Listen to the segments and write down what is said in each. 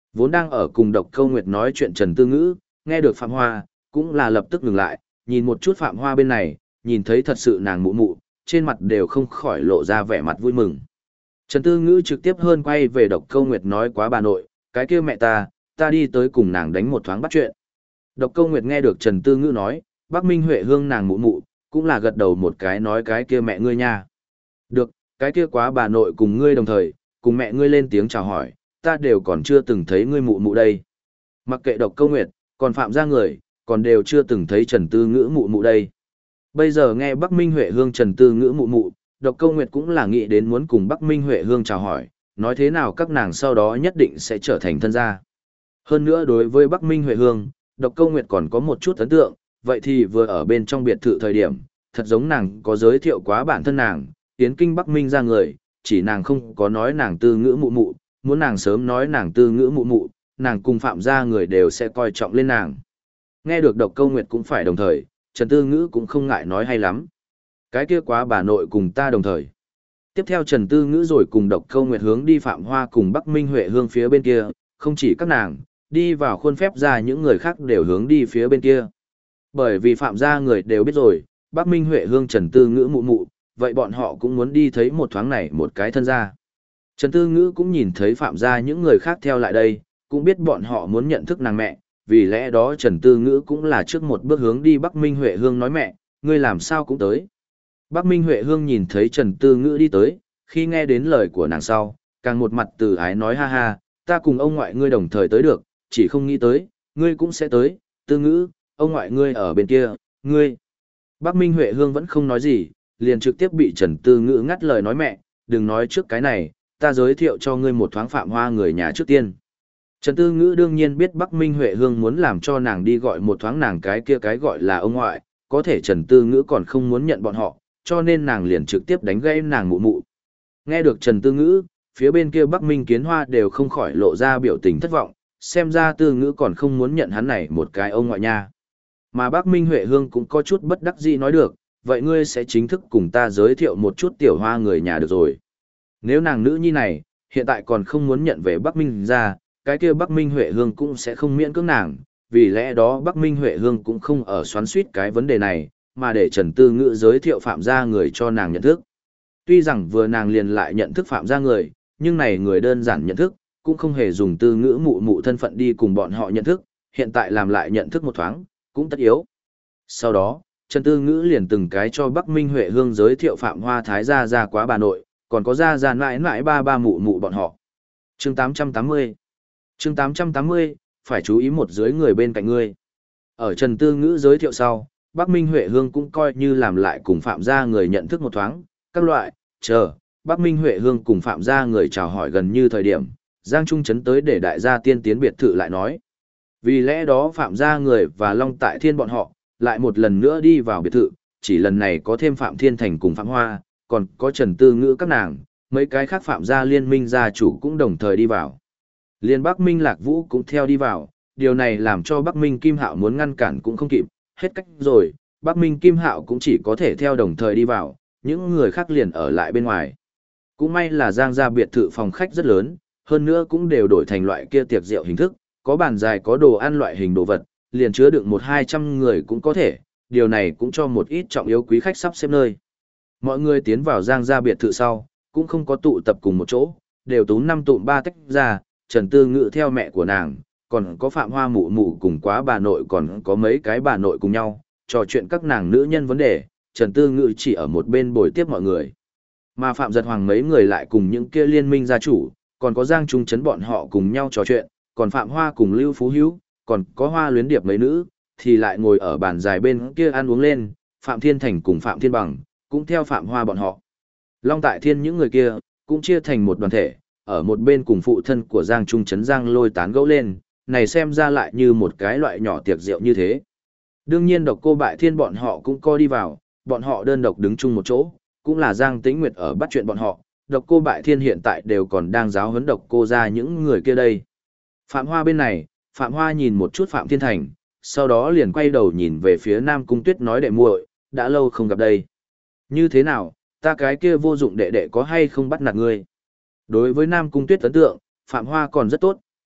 Vốn đang ở cùng Độc Câu Nguyệt nói chuyện Trần Tư Ngữ, nghe được Phạm Hoa, cũng là lập tức ngừng lại, nhìn một chút Phạm Hoa bên này, nhìn thấy thật sự nàng mụ mụ, trên mặt đều không khỏi lộ ra vẻ mặt vui mừng. Trần Tư Ngữ trực tiếp hơn quay về Độc Câu Nguyệt nói quá bà nội, cái kia mẹ ta đi tới cùng nàng đánh một thoáng bắt chuyện. Độc Câu Nguyệt nghe được Trần Tư Ngữ nói, Bắc Minh Huệ Hương nàng mụ mụ, cũng là gật đầu một cái nói cái kia mẹ ngươi nha. Được, cái kia quá bà nội cùng ngươi đồng thời, cùng mẹ ngươi lên tiếng chào hỏi, ta đều còn chưa từng thấy ngươi mụ mụ đây. Mặc kệ Độc Câu Nguyệt, còn Phạm gia người, còn đều chưa từng thấy Trần Tư Ngữ mụ mụ đây. Bây giờ nghe Bắc Minh Huệ Hương Trần Tư Ngữ mụ mụ, Độc Câu Nguyệt cũng là nghĩ đến muốn cùng Bắc Minh Huệ Hương chào hỏi, nói thế nào các nàng sau đó nhất định sẽ trở thành thân gia. Hơn nữa đối với Bắc Minh Huệ Hương, Độc Câu Nguyệt còn có một chút ấn tượng, vậy thì vừa ở bên trong biệt thự thời điểm, thật giống nàng có giới thiệu quá bản thân nàng, tiến kinh Bắc Minh ra người, chỉ nàng không có nói nàng Tư Ngữ mụ mụ, muốn nàng sớm nói nàng Tư Ngữ mụ mụ, nàng cùng Phạm gia người đều sẽ coi trọng lên nàng. Nghe được Độc Câu Nguyệt cũng phải đồng thời, Trần Tư Ngữ cũng không ngại nói hay lắm. Cái kia quá bà nội cùng ta đồng thời. Tiếp theo Trần Tư Ngữ rồi cùng Độc Câu Nguyệt hướng đi Phạm Hoa cùng Bắc Minh Huệ Hương phía bên kia, không chỉ các nàng, đi vào khuôn phép ra những người khác đều hướng đi phía bên kia. Bởi vì Phạm gia người đều biết rồi, Bắc Minh Huệ Hương Trần Tư Ngữ mụ mụ, vậy bọn họ cũng muốn đi thấy một thoáng này một cái thân gia. Trần Tư Ngữ cũng nhìn thấy Phạm gia những người khác theo lại đây, cũng biết bọn họ muốn nhận thức nàng mẹ, vì lẽ đó Trần Tư Ngữ cũng là trước một bước hướng đi Bắc Minh Huệ Hương nói mẹ, ngươi làm sao cũng tới. Bắc Minh Huệ Hương nhìn thấy Trần Tư Ngữ đi tới, khi nghe đến lời của nàng sau, càng một mặt từ ái nói ha ha, ta cùng ông ngoại ngươi đồng thời tới được, chỉ không nghĩ tới, ngươi cũng sẽ tới, Tư Ngữ, ông ngoại ngươi ở bên kia, ngươi. Bắc Minh Huệ Hương vẫn không nói gì, liền trực tiếp bị Trần Tư Ngữ ngắt lời nói mẹ, đừng nói trước cái này, ta giới thiệu cho ngươi một thoáng Phạm Hoa người nhà trước tiên. Trần Tư Ngữ đương nhiên biết Bắc Minh Huệ Hương muốn làm cho nàng đi gọi một thoáng nàng cái kia cái gọi là ông ngoại, có thể Trần Tư Ngữ còn không muốn nhận bọn họ, cho nên nàng liền trực tiếp đánh gãy nàng mụ mụ. Nghe được Trần Tư Ngữ, phía bên kia Bắc Minh Kiến Hoa đều không khỏi lộ ra biểu tình thất vọng, xem ra Tư Ngữ còn không muốn nhận hắn này một cái ông ngoại nha. Mà Bắc Minh Huệ Hương cũng có chút bất đắc dĩ nói được, vậy ngươi sẽ chính thức cùng ta giới thiệu một chút tiểu hoa người nhà được rồi. Nếu nàng nữ nhi này, hiện tại còn không muốn nhận về Bắc Minh ra, cái kia Bắc Minh Huệ Hương cũng sẽ không miễn cưỡng nàng, vì lẽ đó Bắc Minh Huệ Hương cũng không ở xoắn suýt cái vấn đề này, mà để Trần Tư Ngữ giới thiệu Phạm gia người cho nàng nhận thức. Tuy rằng vừa nàng liền lại nhận thức Phạm gia người, nhưng này người đơn giản nhận thức, cũng không hề dùng Tư Ngữ mụ mụ thân phận đi cùng bọn họ nhận thức, hiện tại làm lại nhận thức một thoáng, cũng tất yếu. Sau đó, Trần Tư Ngữ liền từng cái cho Bắc Minh Huệ Hương giới thiệu Phạm Hoa Thái gia ra quá bà nội, còn có ra mãi mãi ba mụ mụ bọn họ. Chương 880 Chương 880, phải chú ý một dưới người bên cạnh ngươi. Ở Trần Tư Ngữ giới thiệu sau, Bắc Minh Huệ Hương cũng coi như làm lại cùng Phạm gia người nhận thức một thoáng, các loại, Bắc Minh Huệ Hương cùng Phạm gia người chào hỏi gần như thời điểm, Giang Trung Trấn tới để đại gia tiên tiến biệt thự lại nói. Vì lẽ đó Phạm gia người và Long Tại Thiên bọn họ, lại một lần nữa đi vào biệt thự, chỉ lần này có thêm Phạm Thiên Thành cùng Phạm Hoa, còn có Trần Tư Ngữ các nàng, mấy cái khác Phạm gia liên minh gia chủ cũng đồng thời đi vào. Liên Bắc Minh Lạc Vũ cũng theo đi vào, điều này làm cho Bắc Minh Kim Hạo muốn ngăn cản cũng không kịp, hết cách rồi, Bắc Minh Kim Hạo cũng chỉ có thể theo đồng thời đi vào, những người khác liền ở lại bên ngoài. Cũng may là Giang gia biệt thự phòng khách rất lớn, hơn nữa cũng đều đổi thành loại kia tiệc rượu hình thức, có bàn dài có đồ ăn loại hình đồ vật, liền chứa đựng 100-200 người cũng có thể, điều này cũng cho một ít trọng yếu quý khách sắp xếp nơi. Mọi người tiến vào Giang gia biệt thự sau, cũng không có tụ tập cùng một chỗ, đều túm 5 tụm 3 tách ra, Trần Tư Ngữ theo mẹ của nàng, còn có Phạm Hoa mụ mụ cùng quá bà nội còn có mấy cái bà nội cùng nhau, trò chuyện các nàng nữ nhân vấn đề, Trần Tư Ngữ chỉ ở một bên bồi tiếp mọi người. Mà Phạm Giật Hoàng mấy người lại cùng những kia liên minh gia chủ, còn có Giang Trung Trấn bọn họ cùng nhau trò chuyện, còn Phạm Hoa cùng Lưu Phú Hữu, còn có Hoa Luyến Điệp mấy nữ, thì lại ngồi ở bàn dài bên kia ăn uống lên, Phạm Thiên Thành cùng Phạm Thiên Bằng, cũng theo Phạm Hoa bọn họ. Long Tại Thiên những người kia, cũng chia thành một đoàn thể, ở một bên cùng phụ thân của Giang Trung Trấn Giang Lôi tán gẫu lên, này xem ra lại như một cái loại nhỏ tiệc rượu như thế. Đương nhiên Độc Cô Bại Thiên bọn họ cũng coi đi vào, bọn họ đơn độc đứng chung một chỗ, cũng là Giang Tĩnh Nguyệt ở bắt chuyện bọn họ, Độc Cô Bại Thiên hiện tại đều còn đang giáo huấn Độc Cô ra những người kia đây. Phạm Hoa bên này, Phạm Hoa nhìn một chút Phạm Thiên Thành, sau đó liền quay đầu nhìn về phía Nam Cung Tuyết nói đệ muội, đã lâu không gặp đây. Như thế nào, ta cái kia vô dụng đệ đệ có hay không bắt nạt ngươi? Đối với Nam Cung Tuyết ấn tượng, Phạm Hoa còn rất tốt,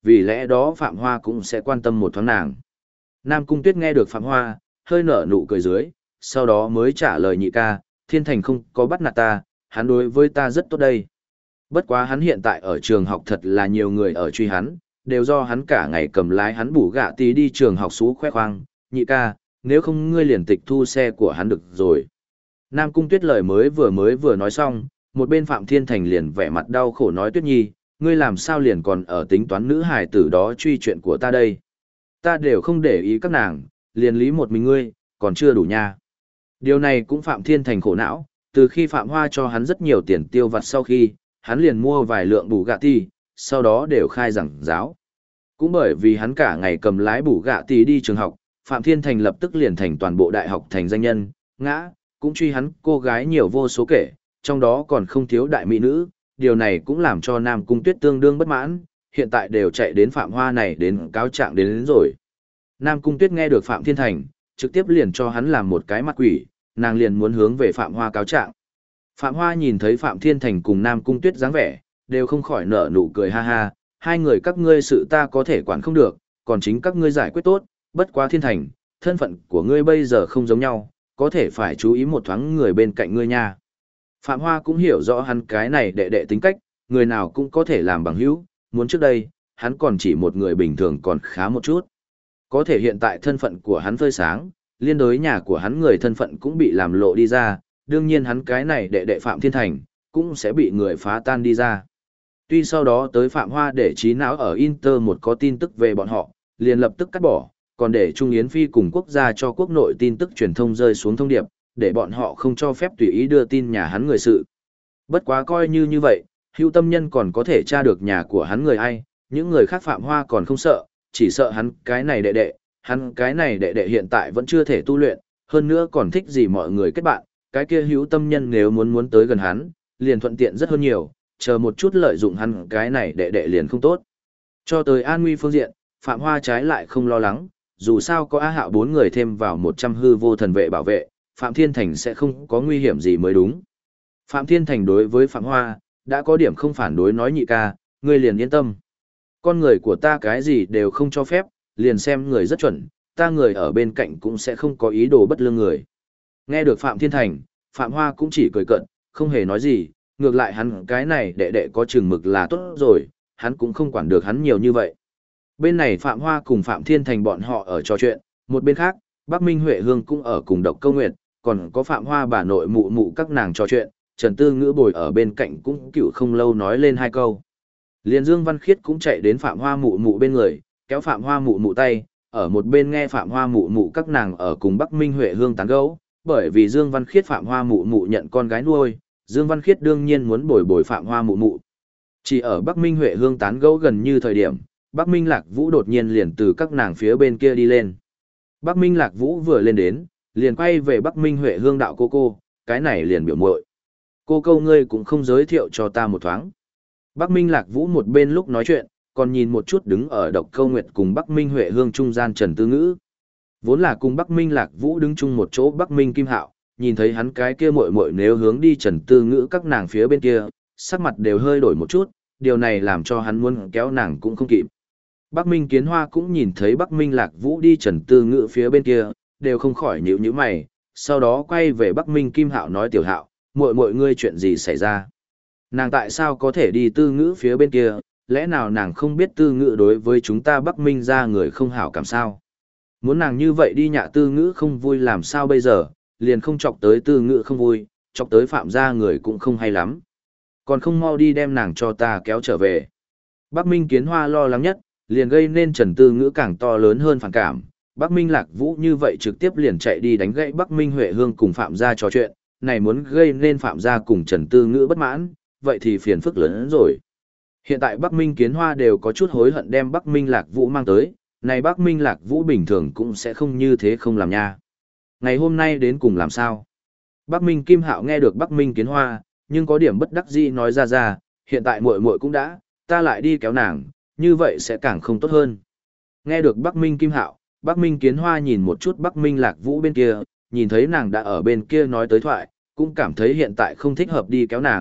vì lẽ đó Phạm Hoa cũng sẽ quan tâm một thoáng nàng. Nam Cung Tuyết nghe được Phạm Hoa, hơi nở nụ cười dưới, sau đó mới trả lời nhị ca, Thiên Thành không có bắt nạt ta, hắn đối với ta rất tốt đây. Bất quá hắn hiện tại ở trường học thật là nhiều người ở truy hắn, đều do hắn cả ngày cầm lái hắn bủ gạ tí đi trường học xú khoe khoang, nhị ca, nếu không ngươi liền tịch thu xe của hắn được rồi. Nam Cung Tuyết lời mới vừa nói xong, một bên Phạm Thiên Thành liền vẻ mặt đau khổ nói Tuyết Nhi, ngươi làm sao liền còn ở tính toán nữ hài tử đó truy chuyện của ta đây. Ta đều không để ý các nàng, liền lý một mình ngươi, còn chưa đủ nha. Điều này cũng Phạm Thiên Thành khổ não, từ khi Phạm Hoa cho hắn rất nhiều tiền tiêu vặt sau khi, hắn liền mua vài lượng Bugatti, sau đó đều khai giảng giáo. Cũng bởi vì hắn cả ngày cầm lái Bugatti đi trường học, Phạm Thiên Thành lập tức liền thành toàn bộ đại học thành danh nhân, ngã, cũng truy hắn cô gái nhiều vô số kể, trong đó còn không thiếu đại mỹ nữ, điều này cũng làm cho Nam Cung Tuyết tương đương bất mãn, hiện tại đều chạy đến Phạm Hoa này đến cáo trạng đến rồi. Nam Cung Tuyết nghe được Phạm Thiên Thành, trực tiếp liền cho hắn làm một cái mặt quỷ, nàng liền muốn hướng về Phạm Hoa cáo trạng. Phạm Hoa nhìn thấy Phạm Thiên Thành cùng Nam Cung Tuyết dáng vẻ, đều không khỏi nở nụ cười ha ha, hai người các ngươi sự ta có thể quản không được, còn chính các ngươi giải quyết tốt, bất quá Thiên Thành, thân phận của ngươi bây giờ không giống nhau, có thể phải chú ý một thoáng người bên cạnh ngươi nha. Phạm Hoa cũng hiểu rõ hắn cái này đệ đệ tính cách, người nào cũng có thể làm bằng hữu, muốn trước đây, hắn còn chỉ một người bình thường còn khá một chút. Có thể hiện tại thân phận của hắn phơi sáng, liên đối nhà của hắn người thân phận cũng bị làm lộ đi ra, đương nhiên hắn cái này đệ đệ Phạm Thiên Thành, cũng sẽ bị người phá tan đi ra. Tuy sau đó tới Phạm Hoa để trí não ở Inter một có tin tức về bọn họ, liền lập tức cắt bỏ, còn để Trung Yến Phi cùng quốc gia cho quốc nội tin tức truyền thông rơi xuống thông điệp, để bọn họ không cho phép tùy ý đưa tin nhà hắn người sự. Bất quá coi như vậy, Hữu Tâm Nhân còn có thể tra được nhà của hắn người ai, những người khác Phạm Hoa còn không sợ, chỉ sợ hắn cái này đệ đệ hiện tại vẫn chưa thể tu luyện, hơn nữa còn thích gì mọi người kết bạn, cái kia Hữu Tâm Nhân nếu muốn tới gần hắn, liền thuận tiện rất hơn nhiều, chờ một chút lợi dụng hắn cái này đệ đệ liền không tốt. Cho tới an nguy phương diện, Phạm Hoa trái lại không lo lắng, dù sao có A Hạo 4 người thêm vào 100 hư vô thần vệ bảo vệ, Phạm Thiên Thành sẽ không có nguy hiểm gì mới đúng. Phạm Thiên Thành đối với Phạm Hoa, đã có điểm không phản đối nói nhị ca, ngươi liền yên tâm. Con người của ta cái gì đều không cho phép, liền xem người rất chuẩn, ta người ở bên cạnh cũng sẽ không có ý đồ bất lương người. Nghe được Phạm Thiên Thành, Phạm Hoa cũng chỉ cười cợt, không hề nói gì, ngược lại hắn cái này đệ đệ có chừng mực là tốt rồi, hắn cũng không quản được hắn nhiều như vậy. Bên này Phạm Hoa cùng Phạm Thiên Thành bọn họ ở trò chuyện, một bên khác, Bắc Minh Huệ Hương cũng ở cùng Độc Câu Nguyệt, còn có Phạm Hoa bà nội mụ mụ các nàng trò chuyện, Trần Tư Ngữ bồi ở bên cạnh cũng cựu không lâu nói lên hai câu. Liền Dương Văn Khiết cũng chạy đến Phạm Hoa mụ mụ bên người, kéo Phạm Hoa mụ mụ tay, ở một bên nghe Phạm Hoa mụ mụ các nàng ở cùng Bắc Minh Huệ Hương tán gẫu, bởi vì Dương Văn Khiết Phạm Hoa mụ mụ nhận con gái nuôi, Dương Văn Khiết đương nhiên muốn bồi Phạm Hoa mụ mụ. Chỉ ở Bắc Minh Huệ Hương tán gẫu gần như thời điểm, Bắc Minh Lạc Vũ đột nhiên liền từ các nàng phía bên kia đi lên. Bắc Minh Lạc Vũ vừa lên đến, liền quay về Bắc Minh Huệ Hương đạo cô, cái này liền biểu muội. Cô câu ngươi cũng không giới thiệu cho ta một thoáng. Bắc Minh Lạc Vũ một bên lúc nói chuyện, còn nhìn một chút đứng ở Độc Câu Nguyệt cùng Bắc Minh Huệ Hương trung gian Trần Tư Ngữ. Vốn là cùng Bắc Minh Lạc Vũ đứng chung một chỗ Bắc Minh Kim Hạo, nhìn thấy hắn cái kia muội muội nếu hướng đi Trần Tư Ngữ các nàng phía bên kia, sắc mặt đều hơi đổi một chút, điều này làm cho hắn muốn kéo nàng cũng không kịp. Bắc Minh Kiến Hoa cũng nhìn thấy Bắc Minh Lạc Vũ đi Trần Tư Ngữ phía bên kia, đều không khỏi nhíu mày, sau đó quay về Bắc Minh Kim Hạo nói Tiểu Hạo, muội muội ngươi chuyện gì xảy ra? Nàng tại sao có thể đi Tư Ngữ phía bên kia, lẽ nào nàng không biết Tư Ngữ đối với chúng ta Bắc Minh ra người không hảo cảm sao? Muốn nàng như vậy đi nhạ Tư Ngữ không vui làm sao bây giờ, liền không chọc tới Tư Ngữ không vui, chọc tới Phạm gia người cũng không hay lắm. Còn không mau đi đem nàng cho ta kéo trở về. Bắc Minh Kiến Hoa lo lắng nhất, liền gây nên Trần Tư Ngữ càng to lớn hơn phản cảm. Bắc Minh Lạc Vũ như vậy trực tiếp liền chạy đi đánh gãy Bắc Minh Huệ Hương cùng Phạm gia trò chuyện, này muốn gây nên Phạm gia cùng Trần Tư Ngữ bất mãn, vậy thì phiền phức lớn hơn rồi. Hiện tại Bắc Minh Kiến Hoa đều có chút hối hận đem Bắc Minh Lạc Vũ mang tới, này Bắc Minh Lạc Vũ bình thường cũng sẽ không như thế không làm nha. Ngày hôm nay đến cùng làm sao? Bắc Minh Kim Hạo nghe được Bắc Minh Kiến Hoa, nhưng có điểm bất đắc dĩ nói ra, hiện tại muội muội cũng đã, ta lại đi kéo nàng, như vậy sẽ càng không tốt hơn. Nghe được Bắc Minh Kim Hạo, Bắc Minh Kiến Hoa nhìn một chút Bắc Minh Lạc Vũ bên kia, nhìn thấy nàng đã ở bên kia nói tới thoại, cũng cảm thấy hiện tại không thích hợp đi kéo nàng,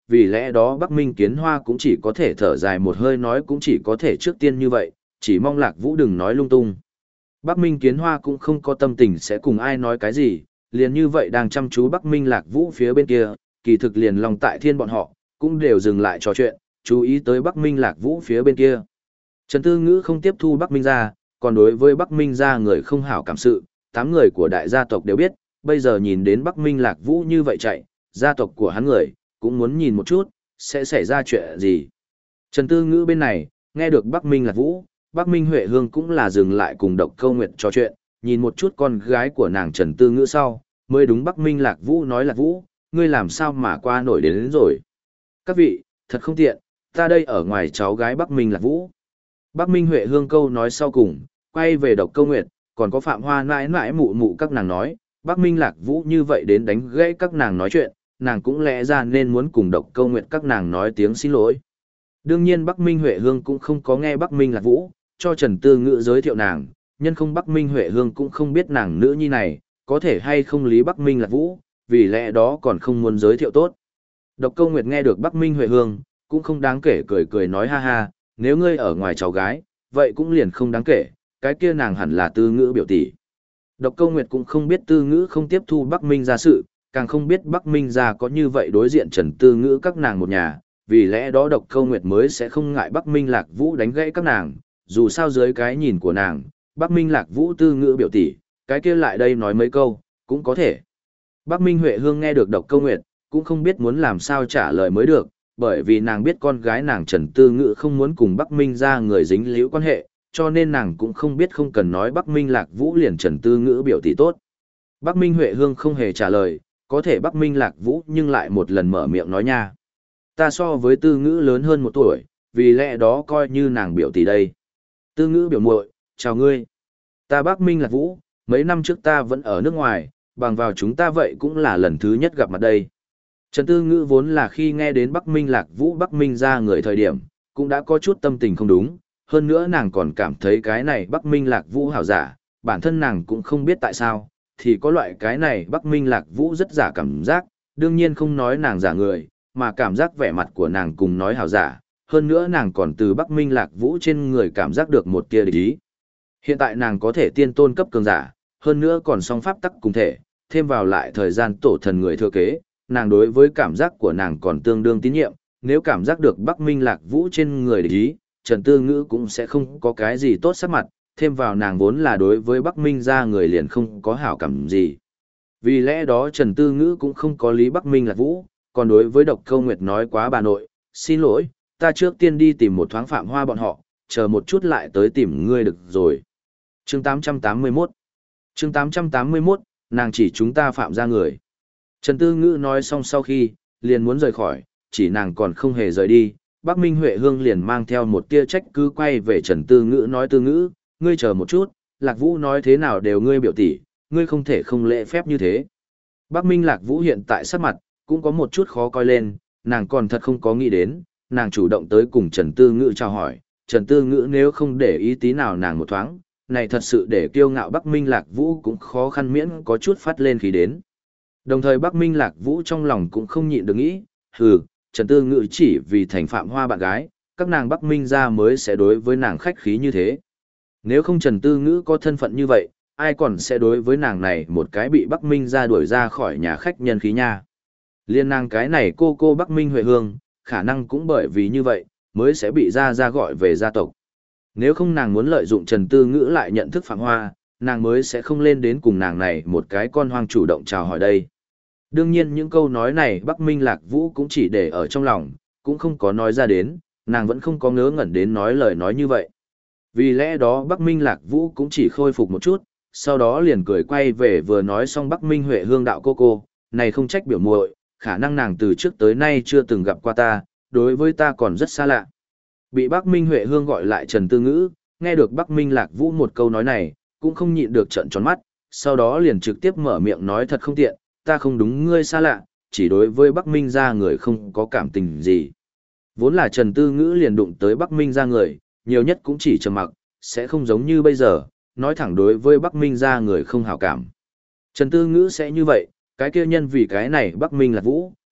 vì lẽ đó Bắc Minh Kiến Hoa cũng chỉ có thể thở dài một hơi nói cũng chỉ có thể trước tiên như vậy, chỉ mong Lạc Vũ đừng nói lung tung. Bắc Minh Kiến Hoa cũng không có tâm tình sẽ cùng ai nói cái gì, liền như vậy đang chăm chú Bắc Minh Lạc Vũ phía bên kia, kỳ thực liền lòng tại thiên bọn họ, cũng đều dừng lại trò chuyện, chú ý tới Bắc Minh Lạc Vũ phía bên kia. Trần Tư Ngữ không tiếp thu Bắc Minh gia, còn đối với Bắc Minh gia người không hảo cảm sự, 8 người của đại gia tộc đều biết, bây giờ nhìn đến Bắc Minh Lạc Vũ như vậy chạy, gia tộc của hắn người, cũng muốn nhìn một chút, sẽ xảy ra chuyện gì. Trần Tư Ngữ bên này, nghe được Bắc Minh Lạc Vũ, Bắc Minh Huệ Hương cũng là dừng lại cùng Độc Câu Nguyệt trò chuyện, nhìn một chút con gái của nàng Trần Tư Ngữ sau, mới đúng Bắc Minh Lạc Vũ nói Lạc Vũ, ngươi làm sao mà qua nổi đến rồi. Các vị, thật không tiện, ta đây ở ngoài cháu gái Bắc Minh Lạc Vũ. Bắc Minh Huệ Hương câu nói sau cùng, quay về Độc Câu Nguyệt, còn có Phạm Hoa mãi mãi mụ mụ các nàng nói, Bắc Minh Lạc Vũ như vậy đến đánh gãy các nàng nói chuyện, nàng cũng lẽ ra nên muốn cùng Độc Câu Nguyệt các nàng nói tiếng xin lỗi. Đương nhiên Bắc Minh Huệ Hương cũng không có nghe Bắc Minh Lạc Vũ, cho Trần Tư Ngữ giới thiệu nàng, nhân không Bắc Minh Huệ Hương cũng không biết nàng nữ nhi này, có thể hay không lý Bắc Minh Lạc Vũ, vì lẽ đó còn không muốn giới thiệu tốt. Độc Câu Nguyệt nghe được Bắc Minh Huệ Hương, cũng không đáng kể cười cười nói ha ha, nếu ngươi ở ngoài cháu gái, vậy cũng liền không đáng kể, cái kia nàng hẳn là Tư Ngữ biểu tỷ. Độc Câu Nguyệt cũng không biết Tư Ngữ không tiếp thu Bắc Minh gia sự, càng không biết Bắc Minh gia có như vậy đối diện Trần Tư Ngữ các nàng một nhà, vì lẽ đó Độc Câu Nguyệt mới sẽ không ngại Bắc Minh Lạc Vũ đánh gãy các nàng, dù sao dưới cái nhìn của nàng, Bắc Minh Lạc Vũ Tư Ngữ biểu tỷ, cái kia lại đây nói mấy câu, cũng có thể. Bắc Minh Huệ Hương nghe được Độc Câu Nguyệt, cũng không biết muốn làm sao trả lời mới được, bởi vì nàng biết con gái nàng Trần Tư Ngữ không muốn cùng Bắc Minh gia người dính líu quan hệ, cho nên nàng cũng không biết không cần nói Bắc Minh Lạc Vũ liền Trần Tư Ngữ biểu tỷ tốt. Bắc Minh Huệ Hương không hề trả lời, có thể Bắc Minh Lạc Vũ nhưng lại một lần mở miệng nói nha. Ta so với Tư Ngữ lớn hơn 1 tuổi, vì lẽ đó coi như nàng biểu tỷ đây. Tư Ngữ biểu muội, chào ngươi. Ta Bắc Minh Lạc Vũ, mấy năm trước ta vẫn ở nước ngoài, bằng vào chúng ta vậy cũng là lần thứ nhất gặp mặt đây. Trần Tư Ngữ vốn là khi nghe đến Bắc Minh Lạc Vũ Bắc Minh gia người thời điểm, cũng đã có chút tâm tình không đúng, hơn nữa nàng còn cảm thấy cái này Bắc Minh Lạc Vũ hảo giả, bản thân nàng cũng không biết tại sao, thì có loại cái này Bắc Minh Lạc Vũ rất giả cảm giác, đương nhiên không nói nàng giả người, mà cảm giác vẻ mặt của nàng cùng nói hảo giả, hơn nữa nàng còn từ Bắc Minh Lạc Vũ trên người cảm giác được một tia địch ý. Hiện tại nàng có thể tiên tôn cấp cường giả, hơn nữa còn song pháp tắc cùng thể, thêm vào lại thời gian tổ thần người thừa kế, nàng đối với cảm giác của nàng còn tương đương tín nhiệm, nếu cảm giác được Bắc Minh Lạc Vũ trên người địch ý, Trần Tư Ngữ cũng sẽ không có cái gì tốt sắc mặt, thêm vào nàng vốn là đối với Bắc Minh gia người liền không có hảo cảm gì. Vì lẽ đó Trần Tư Ngữ cũng không có lý Bắc Minh Lạc Vũ, còn đối với Độc Câu Nguyệt nói quá bà nội, xin lỗi, ta trước tiên đi tìm một thoáng Phạm Hoa bọn họ, chờ một chút lại tới tìm ngươi được rồi. Chương 881 Chương 881, nàng chỉ chúng ta Phạm gia người. Trần Tư Ngữ nói xong sau khi, liền muốn rời khỏi, chỉ nàng còn không hề rời đi, Bắc Minh Huệ Hương liền mang theo một tia trách cứ quay về Trần Tư Ngữ nói Tư Ngữ, ngươi chờ một chút, Lạc Vũ nói thế nào đều ngươi biểu tỷ, ngươi không thể không lễ phép như thế. Bắc Minh Lạc Vũ hiện tại sắc mặt, cũng có một chút khó coi lên, nàng còn thật không có nghĩ đến, nàng chủ động tới cùng Trần Tư Ngữ chào hỏi, Trần Tư Ngữ nếu không để ý tí nào nàng một thoáng, này thật sự để kiêu ngạo Bắc Minh Lạc Vũ cũng khó khăn miễn có chút phát lên khí đến. Đồng thời Bắc Minh Lạc Vũ trong lòng cũng không nhịn được nghĩ, hừ, Trần Tư Ngữ chỉ vì thành Phạm Hoa bạn gái, các nàng Bắc Minh gia mới sẽ đối với nàng khách khí như thế. Nếu không Trần Tư Ngữ có thân phận như vậy, ai còn sẽ đối với nàng này một cái bị Bắc Minh gia đuổi ra khỏi nhà khách nhân khí nha. Liên nàng cái này cô Bắc Minh Huệ Hương, khả năng cũng bởi vì như vậy, mới sẽ bị ra gọi về gia tộc. Nếu không nàng muốn lợi dụng Trần Tư Ngữ lại nhận thức Phạm Hoa, nàng mới sẽ không lên đến cùng nàng này một cái con hoang chủ động chào hỏi đây. Đương nhiên những câu nói này Bắc Minh Lạc Vũ cũng chỉ để ở trong lòng, cũng không có nói ra đến, nàng vẫn không có ngớ ngẩn đến nói lời nói như vậy. Vì lẽ đó Bắc Minh Lạc Vũ cũng chỉ khôi phục một chút, sau đó liền cười quay về vừa nói xong Bắc Minh Huệ Hương đạo cô, này không trách biểu muội, khả năng nàng từ trước tới nay chưa từng gặp qua ta, đối với ta còn rất xa lạ. Bị Bắc Minh Huệ Hương gọi lại Trần Tư Ngữ, nghe được Bắc Minh Lạc Vũ một câu nói này, cũng không nhịn được trợn tròn mắt, sau đó liền trực tiếp mở miệng nói thật không tiện, ta không đúng ngươi xa lạ, chỉ đối với Bắc Minh gia người không có cảm tình gì. Vốn là Trần Tư Ngữ liền đụng tới Bắc Minh gia người, nhiều nhất cũng chỉ trầm mặc, sẽ không giống như bây giờ, nói thẳng đối với Bắc Minh gia người không hảo cảm. Trần Tư Ngữ sẽ như vậy, cái kia nhân vì cái này Bắc Minh Lạc Vũ,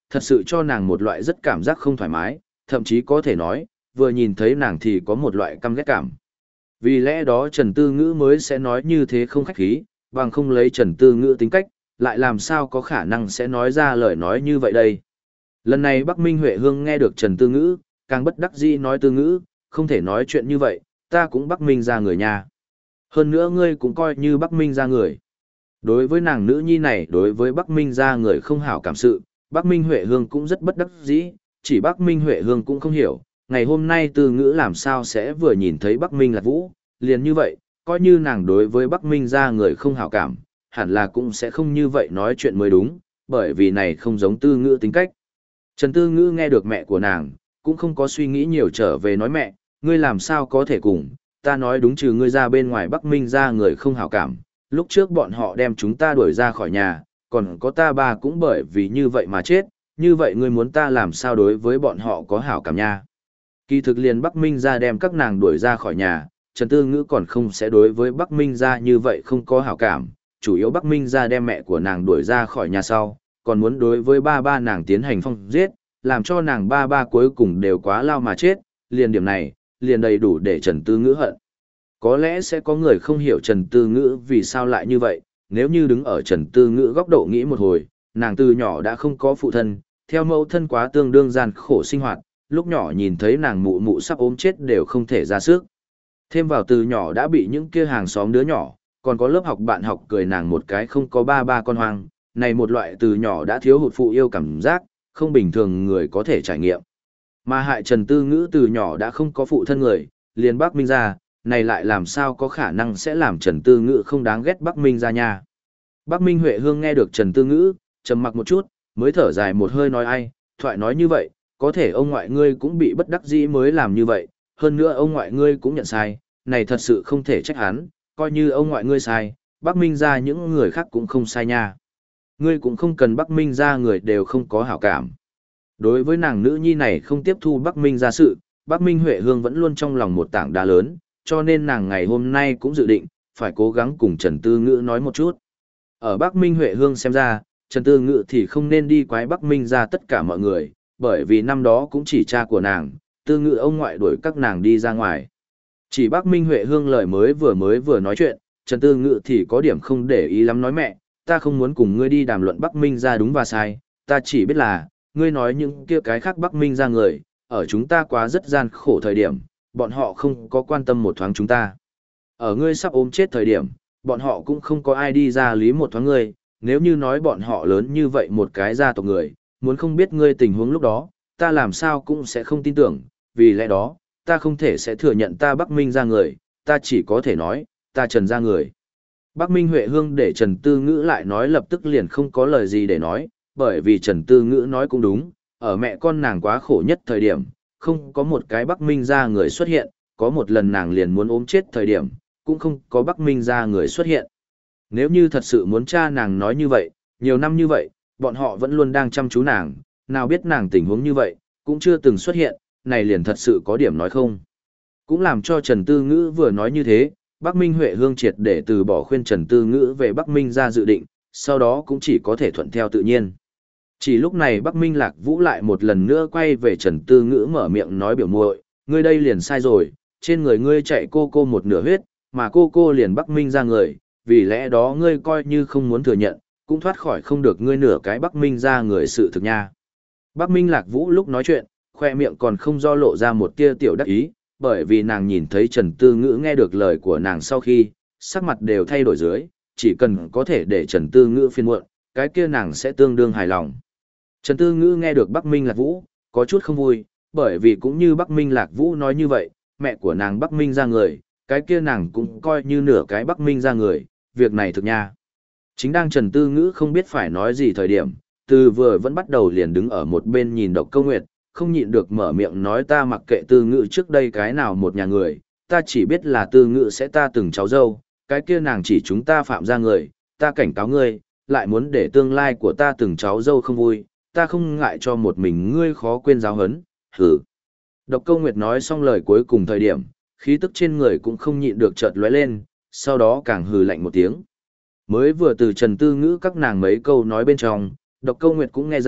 thật sự cho nàng một loại rất cảm giác không thoải mái, thậm chí có thể nói, vừa nhìn thấy nàng thì có một loại căm ghét cảm. Vì lẽ đó Trần Tư Ngữ mới sẽ nói như thế không khách khí, bằng không lấy Trần Tư Ngữ tính cách, lại làm sao có khả năng sẽ nói ra lời nói như vậy đây. Lần này Bắc Minh Huệ Hương nghe được Trần Tư Ngữ, càng bất đắc dĩ nói Tư Ngữ, không thể nói chuyện như vậy, ta cũng Bắc Minh ra người nhà. Hơn nữa ngươi cũng coi như Bắc Minh ra người. Đối với nàng nữ nhi này, đối với Bắc Minh ra người không hảo cảm sự, Bắc Minh Huệ Hương cũng rất bất đắc dĩ, chỉ Bắc Minh Huệ Hương cũng không hiểu, ngày hôm nay Tư Ngữ làm sao sẽ vừa nhìn thấy Bắc Minh Lạc Vũ, liền như vậy, coi như nàng đối với Bắc Minh ra người không hảo cảm, hẳn là cũng sẽ không như vậy nói chuyện mới đúng, bởi vì này không giống Tư Ngữ tính cách. Trần Tư Ngữ nghe được mẹ của nàng, cũng không có suy nghĩ nhiều trở về nói mẹ, ngươi làm sao có thể cùng, ta nói đúng trừ ngươi ra bên ngoài Bắc Minh ra người không hảo cảm, lúc trước bọn họ đem chúng ta đuổi ra khỏi nhà, còn có ta ba cũng bởi vì như vậy mà chết, như vậy ngươi muốn ta làm sao đối với bọn họ có hảo cảm nha. Kỳ thực liền Bắc Minh ra đem các nàng đuổi ra khỏi nhà, Trần Tư Ngữ còn không sẽ đối với Bắc Minh ra như vậy không có hảo cảm, chủ yếu Bắc Minh ra đem mẹ của nàng đuổi ra khỏi nhà sau, còn muốn đối với ba ba nàng tiến hành phong giết, làm cho nàng ba ba cuối cùng đều quá lao mà chết, liền điểm này, liền đầy đủ để Trần Tư Ngữ hận. Có lẽ sẽ có người không hiểu Trần Tư Ngữ vì sao lại như vậy, nếu như đứng ở Trần Tư Ngữ góc độ nghĩ một hồi, nàng từ nhỏ đã không có phụ thân, theo mẫu thân quá tương đương gian khổ sinh hoạt, lúc nhỏ nhìn thấy nàng mụ mụ sắp ốm chết đều không thể ra sức. Thêm vào từ nhỏ đã bị những kia hàng xóm đứa nhỏ, còn có lớp học bạn học cười nàng một cái không có ba ba con hoang, này một loại từ nhỏ đã thiếu hụt phụ yêu cảm giác, không bình thường người có thể trải nghiệm. Mà hại Trần Tư Ngữ từ nhỏ đã không có phụ thân người, liền Bắc Minh ra, này lại làm sao có khả năng sẽ làm Trần Tư Ngữ không đáng ghét Bắc Minh ra nha. Bắc Minh Huệ Hương nghe được Trần Tư Ngữ, trầm mặc một chút, mới thở dài một hơi nói ai, thoại nói như vậy, có thể ông ngoại ngươi cũng bị bất đắc dĩ mới làm như vậy, hơn nữa ông ngoại ngươi cũng nhận sai, này thật sự không thể trách hắn, coi như ông ngoại ngươi sai, Bắc Minh ra những người khác cũng không sai nha. Ngươi cũng không cần Bắc Minh ra người đều không có hảo cảm. Đối với nàng nữ nhi này không tiếp thu Bắc Minh ra sự, Bắc Minh Huệ Hương vẫn luôn trong lòng một tảng đá lớn, cho nên nàng ngày hôm nay cũng dự định, phải cố gắng cùng Trần Tư Ngữ nói một chút. Ở Bắc Minh Huệ Hương xem ra, Trần Tư Ngữ thì không nên đi quái Bắc Minh ra tất cả mọi người, bởi vì năm đó cũng chỉ cha của nàng, Tư Ngữ ông ngoại đuổi các nàng đi ra ngoài. Chỉ Bắc Minh Huệ Hương lời mới vừa nói chuyện, Trần Tư Ngữ thì có điểm không để ý lắm nói mẹ, ta không muốn cùng ngươi đi đàm luận Bắc Minh ra đúng và sai, ta chỉ biết là, ngươi nói những kia cái khác Bắc Minh ra người, ở chúng ta quá rất gian khổ thời điểm, bọn họ không có quan tâm một thoáng chúng ta. Ở ngươi sắp ốm chết thời điểm, bọn họ cũng không có ai đi ra lý một thoáng ngươi, nếu như nói bọn họ lớn như vậy một cái gia tộc người, muốn không biết ngươi tình huống lúc đó, ta làm sao cũng sẽ không tin tưởng, vì lẽ đó, ta không thể sẽ thừa nhận ta Bắc Minh ra người, ta chỉ có thể nói, ta Trần ra người. Bắc Minh Huệ Hương để Trần Tư Ngữ lại nói lập tức liền không có lời gì để nói, bởi vì Trần Tư Ngữ nói cũng đúng, ở mẹ con nàng quá khổ nhất thời điểm, không có một cái Bắc Minh ra người xuất hiện, có một lần nàng liền muốn ốm chết thời điểm, cũng không có Bắc Minh ra người xuất hiện. Nếu như thật sự muốn cha nàng nói như vậy, nhiều năm như vậy, bọn họ vẫn luôn đang chăm chú nàng, nào biết nàng tình huống như vậy, cũng chưa từng xuất hiện, này liền thật sự có điểm nói không. Cũng làm cho Trần Tư Ngữ vừa nói như thế, Bắc Minh Huệ Hương triệt để từ bỏ khuyên Trần Tư Ngữ về Bắc Minh ra dự định, sau đó cũng chỉ có thể thuận theo tự nhiên. Chỉ lúc này Bắc Minh Lạc Vũ lại một lần nữa quay về Trần Tư Ngữ mở miệng nói biểu muội, ngươi đây liền sai rồi, trên người ngươi chạy cô cô một nửa huyết, mà cô cô liền Bắc Minh ra người, vì lẽ đó ngươi coi như không muốn thừa nhận, cũng thoát khỏi không được ngươi nửa cái Bắc Minh ra người sự thực nha. Bắc Minh Lạc Vũ lúc nói chuyện, khoe miệng còn không do lộ ra một tia tiểu đắc ý, bởi vì nàng nhìn thấy Trần Tư Ngữ nghe được lời của nàng sau khi, sắc mặt đều thay đổi dưới, chỉ cần có thể để Trần Tư Ngữ phiền muộn, cái kia nàng sẽ tương đương hài lòng. Trần Tư Ngữ nghe được Bắc Minh Lạc Vũ, có chút không vui, bởi vì cũng như Bắc Minh Lạc Vũ nói như vậy, mẹ của nàng Bắc Minh ra người, cái kia nàng cũng coi như nửa cái Bắc Minh ra người, việc này thực nha. Chính đang Trần Tư Ngữ không biết phải nói gì thời điểm, từ vừa vẫn bắt đầu liền đứng ở một bên nhìn Độc Câu Nguyệt, không nhịn được mở miệng nói ta mặc kệ Tư Ngữ trước đây cái nào một nhà người, ta chỉ biết là Tư Ngữ sẽ ta từng cháu dâu, cái kia nàng chỉ chúng ta phạm ra người, ta cảnh cáo ngươi, lại muốn để tương lai của ta từng cháu dâu không vui, ta không ngại cho một mình ngươi khó quên giáo hấn, hử. Độc Câu Nguyệt nói xong lời cuối cùng thời điểm, khí tức trên người cũng không nhịn được chợt lóe lên, sau đó càng hừ lạnh một tiếng. Mới vừa từ Trần Tư Ngữ các nàng mấy câu nói bên trong, Độc Câu Nguyệt cũng nghe ra,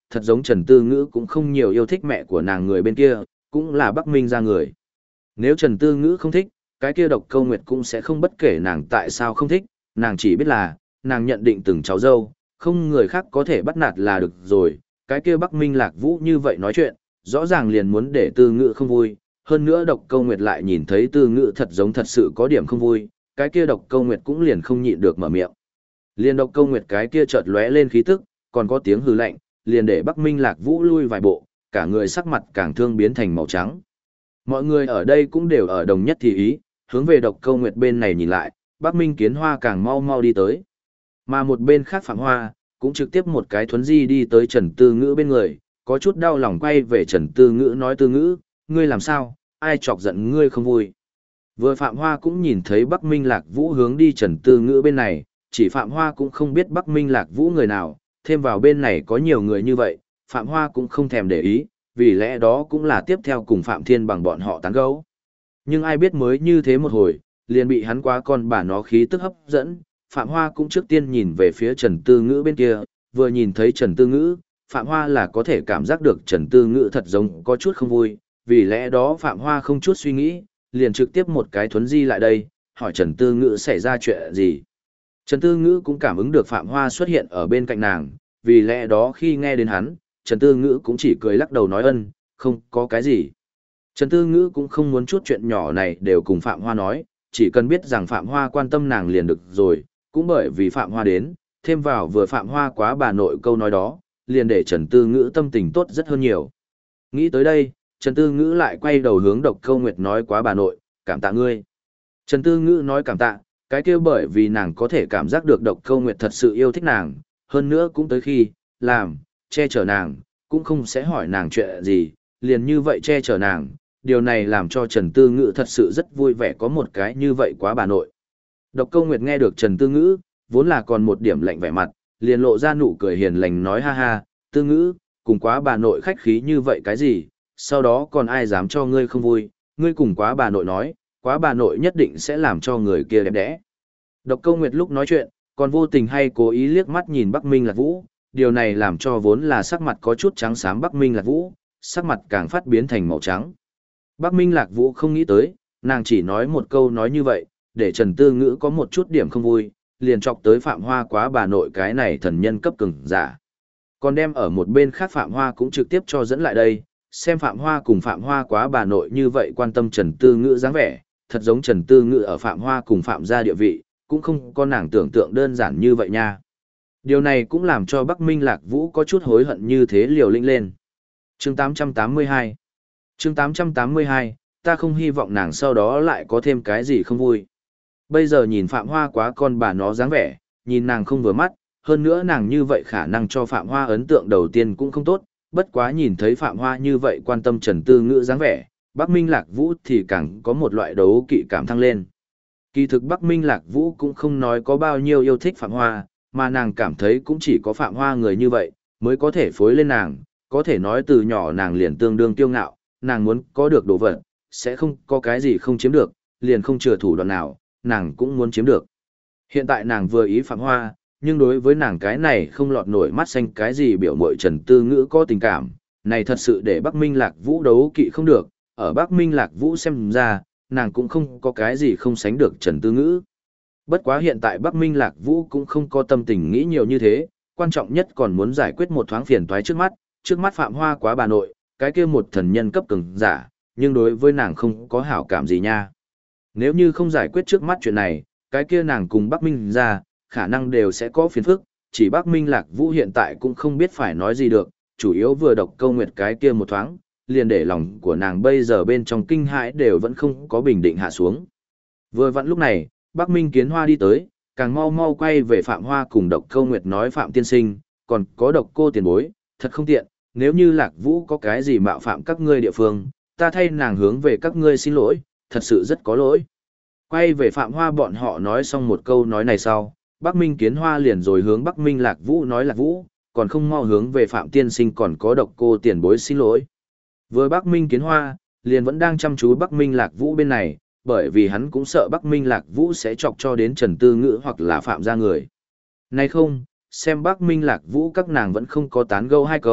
thật giống Trần Tư Ngữ cũng không nhiều yêu thích mẹ của nàng người bên kia, cũng là Bắc Minh ra người. Nếu Trần Tư Ngữ không thích, cái kia Độc Câu Nguyệt cũng sẽ không bất kể nàng tại sao không thích, nàng chỉ biết là, nàng nhận định từng cháu dâu, không người khác có thể bắt nạt là được rồi, cái kia Bắc Minh Lạc Vũ như vậy nói chuyện, rõ ràng liền muốn để Tư Ngữ không vui, hơn nữa Độc Câu Nguyệt lại nhìn thấy Tư Ngữ thật giống thật sự có điểm không vui, cái kia Độc Câu Nguyệt cũng liền không nhịn được mở miệng. Liền Độc Câu Nguyệt cái kia chợt lóe lên khí tức, còn có tiếng hừ lạnh, liền để Bắc Minh Lạc Vũ lui vài bộ, cả người sắc mặt càng thương biến thành màu trắng. Mọi người ở đây cũng đều ở đồng nhất thì ý, hướng về Độc Câu Nguyệt bên này nhìn lại, Bắc Minh Kiến Hoa càng mau mau đi tới. Mà một bên khác Phạm Hoa, cũng trực tiếp một cái thuấn di đi tới Trần Tư Ngữ bên người, có chút đau lòng quay về Trần Tư Ngữ nói Tư Ngữ, ngươi làm sao, ai chọc giận ngươi không vui. Vừa Phạm Hoa cũng nhìn thấy Bắc Minh Lạc Vũ hướng đi Trần Tư Ngữ bên này, chỉ Phạm Hoa cũng không biết Bắc Minh Lạc Vũ người nào, thêm vào bên này có nhiều người như vậy, Phạm Hoa cũng không thèm để ý, vì lẽ đó cũng là tiếp theo cùng Phạm Thiên bằng bọn họ tán gẫu. Nhưng ai biết mới như thế một hồi, liền bị hắn quá con bà nó khí tức hấp dẫn, Phạm Hoa cũng trước tiên nhìn về phía Trần Tư Ngữ bên kia, vừa nhìn thấy Trần Tư Ngữ, Phạm Hoa là có thể cảm giác được Trần Tư Ngữ thật giống có chút không vui, vì lẽ đó Phạm Hoa không chút suy nghĩ, liền trực tiếp một cái thuấn di lại đây, hỏi Trần Tư Ngữ xảy ra chuyện gì. Trần Tư Ngữ cũng cảm ứng được Phạm Hoa xuất hiện ở bên cạnh nàng, vì lẽ đó khi nghe đến hắn, Trần Tư Ngữ cũng chỉ cười lắc đầu nói ân, không có cái gì. Trần Tư Ngữ cũng không muốn chút chuyện nhỏ này đều cùng Phạm Hoa nói, chỉ cần biết rằng Phạm Hoa quan tâm nàng liền được rồi, cũng bởi vì Phạm Hoa đến, thêm vào vừa Phạm Hoa quá bà nội câu nói đó, liền để Trần Tư Ngữ tâm tình tốt rất hơn nhiều. Nghĩ tới đây, Trần Tư Ngữ lại quay đầu hướng Độc Câu Nguyệt nói quá bà nội, cảm tạ ngươi. Trần Tư Ngữ nói cảm tạ, cái kia bởi vì nàng có thể cảm giác được Độc Câu Nguyệt thật sự yêu thích nàng, hơn nữa cũng tới khi, làm, che chở nàng, cũng không sẽ hỏi nàng chuyện gì, liền như vậy che chở nàng, điều này làm cho Trần Tư Ngữ thật sự rất vui vẻ có một cái như vậy quá bà nội. Độc Câu Nguyệt nghe được Trần Tư Ngữ, vốn là còn một điểm lạnh vẻ mặt, liền lộ ra nụ cười hiền lành nói ha ha, Tư Ngữ, cùng quá bà nội khách khí như vậy cái gì, sau đó còn ai dám cho ngươi không vui, ngươi cùng quá bà nội nói, quá bà nội nhất định sẽ làm cho người kia đẹp đẽ. Độc Câu Nguyệt lúc nói chuyện, còn vô tình hay cố ý liếc mắt nhìn Bắc Minh Lạc Vũ, điều này làm cho vốn là sắc mặt có chút trắng xám Bắc Minh Lạc Vũ, sắc mặt càng phát biến thành màu trắng. Bắc Minh Lạc Vũ không nghĩ tới, nàng chỉ nói một câu nói như vậy, để Trần Tư Ngữ có một chút điểm không vui, liền chọc tới Phạm Hoa quá bà nội cái này thần nhân cấp cường giả. Còn đem ở một bên khác Phạm Hoa cũng trực tiếp cho dẫn lại đây, xem Phạm Hoa cùng Phạm Hoa quá bà nội như vậy quan tâm Trần Tư Ngữ dáng vẻ, thật giống Trần Tư Ngữ ở Phạm Hoa cùng Phạm gia địa vị, cũng không có nàng tưởng tượng đơn giản như vậy nha. Điều này cũng làm cho Bắc Minh Lạc Vũ có chút hối hận như thế liều lĩnh lên. Chương 882 Chương 882, ta không hy vọng nàng sau đó lại có thêm cái gì không vui. Bây giờ nhìn Phạm Hoa quá con bà nó dáng vẻ, nhìn nàng không vừa mắt, hơn nữa nàng như vậy khả năng cho Phạm Hoa ấn tượng đầu tiên cũng không tốt, bất quá nhìn thấy Phạm Hoa như vậy quan tâm Trần Tư Ngữ dáng vẻ, Bắc Minh Lạc Vũ thì càng có một loại đấu kỵ cảm thăng lên. Kỳ thực Bắc Minh Lạc Vũ cũng không nói có bao nhiêu yêu thích Phạm Hoa, mà nàng cảm thấy cũng chỉ có Phạm Hoa người như vậy, mới có thể phối lên nàng, có thể nói từ nhỏ nàng liền tương đương kiêu ngạo, nàng muốn có được đồ vật, sẽ không có cái gì không chiếm được, liền không chừa thủ đoạn nào, nàng cũng muốn chiếm được. Hiện tại nàng vừa ý Phạm Hoa, nhưng đối với nàng cái này không lọt nổi mắt xanh cái gì biểu mội Trần Tư Ngữ có tình cảm, này thật sự để Bắc Minh Lạc Vũ đấu kỵ không được, ở Bắc Minh Lạc Vũ xem ra, nàng cũng không có cái gì không sánh được Trần Tư Ngữ. Bất quá hiện tại Bắc Minh Lạc Vũ cũng không có tâm tình nghĩ nhiều như thế, quan trọng nhất còn muốn giải quyết một thoáng phiền toái trước mắt Phạm Hoa quá bà nội, cái kia một thần nhân cấp cường giả, nhưng đối với nàng không có hảo cảm gì nha. Nếu như không giải quyết trước mắt chuyện này, cái kia nàng cùng Bắc Minh ra, khả năng đều sẽ có phiền phức, chỉ Bắc Minh Lạc Vũ hiện tại cũng không biết phải nói gì được, chủ yếu vừa Độc Câu Nguyệt cái kia một thoáng, liền để lòng của nàng bây giờ bên trong kinh hãi đều vẫn không có bình định hạ xuống. Vừa vặn lúc này, Bắc Minh Kiến Hoa đi tới, càng mau mau quay về Phạm Hoa cùng Độc Câu Nguyệt nói Phạm tiên sinh, còn có Độc cô tiền bối, thật không tiện, nếu như Lạc Vũ có cái gì mạo phạm các ngươi địa phương, ta thay nàng hướng về các ngươi xin lỗi, thật sự rất có lỗi. Quay về Phạm Hoa bọn họ nói xong một câu nói này sau, Bắc Minh Kiến Hoa liền rồi hướng Bắc Minh Lạc Vũ nói Lạc Vũ, còn không mau hướng về Phạm tiên sinh còn có Độc cô tiền bối xin lỗi. Vừa Bắc Minh Kiến Hoa, liền vẫn đang chăm chú Bắc Minh Lạc Vũ bên này, bởi vì hắn cũng sợ Bắc Minh Lạc Vũ sẽ chọc cho đến Trần Tư Ngữ hoặc là Phạm gia người. Nay không, xem Bắc Minh Lạc Vũ các nàng vẫn không có tán gẫu hai câu,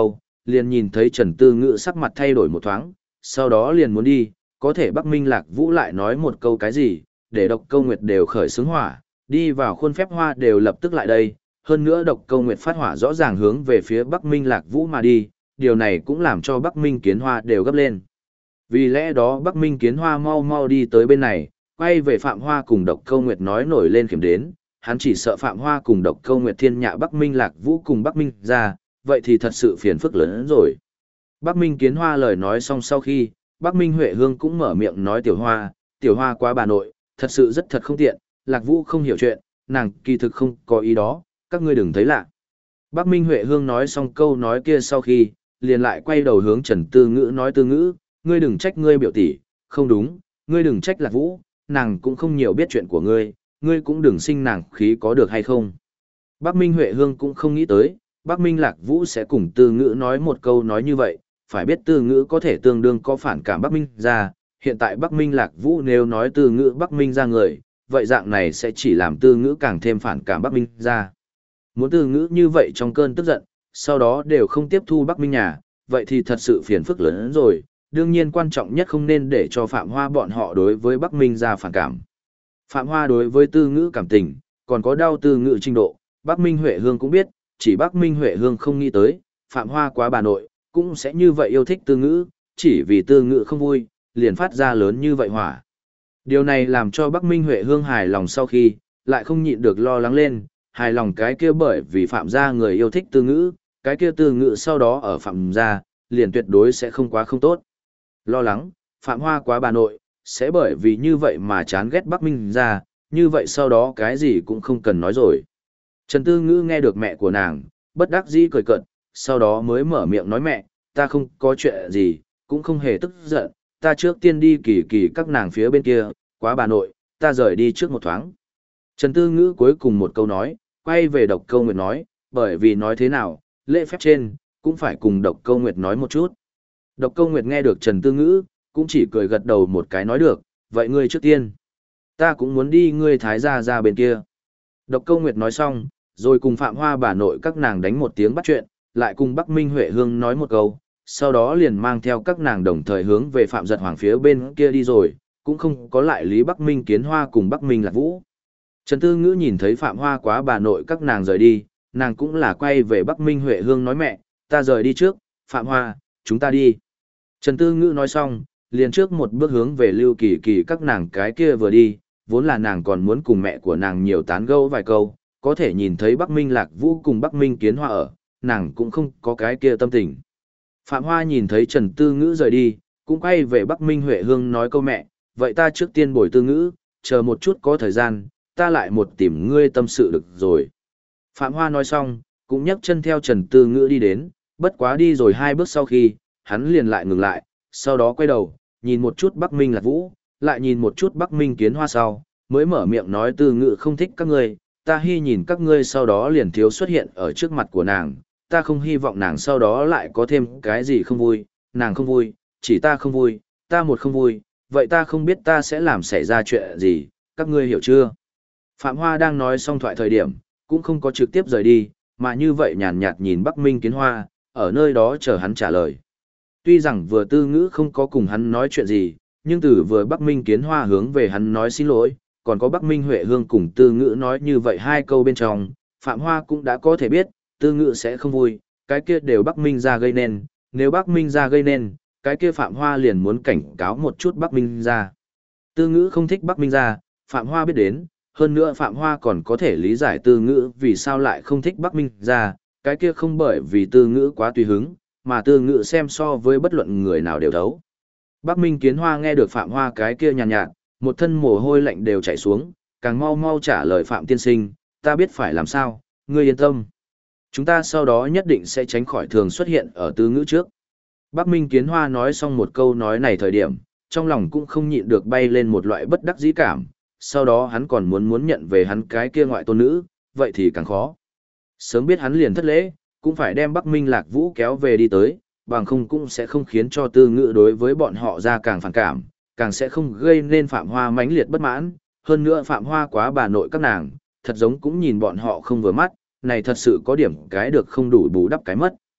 liền nhìn thấy Trần Tư Ngữ sắc mặt thay đổi một thoáng, sau đó liền muốn đi, có thể Bắc Minh Lạc Vũ lại nói một câu cái gì, để Độc Câu Nguyệt đều khởi xướng hỏa, đi vào khuôn phép hoa đều lập tức lại đây, hơn nữa Độc Câu Nguyệt phát hỏa rõ ràng hướng về phía Bắc Minh Lạc Vũ mà đi, điều này cũng làm cho Bắc Minh Kiến Hoa đều gấp lên. Vì lẽ đó Bắc Minh Kiến Hoa mau mau đi tới bên này, quay về Phạm Hoa cùng Độc Câu Nguyệt nói nổi lên kiểm đến, hắn chỉ sợ Phạm Hoa cùng Độc Câu Nguyệt thiên nhạ Bắc Minh Lạc Vũ cùng Bắc Minh ra, vậy thì thật sự phiền phức lớn hơn rồi. Bắc Minh Kiến Hoa lời nói xong sau khi, Bắc Minh Huệ Hương cũng mở miệng nói Tiểu Hoa quá bà nội, thật sự rất thật không tiện, Lạc Vũ không hiểu chuyện, nàng kỳ thực không có ý đó, các ngươi đừng thấy lạ. Bắc Minh Huệ Hương nói xong câu nói kia sau khi, liền lại quay đầu hướng Trần Tư Ngữ nói Tư Ngữ, ngươi đừng trách ngươi biểu tỷ, không đúng, ngươi đừng trách Lạc Vũ, nàng cũng không nhiều biết chuyện của ngươi cũng đừng sinh nàng khí có được hay không. Bắc Minh Huệ Hương cũng không nghĩ tới, Bắc Minh Lạc Vũ sẽ cùng Tư Ngữ nói một câu nói như vậy, phải biết Tư Ngữ có thể tương đương có phản cảm Bắc Minh ra, hiện tại Bắc Minh Lạc Vũ nếu nói Tư Ngữ Bắc Minh ra người, vậy dạng này sẽ chỉ làm Tư Ngữ càng thêm phản cảm Bắc Minh ra. Muốn Tư Ngữ như vậy trong cơn tức giận, sau đó đều không tiếp thu Bắc Minh nhà, vậy thì thật sự phiền phức lớn hơn rồi, đương nhiên quan trọng nhất không nên để cho Phạm Hoa bọn họ đối với Bắc Minh ra phản cảm. Phạm Hoa đối với Tư Ngữ cảm tình, còn có đau Tư Ngữ trình độ, Bắc Minh Huệ Hương cũng biết, chỉ Bắc Minh Huệ Hương không nghĩ tới, Phạm Hoa quá bà nội, cũng sẽ như vậy yêu thích Tư Ngữ, chỉ vì Tư Ngữ không vui, liền phát ra lớn như vậy hỏa. Điều này làm cho Bắc Minh Huệ Hương hài lòng sau khi, lại không nhịn được lo lắng lên, hài lòng cái kia bởi vì Phạm gia người yêu thích Tư Ngữ, cái kia Tư Ngữ sau đó ở Phạm gia, liền tuyệt đối sẽ không quá không tốt. Lo lắng, Phạm Hoa quá bà nội, sẽ bởi vì như vậy mà chán ghét Bắc Minh gia, như vậy sau đó cái gì cũng không cần nói rồi. Trần Tư Ngữ nghe được mẹ của nàng, bất đắc dĩ cười cợt, sau đó mới mở miệng nói mẹ, ta không có chuyện gì, cũng không hề tức giận, ta trước tiên đi kỳ kỳ các nàng phía bên kia, quá bà nội, ta rời đi trước một thoáng. Trần Tư Ngữ cuối cùng một câu nói, quay về Độc Câu Nguyệt nói, bởi vì nói thế nào, lễ phép trên, cũng phải cùng Độc Câu Nguyệt nói một chút. Độc Câu Nguyệt nghe được Trần Tư Ngữ, cũng chỉ cười gật đầu một cái nói được, vậy ngươi trước tiên. Ta cũng muốn đi ngươi thái gia ra bên kia. Độc Câu Nguyệt nói xong, rồi cùng Phạm Hoa bà nội các nàng đánh một tiếng bắt chuyện, lại cùng Bắc Minh Huệ Hương nói một câu, sau đó liền mang theo các nàng đồng thời hướng về Phạm Giật Hoàng phía bên kia đi rồi, cũng không có lại lý Bắc Minh Kiến Hoa cùng Bắc Minh Lạc Vũ. Trần Tư Ngữ nhìn thấy Phạm Hoa quá bà nội các nàng rời đi, nàng cũng là quay về Bắc Minh Huệ Hương nói mẹ, ta rời đi trước, Phạm Hoa, chúng ta đi. Trần Tư Ngữ nói xong, liền trước một bước hướng về Lưu Kỳ Kỳ các nàng cái kia vừa đi, vốn là nàng còn muốn cùng mẹ của nàng nhiều tán gẫu vài câu, có thể nhìn thấy Bắc Minh Lạc Vũ cùng Bắc Minh Kiến Hoa ở, nàng cũng không có cái kia tâm tình. Phạm Hoa nhìn thấy Trần Tư Ngữ rời đi, cũng quay về Bắc Minh Huệ Hương nói câu mẹ, vậy ta trước tiên bồi Tư Ngữ, chờ một chút có thời gian, ta lại một tìm ngươi tâm sự được rồi. Phạm Hoa nói xong, cũng nhấc chân theo Trần Tư Ngữ đi đến, bất quá đi rồi 2 bước sau khi, hắn liền lại ngừng lại, sau đó quay đầu, nhìn một chút Bắc Minh Lạc Vũ, lại nhìn một chút Bắc Minh Kiến Hoa sau, mới mở miệng nói Tư Ngữ không thích các ngươi, ta hy nhìn các ngươi sau đó liền thiếu xuất hiện ở trước mặt của nàng, ta không hy vọng nàng sau đó lại có thêm cái gì không vui, nàng không vui, chỉ ta không vui, ta một không vui, vậy ta không biết ta sẽ làm xảy ra chuyện gì, các ngươi hiểu chưa? Phạm Hoa đang nói xong thoại thời điểm, cũng không có trực tiếp rời đi, mà như vậy nhàn nhạt nhìn Bắc Minh Kiến Hoa, ở nơi đó chờ hắn trả lời. Tuy rằng vừa Tư Ngữ không có cùng hắn nói chuyện gì, nhưng từ vừa Bắc Minh Kiến Hoa hướng về hắn nói xin lỗi, còn có Bắc Minh Huệ Hương cùng Tư Ngữ nói như vậy 2 câu bên trong, Phạm Hoa cũng đã có thể biết, Tư Ngữ sẽ không vui, cái kia đều Bắc Minh ra gây nên, nếu Bắc Minh ra gây nên, cái kia Phạm Hoa liền muốn cảnh cáo một chút Bắc Minh ra. Tư Ngữ không thích Bắc Minh ra, Phạm Hoa biết đến, hơn nữa Phạm Hoa còn có thể lý giải Tư Ngữ vì sao lại không thích Bắc Minh ra, cái kia không bởi vì Tư Ngữ quá tùy hứng, mà Tư Ngữ xem so với bất luận người nào đều thấu. Bắc Minh Kiến Hoa nghe được Phạm Hoa cái kia nhàn nhạt, một thân mồ hôi lạnh đều chảy xuống, càng mau mau trả lời Phạm tiên sinh, ta biết phải làm sao, ngươi yên tâm. Chúng ta sau đó nhất định sẽ tránh khỏi thường xuất hiện ở Tư Ngữ trước. Bắc Minh Kiến Hoa nói xong một câu nói này thời điểm, trong lòng cũng không nhịn được bay lên một loại bất đắc dĩ cảm, sau đó hắn còn muốn nhận về hắn cái kia ngoại tôn nữ, vậy thì càng khó. Sớm biết hắn liền thất lễ, cũng phải đem Bắc Minh Lạc Vũ kéo về đi tới, bằng không cũng sẽ không khiến cho Tư Ngữ đối với bọn họ ra càng phản cảm, càng sẽ không gây nên Phạm Hoa mãnh liệt bất mãn, hơn nữa Phạm Hoa quá bà nội các nàng, thật giống cũng nhìn bọn họ không vừa mắt, này thật sự có điểm cái được không đủ bù đắp cái mất.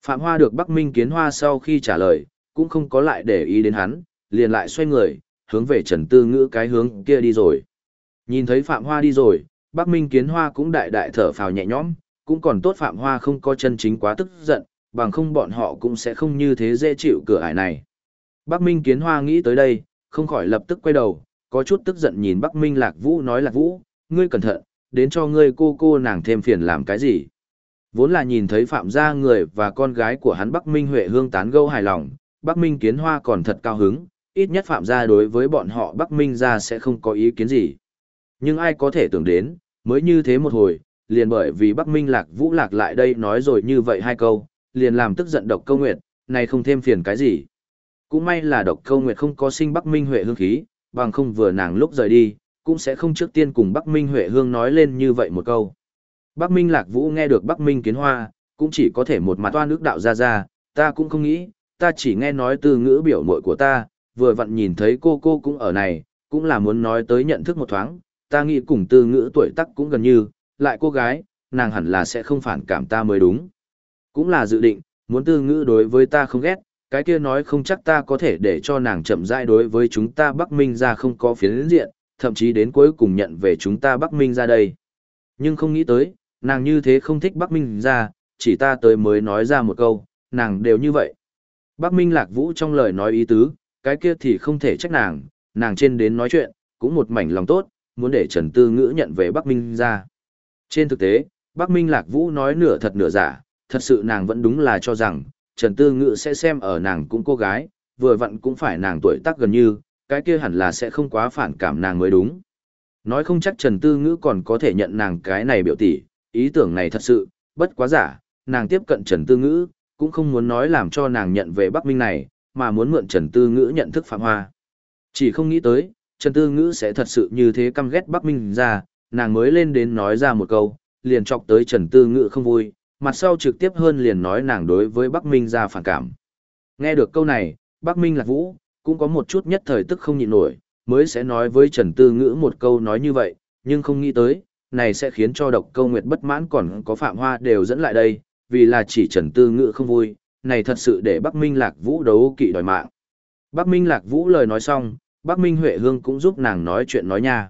Phạm Hoa được Bắc Minh Kiến Hoa sau khi trả lời, cũng không có lại để ý đến hắn, liền lại xoay người, hướng về Trần Tư Ngữ cái hướng kia đi rồi. Nhìn thấy Phạm Hoa đi rồi, Bắc Minh Kiến Hoa cũng đại đại thở phào nhẹ nhõm, cũng còn tốt Phạm Hoa không có chân chính quá tức giận, bằng không bọn họ cũng sẽ không như thế dễ chịu cửa ải này. Bắc Minh Kiến Hoa nghĩ tới đây, không khỏi lập tức quay đầu, có chút tức giận nhìn Bắc Minh Lạc Vũ nói: Lạc Vũ, ngươi cẩn thận, đến cho ngươi cô nàng thêm phiền làm cái gì. Vốn là nhìn thấy Phạm gia người và con gái của hắn Bắc Minh Huệ Hương tán gẫu hài lòng, Bắc Minh Kiến Hoa còn thật cao hứng, ít nhất Phạm gia đối với bọn họ Bắc Minh gia sẽ không có ý kiến gì. Nhưng ai có thể tưởng đến, mới như thế một hồi, liền bởi vì Bắc Minh Lạc Vũ lạc lại đây nói rồi như vậy hai câu, liền làm tức giận Độc Câu Nguyệt, này không thêm phiền cái gì. Cũng may là Độc Câu Nguyệt không có sinh Bắc Minh Huệ Hương khí, bằng không vừa nàng lúc rời đi, cũng sẽ không trước tiên cùng Bắc Minh Huệ Hương nói lên như vậy một câu. Bắc Minh Lạc Vũ nghe được Bắc Minh Kiến Hoa, cũng chỉ có thể một mặt oan ức đạo ra, ta cũng không nghĩ, ta chỉ nghe nói Tư Ngữ biểu muội của ta, vừa vặn nhìn thấy cô cũng ở này, cũng là muốn nói tới nhận thức một thoáng, ta nghĩ cùng Tư Ngữ tuổi tác cũng gần như, lại cô gái, nàng hẳn là sẽ không phản cảm ta mới đúng. Cũng là dự định, muốn Tư Ngữ đối với ta không ghét, cái kia nói không chắc ta có thể để cho nàng chậm rãi đối với chúng ta Bắc Minh ra không có phiến diện, thậm chí đến cuối cùng nhận về chúng ta Bắc Minh ra đây. Nhưng không nghĩ tới, nàng như thế không thích Bắc Minh ra, chỉ ta tới mới nói ra một câu, nàng đều như vậy. Bắc Minh Lạc Vũ trong lời nói ý tứ, cái kia thì không thể trách nàng trên đến nói chuyện, cũng một mảnh lòng tốt, muốn để Trần Tư Ngữ nhận về Bắc Minh ra. Trên thực tế, Bắc Minh Lạc Vũ nói nửa thật nửa giả, thật sự nàng vẫn đúng là cho rằng, Trần Tư Ngữ sẽ xem ở nàng cũng cô gái, vừa vặn cũng phải nàng tuổi tác gần như, cái kia hẳn là sẽ không quá phản cảm nàng mới đúng. Nói không chắc Trần Tư Ngữ còn có thể nhận nàng cái này biểu tỷ, ý tưởng này thật sự, bất quá giả, nàng tiếp cận Trần Tư Ngữ, cũng không muốn nói làm cho nàng nhận về Bắc Minh này, mà muốn mượn Trần Tư Ngữ nhận thức Phạm Hoa. Chỉ không nghĩ tới, Trần Tư Ngữ sẽ thật sự như thế căm ghét Bắc Minh ra, nàng mới lên đến nói ra một câu, liền chọc tới Trần Tư Ngữ không vui, mặt sau trực tiếp hơn liền nói nàng đối với Bắc Minh ra phản cảm. Nghe được câu này, Bắc Minh Lạc Vũ, cũng có một chút nhất thời tức không nhịn nổi, mới sẽ nói với Trần Tư Ngữ một câu nói như vậy, nhưng không nghĩ tới, này sẽ khiến cho Độc Câu Nguyệt bất mãn còn có Phạm Hoa đều dẫn lại đây, vì là chỉ Trần Tư Ngữ không vui, này thật sự để Bắc Minh Lạc Vũ đấu kỵ đòi mạng. Bắc Minh Lạc Vũ lời nói xong, Bắc Minh Huệ Hương cũng giúp nàng nói chuyện nói nha.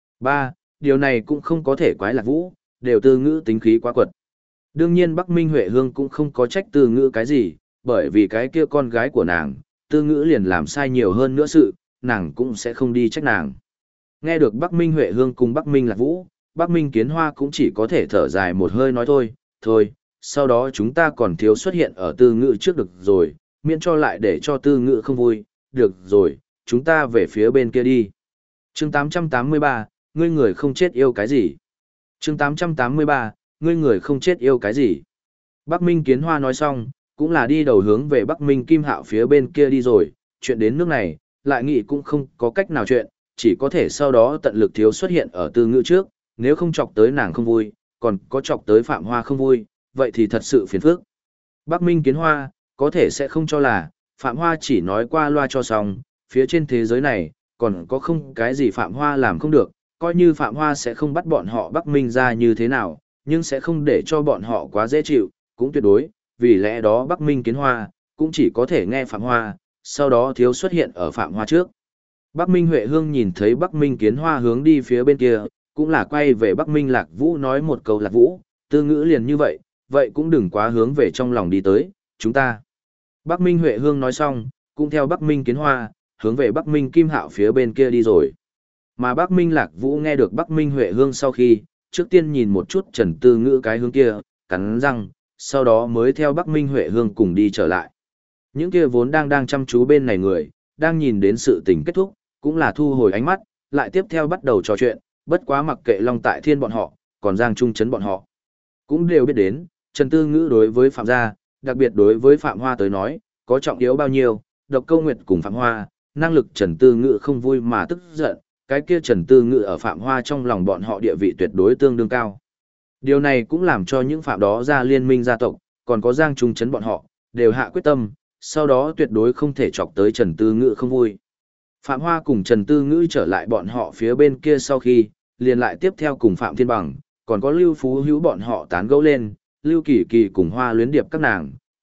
Điều này cũng không có thể quái Lạc Vũ, đều Tư Ngữ tính khí quá quật. Đương nhiên Bắc Minh Huệ Hương cũng không có trách Tư Ngữ cái gì, bởi vì cái kia con gái của nàng, Tư Ngữ liền làm sai nhiều hơn nữa sự, nàng cũng sẽ không đi trách nàng. Nghe được Bắc Minh Huệ Hương cùng Bắc Minh Lạc Vũ, Bắc Minh Kiến Hoa cũng chỉ có thể thở dài một hơi nói thôi, sau đó chúng ta còn thiếu xuất hiện ở Tư Ngữ trước được rồi, miễn cho lại để cho Tư Ngữ không vui, được rồi, chúng ta về phía bên kia đi. Chương 883, ngươi người không chết yêu cái gì? Chương 883, ngươi người không chết yêu cái gì? Bắc Minh Kiến Hoa nói xong, cũng là đi đầu hướng về Bắc Minh Kim Hạo phía bên kia đi rồi, chuyện đến nước này, lại nghĩ cũng không có cách nào chuyện, chỉ có thể sau đó tận lực thiếu xuất hiện ở Tư Ngữ trước, nếu không chọc tới nàng không vui, còn có chọc tới Phạm Hoa không vui, vậy thì thật sự phiền phức. Bắc Minh Kiến Hoa, có thể sẽ không cho là, Phạm Hoa chỉ nói qua loa cho xong, phía trên thế giới này, còn có không cái gì Phạm Hoa làm không được, coi như Phạm Hoa sẽ không bắt bọn họ Bắc Minh ra như thế nào, nhưng sẽ không để cho bọn họ quá dễ chịu, cũng tuyệt đối, vì lẽ đó Bắc Minh Kiến Hoa, cũng chỉ có thể nghe Phạm Hoa, sau đó thiếu xuất hiện ở Phạm Hoa trước. Bắc Minh Huệ Hương nhìn thấy Bắc Minh Kiến Hoa hướng đi phía bên kia, cũng là quay về Bắc Minh Lạc Vũ nói một câu Lạc Vũ, Tư Ngữ liền như vậy, vậy cũng đừng quá hướng về trong lòng đi tới, chúng ta. Bắc Minh Huệ Hương nói xong, cũng theo Bắc Minh Kiến Hoa, hướng về Bắc Minh Kim Hạo phía bên kia đi rồi. Mà Bắc Minh Lạc Vũ nghe được Bắc Minh Huệ Hương sau khi, trước tiên nhìn một chút Trần Tư Ngữ cái hướng kia, cắn răng, sau đó mới theo Bắc Minh Huệ Hương cùng đi trở lại. Những kia vốn đang chăm chú bên này người, đang nhìn đến sự tình kết thúc, cũng là thu hồi ánh mắt, lại tiếp theo bắt đầu trò chuyện, bất quá mặc kệ Long Tại Thiên bọn họ, còn Giang Trung Trấn bọn họ. Cũng đều biết đến, Trần Tư Ngữ đối với Phạm gia, đặc biệt đối với Phạm Hoa tới nói, có trọng yếu bao nhiêu, Độc Câu Nguyệt cùng Phạm Hoa, năng lực Trần Tư Ngữ không vui mà tức giận, cái kia Trần Tư Ngữ ở Phạm Hoa trong lòng bọn họ địa vị tuyệt đối tương đương cao. Điều này cũng làm cho những phạm đó ra liên minh gia tộc, còn có Giang Trung Trấn bọn họ, đều hạ quyết tâm, sau đó tuyệt đối không thể chọc tới Trần Tư Ngữ không vui. Phạm Hoa cùng Trần Tư Ngữ trở lại bọn họ phía bên kia sau khi, liền lại tiếp theo cùng Phạm Thiên Bằng, còn có Lưu Phú Hữu bọn họ tán gẫu lên, Lưu Kỳ Kỳ cùng Hoa Luyến Điệp các nàng,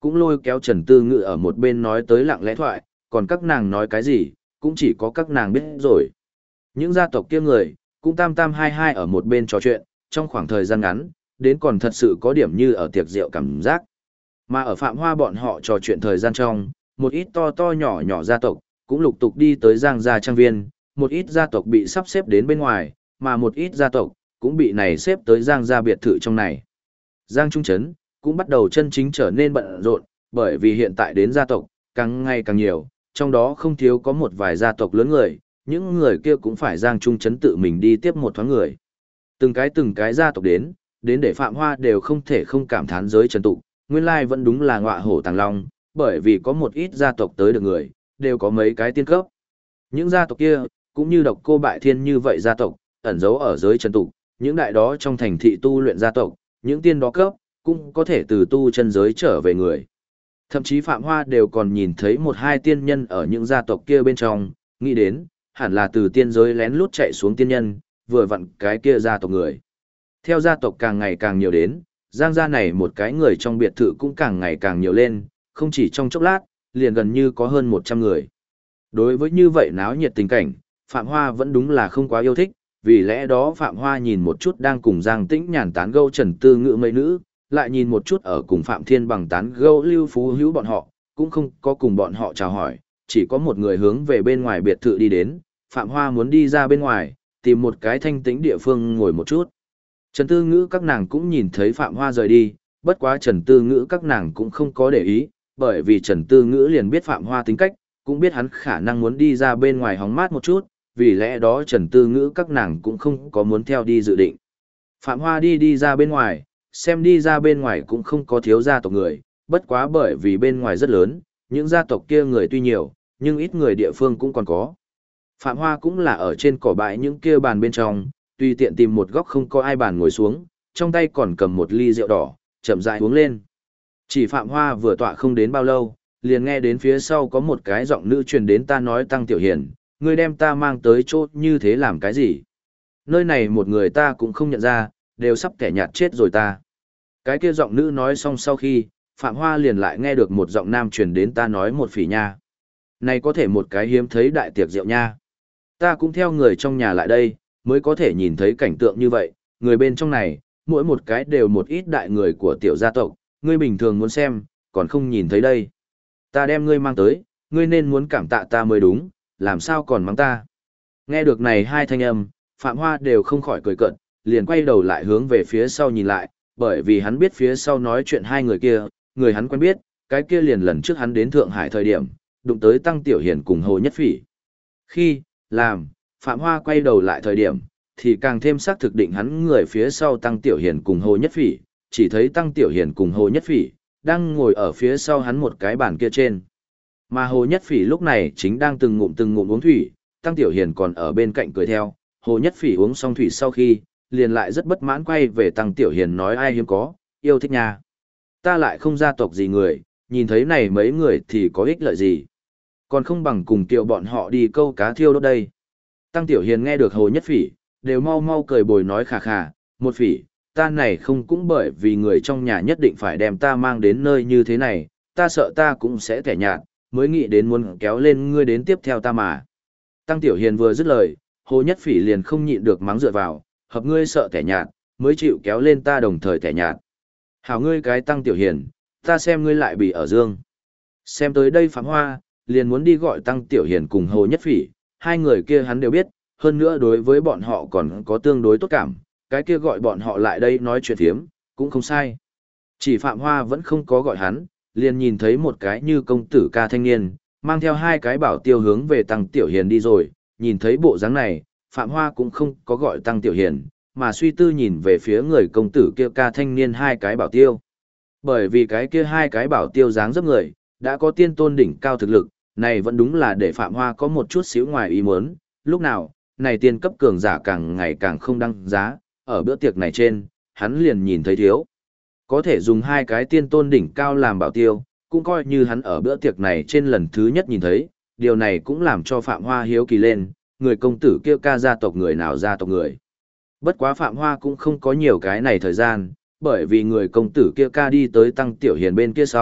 cũng lôi kéo Trần Tư Ngữ ở một bên nói tới lặng lẽ thoại, còn các nàng nói cái gì, cũng chỉ có các nàng biết rồi. Những gia tộc kia người, cũng tam tam hai hai ở một bên trò chuyện, trong khoảng thời gian ngắn, đến còn thật sự có điểm như ở tiệc rượu cảm giác. Mà ở Phạm Hoa bọn họ trò chuyện thời gian trong, một ít to to nhỏ nhỏ gia tộc, cũng lục tục đi tới Giang gia trang viên, một ít gia tộc bị sắp xếp đến bên ngoài, mà một ít gia tộc, cũng bị này xếp tới Giang gia biệt thự trong này. Giang Trung Trấn, cũng bắt đầu chân chính trở nên bận rộn, bởi vì hiện tại đến gia tộc, càng ngày càng nhiều, trong đó không thiếu có một vài gia tộc lớn người, những người kia cũng phải Giang Trung Trấn tự mình đi tiếp một thoáng người. Từng cái gia tộc đến để Phạm Hoa đều không thể không cảm thán giới trần tụ, nguyên lai vẫn đúng là ngọa hổ tàng long, bởi vì có một ít gia tộc tới được người, đều có mấy cái tiên cấp. Những gia tộc kia, cũng như Độc Cô Bại Thiên như vậy gia tộc, ẩn giấu ở giới trần tụ, những đại đó trong thành thị tu luyện gia tộc, những tiên đó cấp, cũng có thể từ tu chân giới trở về người. Thậm chí Phạm Hoa đều còn nhìn thấy một hai tiên nhân ở những gia tộc kia bên trong, nghĩ đến, hẳn là từ tiên giới lén lút chạy xuống tiên nhân, vừa vặn cái kia gia tộc người. Theo gia tộc càng ngày càng nhiều đến, Giang gia này một cái người trong biệt thự cũng càng ngày càng nhiều lên, không chỉ trong chốc lát, liền gần như có hơn 100 người. Đối với như vậy náo nhiệt tình cảnh, Phạm Hoa vẫn đúng là không quá yêu thích, vì lẽ đó Phạm Hoa nhìn một chút đang cùng Giang Tĩnh nhàn tán gẫu Trần Tư Ngữ mấy nữ, lại nhìn một chút ở cùng Phạm Thiên bằng tán gẫu Lưu Phú Hữu bọn họ, cũng không có cùng bọn họ chào hỏi, chỉ có một người hướng về bên ngoài biệt thự đi đến, Phạm Hoa muốn đi ra bên ngoài, tìm một cái thanh tĩnh địa phương ngồi một chút. Trần Tư Ngữ các nàng cũng nhìn thấy Phạm Hoa rời đi, bất quá Trần Tư Ngữ các nàng cũng không có để ý, bởi vì Trần Tư Ngữ liền biết Phạm Hoa tính cách, cũng biết hắn khả năng muốn đi ra bên ngoài hóng mát một chút, vì lẽ đó Trần Tư Ngữ các nàng cũng không có muốn theo đi dự định. Phạm Hoa đi ra bên ngoài, xem đi ra bên ngoài cũng không có thiếu gia tộc người, bất quá bởi vì bên ngoài rất lớn, những gia tộc kia người tuy nhiều, nhưng ít người địa phương cũng còn có. Phạm Hoa cũng là ở trên cỏ bãi những kia bàn bên trong, tùy tiện tìm một góc không có ai bàn ngồi xuống, trong tay còn cầm một ly rượu đỏ, chậm rãi uống lên. Chỉ Phạm Hoa vừa tọa không đến bao lâu, liền nghe đến phía sau có một cái giọng nữ truyền đến, ta nói Tăng Tiểu Hiền, ngươi đem ta mang tới chỗ như thế làm cái gì? Nơi này một người ta cũng không nhận ra, đều sắp kẻ nhạt chết rồi ta. Cái kia giọng nữ nói xong sau khi, Phạm Hoa liền lại nghe được một giọng nam truyền đến, ta nói một phỉ nha. Này có thể một cái hiếm thấy đại tiệc rượu nha. Ta cũng theo người trong nhà lại đây, mới có thể nhìn thấy cảnh tượng như vậy, người bên trong này, mỗi một cái đều một ít đại người của tiểu gia tộc, ngươi bình thường muốn xem, còn không nhìn thấy đây. Ta đem ngươi mang tới, ngươi nên muốn cảm tạ ta mới đúng, làm sao còn mắng ta. Nghe được này hai thanh âm, Phạm Hoa đều không khỏi cười cợt, liền quay đầu lại hướng về phía sau nhìn lại, bởi vì hắn biết phía sau nói chuyện hai người kia, người hắn quen biết, cái kia liền lần trước hắn đến Thượng Hải thời điểm, đụng tới Tăng Tiểu Hiền cùng Hồ Nhất Phỉ. Khi, làm, Phạm Hoa quay đầu lại thời điểm, thì càng thêm xác thực định hắn người phía sau Tăng Tiểu Hiền cùng Hồ Nhất Phỉ, chỉ thấy Tăng Tiểu Hiền cùng Hồ Nhất Phỉ, đang ngồi ở phía sau hắn một cái bàn kia trên. Mà Hồ Nhất Phỉ lúc này chính đang từng ngụm uống thủy, Tăng Tiểu Hiền còn ở bên cạnh cười theo, Hồ Nhất Phỉ uống xong thủy sau khi, liền lại rất bất mãn quay về Tăng Tiểu Hiền nói ai hiếm có, yêu thích nha. Ta lại không gia tộc gì người, nhìn thấy này mấy người thì có ích lợi gì. Còn không bằng cùng kiệu bọn họ đi câu cá thiêu đốt đây. Tăng Tiểu Hiền nghe được Hồ Nhất Phỉ, đều mau mau cười bồi nói khà khà, một phỉ, ta này không cũng bởi vì người trong nhà nhất định phải đem ta mang đến nơi như thế này, ta sợ ta cũng sẽ kẻ nhạt, mới nghĩ đến muốn kéo lên ngươi đến tiếp theo ta mà. Tăng Tiểu Hiền vừa dứt lời, Hồ Nhất Phỉ liền không nhịn được mắng dựa vào, hợp ngươi sợ kẻ nhạt, mới chịu kéo lên ta đồng thời kẻ nhạt. Hảo ngươi cái Tăng Tiểu Hiền, ta xem ngươi lại bị ở dương. Xem tới đây Phạm Hoa, liền muốn đi gọi Tăng Tiểu Hiền cùng Hồ Nhất Phỉ, hai người kia hắn đều biết, hơn nữa đối với bọn họ còn có tương đối tốt cảm, cái kia gọi bọn họ lại đây nói chuyện thiếm, cũng không sai. Chỉ Phạm Hoa vẫn không có gọi hắn, liền nhìn thấy một cái như công tử ca thanh niên, mang theo hai cái bảo tiêu hướng về Tăng Tiểu Hiền đi rồi, nhìn thấy bộ dáng này, Phạm Hoa cũng không có gọi Tăng Tiểu Hiền, mà suy tư nhìn về phía người công tử kia ca thanh niên hai cái bảo tiêu. Bởi vì cái kia hai cái bảo tiêu dáng dấp người, đã có tiên tôn đỉnh cao thực lực, này vẫn đúng là để Phạm Hoa có một chút xíu ngoài ý muốn, lúc nào, này tiên cấp cường giả càng ngày càng không đăng giá, ở bữa tiệc này trên, hắn liền nhìn thấy thiếu. Có thể dùng hai cái tiên tôn đỉnh cao làm bảo tiêu, cũng coi như hắn ở bữa tiệc này trên lần thứ nhất nhìn thấy, điều này cũng làm cho Phạm Hoa hiếu kỳ lên, người công tử kia ca gia tộc người nào gia tộc người. Bất quá Phạm Hoa cũng không có nhiều cái này thời gian, bởi vì người công tử kia ca đi tới Tăng Tiểu Hiền bên kia sau,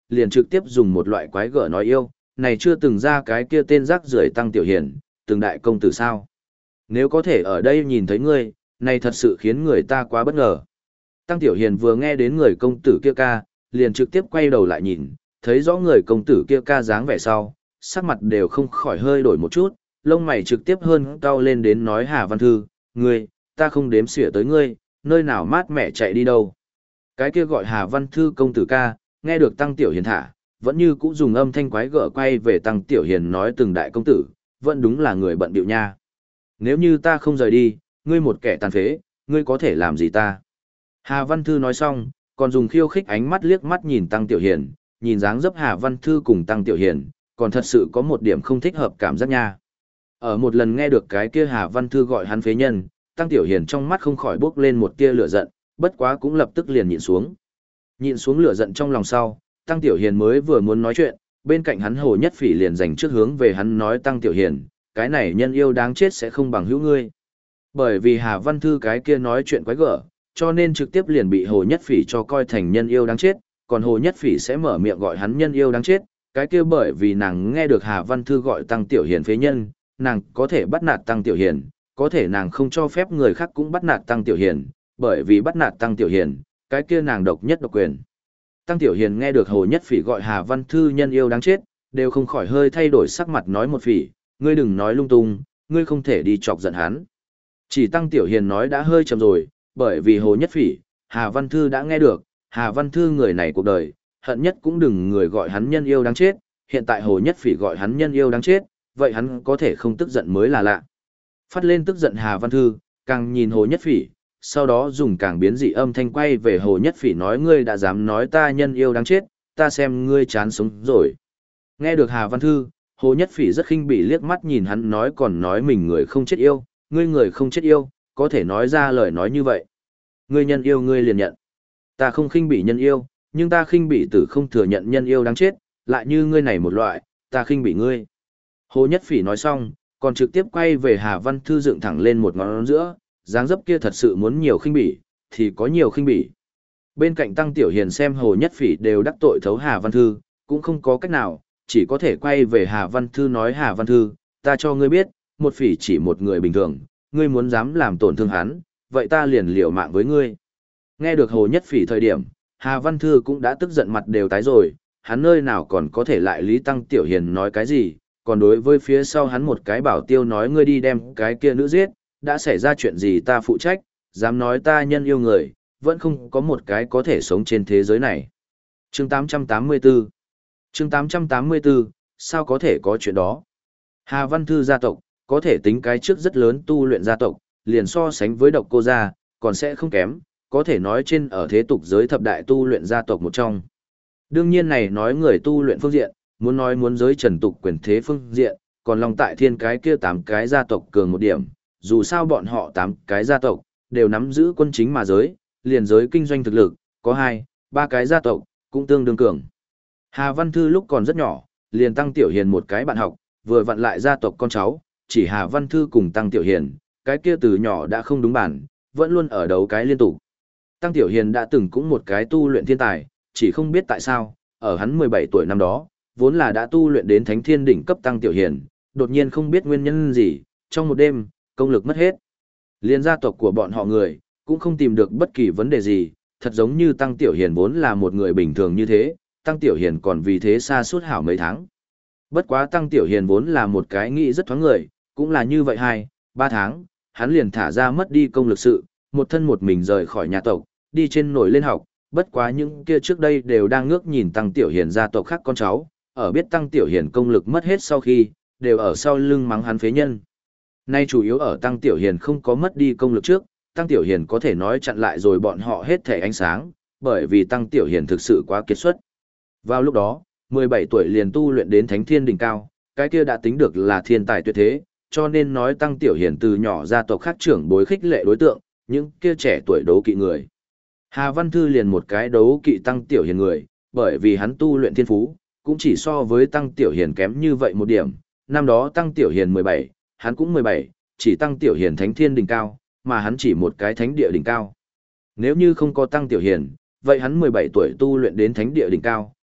liền trực tiếp dùng một loại quái gở nói yêu, này chưa từng ra cái kia tên rác rưởi Tăng Tiểu Hiền, từng đại công tử sao. Nếu có thể ở đây nhìn thấy ngươi, này thật sự khiến người ta quá bất ngờ. Tăng Tiểu Hiền vừa nghe đến người công tử kia ca, liền trực tiếp quay đầu lại nhìn, thấy rõ người công tử kia ca dáng vẻ sau, sắc mặt đều không khỏi hơi đổi một chút, lông mày trực tiếp hơn cau lên đến nói Hà Văn Thư, ngươi, ta không đếm xỉa tới ngươi, nơi nào mát mẹ chạy đi đâu. Cái kia gọi Hà Văn Thư công tử ca, nghe được Tăng Tiểu Hiền thả, vẫn như cũ dùng âm thanh quái gở quay về Tăng Tiểu Hiền nói từng đại công tử, vẫn đúng là người bận điệu nha. Nếu như ta không rời đi, ngươi một kẻ tàn phế, ngươi có thể làm gì ta? Hà Văn Thư nói xong, còn dùng khiêu khích ánh mắt liếc mắt nhìn Tăng Tiểu Hiền, nhìn dáng dấp Hà Văn Thư cùng Tăng Tiểu Hiền, còn thật sự có một điểm không thích hợp cảm giác nha. Ở một lần nghe được cái kia Hà Văn Thư gọi hắn phế nhân, Tăng Tiểu Hiền trong mắt không khỏi bốc lên một tia lửa giận, bất quá cũng lập tức liền nhịn xuống. Nhịn xuống lửa giận trong lòng sau, Tăng Tiểu Hiền mới vừa muốn nói chuyện, bên cạnh hắn Hồ Nhất Phỉ liền dành trước hướng về hắn nói Tăng Tiểu Hiền, cái này nhân yêu đáng chết sẽ không bằng hữu ngươi. Bởi vì Hà Văn Thư cái kia nói chuyện quái gở, cho nên trực tiếp liền bị Hồ Nhất Phỉ cho coi thành nhân yêu đáng chết, còn Hồ Nhất Phỉ sẽ mở miệng gọi hắn nhân yêu đáng chết, cái kia bởi vì nàng nghe được Hà Văn Thư gọi Tăng Tiểu Hiền phế nhân, nàng có thể bắt nạt Tăng Tiểu Hiền, có thể nàng không cho phép người khác cũng bắt nạt Tăng Tiểu Hiền, bởi vì bắt nạt Tăng Tiểu Hiền, cái kia nàng độc nhất độc quyền. Tăng Tiểu Hiền nghe được Hồ Nhất Phỉ gọi Hà Văn Thư nhân yêu đáng chết, đều không khỏi hơi thay đổi sắc mặt nói một phỉ, ngươi đừng nói lung tung, ngươi không thể đi chọc giận hắn. Chỉ Tăng Tiểu Hiền nói đã hơi chậm rồi, bởi vì Hồ Nhất Phỉ, Hà Văn Thư đã nghe được, Hà Văn Thư người này cuộc đời, hận nhất cũng đừng người gọi hắn nhân yêu đáng chết, hiện tại Hồ Nhất Phỉ gọi hắn nhân yêu đáng chết, vậy hắn có thể không tức giận mới là lạ. Phát lên tức giận Hà Văn Thư, càng nhìn Hồ Nhất Phỉ, sau đó dùng càng biến dị âm thanh quay về Hồ Nhất Phỉ nói ngươi đã dám nói ta nhân yêu đáng chết, ta xem ngươi chán sống rồi. Nghe được Hà Văn Thư, Hồ Nhất Phỉ rất khinh bỉ liếc mắt nhìn hắn nói còn nói mình người không chết yêu, ngươi người không chết yêu, có thể nói ra lời nói như vậy. Ngươi nhân yêu ngươi liền nhận. Ta không khinh bỉ nhân yêu, nhưng ta khinh bỉ tử không thừa nhận nhân yêu đáng chết, lại như ngươi này một loại, ta khinh bỉ ngươi. Hồ Nhất Phỉ nói xong, còn trực tiếp quay về Hà Văn Thư dựng thẳng lên một ngón giữa, dáng dấp kia thật sự muốn nhiều khinh bỉ, thì có nhiều khinh bỉ. Bên cạnh Tăng Tiểu Hiền xem Hồ Nhất Phỉ đều đắc tội thấu Hà Văn Thư, cũng không có cách nào, chỉ có thể quay về Hà Văn Thư nói Hà Văn Thư, ta cho ngươi biết, một phỉ chỉ một người bình thường, ngươi muốn dám làm tổn thương hắn, vậy ta liền liều mạng với ngươi. Nghe được Hồ Nhất Phỉ thời điểm, Hà Văn Thư cũng đã tức giận mặt đều tái rồi, hắn nơi nào còn có thể lại lý Tăng Tiểu Hiền nói cái gì, còn đối với phía sau hắn một cái bảo tiêu nói ngươi đi đem cái kia nữ giết, đã xảy ra chuyện gì ta phụ trách, dám nói ta nhân yêu người, vẫn không có một cái có thể sống trên thế giới này. Chương 884 Chương 884, sao có thể có chuyện đó? Hà Văn Thư gia tộc, có thể tính cái trước rất lớn tu luyện gia tộc, liền so sánh với Độc Cô gia, còn sẽ không kém, có thể nói trên ở thế tục giới thập đại tu luyện gia tộc một trong. Đương nhiên này nói người tu luyện phương diện, muốn nói muốn giới trần tục quyền thế phương diện, còn Long Tại Thiên cái kia 8 cái gia tộc cường một điểm, dù sao bọn họ 8 cái gia tộc, đều nắm giữ quân chính mà giới, liền giới kinh doanh thực lực, có 2, 3 cái gia tộc, cũng tương đương cường. Hà Văn Thư lúc còn rất nhỏ, liền Tăng Tiểu Hiền một cái bạn học, vừa vặn lại gia tộc con cháu, chỉ Hà Văn Thư cùng Tăng Tiểu Hiền, cái kia từ nhỏ đã không đúng bản, vẫn luôn ở đấu cái liên tục. Tăng Tiểu Hiền đã từng cũng một cái tu luyện thiên tài, chỉ không biết tại sao, ở hắn 17 tuổi năm đó, vốn là đã tu luyện đến Thánh Thiên đỉnh cấp Tăng Tiểu Hiền, đột nhiên không biết nguyên nhân gì, trong một đêm, công lực mất hết. Liên gia tộc của bọn họ người, cũng không tìm được bất kỳ vấn đề gì, thật giống như Tăng Tiểu Hiền vốn là một người bình thường như thế, Tăng Tiểu Hiền còn vì thế xa suốt hảo mấy tháng. Bất quá Tăng Tiểu Hiền vốn là một cái nghĩ rất thoáng người, cũng là như vậy 2, 3 tháng, hắn liền thả ra mất đi công lực sự, một thân một mình rời khỏi nhà tộc, đi trên nổi lên học, bất quá những kia trước đây đều đang ngước nhìn Tăng Tiểu Hiền gia tộc khác con cháu, ở biết Tăng Tiểu Hiền công lực mất hết sau khi, đều ở sau lưng mắng hắn phế nhân. Nay chủ yếu ở Tăng Tiểu Hiền không có mất đi công lực trước, Tăng Tiểu Hiền có thể nói chặn lại rồi bọn họ hết thể ánh sáng, bởi vì Tăng Tiểu Hiền thực sự quá kiệt xuất. Vào lúc đó, 17 tuổi liền tu luyện đến Thánh Thiên đỉnh cao, cái kia đã tính được là thiên tài tuyệt thế, cho nên nói Tăng Tiểu Hiền từ nhỏ gia tộc khác trưởng bối khích lệ đối tượng, những kia trẻ tuổi đấu kỵ người. Hà Văn Thư liền một cái đấu kỵ Tăng Tiểu Hiền người, bởi vì hắn tu luyện thiên phú, cũng chỉ so với Tăng Tiểu Hiền kém như vậy một điểm. Năm đó Tăng Tiểu Hiền 17, hắn cũng 17, chỉ Tăng Tiểu Hiền Thánh Thiên đỉnh cao, mà hắn chỉ một cái Thánh Địa đỉnh cao. Nếu như không có Tăng Tiểu Hiền, vậy hắn 17 tuổi tu luyện đến Thánh Địa đỉnh cao,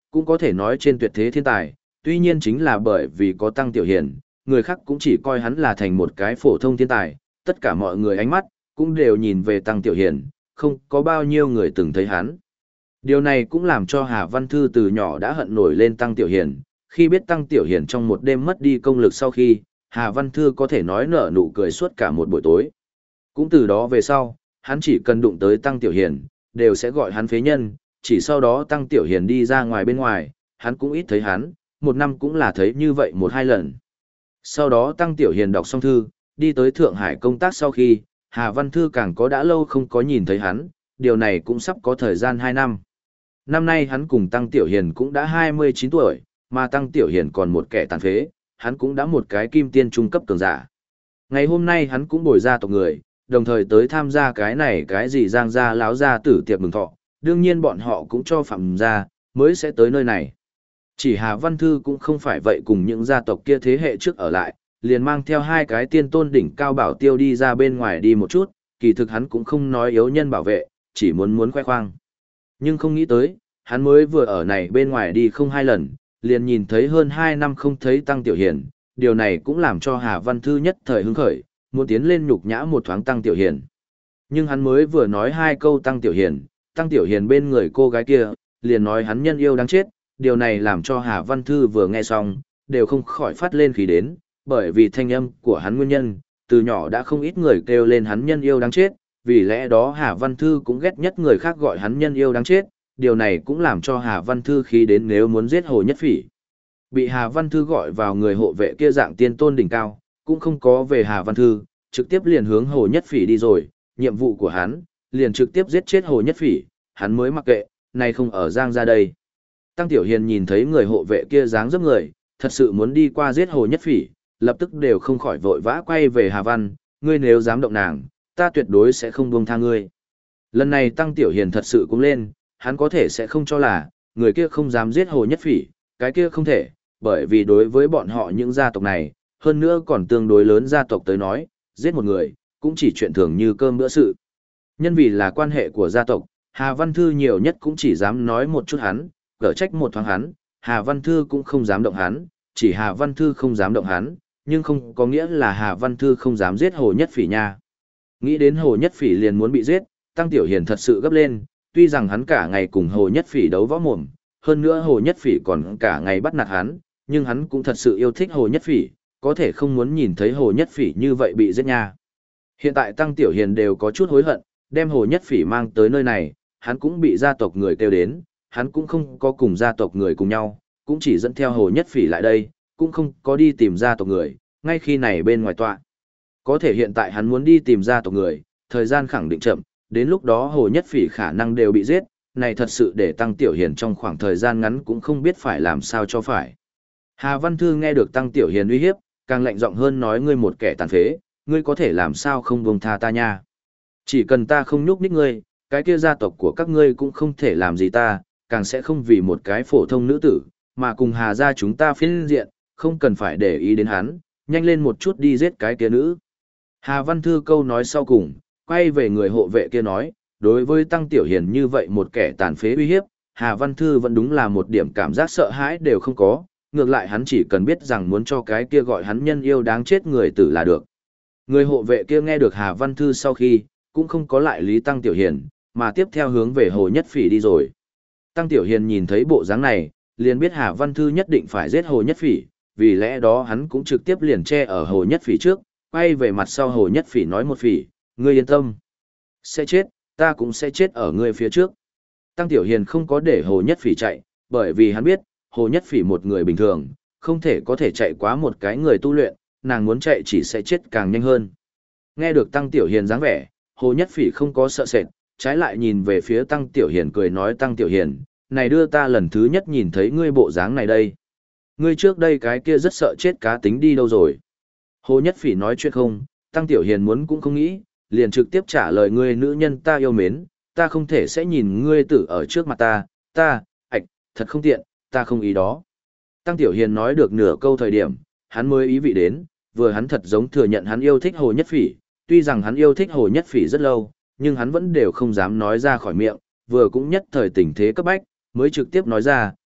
cũng có thể nói trên tuyệt thế thiên tài, tuy nhiên chính là bởi vì có Tăng Tiểu Hiền, người khác cũng chỉ coi hắn là thành một cái phổ thông thiên tài, tất cả mọi người ánh mắt cũng đều nhìn về Tăng Tiểu Hiền, không có bao nhiêu người từng thấy hắn. Điều này cũng làm cho Hà Văn Thư từ nhỏ đã hận nổi lên Tăng Tiểu Hiền, khi biết Tăng Tiểu Hiền trong một đêm mất đi công lực sau khi, Hà Văn Thư có thể nói nở nụ cười suốt cả một buổi tối. Cũng từ đó về sau, hắn chỉ cần đụng tới Tăng Tiểu Hiền, đều sẽ gọi hắn phế nhân, chỉ sau đó Tăng Tiểu Hiền đi ra ngoài bên ngoài, hắn cũng ít thấy hắn, một năm cũng là thấy như vậy một hai lần. Sau đó Tăng Tiểu Hiền đọc xong thư, đi tới Thượng Hải công tác sau khi, Hà Văn Thư càng có đã lâu không có nhìn thấy hắn, điều này cũng sắp có thời gian 2 năm. Năm nay hắn cùng Tăng Tiểu Hiền cũng đã 29 tuổi, mà Tăng Tiểu Hiền còn một kẻ tàn phế, hắn cũng đã một cái kim tiên trung cấp cường giả. Ngày hôm nay hắn cũng bồi ra tộc người, đồng thời tới tham gia cái này cái gì giang gia láo gia tử tiệc mừng thọ, đương nhiên bọn họ cũng cho phạm gia, mới sẽ tới nơi này. Chỉ Hà Văn Thư cũng không phải vậy cùng những gia tộc kia thế hệ trước ở lại, liền mang theo 2 cái tiên tôn đỉnh cao bảo tiêu đi ra bên ngoài đi một chút, kỳ thực hắn cũng không nói yếu nhân bảo vệ, chỉ muốn khoe khoang. Nhưng không nghĩ tới, hắn mới vừa ở này bên ngoài đi không 2 lần, liền nhìn thấy hơn 2 năm không thấy Tăng Tiểu Hiền, điều này cũng làm cho Hà Văn Thư nhất thời hứng khởi, muốn tiến lên nhục nhã một thoáng Tăng Tiểu Hiền. Nhưng hắn mới vừa nói 2 câu Tăng Tiểu Hiền bên người cô gái kia, liền nói hắn nhân yêu đáng chết, điều này làm cho Hà Văn Thư vừa nghe xong, đều không khỏi phát lên khí đến, bởi vì thanh âm của hắn nguyên nhân, từ nhỏ đã không ít người kêu lên hắn nhân yêu đáng chết, vì lẽ đó Hà Văn Thư cũng ghét nhất người khác gọi hắn nhân yêu đáng chết, điều này cũng làm cho Hà Văn Thư khí đến nếu muốn giết Hồ Nhất Phỉ. Bị Hà Văn Thư gọi vào người hộ vệ kia dạng tiên tôn đỉnh cao, cũng không có về Hà Văn Thư, trực tiếp liền hướng Hồ Nhất Phỉ đi rồi, nhiệm vụ của hắn, liền trực tiếp giết chết Hồ Nhất Phỉ, hắn mới mặc kệ, này không ở Giang ra đây. Tăng Tiểu Hiền nhìn thấy người hộ vệ kia dáng dấp người, thật sự muốn đi qua giết Hồ Nhất Phỉ, lập tức đều không khỏi vội vã quay về Hà Văn, ngươi nếu dám động nàng, ta tuyệt đối sẽ không buông tha ngươi. Lần này Tăng Tiểu Hiền thật sự cũng lên, hắn có thể sẽ không cho là, người kia không dám giết Hồ Nhất Phỉ, cái kia không thể, bởi vì đối với bọn họ những gia tộc này, hơn nữa còn tương đối lớn gia tộc tới nói, giết một người, cũng chỉ chuyện thường như cơm bữa sự. Nhân vì là quan hệ của gia tộc, Hà Văn Thư nhiều nhất cũng chỉ dám nói một chút hắn, gỡ trách một thoáng hắn, Hà Văn Thư cũng không dám động hắn, chỉ Hà Văn Thư không dám động hắn, nhưng không có nghĩa là Hà Văn Thư không dám giết Hồ Nhất Phỉ nha. Nghĩ đến Hồ Nhất Phỉ liền muốn bị giết, Tăng Tiểu Hiền thật sự gấp lên, tuy rằng hắn cả ngày cùng Hồ Nhất Phỉ đấu võ mồm, hơn nữa Hồ Nhất Phỉ còn cả ngày bắt nạt hắn, nhưng hắn cũng thật sự yêu thích Hồ Nhất Phỉ, có thể không muốn nhìn thấy Hồ Nhất Phỉ như vậy bị giết nha. Hiện tại Tăng Tiểu Hiền đều có chút hối hận, đem Hồ Nhất Phỉ mang tới nơi này, hắn cũng bị gia tộc người kêu đến, hắn cũng không có cùng gia tộc người cùng nhau, cũng chỉ dẫn theo Hồ Nhất Phỉ lại đây, cũng không có đi tìm gia tộc người, ngay khi này bên ngoài tọa. Có thể hiện tại hắn muốn đi tìm gia tộc người, thời gian khẳng định chậm, đến lúc đó Hồ Nhất Phỉ khả năng đều bị giết, này thật sự để Tăng Tiểu Hiền trong khoảng thời gian ngắn cũng không biết phải làm sao cho phải. Hà Văn Thư nghe được Tăng Tiểu Hiền uy hiếp, càng lạnh giọng hơn nói ngươi một kẻ tàn phế, ngươi có thể làm sao không buông tha ta nha. Chỉ cần ta không nhúc nhích ngươi, cái kia gia tộc của các ngươi cũng không thể làm gì ta, càng sẽ không vì một cái phổ thông nữ tử, mà cùng Hà gia chúng ta phiên diện, không cần phải để ý đến hắn, nhanh lên một chút đi giết cái kia nữ. Hà Văn Thư câu nói sau cùng, quay về người hộ vệ kia nói, đối với Tăng Tiểu Hiền như vậy một kẻ tàn phế uy hiếp, Hà Văn Thư vẫn đúng là một điểm cảm giác sợ hãi đều không có, ngược lại hắn chỉ cần biết rằng muốn cho cái kia gọi hắn nhân yêu đáng chết người tử là được. Người hộ vệ kia nghe được Hà Văn Thư sau khi, cũng không có lại lý Tăng Tiểu Hiền, mà tiếp theo hướng về Hồ Nhất Phỉ đi rồi. Tăng Tiểu Hiền nhìn thấy bộ dáng này, liền biết Hà Văn Thư nhất định phải giết Hồ Nhất Phỉ, vì lẽ đó hắn cũng trực tiếp liền che ở Hồ Nhất Phỉ trước, quay về mặt sau Hồ Nhất Phỉ nói một phỉ, ngươi yên tâm. Sẽ chết, ta cũng sẽ chết ở ngươi phía trước. Tăng Tiểu Hiền không có để Hồ Nhất Phỉ chạy, bởi vì hắn biết, Hồ Nhất Phỉ một người bình thường, không thể có thể chạy quá một cái người tu luyện, nàng muốn chạy chỉ sẽ chết càng nhanh hơn. Nghe được Tăng Tiểu Hiền dáng vẻ, Hồ Nhất Phỉ không có sợ sệt, trái lại nhìn về phía Tăng Tiểu Hiền cười nói Tăng Tiểu Hiền, này đưa ta lần thứ nhất nhìn thấy ngươi bộ dáng này đây. Ngươi trước đây cái kia rất sợ chết cá tính đi đâu rồi. Hồ Nhất Phỉ nói chuyện không, Tăng Tiểu Hiền muốn cũng không nghĩ, liền trực tiếp trả lời ngươi nữ nhân ta yêu mến, ta không thể sẽ nhìn ngươi tử ở trước mặt ta, thật không tiện, ta không ý đó. Tăng Tiểu Hiền nói được nửa câu thời điểm, hắn mới ý vị đến, vừa hắn thật giống thừa nhận hắn yêu thích Hồ Nhất Phỉ, tuy rằng hắn yêu thích Hồ Nhất Phỉ rất lâu, nhưng hắn vẫn đều không dám nói ra khỏi miệng, vừa cũng nhất thời tình thế cấp bách, mới trực tiếp nói ra,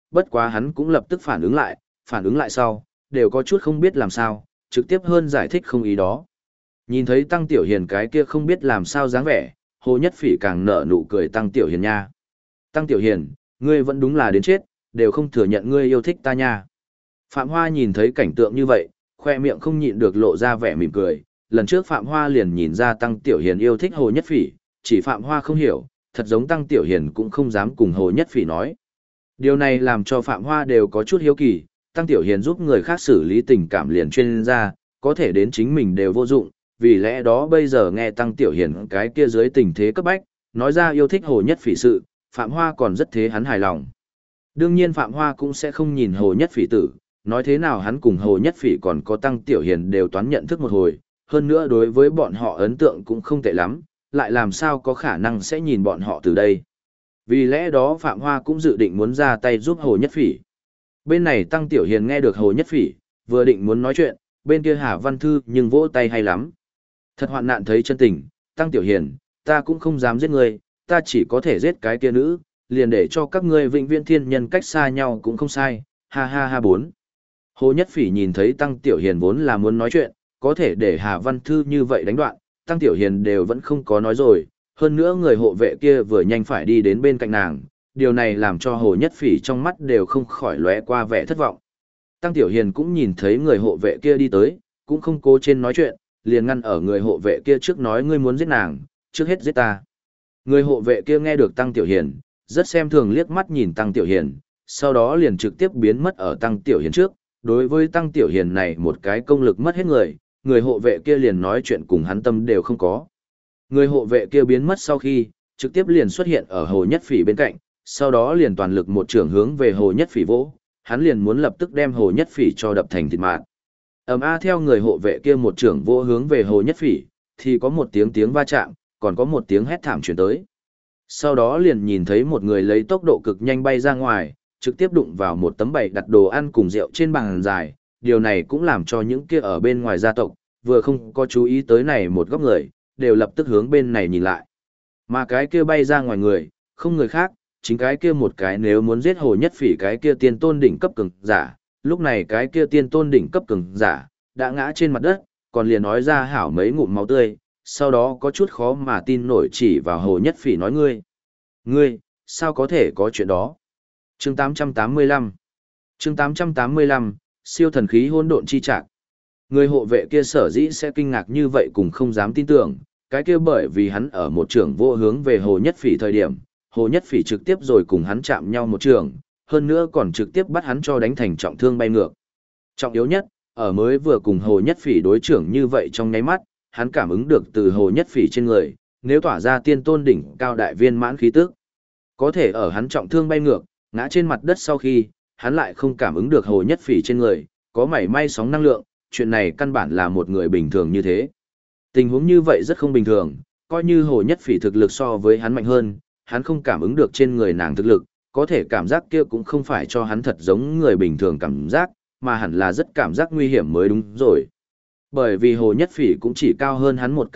bất quá hắn cũng lập tức phản ứng lại sau, đều có chút không biết làm sao, trực tiếp hơn giải thích không ý đó. Nhìn thấy Tăng Tiểu Hiền cái kia không biết làm sao dáng vẻ, Hồ Nhất Phỉ càng nở nụ cười Tăng Tiểu Hiền nha. Tăng Tiểu Hiền, ngươi vẫn đúng là đến chết, đều không thừa nhận ngươi yêu thích ta nha. Phạm Hoa nhìn thấy cảnh tượng như vậy, khoe miệng không nhịn được lộ ra vẻ mỉm cười. Lần trước Phạm Hoa liền nhìn ra Tăng Tiểu Hiền yêu thích Hồ Nhất Phỉ, chỉ Phạm Hoa không hiểu, thật giống Tăng Tiểu Hiền cũng không dám cùng Hồ Nhất Phỉ nói. Điều này làm cho Phạm Hoa đều có chút hiếu kỳ, Tăng Tiểu Hiền giúp người khác xử lý tình cảm liền chuyên gia, có thể đến chính mình đều vô dụng, vì lẽ đó bây giờ nghe Tăng Tiểu Hiền cái kia dưới tình thế cấp bách, nói ra yêu thích Hồ Nhất Phỉ sự, Phạm Hoa còn rất thế hắn hài lòng. Đương nhiên Phạm Hoa cũng sẽ không nhìn Hồ Nhất Phỉ tử, nói thế nào hắn cùng Hồ Nhất Phỉ còn có Tăng Tiểu Hiền đều toán nhận thức một hồi, hơn nữa đối với bọn họ ấn tượng cũng không tệ lắm, lại làm sao có khả năng sẽ nhìn bọn họ từ đây. Vì lẽ đó Phạm Hoa cũng dự định muốn ra tay giúp Hồ Nhất Phỉ. Bên này Tăng Tiểu Hiền nghe được Hồ Nhất Phỉ, vừa định muốn nói chuyện, bên kia Hà Văn Thư nhưng vỗ tay hay lắm. Thật hoạn nạn thấy chân tình, Tăng Tiểu Hiền, ta cũng không dám giết ngươi, ta chỉ có thể giết cái kia nữ, liền để cho các ngươi vĩnh viễn thiên nhân cách xa nhau cũng không sai, ha ha ha bốn. Hồ Nhất Phỉ nhìn thấy Tăng Tiểu Hiền vốn là muốn nói chuyện, có thể để Hà Văn Thư như vậy đánh đoạn, Tăng Tiểu Hiền đều vẫn không có nói rồi, hơn nữa người hộ vệ kia vừa nhanh phải đi đến bên cạnh nàng, điều này làm cho Hồ Nhất Phỉ trong mắt đều không khỏi lóe qua vẻ thất vọng. Tăng Tiểu Hiền cũng nhìn thấy người hộ vệ kia đi tới, cũng không cố trên nói chuyện, liền ngăn ở người hộ vệ kia trước nói ngươi muốn giết nàng, trước hết giết ta. Người hộ vệ kia nghe được Tăng Tiểu Hiền, rất xem thường liếc mắt nhìn Tăng Tiểu Hiền, sau đó liền trực tiếp biến mất ở Tăng Tiểu Hiền trước. Đối với Tăng Tiểu Hiền này một cái công lực mất hết người hộ vệ kia liền nói chuyện cùng hắn tâm đều không có. Người hộ vệ kia biến mất sau khi, trực tiếp liền xuất hiện ở Hồ Nhất Phỉ bên cạnh, sau đó liền toàn lực một trường hướng về Hồ Nhất Phỉ vỗ, hắn liền muốn lập tức đem Hồ Nhất Phỉ cho đập thành thịt mạt. Theo người hộ vệ kia một trường vỗ hướng về Hồ Nhất Phỉ, thì có một tiếng va chạm, còn có một tiếng hét thảm truyền tới. Sau đó liền nhìn thấy một người lấy tốc độ cực nhanh bay ra ngoài, trực tiếp đụng vào một tấm bày đặt đồ ăn cùng rượu trên bàn dài, điều này cũng làm cho những kia ở bên ngoài gia tộc, vừa không có chú ý tới này một góc người, đều lập tức hướng bên này nhìn lại. Mà cái kia bay ra ngoài người, không người khác, chính cái kia một cái nếu muốn giết Hồ Nhất Phỉ cái kia tiên tôn đỉnh cấp cường giả, lúc này cái kia tiên tôn đỉnh cấp cường giả, đã ngã trên mặt đất, còn liền nói ra hảo mấy ngụm máu tươi, sau đó có chút khó mà tin nổi chỉ vào Hồ Nhất Phỉ nói ngươi, sao có thể có chuyện đó? Chương 885 Chương 885, siêu thần khí hỗn độn chi trạc. Người hộ vệ kia sở dĩ sẽ kinh ngạc như vậy cũng không dám tin tưởng, cái kia bởi vì hắn ở một trường vô hướng về Hồ Nhất Phỉ thời điểm, Hồ Nhất Phỉ trực tiếp rồi cùng hắn chạm nhau một trường, hơn nữa còn trực tiếp bắt hắn cho đánh thành trọng thương bay ngược. Trọng yếu nhất, ở mới vừa cùng Hồ Nhất Phỉ đối trưởng như vậy trong nháy mắt, hắn cảm ứng được từ Hồ Nhất Phỉ trên người, nếu tỏa ra tiên tôn đỉnh cao đại viên mãn khí tức. Có thể ở hắn trọng thương bay ngược, ngã trên mặt đất sau khi, hắn lại không cảm ứng được Hồ Nhất Phỉ trên người, có mảy may sóng năng lượng, chuyện này căn bản là một người bình thường như thế. Tình huống như vậy rất không bình thường, coi như Hồ Nhất Phỉ thực lực so với hắn mạnh hơn, hắn không cảm ứng được trên người nàng thực lực, có thể cảm giác kia cũng không phải cho hắn thật giống người bình thường cảm giác, mà hẳn là rất cảm giác nguy hiểm mới đúng rồi. Bởi vì Hồ Nhất Phỉ cũng chỉ cao hơn hắn một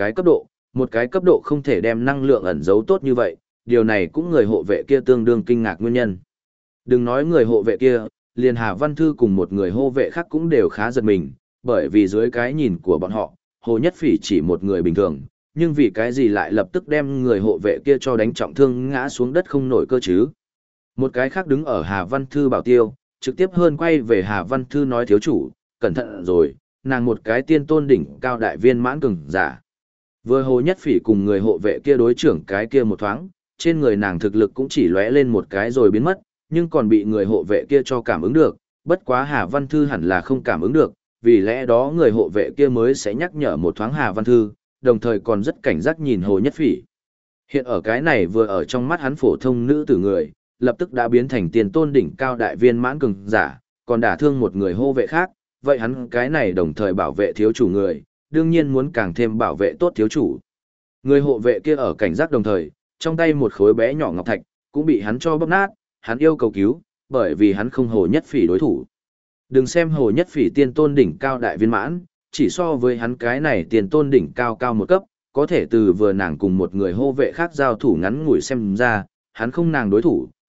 cái cấp độ không thể đem năng lượng ẩn giấu tốt như vậy, điều này cũng người hộ vệ kia tương đương kinh ngạc nguyên nhân. Đừng nói người hộ vệ kia, liền Hà Văn Thư cùng một người hộ vệ khác cũng đều khá giật mình, bởi vì dưới cái nhìn của bọn họ, Hồ Nhất Phỉ chỉ một người bình thường, nhưng vì cái gì lại lập tức đem người hộ vệ kia cho đánh trọng thương ngã xuống đất không nổi cơ chứ. Một cái khác đứng ở Hà Văn Thư bảo tiêu, trực tiếp hơn quay về Hà Văn Thư nói thiếu chủ, cẩn thận rồi, nàng một cái tiên tôn đỉnh cao đại viên mãn cường giả. Vừa Hồ Nhất Phỉ cùng người hộ vệ kia đối trưởng cái kia một thoáng, trên người nàng thực lực cũng chỉ lóe lên một cái rồi biến mất, nhưng còn bị người hộ vệ kia cho cảm ứng được, bất quá Hà Văn Thư hẳn là không cảm ứng được, vì lẽ đó người hộ vệ kia mới sẽ nhắc nhở một thoáng Hà Văn Thư, đồng thời còn rất cảnh giác nhìn Hồ Nhất Phỉ. Hiện ở cái này vừa ở trong mắt hắn phổ thông nữ tử người, lập tức đã biến thành tiền tôn đỉnh cao đại viên mãn cường giả, còn đả thương một người hộ vệ khác, vậy hắn cái này đồng thời bảo vệ thiếu chủ người, đương nhiên muốn càng thêm bảo vệ tốt thiếu chủ. Người hộ vệ kia ở cảnh giác đồng thời, trong tay một khối bé nhỏ ngọc thạch, cũng bị hắn cho bóp nát, hắn yêu cầu cứu, bởi vì hắn không Hồ Nhất Phỉ đối thủ. Đừng xem Hồ Nhất Phỉ tiên tôn đỉnh cao đại viên mãn, chỉ so với hắn cái này tiền tôn đỉnh cao cao một cấp, có thể từ vừa nàng cùng một người hô vệ khác giao thủ ngắn ngủi xem ra, hắn không nàng đối thủ,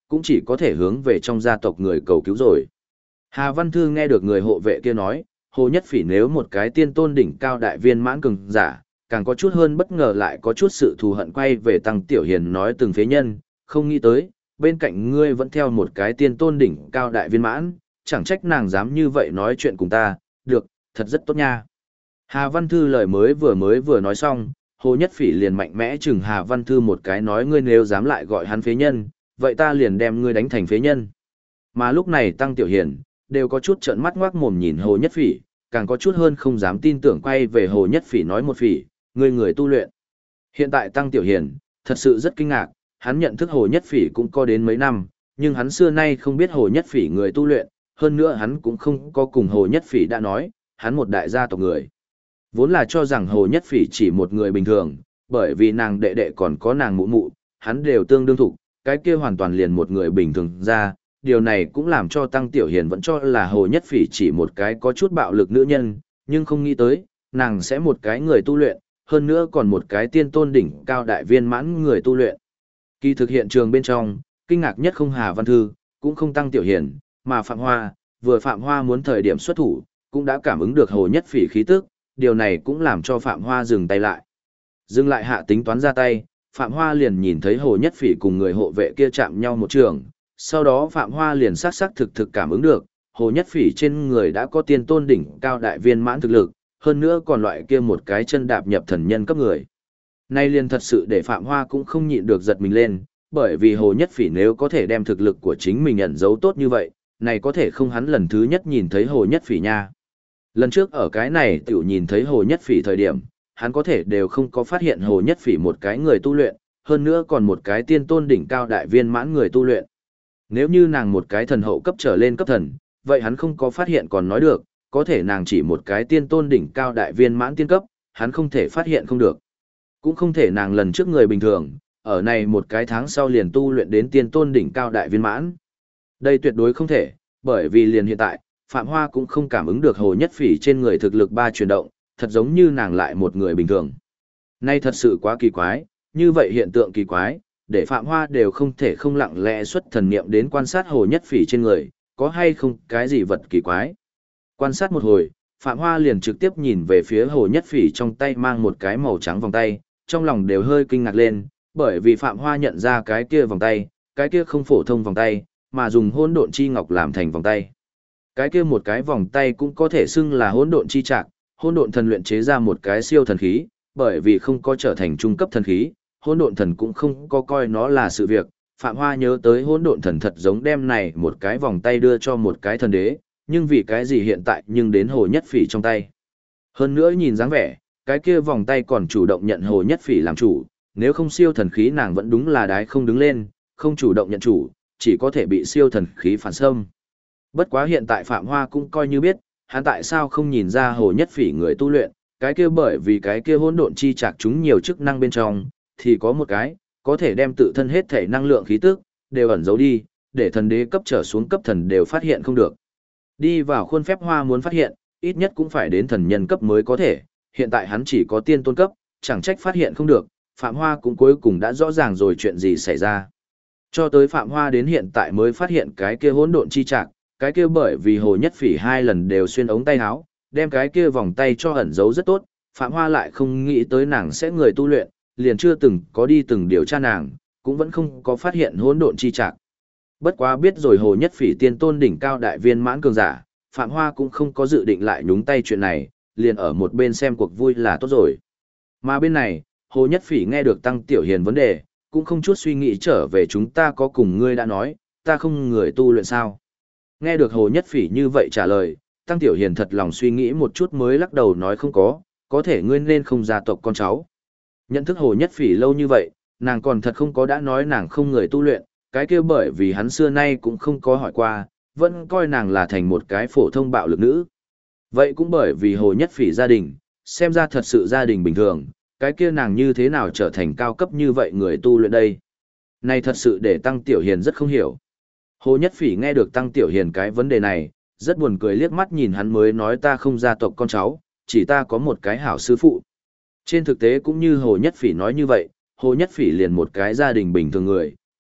cũng chỉ có thể hướng về trong gia tộc người cầu cứu rồi. Hà Văn Thư nghe được người hộ vệ kia nói, Hồ Nhất Phỉ nếu một cái tiên tôn đỉnh cao đại viên mãn cường giả, càng có chút hơn bất ngờ lại có chút sự thù hận quay về Tăng Tiểu Hiền nói từng phế nhân, không nghĩ tới, bên cạnh ngươi vẫn theo một cái tiên tôn đỉnh cao đại viên mãn, chẳng trách nàng dám như vậy nói chuyện cùng ta, được, thật rất tốt nha. Hà Văn Thư lời mới vừa nói xong, Hồ Nhất Phỉ liền mạnh mẽ chừng Hà Văn Thư một cái nói ngươi nếu dám lại gọi hắn phế nhân, vậy ta liền đem ngươi đánh thành phế nhân. Mà lúc này Tăng Tiểu Hiền, đều có chút trợn mắt ngoác mồm nhìn Hồ Nhất Phỉ, càng có chút hơn không dám tin tưởng quay về Hồ Nhất Phỉ nói một phỉ, ngươi người tu luyện. Hiện tại Tăng Tiểu Hiền, thật sự rất kinh ngạc, hắn nhận thức Hồ Nhất Phỉ cũng có đến mấy năm, nhưng hắn xưa nay không biết Hồ Nhất Phỉ người tu luyện, hơn nữa hắn cũng không có cùng Hồ Nhất Phỉ đã nói, hắn một đại gia tộc người. Vốn là cho rằng Hồ Nhất Phỉ chỉ một người bình thường, bởi vì nàng đệ đệ còn có nàng mụ mụ, hắn đều tương đương thủ, cái kia hoàn toàn liền một người bình thường ra, điều này cũng làm cho Tăng Tiểu Hiền vẫn cho là Hồ Nhất Phỉ chỉ một cái có chút bạo lực nữ nhân, nhưng không nghĩ tới, nàng sẽ một cái người tu luyện, hơn nữa còn một cái tiên tôn đỉnh cao đại viên mãn người tu luyện. Kỳ thực hiện trường bên trong, kinh ngạc nhất không Hà Văn Thư, cũng không Tăng Tiểu Hiền, mà Phạm Hoa, vừa Phạm Hoa muốn thời điểm xuất thủ, cũng đã cảm ứng được Hồ Nhất Phỉ khí tức, điều này cũng làm cho Phạm Hoa dừng tay lại. Dừng lại hạ tính toán ra tay, Phạm Hoa liền nhìn thấy Hồ Nhất Phỉ cùng người hộ vệ kia chạm nhau một trường, sau đó Phạm Hoa liền sắc thực cảm ứng được, Hồ Nhất Phỉ trên người đã có tiên tôn đỉnh cao đại viên mãn thực lực, hơn nữa còn loại kia một cái chân đạp nhập thần nhân cấp người. Nay liền thật sự để Phạm Hoa cũng không nhịn được giật mình lên, bởi vì Hồ Nhất Phỉ nếu có thể đem thực lực của chính mình ẩn giấu tốt như vậy, này có thể không hắn lần thứ nhất nhìn thấy Hồ Nhất Phỉ nha. Lần trước ở cái này tiểu nhìn thấy Hồ Nhất Phỉ thời điểm, hắn có thể đều không có phát hiện Hồ Nhất Phỉ một cái người tu luyện, hơn nữa còn một cái tiên tôn đỉnh cao đại viên mãn người tu luyện. Nếu như nàng một cái thần hậu cấp trở lên cấp thần, vậy hắn không có phát hiện còn nói được, có thể nàng chỉ một cái tiên tôn đỉnh cao đại viên mãn tiên cấp, hắn không thể phát hiện không được. Cũng không thể nàng lần trước người bình thường, ở này một cái tháng sau liền tu luyện đến tiên tôn đỉnh cao đại viên mãn. Đây tuyệt đối không thể, bởi vì liền hiện tại, Phạm Hoa cũng không cảm ứng được Hồ Nhất Phỉ trên người thực lực ba chuyển động, thật giống như nàng lại một người bình thường. Nay thật sự quá kỳ quái, như vậy hiện tượng kỳ quái, để Phạm Hoa đều không thể không lặng lẽ xuất thần niệm đến quan sát Hồ Nhất Phỉ trên người, có hay không cái gì vật kỳ quái. Quan sát một hồi, Phạm Hoa liền trực tiếp nhìn về phía Hồ Nhất Phỉ trong tay mang một cái màu trắng vòng tay, trong lòng đều hơi kinh ngạc lên, bởi vì Phạm Hoa nhận ra cái kia vòng tay, cái kia không phổ thông vòng tay, mà dùng hỗn độn chi ngọc làm thành vòng tay. Cái kia một cái vòng tay cũng có thể xưng là hỗn độn chi trạc, hỗn độn thần luyện chế ra một cái siêu thần khí, bởi vì không có trở thành trung cấp thần khí, hỗn độn thần cũng không có coi nó là sự việc. Phạm Hoa nhớ tới hỗn độn thần thật giống đem này một cái vòng tay đưa cho một cái thần đế, nhưng vì cái gì hiện tại nhưng đến Hồ Nhất Phỉ trong tay. Hơn nữa nhìn dáng vẻ, cái kia vòng tay còn chủ động nhận Hồ Nhất Phỉ làm chủ, nếu không siêu thần khí nàng vẫn đúng là đái không đứng lên, không chủ động nhận chủ, chỉ có thể bị siêu thần khí phản xâm. Bất quá hiện tại Phạm Hoa cũng coi như biết, hắn tại sao không nhìn ra Hồ Nhất Phỉ người tu luyện, cái kia bởi vì cái kia hỗn độn chi trạc chúng nhiều chức năng bên trong, thì có một cái, có thể đem tự thân hết thể năng lượng khí tức, đều ẩn giấu đi, để thần đế cấp trở xuống cấp thần đều phát hiện không được. Đi vào khuôn phép Hoa muốn phát hiện, ít nhất cũng phải đến thần nhân cấp mới có thể, hiện tại hắn chỉ có tiên tôn cấp, chẳng trách phát hiện không được, Phạm Hoa cũng cuối cùng đã rõ ràng rồi chuyện gì xảy ra. Cho tới Phạm Hoa đến hiện tại mới phát hiện cái kia hỗn độn chi trạc, cái kia bởi vì Hồ Nhất Phỉ hai lần đều xuyên ống tay áo, đem cái kia vòng tay cho ẩn giấu rất tốt, Phạm Hoa lại không nghĩ tới nàng sẽ người tu luyện, liền chưa từng có đi từng điều tra nàng, cũng vẫn không có phát hiện hỗn độn chi trạc. Bất quá biết rồi Hồ Nhất Phỉ tiên tôn đỉnh cao đại viên mãn cường giả, Phạm Hoa cũng không có dự định lại nhúng tay chuyện này, liền ở một bên xem cuộc vui là tốt rồi. Mà bên này, Hồ Nhất Phỉ nghe được Tăng Tiểu Hiền vấn đề, cũng không chút suy nghĩ trở về chúng ta có cùng ngươi đã nói, ta không người tu luyện sao. Nghe được Hồ Nhất Phỉ như vậy trả lời, Tăng Tiểu Hiền thật lòng suy nghĩ một chút mới lắc đầu nói không có thể ngươi nên không gia tộc con cháu. Nhận thức Hồ Nhất Phỉ lâu như vậy, nàng còn thật không có đã nói nàng không người tu luyện, cái kia bởi vì hắn xưa nay cũng không có hỏi qua, vẫn coi nàng là thành một cái phổ thông bạo lực nữ. Vậy cũng bởi vì Hồ Nhất Phỉ gia đình, xem ra thật sự gia đình bình thường, cái kia nàng như thế nào trở thành cao cấp như vậy người tu luyện đây. Này thật sự để Tăng Tiểu Hiền rất không hiểu. Hồ Nhất Phỉ nghe được Tăng Tiểu Hiền cái vấn đề này, rất buồn cười liếc mắt nhìn hắn mới nói ta không gia tộc con cháu, chỉ ta có một cái hảo sư phụ. Trên thực tế cũng như Hồ Nhất Phỉ nói như vậy, Hồ Nhất Phỉ liền một cái gia đình bình thường người,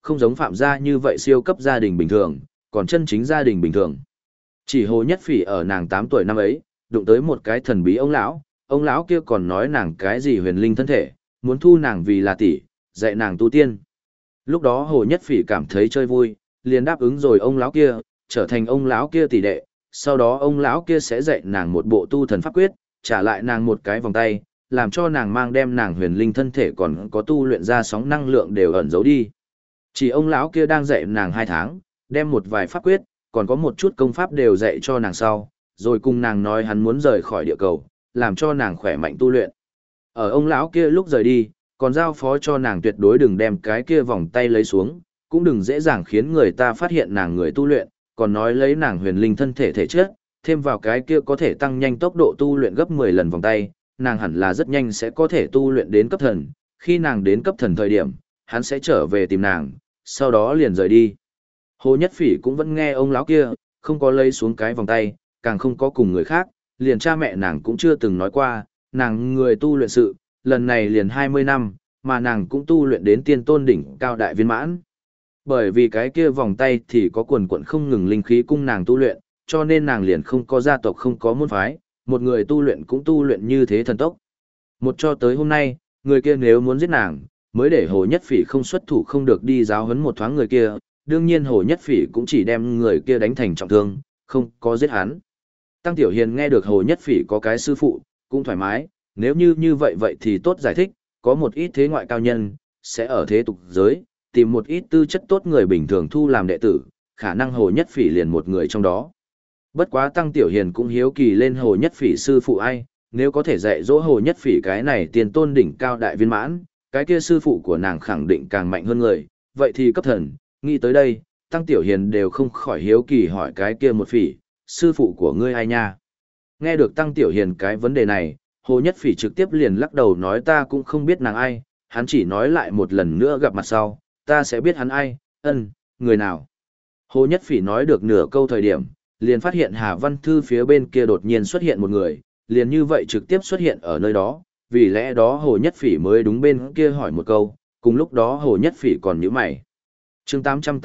không giống Phạm gia như vậy siêu cấp gia đình bình thường, còn chân chính gia đình bình thường. Chỉ Hồ Nhất Phỉ ở nàng 8 tuổi năm ấy, đụng tới một cái thần bí ông lão kia còn nói nàng cái gì huyền linh thân thể, muốn thu nàng vì là tỷ, dạy nàng tu tiên. Lúc đó Hồ Nhất Phỉ cảm thấy chơi vui, liền đáp ứng rồi ông lão kia, trở thành ông lão kia tỷ đệ, sau đó ông lão kia sẽ dạy nàng một bộ tu thần pháp quyết, trả lại nàng một cái vòng tay, làm cho nàng mang đem nàng huyền linh thân thể còn có tu luyện ra sóng năng lượng đều ẩn giấu đi. Chỉ ông lão kia đang dạy nàng 2 tháng, đem một vài pháp quyết, còn có một chút công pháp đều dạy cho nàng sau, rồi cùng nàng nói hắn muốn rời khỏi địa cầu, làm cho nàng khỏe mạnh tu luyện. Ở ông lão kia lúc rời đi, còn giao phó cho nàng tuyệt đối đừng đem cái kia vòng tay lấy xuống, cũng đừng dễ dàng khiến người ta phát hiện nàng người tu luyện, còn nói lấy nàng huyền linh thân thể thể chất, thêm vào cái kia có thể tăng nhanh tốc độ tu luyện gấp 10 lần vòng tay, nàng hẳn là rất nhanh sẽ có thể tu luyện đến cấp thần, khi nàng đến cấp thần thời điểm, hắn sẽ trở về tìm nàng, sau đó liền rời đi. Hồ Nhất Phỉ cũng vẫn nghe ông lão kia, không có lấy xuống cái vòng tay, càng không có cùng người khác, liền cha mẹ nàng cũng chưa từng nói qua, nàng người tu luyện sự, lần này liền 20 năm, mà nàng cũng tu luyện đến tiên tôn đỉnh cao đại viên mãn. Bởi vì cái kia vòng tay thì có quần quần không ngừng linh khí cung nàng tu luyện, cho nên nàng liền không có gia tộc không có môn phái, một người tu luyện cũng tu luyện như thế thần tốc. Một cho tới hôm nay, người kia nếu muốn giết nàng, mới để Hồ Nhất Phỉ không xuất thủ không được đi giáo huấn một thoáng người kia, đương nhiên Hồ Nhất Phỉ cũng chỉ đem người kia đánh thành trọng thương, không có giết hắn. Tăng Tiểu Hiền nghe được Hồ Nhất Phỉ có cái sư phụ, cũng thoải mái, nếu như vậy thì tốt giải thích, có một ít thế ngoại cao nhân, sẽ ở thế tục giới, tìm một ít tư chất tốt người bình thường thu làm đệ tử, khả năng Hồ Nhất Phỉ liền một người trong đó. Bất quá Tăng Tiểu Hiền cũng hiếu kỳ lên Hồ Nhất Phỉ sư phụ ai, nếu có thể dạy dỗ Hồ Nhất Phỉ cái này tiền tôn đỉnh cao đại viên mãn, cái kia sư phụ của nàng khẳng định càng mạnh hơn người, vậy thì cấp thần, nghĩ tới đây, Tăng Tiểu Hiền đều không khỏi hiếu kỳ hỏi cái kia một phỉ, sư phụ của ngươi ai nha? Nghe được Tăng Tiểu Hiền cái vấn đề này, Hồ Nhất Phỉ trực tiếp liền lắc đầu nói ta cũng không biết nàng ai, hắn chỉ nói lại một lần nữa gặp mặt sau, ta sẽ biết hắn ai, người nào. Hồ Nhất Phỉ nói được nửa câu thời điểm, liền phát hiện Hà Văn Thư phía bên kia đột nhiên xuất hiện một người, liền như vậy trực tiếp xuất hiện ở nơi đó, vì lẽ đó Hồ Nhất Phỉ mới đúng bên kia hỏi một câu, cùng lúc đó Hồ Nhất Phỉ còn nhíu mày. Chương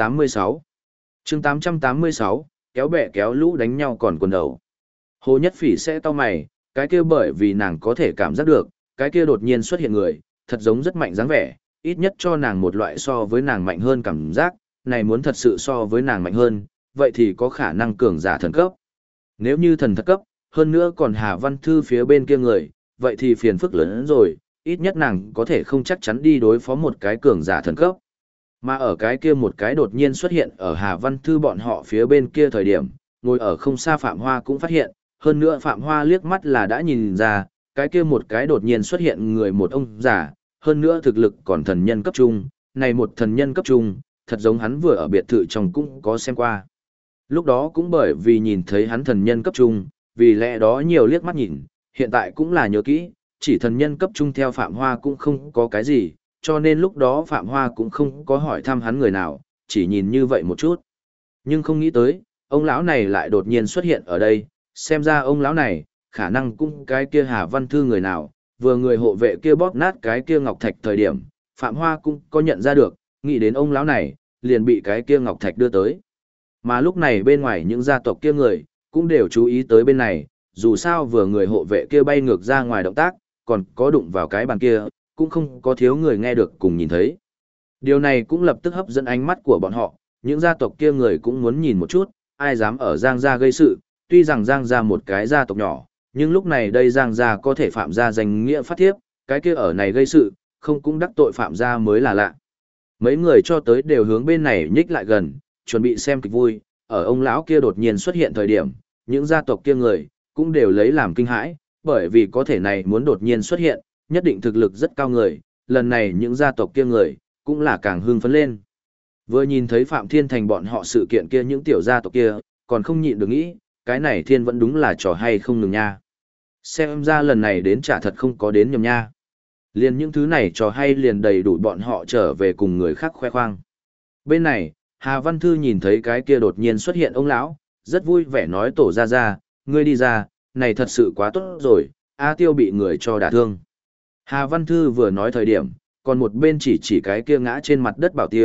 886 Chương 886, kéo bè kéo lũ đánh nhau còn quần đầu. Hồ Nhất Phỉ sẽ cau mày, cái kia bởi vì nàng có thể cảm giác được, cái kia đột nhiên xuất hiện người, thật giống rất mạnh dáng vẻ, ít nhất cho nàng một loại so với nàng mạnh hơn cảm giác, này muốn thật sự so với nàng mạnh hơn, vậy thì có khả năng cường giả thần cấp. Nếu như thần thật cấp, hơn nữa còn Hà Văn Thư phía bên kia người, vậy thì phiền phức lớn hơn rồi, ít nhất nàng có thể không chắc chắn đi đối phó một cái cường giả thần cấp. Mà ở cái kia một cái đột nhiên xuất hiện ở Hà Văn Thư bọn họ phía bên kia thời điểm, ngồi ở không xa Phạm Hoa cũng phát hiện, hơn nữa Phạm Hoa liếc mắt là đã nhìn ra, cái kia một cái đột nhiên xuất hiện người một ông già, hơn nữa thực lực còn thần nhân cấp trung, này một thần nhân cấp trung, thật giống hắn vừa ở biệt thự trong cũng có xem qua. Lúc đó cũng bởi vì nhìn thấy hắn thần nhân cấp trung, vì lẽ đó nhiều liếc mắt nhìn, hiện tại cũng là nhớ kỹ, chỉ thần nhân cấp trung theo Phạm Hoa cũng không có cái gì, cho nên lúc đó Phạm Hoa cũng không có hỏi thăm hắn người nào, chỉ nhìn như vậy một chút. Nhưng không nghĩ tới, ông lão này lại đột nhiên xuất hiện ở đây, xem ra ông lão này, khả năng cũng cái kia Hà Văn Thư người nào, vừa người hộ vệ kia bóp nát cái kia ngọc thạch thời điểm, Phạm Hoa cũng có nhận ra được, nghĩ đến ông lão này, liền bị cái kia ngọc thạch đưa tới. Mà lúc này bên ngoài những gia tộc kia người, cũng đều chú ý tới bên này, dù sao vừa người hộ vệ kia bay ngược ra ngoài động tác, còn có đụng vào cái bàn kia, cũng không có thiếu người nghe được cùng nhìn thấy. Điều này cũng lập tức hấp dẫn ánh mắt của bọn họ, những gia tộc kia người cũng muốn nhìn một chút, ai dám ở Giang Gia gây sự, tuy rằng Giang Gia một cái gia tộc nhỏ, nhưng lúc này đây Giang Gia có thể phạm gia danh nghĩa phát thiếp, cái kia ở này gây sự, không cũng đắc tội phạm gia mới là lạ. Mấy người cho tới đều hướng bên này nhích lại gần, chuẩn bị xem kịch vui, ở ông lão kia đột nhiên xuất hiện thời điểm, những gia tộc kia người, cũng đều lấy làm kinh hãi, bởi vì có thể này muốn đột nhiên xuất hiện, nhất định thực lực rất cao người, lần này những gia tộc kia người, cũng là càng hưng phấn lên. Vừa nhìn thấy Phạm Thiên Thành bọn họ sự kiện kia những tiểu gia tộc kia, còn không nhịn được nghĩ, cái này Thiên vẫn đúng là trò hay không ngừng nha. Xem ra lần này đến trả thật không có đến nhầm nha. Liền những thứ này trò hay liền đầy đủ bọn họ trở về cùng người khác khoe khoang. Bên này, Hà Văn Thư nhìn thấy cái kia đột nhiên xuất hiện ông lão, rất vui vẻ nói tổ ra, ngươi đi ra, này thật sự quá tốt rồi, A Tiêu bị người cho đả thương. Hà Văn Thư vừa nói thời điểm, còn một bên chỉ cái kia ngã trên mặt đất Bảo Tiêu,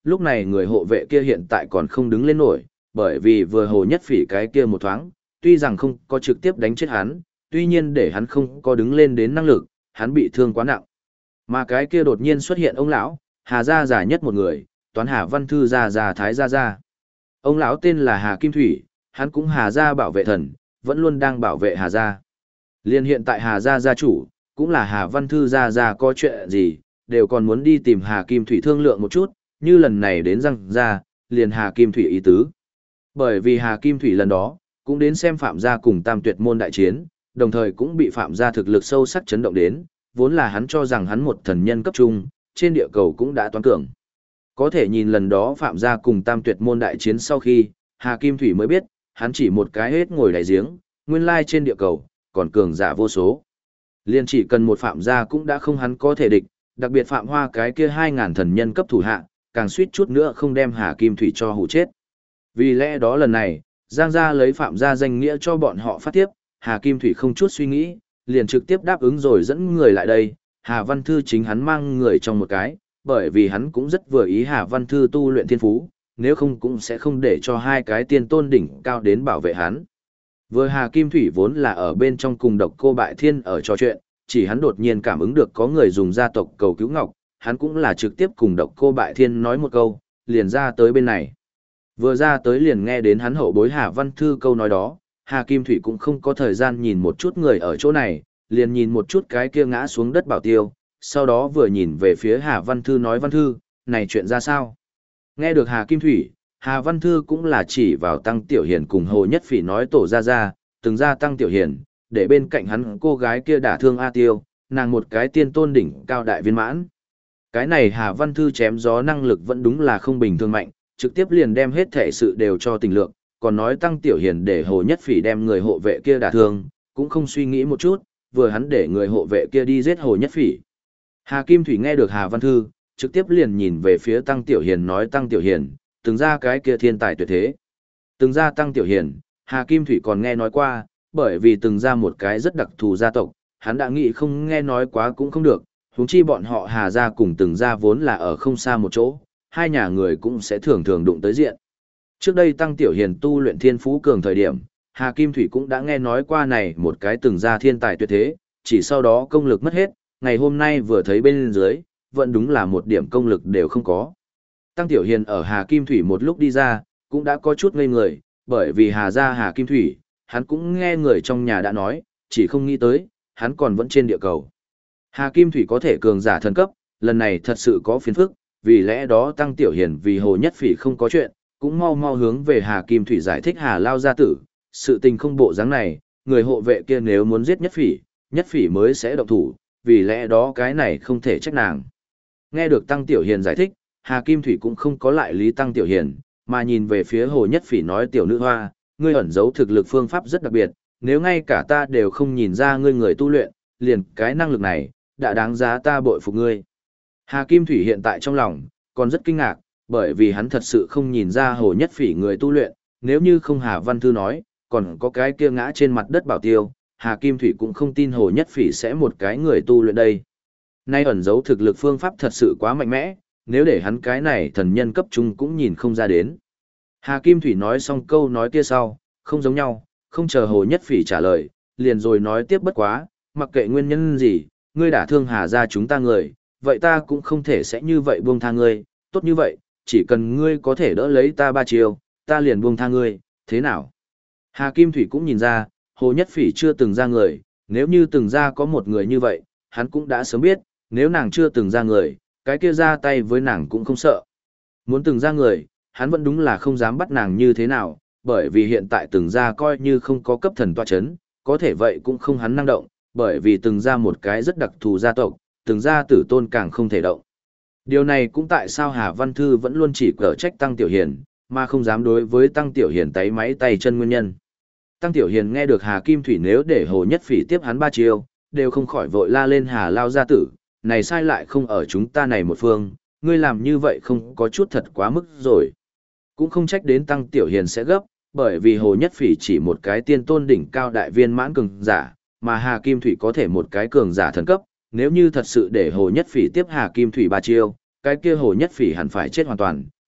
lúc này người hộ vệ kia hiện tại còn không đứng lên nổi, bởi vì vừa Hồ Nhất Phỉ cái kia một thoáng, tuy rằng không có trực tiếp đánh chết hắn, tuy nhiên để hắn không có đứng lên đến năng lực, hắn bị thương quá nặng. Mà cái kia đột nhiên xuất hiện ông lão, Hà gia già nhất một người, Toán Hà Văn Thư gia Thái gia. Ông lão tên là Hà Kim Thủy, hắn cũng Hà gia bảo vệ thần, vẫn luôn đang bảo vệ Hà gia. Liên hiện tại Hà gia gia chủ, cũng là Hà Văn Thư gia có chuyện gì, đều còn muốn đi tìm Hà Kim Thủy thương lượng một chút, như lần này đến răng gia, liền Hà Kim Thủy ý tứ. Bởi vì Hà Kim Thủy lần đó, cũng đến xem Phạm gia cùng Tam Tuyệt môn đại chiến, đồng thời cũng bị Phạm gia thực lực sâu sắc chấn động đến, vốn là hắn cho rằng hắn một thần nhân cấp trung, trên địa cầu cũng đã toán cường. Có thể nhìn lần đó Phạm gia cùng Tam Tuyệt môn đại chiến sau khi, Hà Kim Thủy mới biết, hắn chỉ một cái hết ngồi đáy giếng, nguyên lai trên địa cầu, còn cường giả vô số. Liên chỉ cần một Phạm gia cũng đã không hắn có thể địch, đặc biệt Phạm Hoa cái kia 2000 thần nhân cấp thủ hạ, càng suýt chút nữa không đem Hà Kim Thủy cho hù chết. Vì lẽ đó lần này, Giang gia lấy Phạm gia danh nghĩa cho bọn họ phát tiếp, Hà Kim Thủy không chút suy nghĩ, liền trực tiếp đáp ứng rồi dẫn người lại đây, Hà Văn Thư chính hắn mang người trong một cái, bởi vì hắn cũng rất vừa ý Hà Văn Thư tu luyện thiên phú, nếu không cũng sẽ không để cho hai cái tiên tôn đỉnh cao đến bảo vệ hắn. Vừa Hà Kim Thủy vốn là ở bên trong cùng Độc Cô Bại Thiên ở trò chuyện, chỉ hắn đột nhiên cảm ứng được có người dùng gia tộc cầu cứu ngọc, hắn cũng là trực tiếp cùng Độc Cô Bại Thiên nói một câu, liền ra tới bên này. Vừa ra tới liền nghe đến hắn hậu bối Hà Văn Thư câu nói đó, Hà Kim Thủy cũng không có thời gian nhìn một chút người ở chỗ này, liền nhìn một chút cái kia ngã xuống đất bảo tiêu, sau đó vừa nhìn về phía Hà Văn Thư nói Văn Thư, này chuyện ra sao? Nghe được Hà Kim Thủy, Hà Văn Thư cũng là chỉ vào Tăng Tiểu Hiền cùng Hồ Nhất Phỉ nói tổ ra, từng ra Tăng Tiểu Hiền, để bên cạnh hắn cô gái kia đả thương A Tiêu, nàng một cái tiên tôn đỉnh cao đại viên mãn. Cái này Hà Văn Thư chém gió năng lực vẫn đúng là không bình thường mạnh, trực tiếp liền đem hết thể sự đều cho tình lượng, còn nói Tăng Tiểu Hiền để Hồ Nhất Phỉ đem người hộ vệ kia đả thương, cũng không suy nghĩ một chút, vừa hắn để người hộ vệ kia đi giết Hồ Nhất Phỉ. Hà Kim Thủy nghe được Hà Văn Thư, trực tiếp liền nhìn về phía Tăng Tiểu Hiền nói Tăng Tiểu Hiền, từng ra cái kia thiên tài tuyệt thế. Từng ra Tăng Tiểu Hiền, Hà Kim Thủy còn nghe nói qua, bởi vì từng ra một cái rất đặc thù gia tộc, hắn đã nghĩ không nghe nói quá cũng không được, huống chi bọn họ Hà gia cùng từng ra vốn là ở không xa một chỗ, hai nhà người cũng sẽ thường thường đụng tới diện. Trước đây Tăng Tiểu Hiền tu luyện thiên phú cường thời điểm, Hà Kim Thủy cũng đã nghe nói qua này một cái từng ra thiên tài tuyệt thế, chỉ sau đó công lực mất hết, ngày hôm nay vừa thấy bên dưới, vẫn đúng là một điểm công lực đều không có. Tăng Tiểu Hiền ở Hà Kim Thủy một lúc đi ra, cũng đã có chút ngây người, bởi vì Hà gia Hà Kim Thủy, hắn cũng nghe người trong nhà đã nói, chỉ không nghĩ tới, hắn còn vẫn trên địa cầu. Hà Kim Thủy có thể cường giả thần cấp, lần này thật sự có phiền phức, vì lẽ đó Tăng Tiểu Hiền vì Hồ Nhất Phỉ không có chuyện, cũng mau mau hướng về Hà Kim Thủy giải thích Hà Lao gia tử, sự tình không bộ dáng này, người hộ vệ kia nếu muốn giết Nhất Phỉ mới sẽ động thủ, vì lẽ đó cái này không thể trách nàng. Nghe được Tăng Tiểu Hiền giải thích, Hà Kim Thủy cũng không có lại lý Tăng Tiểu Hiền, mà nhìn về phía Hồ Nhất Phỉ nói Tiểu Nữ Hoa, ngươi ẩn giấu thực lực phương pháp rất đặc biệt, nếu ngay cả ta đều không nhìn ra ngươi người tu luyện, liền cái năng lực này, đã đáng giá ta bội phục ngươi. Hà Kim Thủy hiện tại trong lòng, còn rất kinh ngạc, bởi vì hắn thật sự không nhìn ra Hồ Nhất Phỉ người tu luyện, nếu như không Hà Văn Thư nói, còn có cái kia ngã trên mặt đất bảo tiêu, Hà Kim Thủy cũng không tin Hồ Nhất Phỉ sẽ một cái người tu luyện đây. Nay ẩn giấu thực lực phương pháp thật sự quá mạnh mẽ, nếu để hắn cái này thần nhân cấp trung cũng nhìn không ra đến. Hà Kim Thủy nói xong câu nói kia sau, không giống nhau, không chờ Hồ Nhất Phỉ trả lời, liền rồi nói tiếp bất quá, mặc kệ nguyên nhân gì, ngươi đả thương Hà gia chúng ta người, vậy ta cũng không thể sẽ như vậy buông tha ngươi, tốt như vậy, chỉ cần ngươi có thể đỡ lấy ta 3 chiều, ta liền buông tha ngươi, thế nào? Hà Kim Thủy cũng nhìn ra, Hồ Nhất Phỉ chưa từng ra người, nếu như từng ra có một người như vậy, hắn cũng đã sớm biết, nếu nàng chưa từng ra người, cái kia ra tay với nàng cũng không sợ. Muốn từng ra người, hắn vẫn đúng là không dám bắt nàng như thế nào, bởi vì hiện tại từng ra coi như không có cấp thần tọa chấn, có thể vậy cũng không hắn năng động, bởi vì từng ra một cái rất đặc thù gia tộc, từng ra tử tôn càng không thể động. Điều này cũng tại sao Hà Văn Thư vẫn luôn chỉ cở trách Tăng Tiểu Hiền, mà không dám đối với Tăng Tiểu Hiền tay máy tay chân nguyên nhân. Tăng Tiểu Hiền nghe được Hà Kim Thủy nếu để Hồ Nhất Phỉ tiếp hắn 3 chiêu, đều không khỏi vội la lên Hà Lao gia tử, này sai lại không ở chúng ta này một phương, ngươi làm như vậy không có chút thật quá mức rồi. Cũng không trách đến Tăng Tiểu Hiền sẽ gấp, bởi vì Hồ Nhất Phỉ chỉ một cái tiên tôn đỉnh cao đại viên mãn cường giả, mà Hà Kim Thủy có thể một cái cường giả thần cấp, nếu như thật sự để Hồ Nhất Phỉ tiếp Hà Kim Thủy 3 chiêu, cái kia Hồ Nhất Phỉ hẳn phải chết hoàn toàn,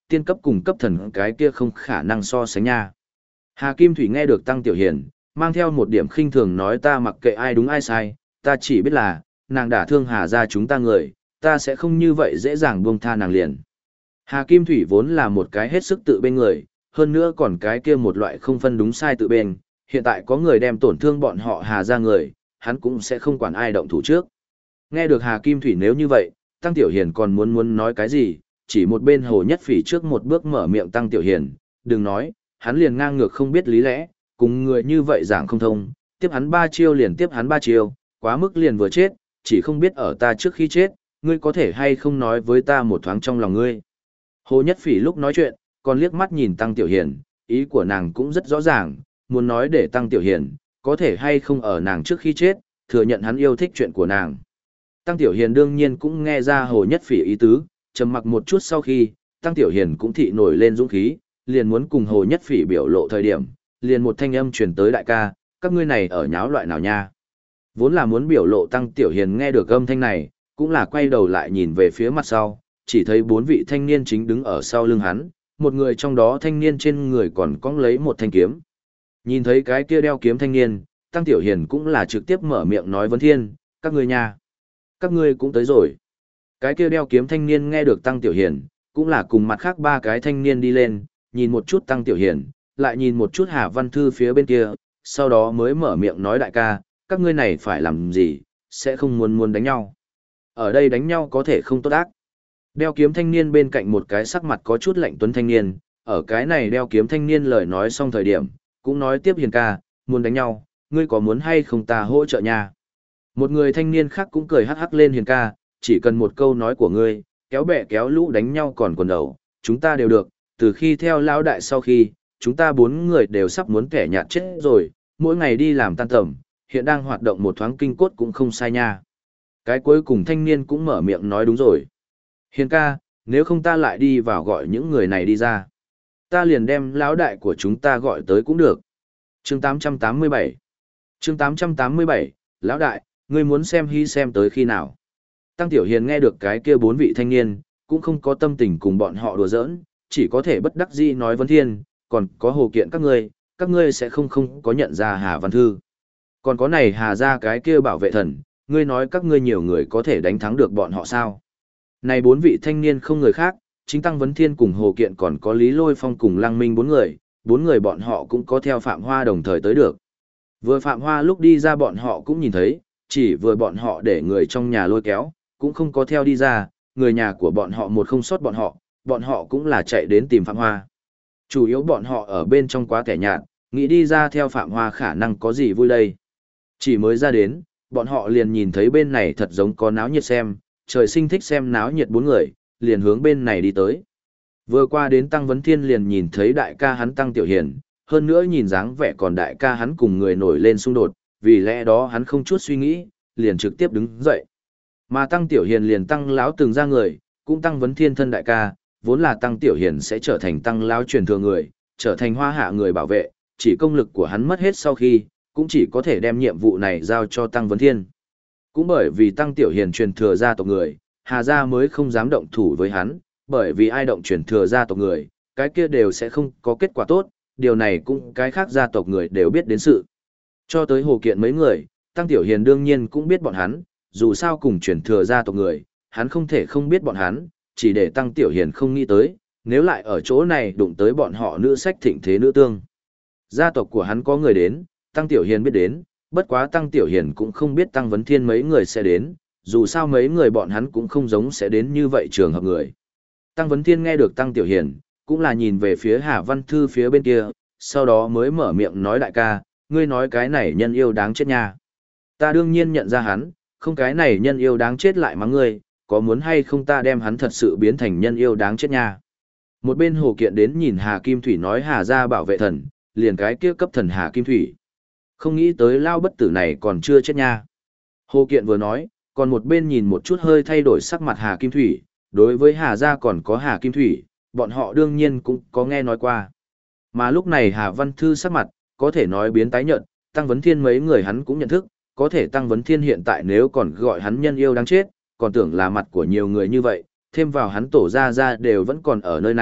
tiên cấp cùng cấp thần cái kia không khả năng so sánh nha. Hà Kim Thủy nghe được Tăng Tiểu Hiền, mang theo một điểm khinh thường nói ta mặc kệ ai đúng ai sai, ta chỉ biết là, nàng đả thương Hà gia chúng ta người, ta sẽ không như vậy dễ dàng buông tha nàng liền. Hà Kim Thủy vốn là một cái hết sức tự bên người, hơn nữa còn cái kia một loại không phân đúng sai tự bên, hiện tại có người đem tổn thương bọn họ Hà gia người, hắn cũng sẽ không quản ai động thủ trước. Nghe được Hà Kim Thủy nếu như vậy, Tăng Tiểu Hiền còn muốn nói cái gì, chỉ một bên Hồ Nhất Phỉ trước một bước mở miệng Tăng Tiểu Hiền, đừng nói, hắn liền ngang ngược không biết lý lẽ, cùng người như vậy giảng không thông, tiếp hắn 3 chiêu liền tiếp hắn 3 chiêu, quá mức liền vừa chết, chỉ không biết ở ta trước khi chết, ngươi có thể hay không nói với ta một thoáng trong lòng ngươi. Hồ Nhất Phỉ lúc nói chuyện, còn liếc mắt nhìn Tăng Tiểu Hiền, ý của nàng cũng rất rõ ràng, muốn nói để Tăng Tiểu Hiền, có thể hay không ở nàng trước khi chết, thừa nhận hắn yêu thích chuyện của nàng. Tăng Tiểu Hiền đương nhiên cũng nghe ra Hồ Nhất Phỉ ý tứ, trầm mặc một chút sau khi, Tăng Tiểu Hiền cũng thị nổi lên dũng khí, liền muốn cùng Hồ Nhất Phỉ biểu lộ thời điểm, liền một thanh âm truyền tới đại ca, các ngươi này ở nháo loại nào nha. Vốn là muốn biểu lộ Tăng Tiểu Hiền nghe được âm thanh này, cũng là quay đầu lại nhìn về phía mặt sau, chỉ thấy 4 vị thanh niên chính đứng ở sau lưng hắn, một người trong đó thanh niên trên người còn cong lấy một thanh kiếm. Nhìn thấy cái kia đeo kiếm thanh niên, Tăng Tiểu Hiền cũng là trực tiếp mở miệng nói vấn thiên, các ngươi nha. Các ngươi cũng tới rồi. Cái kia đeo kiếm thanh niên nghe được Tăng Tiểu Hiền, cũng là cùng mặt khác 3 cái thanh niên đi lên, nhìn một chút Tăng Tiểu Hiền, lại nhìn một chút Hà Văn Thư phía bên kia, sau đó mới mở miệng nói đại ca, các ngươi này phải làm gì, sẽ không muốn đánh nhau. Ở đây đánh nhau có thể không tốt ác. Đeo kiếm thanh niên bên cạnh một cái sắc mặt có chút lạnh tuấn thanh niên, ở cái này đeo kiếm thanh niên lời nói xong thời điểm, cũng nói tiếp Hiền ca, muốn đánh nhau, ngươi có muốn hay không ta hỗ trợ nha. Một người thanh niên khác cũng cười hắc hắc lên Hiền ca, chỉ cần một câu nói của ngươi, kéo bè kéo lũ đánh nhau còn quần đầu, chúng ta đều được, từ khi theo lão đại sau khi, chúng ta 4 người đều sắp muốn kẻ nhạt chết rồi, mỗi ngày đi làm tan tầm, hiện đang hoạt động một thoáng kinh cốt cũng không sai nha. Cái cuối cùng thanh niên cũng mở miệng nói đúng rồi. Hiền ca, nếu không ta lại đi vào gọi những người này đi ra. Ta liền đem lão đại của chúng ta gọi tới cũng được. Chương 887 Chương 887, lão đại, ngươi muốn xem hy xem tới khi nào. Tăng Tiểu Hiền nghe được cái kia 4 vị thanh niên, cũng không có tâm tình cùng bọn họ đùa giỡn, chỉ có thể bất đắc dĩ nói vấn thiên, còn có hồ kiện các ngươi sẽ không có nhận ra Hà Văn Thư. Còn có này Hà ra cái kia bảo vệ thần, ngươi nói các ngươi nhiều người có thể đánh thắng được bọn họ sao? Này 4 vị thanh niên không người khác, chính Tăng Vấn Thiên cùng Hồ Kiện còn có Lý Lôi Phong cùng Lăng Minh 4 người bọn họ cũng có theo Phạm Hoa đồng thời tới được. Vừa Phạm Hoa lúc đi ra bọn họ cũng nhìn thấy, chỉ vừa bọn họ để người trong nhà lôi kéo, cũng không có theo đi ra, người nhà của bọn họ một không sót bọn họ cũng là chạy đến tìm Phạm Hoa. Chủ yếu bọn họ ở bên trong quá kẻ nhạt, nghĩ đi ra theo Phạm Hoa khả năng có gì vui đây. Chỉ mới ra đến, bọn họ liền nhìn thấy bên này thật giống có náo nhiệt xem, trời sinh thích xem náo nhiệt 4 người, liền hướng bên này đi tới. Vừa qua đến Tăng Vấn Thiên liền nhìn thấy đại ca hắn Tăng Tiểu Hiền, hơn nữa nhìn dáng vẻ còn đại ca hắn cùng người nổi lên xung đột, vì lẽ đó hắn không chút suy nghĩ, liền trực tiếp đứng dậy. Mà Tăng Tiểu Hiền liền Tăng lão từng ra người, cũng Tăng Vấn Thiên thân đại ca, vốn là Tăng Tiểu Hiền sẽ trở thành Tăng lão truyền thừa người, trở thành hoa hạ người bảo vệ, chỉ công lực của hắn mất hết sau khi, cũng chỉ có thể đem nhiệm vụ này giao cho Tăng Vấn Thiên. Cũng bởi vì Tăng Tiểu Hiền truyền thừa gia tộc người, Hà gia mới không dám động thủ với hắn, bởi vì ai động truyền thừa gia tộc người, cái kia đều sẽ không có kết quả tốt, điều này cũng cái khác gia tộc người đều biết đến sự. Cho tới Hồ Kiện mấy người, Tăng Tiểu Hiền đương nhiên cũng biết bọn hắn, dù sao cùng truyền thừa gia tộc người, hắn không thể không biết bọn hắn, chỉ để Tăng Tiểu Hiền không nghĩ tới, nếu lại ở chỗ này đụng tới bọn họ nữ sách thịnh thế nữ tương. Gia tộc của hắn có người đến, Tăng Tiểu Hiền biết đến, bất quá Tăng Tiểu Hiền cũng không biết Tăng Vấn Thiên mấy người sẽ đến, dù sao mấy người bọn hắn cũng không giống sẽ đến như vậy trường hợp người. Tăng Vấn Thiên nghe được Tăng Tiểu Hiền, cũng là nhìn về phía Hà Văn Thư phía bên kia, sau đó mới mở miệng nói đại ca, ngươi nói cái này nhân yêu đáng chết nha. Ta đương nhiên nhận ra hắn, không cái này nhân yêu đáng chết lại mắng ngươi, có muốn hay không ta đem hắn thật sự biến thành nhân yêu đáng chết nha. Một bên Hồ Kiện đến nhìn Hà Kim Thủy nói Hà gia bảo vệ thần, liền cái kia cấp thần Hà Kim Thủy. Không nghĩ tới lao bất tử này còn chưa chết nha. Hồ Kiện vừa nói, còn một bên nhìn một chút hơi thay đổi sắc mặt Hà Kim Thủy, đối với Hà gia còn có Hà Kim Thủy, bọn họ đương nhiên cũng có nghe nói qua. Mà lúc này Hà Văn Thư sắc mặt, có thể nói biến tái nhợt, Tăng Vấn Thiên mấy người hắn cũng nhận thức, có thể Tăng Vấn Thiên hiện tại nếu còn gọi hắn nhân yêu đáng chết, còn tưởng là mặt của nhiều người như vậy, thêm vào hắn tổ gia gia đều vẫn còn ở nơi này,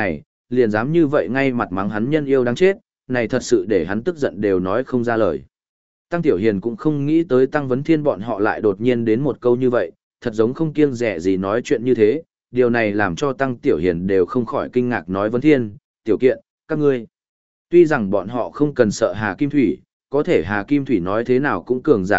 liền dám như vậy ngay mặt mắng hắn nhân yêu đáng chết, này thật sự để hắn tức giận đều nói không ra lời. Tăng Tiểu Hiền cũng không nghĩ tới Tăng Vấn Thiên bọn họ lại đột nhiên đến một câu như vậy, thật giống không kiêng dè gì nói chuyện như thế, điều này làm cho Tăng Tiểu Hiền đều không khỏi kinh ngạc nói Vấn Thiên, Tiểu Kiện, các ngươi. Tuy rằng bọn họ không cần sợ Hà Kim Thủy, có thể Hà Kim Thủy nói thế nào cũng cường giả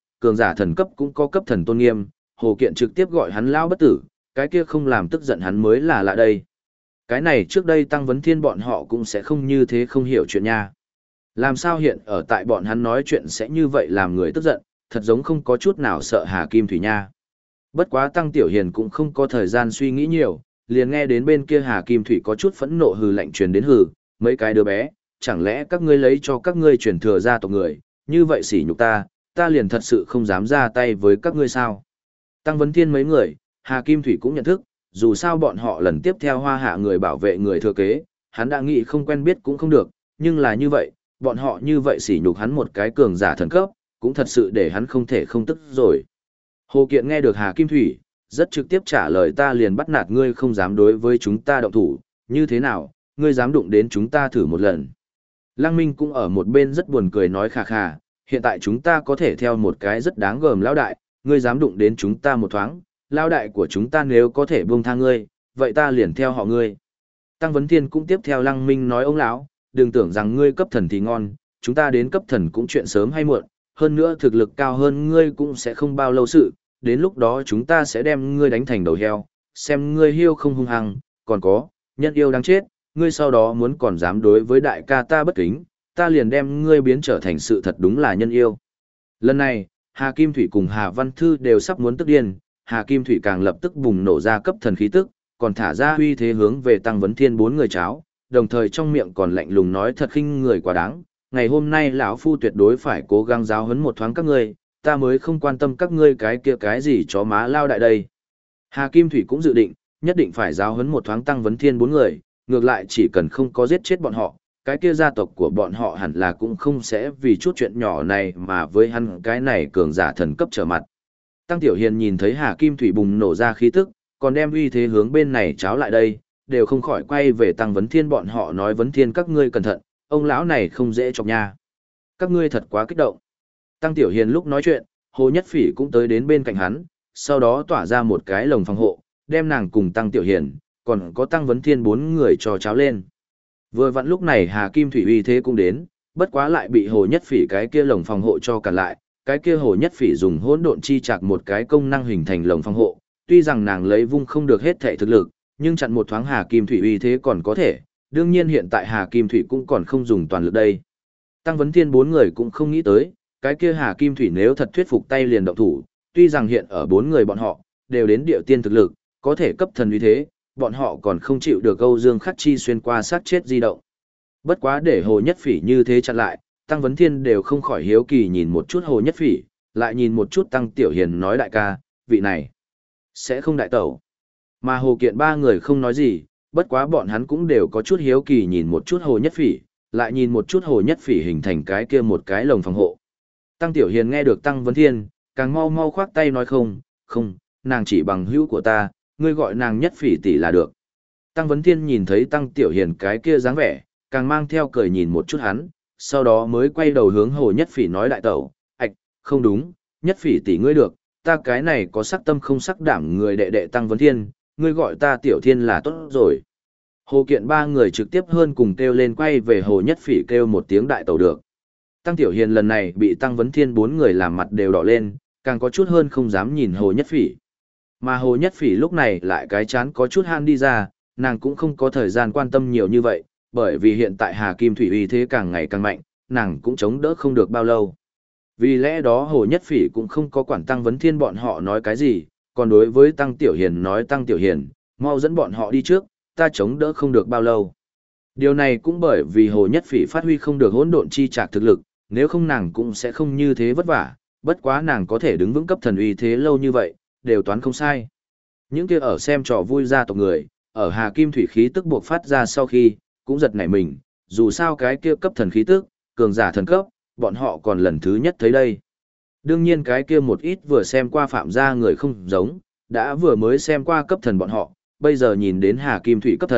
thần cấp cũng có cấp thần tôn nghiêm, Hồ Kiện trực tiếp gọi hắn lão bất tử, cái kia không làm tức giận hắn mới là lạ đây. Cái này trước đây Tăng Vấn Thiên bọn họ cũng sẽ không như thế không hiểu chuyện nha. Làm sao hiện ở tại bọn hắn nói chuyện sẽ như vậy làm người tức giận, thật giống không có chút nào sợ Hà Kim Thủy nha. Bất quá Tăng Tiểu Hiền cũng không có thời gian suy nghĩ nhiều, liền nghe đến bên kia Hà Kim Thủy có chút phẫn nộ hừ lạnh truyền đến hừ, mấy cái đứa bé, chẳng lẽ các ngươi lấy cho các ngươi truyền thừa gia tộc người, như vậy sỉ nhục ta liền thật sự không dám ra tay với các ngươi sao. Tăng Vấn Thiên mấy người, Hà Kim Thủy cũng nhận thức, dù sao bọn họ lần tiếp theo Hoa Hạ người bảo vệ người thừa kế, hắn đã nghĩ không quen biết cũng không được, nhưng là như vậy, bọn họ như vậy sỉ nhục hắn một cái cường giả thần cấp, cũng thật sự để hắn không thể không tức rồi. Hồ Kiện nghe được Hà Kim Thủy, rất trực tiếp trả lời ta liền bắt nạt ngươi không dám đối với chúng ta động thủ, như thế nào, ngươi dám đụng đến chúng ta thử một lần. Lăng Minh cũng ở một bên rất buồn cười nói khà khà, hiện tại chúng ta có thể theo một cái rất đáng gờm lão đại, ngươi dám đụng đến chúng ta một thoáng, lão đại của chúng ta nếu có thể buông tha ngươi, vậy ta liền theo họ ngươi. Tăng Vấn Thiên cũng tiếp theo Lăng Minh nói ông lão, đừng tưởng rằng ngươi cấp thần thì ngon, chúng ta đến cấp thần cũng chuyện sớm hay muộn, hơn nữa thực lực cao hơn ngươi cũng sẽ không bao lâu sự, đến lúc đó chúng ta sẽ đem ngươi đánh thành đầu heo, xem ngươi hiêu không hung hăng, còn có, nhân yêu đáng chết, ngươi sau đó muốn còn dám đối với đại ca ta bất kính, ta liền đem ngươi biến trở thành sự thật đúng là nhân yêu. Lần này, Hà Kim Thủy cùng Hà Văn Thư đều sắp muốn tức điên, Hà Kim Thủy càng lập tức bùng nổ ra cấp thần khí tức, còn thả ra uy thế hướng về Tăng Vấn Thiên bốn người cháo, đồng thời trong miệng còn lạnh lùng nói thật khinh người quá đáng, ngày hôm nay lão phu tuyệt đối phải cố gắng giáo huấn một thoáng các ngươi, ta mới không quan tâm các ngươi cái kia cái gì chó má lao đại đây. Hà Kim Thủy cũng dự định, nhất định phải giáo huấn một thoáng Tăng Vấn Thiên bốn người, ngược lại chỉ cần không có giết chết bọn họ, cái kia gia tộc của bọn họ hẳn là cũng không sẽ vì chút chuyện nhỏ này mà với hắn cái này cường giả thần cấp trở mặt. Tăng Tiểu Hiền nhìn thấy Hà Kim Thủy bùng nổ ra khí tức, còn đem uy thế hướng bên này cháo lại đây, đều không khỏi quay về Tăng Vấn Thiên bọn họ nói Vấn Thiên các ngươi cẩn thận, ông lão này không dễ chọc nha. Các ngươi thật quá kích động. Tăng Tiểu Hiền lúc nói chuyện, Hồ Nhất Phỉ cũng tới đến bên cạnh hắn, sau đó tỏa ra một cái lồng phòng hộ, đem nàng cùng Tăng Tiểu Hiền, còn có Tăng Vấn Thiên bốn người cho cháo lên. Vừa vặn lúc này Hà Kim Thủy uy thế cũng đến, bất quá lại bị Hồ Nhất Phỉ cái kia lồng phòng hộ cho cản lại, cái kia Hồ Nhất Phỉ dùng hỗn độn chi chạc một cái công năng hình thành lồng phòng hộ, tuy rằng nàng lấy vung không được hết thể thực lực, nhưng chặn một thoáng Hà Kim Thủy uy thế còn có thể, đương nhiên hiện tại Hà Kim Thủy cũng còn không dùng toàn lực đây. Tăng Vấn Thiên bốn người cũng không nghĩ tới, cái kia Hà Kim Thủy nếu thật thuyết phục tay liền động thủ, tuy rằng hiện ở bốn người bọn họ đều đến địa tiên thực lực, có thể cấp thần uy thế, bọn họ còn không chịu được Âu Dương Khắc Chi xuyên qua sát chết di động. Bất quá để Hồ Nhất Phỉ như thế chặn lại, Tăng Vấn Thiên đều không khỏi hiếu kỳ nhìn một chút Hồ Nhất Phỉ, lại nhìn một chút Tăng Tiểu Hiền nói đại ca, vị này sẽ không đại tẩu. Mà Hồ Kiện ba người không nói gì, bất quá bọn hắn cũng đều có chút hiếu kỳ nhìn một chút Hồ Nhất Phỉ, lại nhìn một chút Hồ Nhất Phỉ hình thành cái kia một cái lồng phòng hộ. Tăng Tiểu Hiền nghe được Tăng Vấn Thiên, càng mau mau khoác tay nói không, nàng chỉ bằng hữu của ta, ngươi gọi nàng Nhất Phỉ tỷ là được. Tăng Vấn Thiên nhìn thấy Tăng Tiểu Hiền cái kia dáng vẻ, càng mang theo cười nhìn một chút hắn, sau đó mới quay đầu hướng Hồ Nhất Phỉ nói đại tẩu, không đúng, Nhất Phỉ tỷ ngươi được, ta cái này có sắc tâm không sắc đảm người đệ đệ Tăng Vấn Thiên, ngươi gọi ta Tiểu Thiên là tốt rồi. Hồ Kiện ba người trực tiếp hơn cùng kêu lên quay về Hồ Nhất Phỉ kêu một tiếng đại tẩu được. Tăng Tiểu Hiền lần này bị Tăng Vấn Thiên bốn người làm mặt đều đỏ lên, càng có chút hơn không dám nhìn Hồ Nhất Phỉ. Mà Hồ Nhất Phỉ lúc này lại cái chán có chút han đi ra, nàng cũng không có thời gian quan tâm nhiều như vậy, bởi vì hiện tại Hà Kim Thủy uy thế càng ngày càng mạnh, nàng cũng chống đỡ không được bao lâu. Vì lẽ đó Hồ Nhất Phỉ cũng không có quản Tăng Vấn Thiên bọn họ nói cái gì, còn đối với Tăng Tiểu Hiền nói Tăng Tiểu Hiền, mau dẫn bọn họ đi trước, ta chống đỡ không được bao lâu. Điều này cũng bởi vì Hồ Nhất Phỉ phát huy không được hỗn độn chi trạc thực lực, nếu không nàng cũng sẽ không như thế vất vả, bất quá nàng có thể đứng vững cấp thần uy thế lâu như vậy, đều toán không sai. Những kia ở xem trò vui gia tộc người, ở Hà Kim Thủy khí tức buộc phát ra sau khi, cũng giật nảy mình, dù sao cái kia cấp thần khí tức, cường giả thần cấp, bọn họ còn lần thứ nhất thấy đây. Đương nhiên cái kia một ít vừa xem qua phạm gia người không giống, đã vừa mới xem qua cấp thần bọn họ, bây giờ nhìn đến Hà Kim Thủy cấp thần,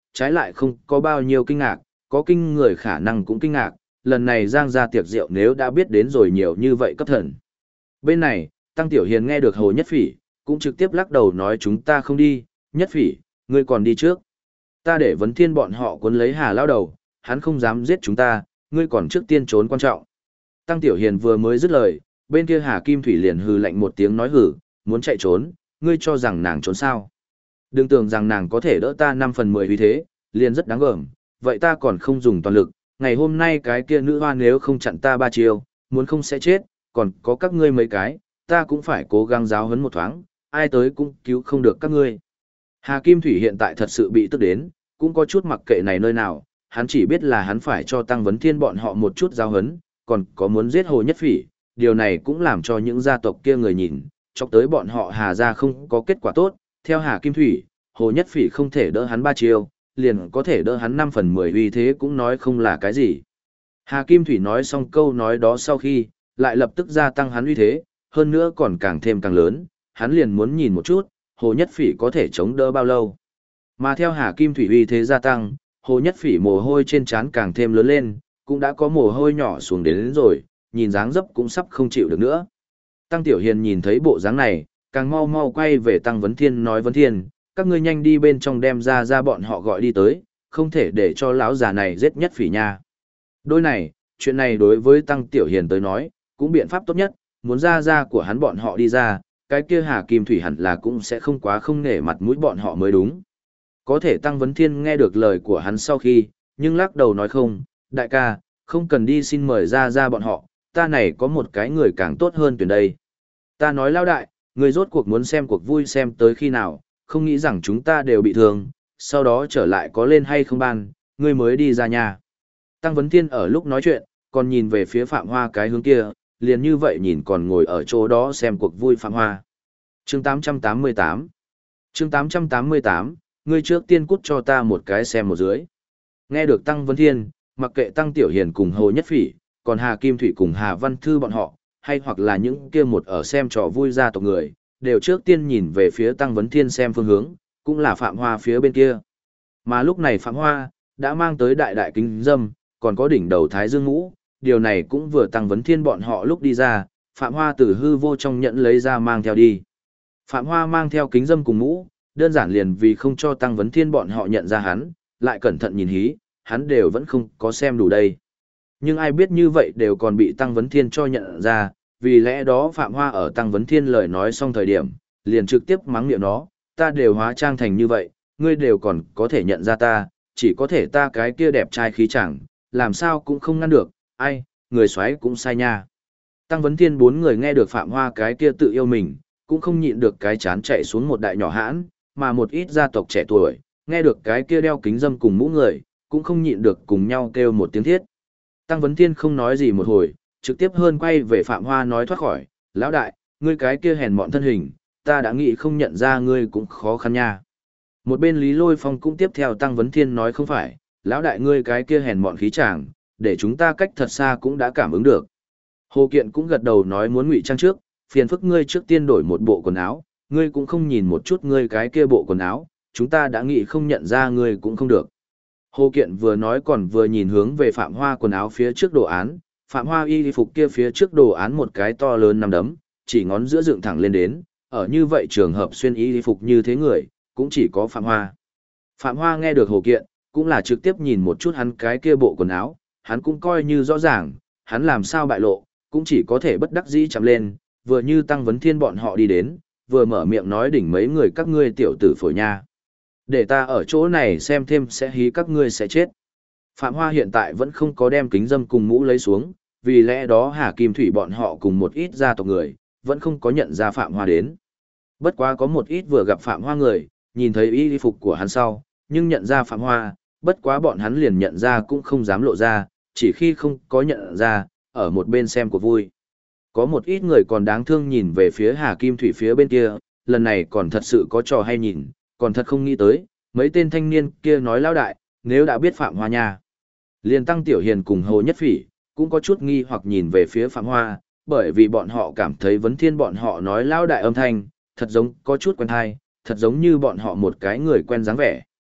trái lại không có bao nhiêu kinh ngạc, có kinh người khả năng cũng kinh ngạc, lần này Giang gia tiệc rượu nếu đã biết đến rồi nhiều như vậy cấp thần. Bên này, Tăng Tiểu Hiền nghe được Hồ Nhất Phỉ, cũng trực tiếp lắc đầu nói chúng ta không đi, Nhất Phỉ, ngươi còn đi trước. Ta để Vấn Thiên bọn họ cuốn lấy Hà lao đầu, hắn không dám giết chúng ta, ngươi còn trước tiên trốn quan trọng. Tăng Tiểu Hiền vừa mới dứt lời, bên kia Hà Kim Thủy liền hừ lạnh một tiếng nói hử, muốn chạy trốn, ngươi cho rằng nàng trốn sao. Đừng tưởng rằng nàng có thể đỡ ta 5/10 vì thế, liền rất đáng gờm, vậy ta còn không dùng toàn lực, ngày hôm nay cái kia nữ hoa nếu không chặn ta 3 chiêu, muốn không sẽ chết, còn có các ngươi mấy cái, ta cũng phải cố gắng giáo huấn một thoáng, ai tới cũng cứu không được các ngươi. Hà Kim Thủy hiện tại thật sự bị tức đến, cũng có chút mặc kệ này nơi nào, hắn chỉ biết là hắn phải cho Tăng Vấn Thiên bọn họ một chút giáo huấn, còn có muốn giết Hồ Nhất Phỉ, điều này cũng làm cho những gia tộc kia người nhìn, chọc tới bọn họ Hà gia không có kết quả tốt, theo Hà Kim Thủy, Hồ Nhất Phỉ không thể đỡ hắn 3 chiêu, liền có thể đỡ hắn 5/10 uy thế cũng nói không là cái gì. Hà Kim Thủy nói xong câu nói đó sau khi, lại lập tức gia tăng hắn uy thế, hơn nữa còn càng thêm càng lớn, hắn liền muốn nhìn một chút, Hồ Nhất Phỉ có thể chống đỡ bao lâu. Mà theo Hà Kim Thủy uy thế gia tăng, Hồ Nhất Phỉ mồ hôi trên trán càng thêm lớn lên, cũng đã có mồ hôi nhỏ xuống đến rồi, nhìn dáng dấp cũng sắp không chịu được nữa. Tăng Tiểu Hiền nhìn thấy bộ dáng này, càng mau mau quay về Tăng Vấn Thiên nói Vấn Thiên, các ngươi nhanh đi bên trong đem ra bọn họ gọi đi tới, không thể để cho lão già này giết Nhất Phỉ nha. Đôi này, chuyện này đối với Tăng Tiểu Hiền tới nói, cũng biện pháp tốt nhất, muốn ra của hắn bọn họ đi ra, cái kia Hà Kim Thủy hẳn là cũng sẽ không quá không nể mặt mũi bọn họ mới đúng. Có thể Tăng Vấn Thiên nghe được lời của hắn sau khi, nhưng lắc đầu nói không, đại ca, không cần đi xin mời ra bọn họ, ta này có một cái người càng tốt hơn tuyển đây. Ta nói lao đại, người rốt cuộc muốn xem cuộc vui xem tới khi nào, không nghĩ rằng chúng ta đều bị thương, sau đó trở lại có lên hay không ban, ngươi mới đi ra nhà. Tăng Vấn Thiên ở lúc nói chuyện, còn nhìn về phía Phạm Hoa cái hướng kia, liền như vậy nhìn còn ngồi ở chỗ đó xem cuộc vui Phạm Hoa. Chương 888 Chương 888, ngươi trước tiên cút cho ta một cái xem một dưới. Nghe được Tăng Vấn Thiên, mặc kệ Tăng Tiểu Hiền cùng Hồ Nhất Phỉ, còn Hà Kim Thủy cùng Hà Văn Thư bọn họ, hay hoặc là những kia một ở xem trò vui gia tộc người, đều trước tiên nhìn về phía Tăng Vấn Thiên xem phương hướng, cũng là Phạm Hoa phía bên kia. Mà lúc này Phạm Hoa, đã mang tới đại đại kính dâm, còn có đỉnh đầu thái dương ngũ, điều này cũng vừa Tăng Vấn Thiên bọn họ lúc đi ra, Phạm Hoa từ hư vô trong nhẫn lấy ra mang theo đi. Phạm Hoa mang theo kính dâm cùng mũ, đơn giản liền vì không cho Tăng Vấn Thiên bọn họ nhận ra hắn, lại cẩn thận nhìn hí, hắn đều vẫn không có xem đủ đây. Nhưng ai biết như vậy đều còn bị Tăng Vấn Thiên cho nhận ra, vì lẽ đó Phạm Hoa ở Tăng Vấn Thiên lời nói xong thời điểm, liền trực tiếp mắng miệng nó, ta đều hóa trang thành như vậy, ngươi đều còn có thể nhận ra ta, chỉ có thể ta cái kia đẹp trai khí chẳng, làm sao cũng không ngăn được, ai, người xoáy cũng sai nha. Tăng Vấn Thiên 4 người nghe được Phạm Hoa cái kia tự yêu mình, cũng không nhịn được cái chán chạy xuống một đại nhỏ hãn, mà một ít gia tộc trẻ tuổi, nghe được cái kia đeo kính dâm cùng mũ người, cũng không nhịn được cùng nhau kêu một tiếng thiết. Tăng Vấn Thiên không nói gì một hồi, trực tiếp hơn quay về Phạm Hoa nói thoát khỏi, lão đại, ngươi cái kia hèn mọn thân hình, ta đã nghĩ không nhận ra ngươi cũng khó khăn nha. Một bên Lý Lôi Phong cũng tiếp theo Tăng Vấn Thiên nói không phải, lão đại ngươi cái kia hèn mọn khí chàng, để chúng ta cách thật xa cũng đã cảm ứng được. Hồ Kiện cũng gật đầu nói muốn ngụy trang trước, phiền phức ngươi trước tiên đổi một bộ quần áo, ngươi cũng không nhìn một chút ngươi cái kia bộ quần áo, chúng ta đã nghĩ không nhận ra ngươi cũng không được. Hồ Kiện vừa nói còn vừa nhìn hướng về Phạm Hoa quần áo phía trước đồ án, Phạm Hoa y phục kia phía trước đồ án một cái to lớn nằm đấm, chỉ ngón giữa dựng thẳng lên đến, ở như vậy trường hợp xuyên y phục như thế người, cũng chỉ có Phạm Hoa. Phạm Hoa nghe được Hồ Kiện, cũng là trực tiếp nhìn một chút hắn cái kia bộ quần áo, hắn cũng coi như rõ ràng, hắn làm sao bại lộ, cũng chỉ có thể bất đắc dĩ chạm lên, vừa như Tăng Vấn Thiên bọn họ đi đến, vừa mở miệng nói đỉnh mấy người các ngươi tiểu tử phổi nha. Để ta ở chỗ này xem thêm sẽ hí các ngươi sẽ chết. Phạm Hoa hiện tại vẫn không có đem kính dâm cùng mũ lấy xuống, vì lẽ đó Hà Kim Thủy bọn họ cùng một ít gia tộc người, vẫn không có nhận ra Phạm Hoa đến. Bất quá có một ít vừa gặp Phạm Hoa người, nhìn thấy y phục của hắn sau, nhưng nhận ra Phạm Hoa, bất quá bọn hắn liền nhận ra cũng không dám lộ ra, chỉ khi không có nhận ra, ở một bên xem cuộc vui. Có một ít người còn đáng thương nhìn về phía Hà Kim Thủy phía bên kia, lần này còn thật sự có trò hay nhìn, còn thật không nghĩ tới, mấy tên thanh niên kia nói lão đại, nếu đã biết Phạm Hoa nha. Liền Tăng Tiểu Hiền cùng Hồ Nhất Phỉ, cũng có chút nghi hoặc nhìn về phía Phạm Hoa, bởi vì bọn họ cảm thấy Vấn Thiên bọn họ nói lão đại âm thanh, thật giống có chút quen thai, thật giống như bọn họ một cái người quen dáng vẻ.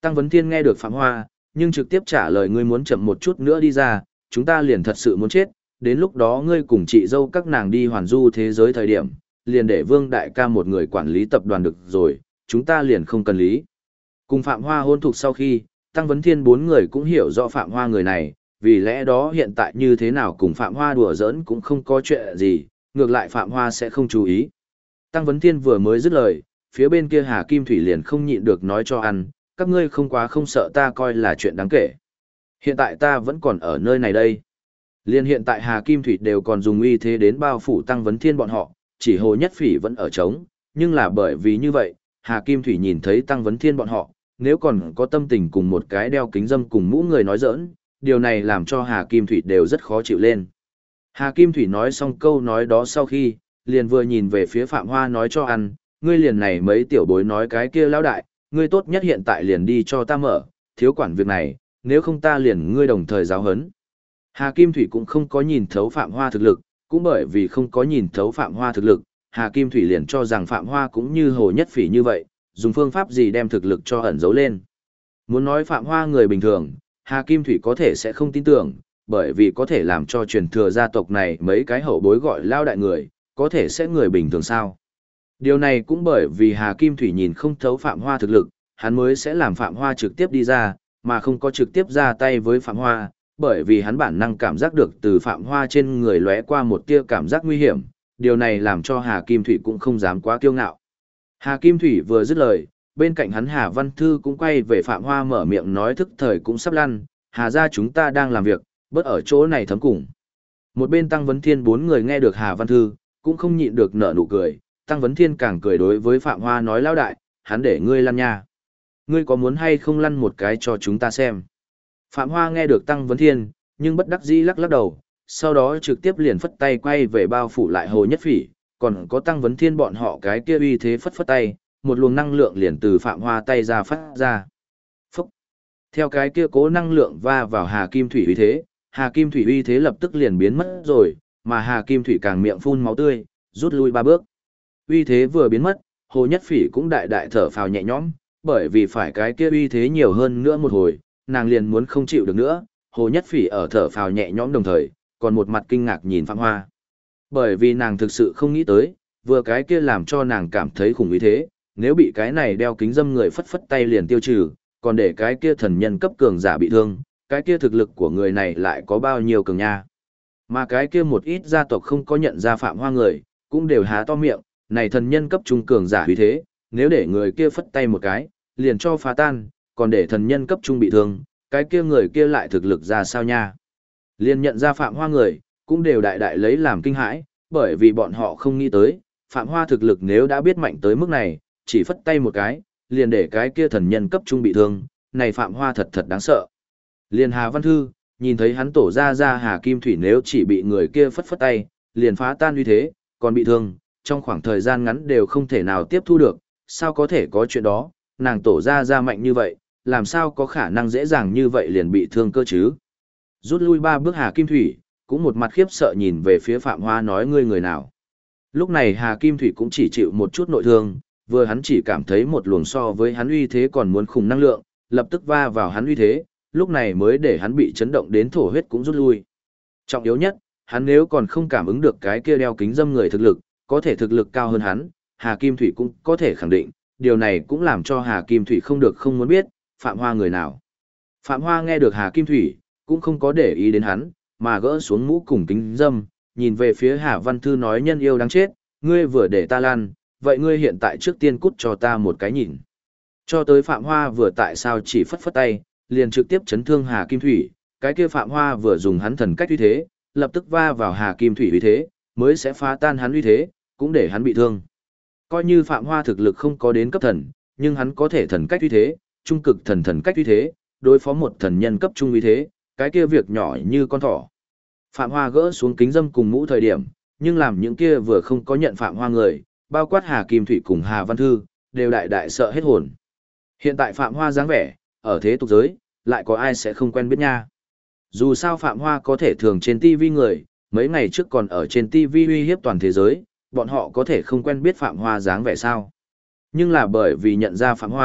Tăng Vấn Thiên nghe được Phạm Hoa, nhưng trực tiếp trả lời ngươi muốn chậm một chút nữa đi ra, chúng ta liền thật sự muốn chết, đến lúc đó ngươi cùng chị dâu các nàng đi hoàn du thế giới thời điểm, liền để Vương Đại ca một người quản lý tập đoàn được rồi, chúng ta liền không cần lý. Cùng Phạm Hoa hôn thục sau khi, Tăng Vấn Thiên bốn người cũng hiểu rõ Phạm Hoa người này, vì lẽ đó hiện tại như thế nào cùng Phạm Hoa đùa giỡn cũng không có chuyện gì, ngược lại Phạm Hoa sẽ không chú ý. Tăng Vấn Thiên vừa mới dứt lời, phía bên kia Hà Kim Thủy liền không nhịn được nói cho ăn, các ngươi không quá không sợ ta coi là chuyện đáng kể. Hiện tại ta vẫn còn ở nơi này đây. Liên hiện tại Hà Kim Thủy đều còn dùng uy thế đến bao phủ Tăng Vấn Thiên bọn họ, chỉ Hồ Nhất Phỉ vẫn ở trống, nhưng là bởi vì như vậy, Hà Kim Thủy nhìn thấy Tăng Vấn Thiên bọn họ, nếu còn có tâm tình cùng một cái đeo kính dâm cùng mũ người nói giỡn, điều này làm cho Hà Kim Thủy đều rất khó chịu lên. Hà Kim Thủy nói xong câu nói đó sau khi, liền vừa nhìn về phía Phạm Hoa nói cho ăn, ngươi liền này mấy tiểu bối nói cái kia lão đại, ngươi tốt nhất hiện tại liền đi cho ta mở, thiếu quản việc này, nếu không ta liền ngươi đồng thời giáo hấn. Hà Kim Thủy cũng không có nhìn thấu Phạm Hoa thực lực, cũng bởi vì không có nhìn thấu Phạm Hoa thực lực, Hà Kim Thủy liền cho rằng Phạm Hoa cũng như Hồ Nhất Phỉ như vậy, dùng phương pháp gì đem thực lực cho ẩn giấu lên. Muốn nói Phạm Hoa người bình thường, Hà Kim Thủy có thể sẽ không tin tưởng, bởi vì có thể làm cho truyền thừa gia tộc này mấy cái hậu bối gọi lao đại người, có thể sẽ người bình thường sao. Điều này cũng bởi vì Hà Kim Thủy nhìn không thấu Phạm Hoa thực lực, hắn mới sẽ làm Phạm Hoa trực tiếp đi ra, mà không có trực tiếp ra tay với Phạm Hoa, bởi vì hắn bản năng cảm giác được từ Phạm Hoa trên người lóe qua một tia cảm giác nguy hiểm, điều này làm cho Hà Kim Thủy cũng không dám quá kiêu ngạo. Hà Kim Thủy vừa dứt lời, bên cạnh hắn Hà Văn Thư cũng quay về Phạm Hoa mở miệng nói thức thời cũng sắp lăn, Hà gia chúng ta đang làm việc, bớt ở chỗ này thấm cùng. Một bên Tăng Vấn Thiên bốn người nghe được Hà Văn Thư, cũng không nhịn được nở nụ cười, Tăng Vấn Thiên càng cười đối với Phạm Hoa nói lão đại, hắn để ngươi lăn nha. Ngươi có muốn hay không lăn một cái cho chúng ta xem. Phạm Hoa nghe được Tăng Vấn Thiên, nhưng bất đắc dĩ lắc lắc đầu, sau đó trực tiếp liền phất tay quay về bao phủ lại Hồ Nhất Phỉ, còn có Tăng Vấn Thiên bọn họ cái kia uy thế phất phất tay, một luồng năng lượng liền từ Phạm Hoa tay ra phát ra. Phúc! Theo cái kia cố năng lượng va vào Hà Kim Thủy uy thế, Hà Kim Thủy uy thế lập tức liền biến mất rồi, mà Hà Kim Thủy càng miệng phun máu tươi, rút lui 3 bước. Uy thế vừa biến mất, Hồ Nhất Phỉ cũng đại đại thở phào nhẹ nhõm, bởi vì phải cái kia uy thế nhiều hơn nữa một hồi, nàng liền muốn không chịu được nữa. Hồ Nhất Phỉ ở thở phào nhẹ nhõm đồng thời, còn một mặt kinh ngạc nhìn Phạm Hoa. Bởi vì nàng thực sự không nghĩ tới, vừa cái kia làm cho nàng cảm thấy khủng uy thế, nếu bị cái này đeo kính dâm người phất phất tay liền tiêu trừ, còn để cái kia thần nhân cấp cường giả bị thương, cái kia thực lực của người này lại có bao nhiêu cường nha. Mà cái kia một ít gia tộc không có nhận ra Phạm Hoa người, cũng đều há to miệng, này thần nhân cấp trung cường giả uy thế, nếu để người kia phất tay một cái, liền cho phá tan, còn để thần nhân cấp trung bị thương, cái kia người kia lại thực lực ra sao nha. Liền nhận ra Phạm Hoa người, cũng đều đại đại lấy làm kinh hãi, bởi vì bọn họ không nghĩ tới, Phạm Hoa thực lực nếu đã biết mạnh tới mức này, chỉ phất tay một cái, liền để cái kia thần nhân cấp trung bị thương, này Phạm Hoa thật thật đáng sợ. Liền Hà Văn Thư, nhìn thấy hắn tổ ra Hà Kim Thủy nếu chỉ bị người kia phất phất tay, liền phá tan uy thế, còn bị thương, trong khoảng thời gian ngắn đều không thể nào tiếp thu được, sao có thể có chuyện đó, nàng tổ ra mạnh như vậy, làm sao có khả năng dễ dàng như vậy liền bị thương cơ chứ. Rút lui 3 bước Hà Kim Thủy, cũng một mặt khiếp sợ nhìn về phía Phạm Hoa nói ngươi người nào. Lúc này Hà Kim Thủy cũng chỉ chịu một chút nội thương, vừa hắn chỉ cảm thấy một luồng so với hắn uy thế còn muốn khủng năng lượng, lập tức va vào hắn uy thế, lúc này mới để hắn bị chấn động đến thổ huyết cũng rút lui. Trọng yếu nhất, hắn nếu còn không cảm ứng được cái kia đeo kính dâm người thực lực, có thể thực lực cao hơn hắn, Hà Kim Thủy cũng có thể khẳng định, điều này cũng làm cho Hà Kim Thủy không được không muốn biết, Phạm Hoa người nào. Phạm Hoa nghe được Hà Kim Thủy, cũng không có để ý đến hắn, mà gỡ xuống mũ cùng kính dâm, nhìn về phía Hà Văn Thư nói nhân yêu đáng chết, ngươi vừa để ta lan, vậy ngươi hiện tại trước tiên cút cho ta một cái nhìn. Cho tới Phạm Hoa vừa tại sao chỉ phất phất tay, liền trực tiếp chấn thương Hà Kim Thủy, cái kia Phạm Hoa vừa dùng hắn thần cách uy thế, lập tức va vào Hà Kim Thủy uy thế, mới sẽ phá tan hắn uy thế, cũng để hắn bị thương. Coi như Phạm Hoa thực lực không có đến cấp thần, nhưng hắn có thể thần cách uy thế, trung cực thần cách uy thế, đối phó một thần nhân cấp trung uy thế, cái kia việc nhỏ như con thỏ. Phạm Hoa gỡ xuống kính dâm cùng mũ thời điểm, nhưng làm những kia vừa không có nhận Phạm Hoa người, bao quát Hà Kim Thủy cùng Hà Văn Thư, đều đại đại sợ hết hồn. Hiện tại Phạm Hoa dáng vẻ, ở thế tục giới, lại có ai sẽ không quen biết nha. Dù sao Phạm Hoa có thể thường trên TV người, mấy ngày trước còn ở trên TV uy hiếp toàn thế giới, bọn họ có thể không quen biết Phạm Hoa dáng vẻ sao. Nhưng là bởi vì nhận ra Phạm Hoa,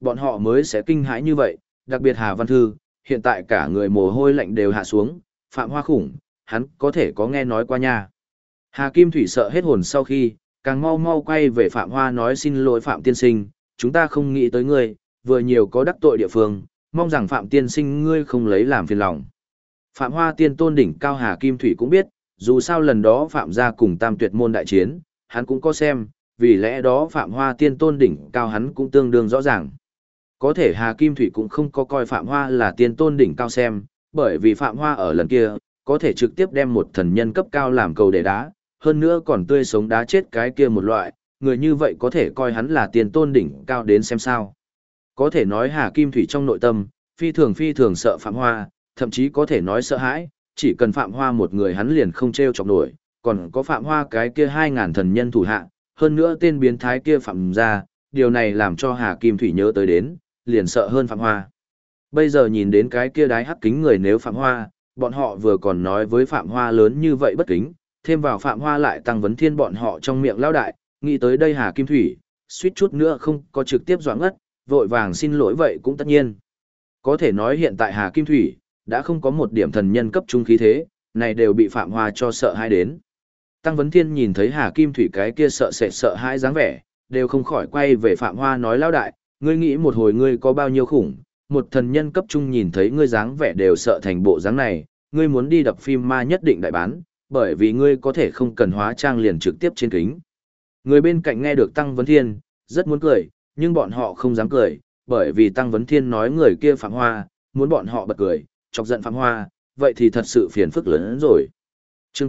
bọn họ mới sẽ kinh hãi như vậy, đặc biệt Hà Văn Thư, hiện tại cả người mồ hôi lạnh đều hạ xuống, Phạm Hoa khủng, hắn có thể có nghe nói qua nha. Hà Kim Thủy sợ hết hồn sau khi, càng mau mau quay về Phạm Hoa nói xin lỗi Phạm tiên sinh, chúng ta không nghĩ tới ngươi, vừa nhiều có đắc tội địa phương, mong rằng Phạm tiên sinh ngươi không lấy làm phiền lòng. Phạm Hoa tiên tôn đỉnh cao Hà Kim Thủy cũng biết, dù sao lần đó Phạm gia cùng Tam Tuyệt môn đại chiến, hắn cũng có xem, vì lẽ đó Phạm Hoa tiên tôn đỉnh cao hắn cũng tương đương rõ ràng. Có thể Hà Kim Thủy cũng không có coi Phạm Hoa là tiên tôn đỉnh cao xem, bởi vì Phạm Hoa ở lần kia, có thể trực tiếp đem một thần nhân cấp cao làm cầu để đá, hơn nữa còn tươi sống đá chết cái kia một loại, người như vậy có thể coi hắn là tiên tôn đỉnh cao đến xem sao. Có thể nói Hà Kim Thủy trong nội tâm, phi thường sợ Phạm Hoa, thậm chí có thể nói sợ hãi, chỉ cần Phạm Hoa một người hắn liền không treo chọc nổi, còn có Phạm Hoa cái kia 2.000 thần nhân thủ hạ, hơn nữa tên biến thái kia Phạm gia, điều này làm cho Hà Kim Thủy nhớ tới đến, liền sợ hơn Phạm Hoa. Bây giờ nhìn đến cái kia đái hắc kính người nếu Phạm Hoa, bọn họ vừa còn nói với Phạm Hoa lớn như vậy bất kính, thêm vào Phạm Hoa lại tăng vấn thiên bọn họ trong miệng lao đại, nghĩ tới đây Hà Kim Thủy, suýt chút nữa không có trực tiếp doãn ngất, vội vàng xin lỗi vậy cũng tất nhiên. Có thể nói hiện tại Hà Kim Thủy, đã không có một điểm thần nhân cấp trung khí thế, này đều bị Phạm Hoa cho sợ hãi đến. Tăng Vấn Thiên nhìn thấy Hà Kim Thủy cái kia sợ sệt sợ hãi dáng vẻ, đều không khỏi quay về Phạm Hoa nói lao đại, ngươi nghĩ một hồi ngươi có bao nhiêu khủng, một thần nhân cấp trung nhìn thấy ngươi dáng vẻ đều sợ thành bộ dáng này, ngươi muốn đi đập phim ma nhất định đại bán, bởi vì ngươi có thể không cần hóa trang liền trực tiếp trên kính. Người bên cạnh nghe được Tăng Vấn Thiên, rất muốn cười, nhưng bọn họ không dám cười, bởi vì Tăng Vấn Thiên nói người kia Phạm Hoa, muốn bọn họ bật cười, chọc giận Phạm Hoa, vậy thì thật sự phiền phức lớn hơn rồi. Chương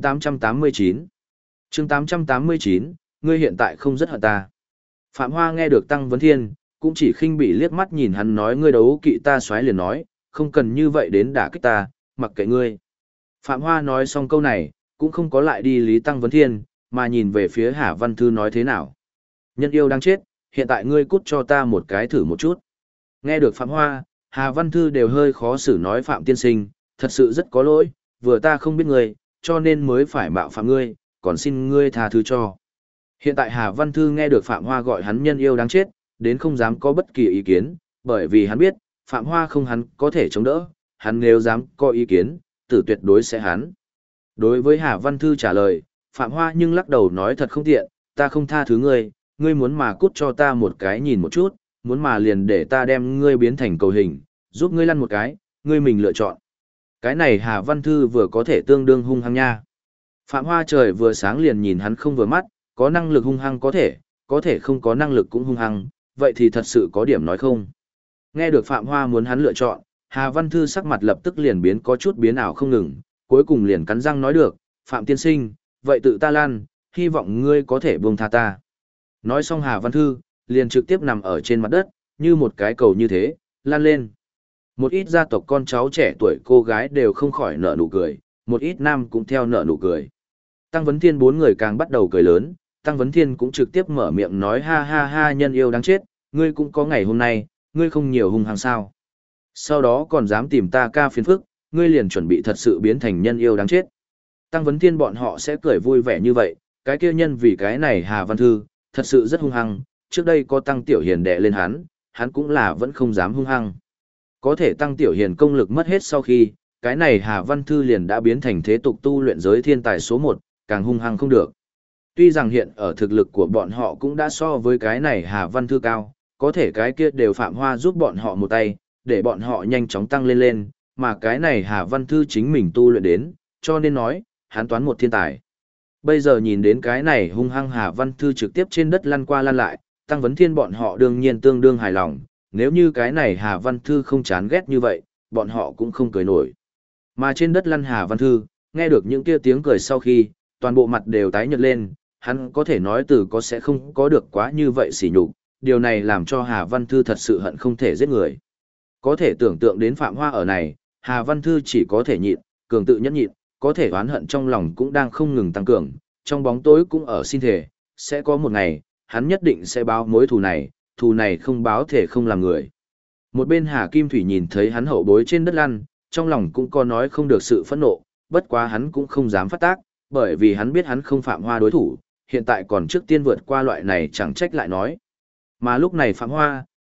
889 Chương 889, ngươi hiện tại không rất hận ta. Phạm Hoa nghe được Tăng Vấn Thiên, cũng chỉ khinh bị liếc mắt nhìn hắn nói ngươi đấu kỵ ta xoái liền nói, không cần như vậy đến đả kích ta, mặc kệ ngươi. Phạm Hoa nói xong câu này, cũng không có lại đi lý Tăng Vấn Thiên, mà nhìn về phía Hà Văn Thư nói thế nào. Nhân yêu đang chết, hiện tại ngươi cút cho ta một cái thử một chút. Nghe được Phạm Hoa, Hà Văn Thư đều hơi khó xử nói Phạm tiên sinh, thật sự rất có lỗi, vừa ta không biết ngươi, cho nên mới phải mạo phạm ngươi, còn xin ngươi tha thứ cho. Hiện tại Hà Văn Thư nghe được Phạm Hoa gọi hắn nhân yêu đáng chết, đến không dám có bất kỳ ý kiến, bởi vì hắn biết, Phạm Hoa không hắn có thể chống đỡ, hắn nếu dám có ý kiến, tử tuyệt đối sẽ hắn. Đối với Hà Văn Thư trả lời, Phạm Hoa nhưng lắc đầu nói thật không tiện, ta không tha thứ ngươi, ngươi muốn mà cút cho ta một cái nhìn một chút, muốn mà liền để ta đem ngươi biến thành cầu hình, giúp ngươi lăn một cái, ngươi mình lựa chọn. Cái này Hà Văn Thư vừa có thể tương đương hung hăng nha. Phạm Hoa trời vừa sáng liền nhìn hắn không vừa mắt, có năng lực hung hăng có thể không có năng lực cũng hung hăng, vậy thì thật sự có điểm nói không. Nghe được Phạm Hoa muốn hắn lựa chọn, Hà Văn Thư sắc mặt lập tức liền biến có chút biến ảo không ngừng, cuối cùng liền cắn răng nói được, Phạm tiên sinh, vậy tự ta lan, hy vọng ngươi có thể buông tha ta. Nói xong Hà Văn Thư, liền trực tiếp nằm ở trên mặt đất, như một cái cầu như thế, lan lên. Một ít gia tộc con cháu trẻ tuổi cô gái đều không khỏi nở nụ cười, một ít nam cũng theo nở nụ cười. Tăng Vấn Thiên bốn người càng bắt đầu cười lớn, Tăng Vấn Thiên cũng trực tiếp mở miệng nói ha ha ha nhân yêu đáng chết, ngươi cũng có ngày hôm nay, ngươi không nhiều hung hăng sao. Sau đó còn dám tìm ta ca phiền phức, ngươi liền chuẩn bị thật sự biến thành nhân yêu đáng chết. Tăng Vấn Thiên bọn họ sẽ cười vui vẻ như vậy, cái kia nhân vì cái này Hà Văn Thư, thật sự rất hung hăng, trước đây có Tăng Tiểu Hiền đè lên hắn cũng là vẫn không dám hung hăng. Có thể Tăng Tiểu Hiền công lực mất hết sau khi, cái này Hà Văn Thư liền đã biến thành thế tục tu luyện giới thiên tài số 1, càng hung hăng không được. Tuy rằng hiện ở thực lực của bọn họ cũng đã so với cái này Hà Văn Thư cao, có thể cái kia đều Phạm Hoa giúp bọn họ một tay, để bọn họ nhanh chóng tăng lên lên, mà cái này Hà Văn Thư chính mình tu luyện đến, cho nên nói, hắn toán một thiên tài. Bây giờ nhìn đến cái này hung hăng Hà Văn Thư trực tiếp trên đất lăn qua lăn lại, Tăng Vấn Thiên bọn họ đương nhiên tương đương hài lòng, nếu như cái này Hà Văn Thư không chán ghét như vậy, bọn họ cũng không cười nổi. Mà trên đất lăn Hà Văn Thư, nghe được những kia tiếng cười sau khi, toàn bộ mặt đều tái nhợt lên, hắn có thể nói từ có sẽ không có được quá như vậy sỉ nhục, điều này làm cho Hà Văn Thư thật sự hận không thể giết người. Có thể tưởng tượng đến Phạm Hoa ở này, Hà Văn Thư chỉ có thể nhịn, cường tự nhẫn nhịn, có thể oán hận trong lòng cũng đang không ngừng tăng cường, trong bóng tối cũng ở xin thề, sẽ có một ngày, hắn nhất định sẽ báo mối thù này không báo thể không làm người. Một bên Hà Kim Thủy nhìn thấy hắn hậu bối trên đất lăn, trong lòng cũng có nói không được sự phẫn nộ, bất quá hắn cũng không dám phát tác, bởi vì hắn biết hắn không Phạm Hoa đối thủ, hiện tại còn trước tiên vượt qua loại này chẳng trách lại nói. Mà lúc này Phạm Hoa,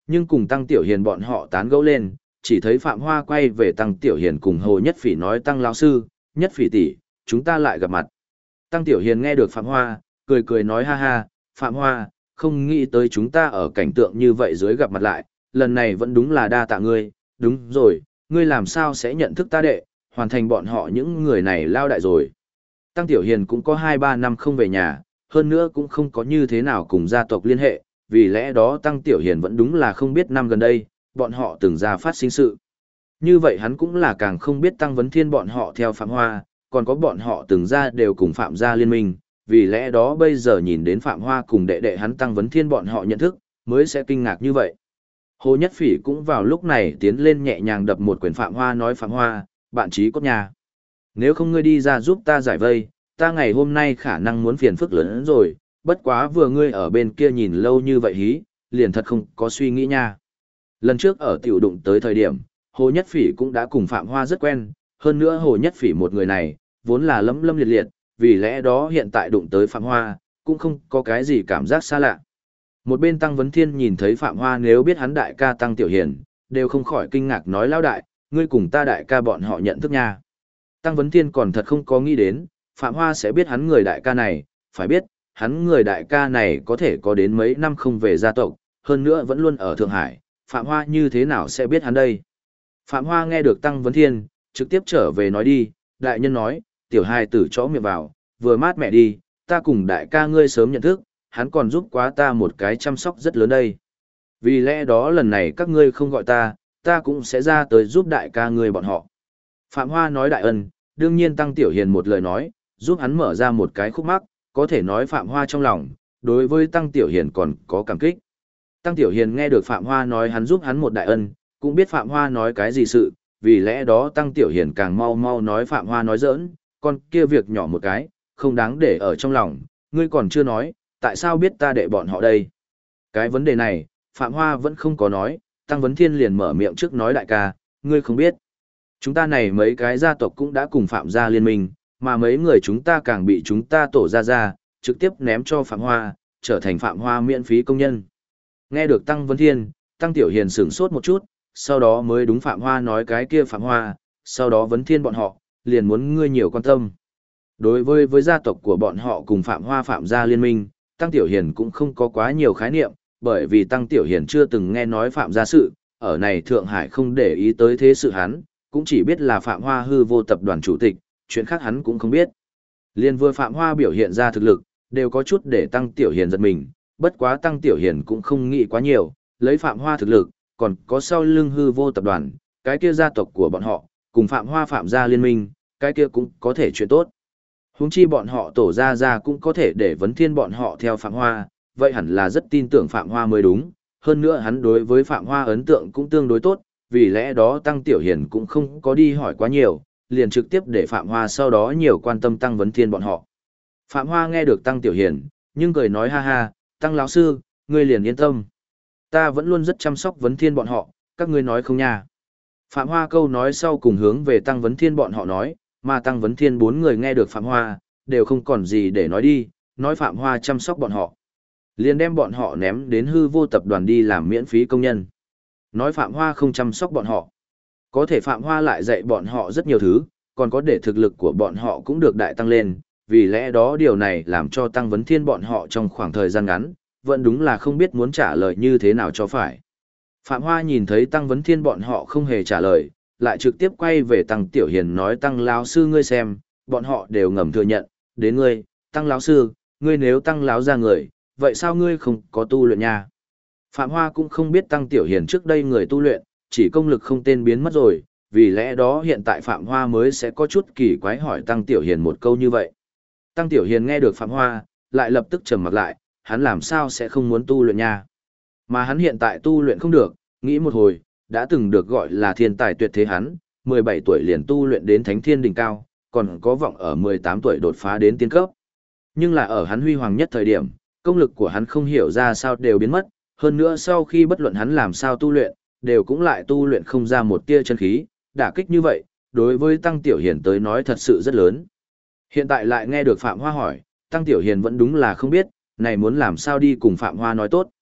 Nhưng cùng Tăng Tiểu Hiền bọn họ tán gẫu lên, chỉ thấy Phạm Hoa quay về Tăng Tiểu Hiền cùng Hồ Nhất Phỉ nói Tăng lão sư, Nhất Phỉ tỷ, chúng ta lại gặp mặt. Tăng Tiểu Hiền nghe được Phạm Hoa, cười cười nói ha ha, Phạm Hoa, không nghĩ tới chúng ta ở cảnh tượng như vậy dưới gặp mặt lại, lần này vẫn đúng là đa tạ ngươi, đúng rồi, ngươi làm sao sẽ nhận thức ta đệ, hoàn thành bọn họ những người này lao đại rồi. Tăng Tiểu Hiền cũng có 2-3 năm không về nhà, hơn nữa cũng không có như thế nào cùng gia tộc liên hệ, vì lẽ đó Tăng Tiểu Hiền vẫn đúng là không biết năm gần đây, bọn họ từng ra phát sinh sự. Như vậy hắn cũng là càng không biết Tăng Vấn Thiên bọn họ theo Phạm Hoa, còn có bọn họ từng ra đều cùng Phạm gia liên minh, vì lẽ đó bây giờ nhìn đến Phạm Hoa cùng đệ đệ hắn Tăng Vấn Thiên bọn họ nhận thức, mới sẽ kinh ngạc như vậy. Hồ Nhất Phỉ cũng vào lúc này tiến lên nhẹ nhàng đập một quyển Phạm Hoa nói Phạm Hoa, bạn trí cốt nhà. Nếu không ngươi đi ra giúp ta giải vây, ta ngày hôm nay khả năng muốn phiền phức lớn hơn rồi, bất quá vừa ngươi ở bên kia nhìn lâu như vậy hí, liền thật không có suy nghĩ nha. Lần trước ở tiểu đụng tới thời điểm, Hồ Nhất Phỉ cũng đã cùng Phạm Hoa rất quen, hơn nữa Hồ Nhất Phỉ một người này, vốn là lấm lâm liệt liệt, vì lẽ đó hiện tại đụng tới Phạm Hoa, cũng không có cái gì cảm giác xa lạ. Một bên Tăng Vấn Thiên nhìn thấy Phạm Hoa nếu biết hắn đại ca Tăng Tiểu Hiền, đều không khỏi kinh ngạc nói lão đại, ngươi cùng ta đại ca bọn họ nhận thức nha. Tăng Vấn Thiên còn thật không có nghĩ đến, Phạm Hoa sẽ biết hắn người đại ca này, phải biết, hắn người đại ca này có thể có đến mấy năm không về gia tộc, hơn nữa vẫn luôn ở Thượng Hải, Phạm Hoa như thế nào sẽ biết hắn đây? Phạm Hoa nghe được Tăng Vấn Thiên, trực tiếp trở về nói đi, đại nhân nói, tiểu hài tử chó miệng vào, vừa mát mẹ đi, ta cùng đại ca ngươi sớm nhận thức, hắn còn giúp quá ta một cái chăm sóc rất lớn đây. Vì lẽ đó lần này các ngươi không gọi ta, ta cũng sẽ ra tới giúp đại ca ngươi bọn họ. Phạm Hoa nói đại ân, đương nhiên Tăng Tiểu Hiền một lời nói, giúp hắn mở ra một cái khúc mắc, có thể nói Phạm Hoa trong lòng, đối với Tăng Tiểu Hiền còn có cảm kích. Tăng Tiểu Hiền nghe được Phạm Hoa nói hắn giúp hắn một đại ân, cũng biết Phạm Hoa nói cái gì sự, vì lẽ đó Tăng Tiểu Hiền càng mau mau nói Phạm Hoa nói giỡn, con kia việc nhỏ một cái, không đáng để ở trong lòng, ngươi còn chưa nói, tại sao biết ta đệ bọn họ đây? Cái vấn đề này, Phạm Hoa vẫn không có nói, Tăng Vấn Thiên liền mở miệng trước nói đại ca, ngươi không biết. Chúng ta này mấy cái gia tộc cũng đã cùng Phạm gia liên minh, mà mấy người chúng ta càng bị chúng ta tổ ra, trực tiếp ném cho Phạm Hoa, trở thành Phạm Hoa miễn phí công nhân. Nghe được Tăng Vấn Thiên, Tăng Tiểu Hiền sửng sốt một chút, sau đó mới đúng Phạm Hoa nói cái kia Phạm Hoa, sau đó Vấn Thiên bọn họ, liền muốn ngươi nhiều quan tâm. Đối với gia tộc của bọn họ cùng Phạm Hoa Phạm gia liên minh, Tăng Tiểu Hiền cũng không có quá nhiều khái niệm, bởi vì Tăng Tiểu Hiền chưa từng nghe nói Phạm gia sự, ở này Thượng Hải không để ý tới thế sự hắn, cũng chỉ biết là Phạm Hoa hư vô tập đoàn chủ tịch, chuyện khác hắn cũng không biết. Liên vừa Phạm Hoa biểu hiện ra thực lực, đều có chút để Tăng Tiểu Hiền giật mình, bất quá Tăng Tiểu Hiền cũng không nghĩ quá nhiều, lấy Phạm Hoa thực lực, còn có sau lưng hư vô tập đoàn, cái kia gia tộc của bọn họ, cùng Phạm Hoa Phạm gia liên minh, cái kia cũng có thể chuyện tốt. Huống chi bọn họ tổ ra cũng có thể để Vấn Thiên bọn họ theo Phạm Hoa, vậy hẳn là rất tin tưởng Phạm Hoa mới đúng, hơn nữa hắn đối với Phạm Hoa ấn tượng cũng tương đối tốt, vì lẽ đó Tăng Tiểu Hiền cũng không có đi hỏi quá nhiều, liền trực tiếp để Phạm Hoa sau đó nhiều quan tâm Tăng Vấn Thiên bọn họ. Phạm Hoa nghe được Tăng Tiểu Hiền, nhưng cười nói ha ha, Tăng lão sư, ngươi liền yên tâm. Ta vẫn luôn rất chăm sóc Vấn Thiên bọn họ, các ngươi nói không nha. Phạm Hoa câu nói sau cùng hướng về Tăng Vấn Thiên bọn họ nói, mà Tăng Vấn Thiên 4 người nghe được Phạm Hoa, đều không còn gì để nói đi, nói Phạm Hoa chăm sóc bọn họ. Liền đem bọn họ ném đến hư vô tập đoàn đi làm miễn phí công nhân. Nói Phạm Hoa không chăm sóc bọn họ. Có thể Phạm Hoa lại dạy bọn họ rất nhiều thứ, còn có để thực lực của bọn họ cũng được đại tăng lên, vì lẽ đó điều này làm cho Tăng Vấn Thiên bọn họ trong khoảng thời gian ngắn, vẫn đúng là không biết muốn trả lời như thế nào cho phải. Phạm Hoa nhìn thấy Tăng Vấn Thiên bọn họ không hề trả lời, lại trực tiếp quay về Tăng Tiểu Hiền nói Tăng lão sư ngươi xem, bọn họ đều ngầm thừa nhận, đến ngươi, Tăng lão sư, ngươi nếu Tăng lão ra người, vậy sao ngươi không có tu luyện nha? Phạm Hoa cũng không biết Tăng Tiểu Hiền trước đây người tu luyện, chỉ công lực không tên biến mất rồi, vì lẽ đó hiện tại Phạm Hoa mới sẽ có chút kỳ quái hỏi Tăng Tiểu Hiền một câu như vậy. Tăng Tiểu Hiền nghe được Phạm Hoa, lại lập tức trầm mặt lại, hắn làm sao sẽ không muốn tu luyện nha? Mà hắn hiện tại tu luyện không được, nghĩ một hồi, đã từng được gọi là thiên tài tuyệt thế hắn, 17 tuổi liền tu luyện đến thánh thiên đỉnh cao, còn có vọng ở 18 tuổi đột phá đến tiên cấp. Nhưng là ở hắn huy hoàng nhất thời điểm, công lực của hắn không hiểu ra sao đều biến mất, hơn nữa sau khi bất luận hắn làm sao tu luyện, đều cũng lại tu luyện không ra một tia chân khí, đả kích như vậy, đối với Tăng Tiểu Hiền tới nói thật sự rất lớn. Hiện tại lại nghe được Phạm Hoa hỏi, Tăng Tiểu Hiền vẫn đúng là không biết, này muốn làm sao đi cùng Phạm Hoa nói tốt.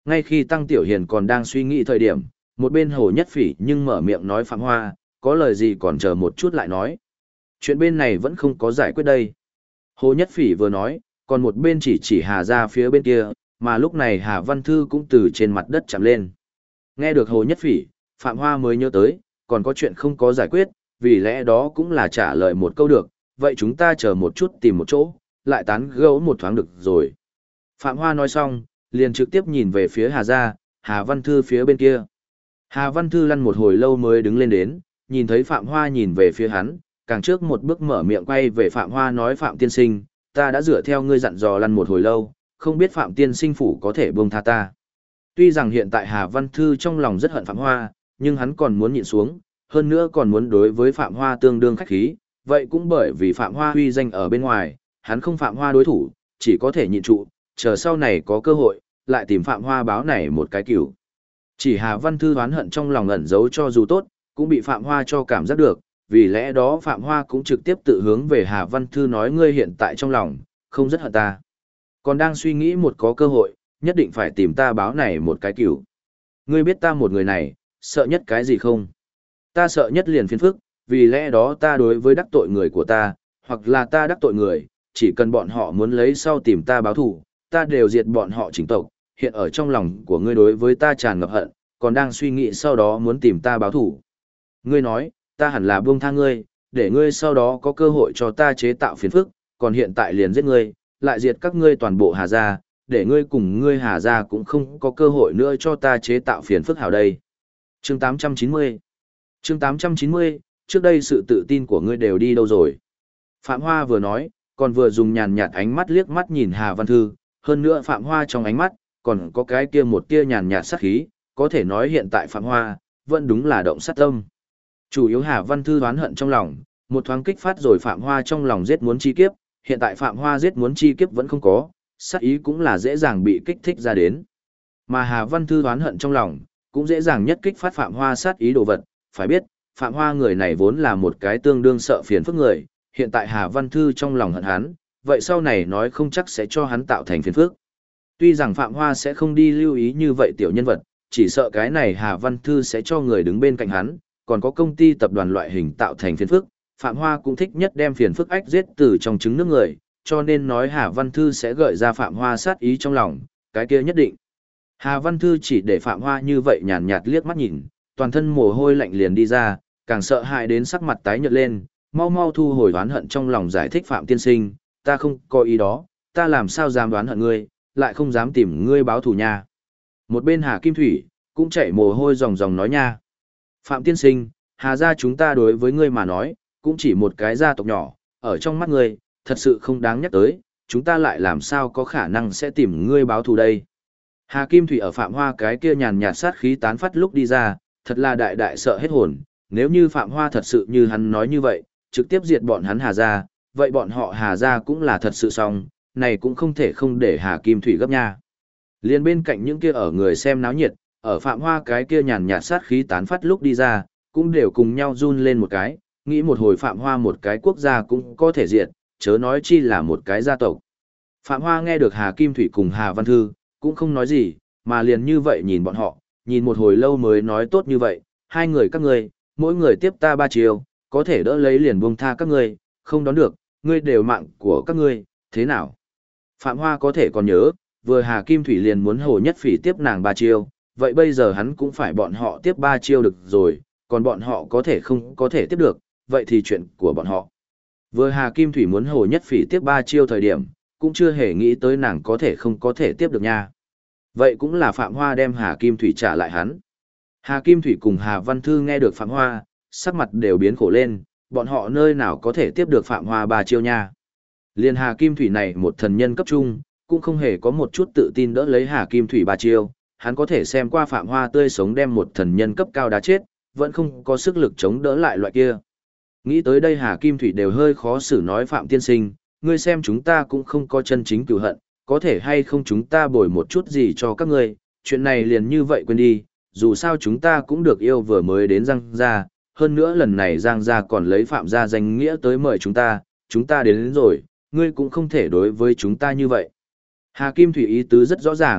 Ngay khi Tăng Tiểu Hiền còn đang suy nghĩ thời điểm, một bên Hồ Nhất Phỉ nhưng mở miệng nói Phạm Hoa, có lời gì còn chờ một chút lại nói. Chuyện bên này vẫn không có giải quyết đây. Hồ Nhất Phỉ vừa nói, còn một bên chỉ Hà ra phía bên kia, mà lúc này Hà Văn Thư cũng từ trên mặt đất chạm lên. Nghe được Hồ Nhất Phỉ, Phạm Hoa mới nhớ tới, còn có chuyện không có giải quyết, vì lẽ đó cũng là trả lời một câu được, vậy chúng ta chờ một chút tìm một chỗ, lại tán gẫu một thoáng được rồi. Phạm Hoa nói xong, liền trực tiếp nhìn về phía Hà gia, Hà Văn Thư phía bên kia. Hà Văn Thư lăn một hồi lâu mới đứng lên đến, nhìn thấy Phạm Hoa nhìn về phía hắn, càng trước một bước mở miệng quay về Phạm Hoa nói Phạm tiên sinh, ta đã dựa theo ngươi dặn dò lăn một hồi lâu, không biết Phạm tiên sinh phủ có thể buông tha ta. Tuy rằng hiện tại Hà Văn Thư trong lòng rất hận Phạm Hoa, nhưng hắn còn muốn nhịn xuống, hơn nữa còn muốn đối với Phạm Hoa tương đương khách khí, vậy cũng bởi vì Phạm Hoa huy danh ở bên ngoài, hắn không Phạm Hoa đối thủ, chỉ có thể nhịn trụ, chờ sau này có cơ hội, lại tìm Phạm Hoa báo này một cái cửu. Chỉ Hà Văn Thư oán hận trong lòng ẩn giấu cho dù tốt, cũng bị Phạm Hoa cho cảm giác được, vì lẽ đó Phạm Hoa cũng trực tiếp tự hướng về Hà Văn Thư nói ngươi hiện tại trong lòng, không rất hận ta. Còn đang suy nghĩ một có cơ hội, nhất định phải tìm ta báo này một cái cửu. Ngươi biết ta một người này, sợ nhất cái gì không? Ta sợ nhất liền phiền phức, vì lẽ đó ta đối với đắc tội người của ta, hoặc là ta đắc tội người, chỉ cần bọn họ muốn lấy sau tìm ta báo thù, ta đều diệt bọn họ chỉnh tộc, hiện ở trong lòng của ngươi đối với ta tràn ngập hận, còn đang suy nghĩ sau đó muốn tìm ta báo thù. Ngươi nói, ta hẳn là buông tha ngươi, để ngươi sau đó có cơ hội cho ta chế tạo phiền phức, còn hiện tại liền giết ngươi, lại diệt các ngươi toàn bộ Hà gia, để ngươi cùng ngươi Hà gia cũng không có cơ hội nữa cho ta chế tạo phiền phức hảo đây. Chương 890 Chương 890, trước đây sự tự tin của ngươi đều đi đâu rồi? Phạm Hoa vừa nói, còn vừa dùng nhàn nhạt ánh mắt liếc mắt nhìn Hà Văn Thư, hơn nữa Phạm Hoa trong ánh mắt, còn có cái kia một tia nhàn nhạt sát khí, có thể nói hiện tại Phạm Hoa, vẫn đúng là động sát tâm. Chủ yếu Hà Văn Thư oán hận trong lòng, một thoáng kích phát rồi Phạm Hoa trong lòng giết muốn chi kiếp, hiện tại Phạm Hoa giết muốn chi kiếp vẫn không có, sát ý cũng là dễ dàng bị kích thích ra đến. Mà Hà Văn Thư oán hận trong lòng, cũng dễ dàng nhất kích phát Phạm Hoa sát ý đồ vật, phải biết, Phạm Hoa người này vốn là một cái tương đương sợ phiền phức người, hiện tại Hà Văn Thư trong lòng hận hắn, vậy sau này nói không chắc sẽ cho hắn tạo thành phiền phức. Tuy rằng Phạm Hoa sẽ không đi lưu ý như vậy tiểu nhân vật, chỉ sợ cái này Hà Văn Thư sẽ cho người đứng bên cạnh hắn, còn có công ty tập đoàn loại hình tạo thành phiền phức, Phạm Hoa cũng thích nhất đem phiền phức ách giết từ trong trứng nước người, cho nên nói Hà Văn Thư sẽ gợi ra Phạm Hoa sát ý trong lòng, cái kia nhất định. Hà Văn Thư chỉ để Phạm Hoa như vậy nhàn nhạt liếc mắt nhìn, toàn thân mồ hôi lạnh liền đi ra, càng sợ hãi đến sắc mặt tái nhợt lên, mau mau thu hồi oán hận trong lòng giải thích Phạm tiên sinh, ta không có ý đó, ta làm sao dám đoán hận ngươi, lại không dám tìm ngươi báo thù nha. Một bên Hà Kim Thủy, cũng chảy mồ hôi ròng ròng nói nha. Phạm tiên sinh, Hà gia chúng ta đối với ngươi mà nói, cũng chỉ một cái gia tộc nhỏ, ở trong mắt ngươi, thật sự không đáng nhắc tới, chúng ta lại làm sao có khả năng sẽ tìm ngươi báo thù đây. Hà Kim Thủy ở Phạm Hoa cái kia nhàn nhạt sát khí tán phát lúc đi ra, thật là đại đại sợ hết hồn, nếu như Phạm Hoa thật sự như hắn nói như vậy, trực tiếp diệt bọn hắn Hà gia, vậy bọn họ Hà gia cũng là thật sự xong, này cũng không thể không để Hà Kim Thủy gấp nha. Liên bên cạnh những kia ở người xem náo nhiệt, ở Phạm Hoa cái kia nhàn nhạt sát khí tán phát lúc đi ra, cũng đều cùng nhau run lên một cái, nghĩ một hồi Phạm Hoa một cái quốc gia cũng có thể diệt, chớ nói chi là một cái gia tộc. Phạm Hoa nghe được Hà Kim Thủy cùng Hà Văn Thư, cũng không nói gì, mà liền như vậy nhìn bọn họ, nhìn một hồi lâu mới nói tốt như vậy, hai người các ngươi, mỗi người tiếp ta 3 chiều, có thể đỡ lấy liền buông tha các ngươi, không đón được, ngươi đều mạng của các ngươi, thế nào? Phạm Hoa có thể còn nhớ, vừa Hà Kim Thủy liền muốn Hồ Nhất Phỉ tiếp nàng 3 chiêu, vậy bây giờ hắn cũng phải bọn họ tiếp 3 chiêu được rồi, còn bọn họ có thể không có thể tiếp được, vậy thì chuyện của bọn họ. Vừa Hà Kim Thủy muốn Hồ Nhất Phỉ tiếp 3 chiêu thời điểm, cũng chưa hề nghĩ tới nàng có thể không có thể tiếp được nha. Vậy cũng là Phạm Hoa đem Hà Kim Thủy trả lại hắn. Hà Kim Thủy cùng Hà Văn Thư nghe được Phạm Hoa, sắc mặt đều biến khổ lên, bọn họ nơi nào có thể tiếp được Phạm Hoa 3 chiêu nha. Liên Hà Kim Thủy này một thần nhân cấp trung, cũng không hề có một chút tự tin đỡ lấy Hà Kim Thủy 3 chiêu, hắn có thể xem qua Phạm Hoa tươi sống đem một thần nhân cấp cao đá chết, vẫn không có sức lực chống đỡ lại loại kia. Nghĩ tới đây Hà Kim Thủy đều hơi khó xử nói Phạm tiên sinh, ngươi xem chúng ta cũng không có chân chính cửu hận, có thể hay không chúng ta bồi một chút gì cho các ngươi, chuyện này liền như vậy quên đi, dù sao chúng ta cũng được yêu vừa mới đến Giang gia, hơn nữa lần này Giang gia còn lấy Phạm gia danh nghĩa tới mời chúng ta đến rồi, ngươi cũng không thể đối với chúng ta như vậy. Hà Kim Thủy ý tứ rất rõ ràng,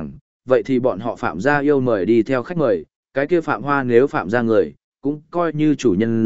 vậy thì bọn họ Phạm gia yêu mời đi theo khách mời, cái kia Phạm Hoa nếu Phạm gia người, cũng coi như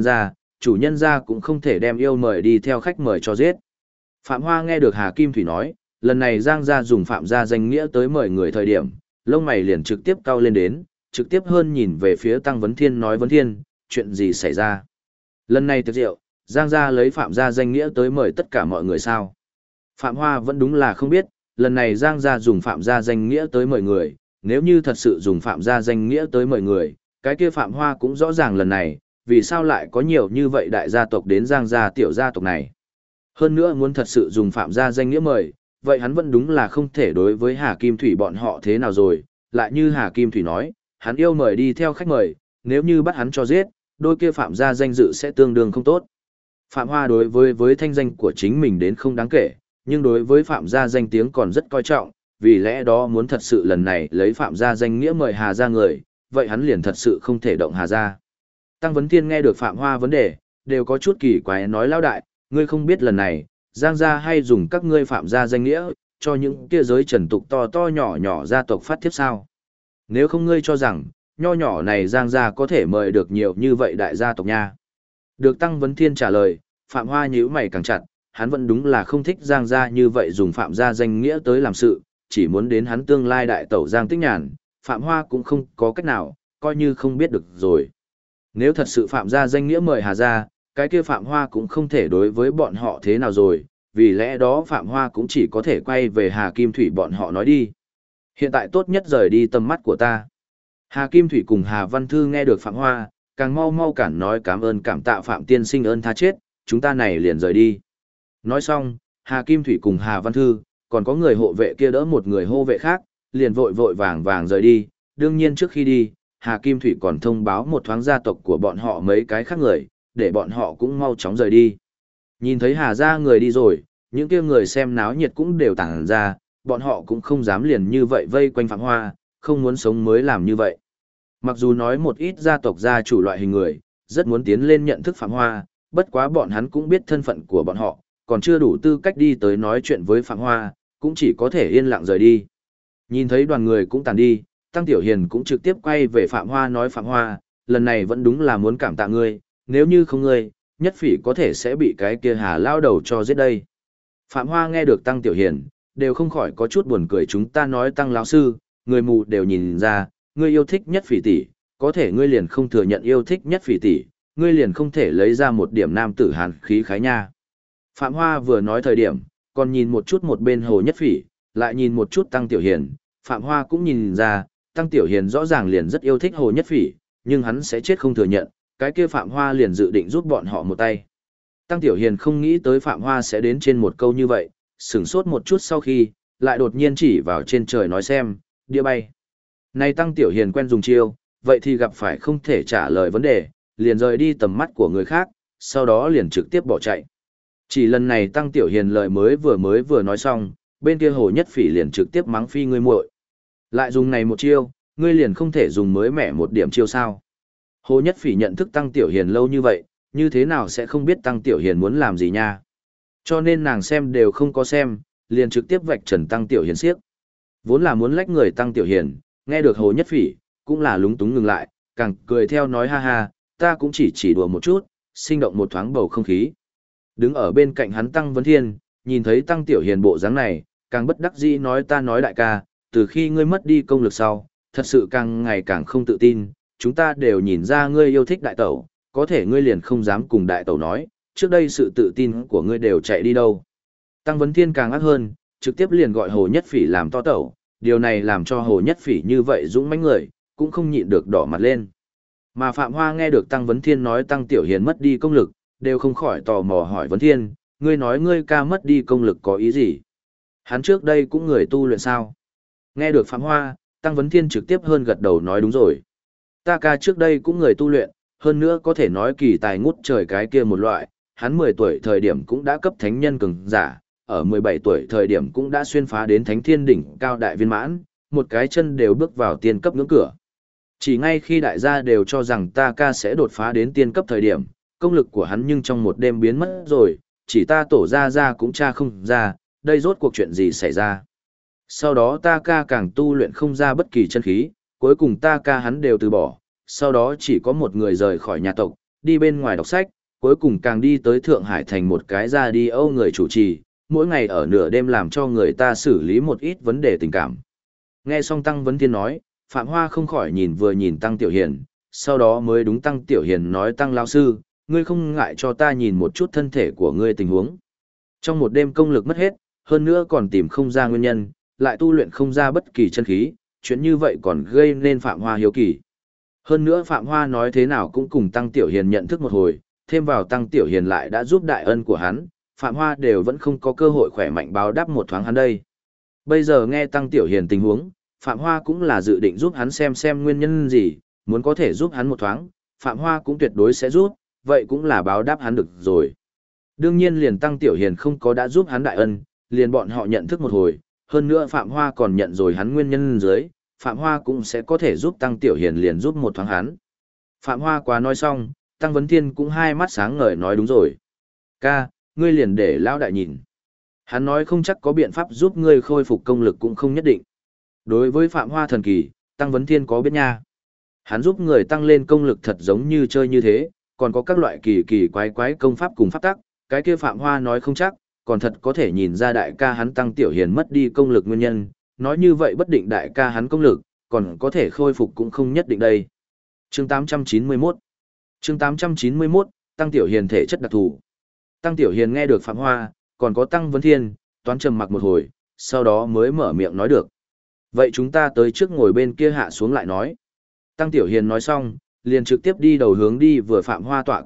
chủ nhân gia cũng không thể đem yêu mời đi theo khách mời cho giết. Phạm Hoa nghe được Hà Kim Thủy nói, lần này Giang gia dùng Phạm gia danh nghĩa tới mời người thời điểm, lông mày liền trực tiếp cau lên đến, trực tiếp hơn nhìn về phía Tăng Vấn Thiên nói Vấn Thiên, chuyện gì xảy ra? Lần này tiệc rượu, Giang gia lấy Phạm gia danh nghĩa tới mời tất cả mọi người sao? Phạm Hoa vẫn đúng là không biết, lần này Giang gia dùng Phạm gia danh nghĩa tới mời người, nếu như thật sự dùng Phạm gia danh nghĩa tới mời người, cái kia Phạm Hoa cũng rõ ràng lần này, vì sao lại có nhiều như vậy đại gia tộc đến Giang gia tiểu gia tộc này. Hơn nữa muốn thật sự dùng Phạm gia danh nghĩa mời, vậy hắn vẫn đúng là không thể đối với Hà Kim Thủy bọn họ thế nào rồi, lại như Hà Kim Thủy nói, hắn yêu mời đi theo khách mời, nếu như bắt hắn cho giết, đôi kia Phạm gia danh dự sẽ tương đương không tốt. Phạm Hoa đối với thanh danh của chính mình đến không đáng kể, nhưng đối với Phạm gia danh tiếng còn rất coi trọng, vì lẽ đó muốn thật sự lần này lấy Phạm gia danh nghĩa mời Hà gia người, vậy hắn liền thật sự không thể động Hà gia. Tăng Vấn Thiên nghe được Phạm Hoa vấn đề, đều có chút kỳ quái nói lão đại, ngươi không biết lần này, Giang gia hay dùng các ngươi Phạm gia danh nghĩa, cho những kia giới trần tục to to nhỏ nhỏ gia tộc phát thiếp sao? Nếu không ngươi cho rằng, nho nhỏ này Giang gia có thể mời được nhiều như vậy đại gia tộc nha. Được Tăng Vấn Thiên trả lời, Phạm Hoa nhíu mày càng chặt, hắn vẫn đúng là không thích Giang gia như vậy dùng Phạm gia danh nghĩa tới làm sự, chỉ muốn đến hắn tương lai đại tẩu Giang Tích Nhàn, Phạm Hoa cũng không có cách nào, coi như không biết được rồi. Nếu thật sự Phạm gia danh nghĩa mời Hà gia, cái kia Phạm Hoa cũng không thể đối với bọn họ thế nào rồi, vì lẽ đó Phạm Hoa cũng chỉ có thể quay về Hà Kim Thủy bọn họ nói đi. Hiện tại tốt nhất rời đi tầm mắt của ta. Hà Kim Thủy cùng Hà Văn Thư nghe được Phạm Hoa, càng mau mau cản nói cảm ơn cảm tạ Phạm tiên sinh ơn tha chết, chúng ta này liền rời đi. Nói xong, Hà Kim Thủy cùng Hà Văn Thư, còn có người hộ vệ kia đỡ một người hộ vệ khác, liền vội vội vàng vàng rời đi. Đương nhiên trước khi đi, Hà Kim Thủy còn thông báo một thoáng gia tộc của bọn họ mấy cái khác người, để bọn họ cũng mau chóng rời đi. Nhìn thấy Hà gia người đi rồi, những kia người xem náo nhiệt cũng đều tản ra, bọn họ cũng không dám liền như vậy vây quanh Phạm Hoa, không muốn sống mới làm như vậy. Mặc dù nói một ít gia tộc gia chủ loại hình người, rất muốn tiến lên nhận thức Phạm Hoa, bất quá bọn hắn cũng biết thân phận của bọn họ, còn chưa đủ tư cách đi tới nói chuyện với Phạm Hoa, cũng chỉ có thể yên lặng rời đi. Nhìn thấy đoàn người cũng tàn đi, Tăng Tiểu Hiền cũng trực tiếp quay về Phạm Hoa nói Phạm Hoa, lần này vẫn đúng là muốn cảm tạ ngươi, nếu như không ngươi, Nhất Phỉ có thể sẽ bị cái kia Hà lao đầu cho giết đây. Phạm Hoa nghe được Tăng Tiểu Hiền, đều không khỏi có chút buồn cười chúng ta nói Tăng lão sư, người mù đều nhìn ra, ngươi yêu thích Nhất Phỉ tỷ, có thể ngươi liền không thừa nhận yêu thích Nhất Phỉ tỷ, ngươi liền không thể lấy ra một điểm nam tử hàn khí khái nha. Phạm Hoa vừa nói thời điểm, còn nhìn một chút một bên Hồ Nhất Phỉ, lại nhìn một chút Tăng Tiểu Hiền, Phạm Hoa cũng nhìn ra, Tăng Tiểu Hiền rõ ràng liền rất yêu thích Hồ Nhất Phỉ, nhưng hắn sẽ chết không thừa nhận, cái kia Phạm Hoa liền dự định giúp bọn họ một tay. Tăng Tiểu Hiền không nghĩ tới Phạm Hoa sẽ đến trên một câu như vậy, sửng sốt một chút sau khi, lại đột nhiên chỉ vào trên trời nói xem, đĩa bay. Này Tăng Tiểu Hiền quen dùng chiêu, vậy thì gặp phải không thể trả lời vấn đề, liền rời đi tầm mắt của người khác, sau đó liền trực tiếp bỏ chạy. Chỉ lần này Tăng Tiểu Hiền lời mới vừa nói xong, bên kia Hồ Nhất Phỉ liền trực tiếp mắng phi ngươi muội. Lại dùng này một chiêu, ngươi liền không thể dùng mới mẻ một điểm chiêu sao. Hồ Nhất Phỉ nhận thức Tăng Tiểu Hiền lâu như vậy, như thế nào sẽ không biết Tăng Tiểu Hiền muốn làm gì nha. Cho nên nàng xem đều không có xem, liền trực tiếp vạch trần Tăng Tiểu Hiền siếc. Vốn là muốn lách người Tăng Tiểu Hiền, nghe được Hồ Nhất Phỉ, cũng là lúng túng ngừng lại, càng cười theo nói ha ha, ta cũng chỉ đùa một chút, sinh động một thoáng bầu không khí. Đứng ở bên cạnh hắn Tăng Vấn Thiên, nhìn thấy Tăng Tiểu Hiền bộ dáng này, càng bất đắc dĩ nói ta nói đại ca, từ khi ngươi mất đi công lực sau, thật sự càng ngày càng không tự tin, chúng ta đều nhìn ra ngươi yêu thích đại tẩu, có thể ngươi liền không dám cùng đại tẩu nói, trước đây sự tự tin của ngươi đều chạy đi đâu. Tăng Vấn Thiên càng ác hơn, trực tiếp liền gọi Hồ Nhất Phỉ làm to tẩu, điều này làm cho Hồ Nhất Phỉ như vậy dũng mãnh người, cũng không nhịn được đỏ mặt lên. Mà Phạm Hoa nghe được Tăng Vấn Thiên nói Tăng Tiểu Hiền mất đi công lực, đều không khỏi tò mò hỏi Vấn Thiên, ngươi nói ngươi ca mất đi công lực có ý gì? Hắn trước đây cũng người tu luyện sao? Nghe được Phạm Hoa, Tăng Vấn Thiên trực tiếp hơn gật đầu nói đúng rồi. Ta ca trước đây cũng người tu luyện, hơn nữa có thể nói kỳ tài ngút trời cái kia một loại, hắn 10 tuổi thời điểm cũng đã cấp thánh nhân cường giả, ở 17 tuổi thời điểm cũng đã xuyên phá đến thánh thiên đỉnh cao đại viên mãn, một cái chân đều bước vào tiên cấp ngưỡng cửa. Chỉ ngay khi đại gia đều cho rằng ta ca sẽ đột phá đến tiên cấp thời điểm, công lực của hắn nhưng trong một đêm biến mất rồi, chỉ ta tổ ra cũng tra không ra, đây rốt cuộc chuyện gì xảy ra. Sau đó ta ca càng tu luyện không ra bất kỳ chân khí, cuối cùng ta ca hắn đều từ bỏ, sau đó chỉ có một người rời khỏi nhà tộc, đi bên ngoài đọc sách, cuối cùng càng đi tới Thượng Hải thành một cái ra đi âu người chủ trì, mỗi ngày ở nửa đêm làm cho người ta xử lý một ít vấn đề tình cảm. Nghe xong Tăng Vấn Thiên nói, Phạm Hoa không khỏi nhìn vừa nhìn Tăng Tiểu Hiền, sau đó mới đúng Tăng Tiểu Hiền nói Tăng lão sư, ngươi không ngại cho ta nhìn một chút thân thể của ngươi tình huống. Trong một đêm công lực mất hết, hơn nữa còn tìm không ra nguyên nhân, lại tu luyện không ra bất kỳ chân khí, chuyện như vậy còn gây nên Phạm Hoa hiếu kỳ. Hơn nữa Phạm Hoa nói thế nào cũng cùng Tăng Tiểu Hiền nhận thức một hồi, thêm vào Tăng Tiểu Hiền lại đã giúp đại ân của hắn, Phạm Hoa đều vẫn không có cơ hội khỏe mạnh báo đáp một thoáng hắn đây. Bây giờ nghe Tăng Tiểu Hiền tình huống, Phạm Hoa cũng là dự định giúp hắn xem nguyên nhân gì, muốn có thể giúp hắn một thoáng, Phạm Hoa cũng tuyệt đối sẽ giúp, vậy cũng là báo đáp hắn được rồi. Đương nhiên liền Tăng Tiểu Hiền không có đã giúp hắn đại ân, liền bọn họ nhận thức một hồi, hơn nữa Phạm Hoa còn nhận rồi hắn nguyên nhân dưới, Phạm Hoa cũng sẽ có thể giúp Tăng Tiểu Hiền liền giúp một thoáng hắn. Phạm Hoa quá nói xong, Tăng Vấn Thiên cũng hai mắt sáng ngời nói đúng rồi. Ca, ngươi liền để lão đại nhìn. Hắn nói không chắc có biện pháp giúp ngươi khôi phục công lực cũng không nhất định. Đối với Phạm Hoa thần kỳ, Tăng Vấn Thiên có biết nha. Hắn giúp người tăng lên công lực thật giống như chơi như thế, còn có các loại kỳ kỳ quái quái công pháp cùng pháp tắc, cái kia Phạm Hoa nói không chắc, còn thật có thể nhìn ra đại ca hắn Tăng Tiểu Hiền mất đi công lực nguyên nhân, nói như vậy bất định đại ca hắn công lực, còn có thể khôi phục cũng không nhất định đây. Chương 891 Chương 891, Tăng Tiểu Hiền thể chất đặc thù. Tăng Tiểu Hiền nghe được Phạm Hoa, còn có Tăng Vấn Thiên, toán trầm mặc một hồi, sau đó mới mở miệng nói được. Vậy chúng ta tới trước ngồi bên kia hạ xuống lại nói. Tăng Tiểu Hiền nói xong, liền trực tiếp đi đầu hướng đi vừa Phạm Hoa tọa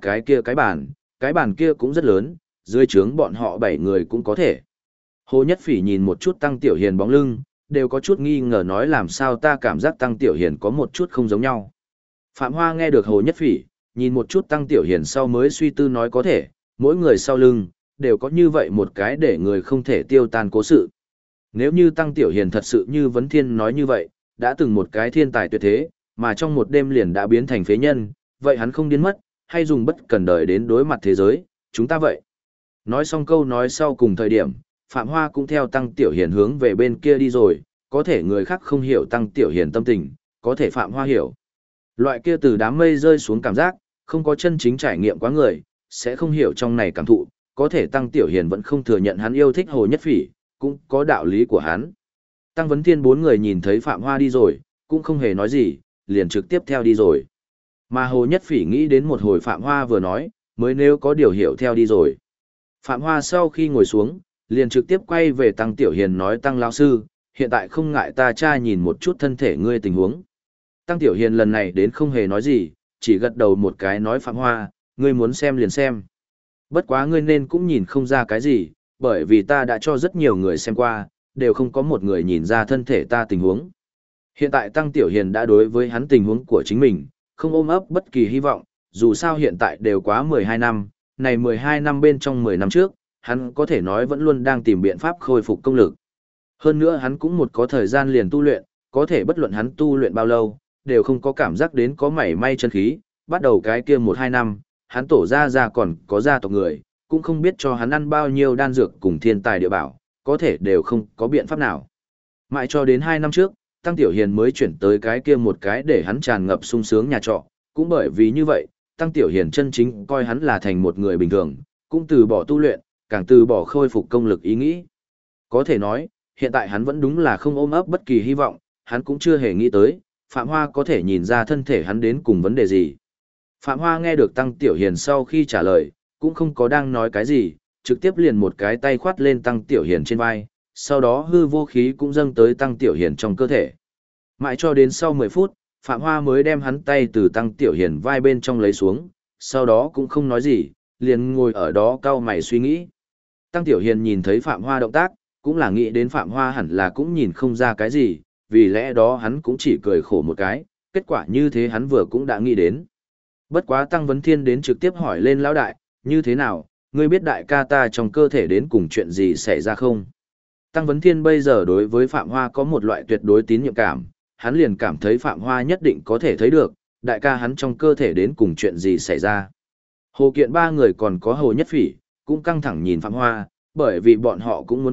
cái bàn kia cũng rất lớn, dưới trướng bọn họ 7 người cũng có thể. Hồ Nhất Phỉ nhìn một chút Tăng Tiểu Hiền bóng lưng, đều có chút nghi ngờ nói làm sao ta cảm giác Tăng Tiểu Hiền có một chút không giống nhau. Phạm Hoa nghe được Hồ Nhất Phỉ, nhìn một chút Tăng Tiểu Hiền sau mới suy tư nói có thể, mỗi người sau lưng, đều có như vậy một cái để người không thể tiêu tan cố sự. Nếu như Tăng Tiểu Hiền thật sự như Vấn Thiên nói như vậy, đã từng một cái thiên tài tuyệt thế, mà trong một đêm liền đã biến thành phế nhân, vậy hắn không điên mất, hay dùng bất cần đời đến đối mặt thế giới, chúng ta vậy. Nói xong câu nói sau cùng thời điểm, Phạm Hoa cũng theo Tăng Tiểu Hiền hướng về bên kia đi rồi, có thể người khác không hiểu Tăng Tiểu Hiền tâm tình, có thể Phạm Hoa hiểu. Loại kia từ đám mây rơi xuống cảm giác, không có chân chính trải nghiệm quá người, sẽ không hiểu trong này cảm thụ, có thể Tăng Tiểu Hiền vẫn không thừa nhận hắn yêu thích Hồ Nhất Phỉ, cũng có đạo lý của hắn. Tăng Vấn Thiên 4 người nhìn thấy Phạm Hoa đi rồi, cũng không hề nói gì, liền trực tiếp theo đi rồi. Mà Hồ Nhất Phỉ nghĩ đến một hồi Phạm Hoa vừa nói, mới nếu có điều hiểu theo đi rồi. Phạm Hoa sau khi ngồi xuống, liền trực tiếp quay về Tăng Tiểu Hiền nói Tăng lão sư, hiện tại không ngại ta tra nhìn một chút thân thể ngươi tình huống. Tăng Tiểu Hiền lần này đến không hề nói gì, chỉ gật đầu một cái nói Phạm Hoa, ngươi muốn xem liền xem. Bất quá ngươi nên cũng nhìn không ra cái gì, bởi vì ta đã cho rất nhiều người xem qua, đều không có một người nhìn ra thân thể ta tình huống. Hiện tại Tăng Tiểu Hiền đã đối với hắn tình huống của chính mình, không ôm ấp bất kỳ hy vọng, dù sao hiện tại đều quá 12 năm, này 12 năm bên trong 10 năm trước, hắn có thể nói vẫn luôn đang tìm biện pháp khôi phục công lực. Hơn nữa hắn cũng một có thời gian liền tu luyện, có thể bất luận hắn tu luyện bao lâu, đều không có cảm giác đến có mảy may chân khí, bắt đầu cái kia 1-2 năm, hắn tổ ra còn có gia tộc người, cũng không biết cho hắn ăn bao nhiêu đan dược cùng thiên tài địa bảo, có thể đều không có biện pháp nào. Mãi cho đến 2 năm trước, Tăng Tiểu Hiền mới chuyển tới cái kia một cái để hắn tràn ngập sung sướng nhà trọ, cũng bởi vì như vậy, Tăng Tiểu Hiền chân chính coi hắn là thành một người bình thường, cũng từ bỏ tu luyện, càng từ bỏ khôi phục công lực ý nghĩ. Có thể nói, hiện tại hắn vẫn đúng là không ôm ấp bất kỳ hy vọng, hắn cũng chưa hề nghĩ tới, Phạm Hoa có thể nhìn ra thân thể hắn đến cùng vấn đề gì. Phạm Hoa nghe được Tăng Tiểu Hiền sau khi trả lời, cũng không có đang nói cái gì, trực tiếp liền một cái tay khoát lên Tăng Tiểu Hiền trên vai, sau đó hư vô khí cũng dâng tới Tăng Tiểu Hiền trong cơ thể. Mãi cho đến sau 10 phút, Phạm Hoa mới đem hắn tay từ Tăng Tiểu Hiền vai bên trong lấy xuống, sau đó cũng không nói gì, liền ngồi ở đó cau mày suy nghĩ. Tăng Tiểu Hiền nhìn thấy Phạm Hoa động tác, cũng là nghĩ đến Phạm Hoa hẳn là cũng nhìn không ra cái gì, vì lẽ đó hắn cũng chỉ cười khổ một cái, kết quả như thế hắn vừa cũng đã nghĩ đến. Bất quá Tăng Vấn Thiên đến trực tiếp hỏi lên lão đại, như thế nào, ngươi biết đại ca ta trong cơ thể đến cùng chuyện gì xảy ra không? Tăng Vấn Thiên bây giờ đối với Phạm Hoa có một loại tuyệt đối tín nhiệm cảm, hắn liền cảm thấy Phạm Hoa nhất định có thể thấy được, đại ca hắn trong cơ thể đến cùng chuyện gì xảy ra. Hồ Kiện 3 người còn có Hồ Nhất Phỉ, cũng căng thẳng nhìn Phạm Hoa, bởi vì bọn họ cũng muốn biết,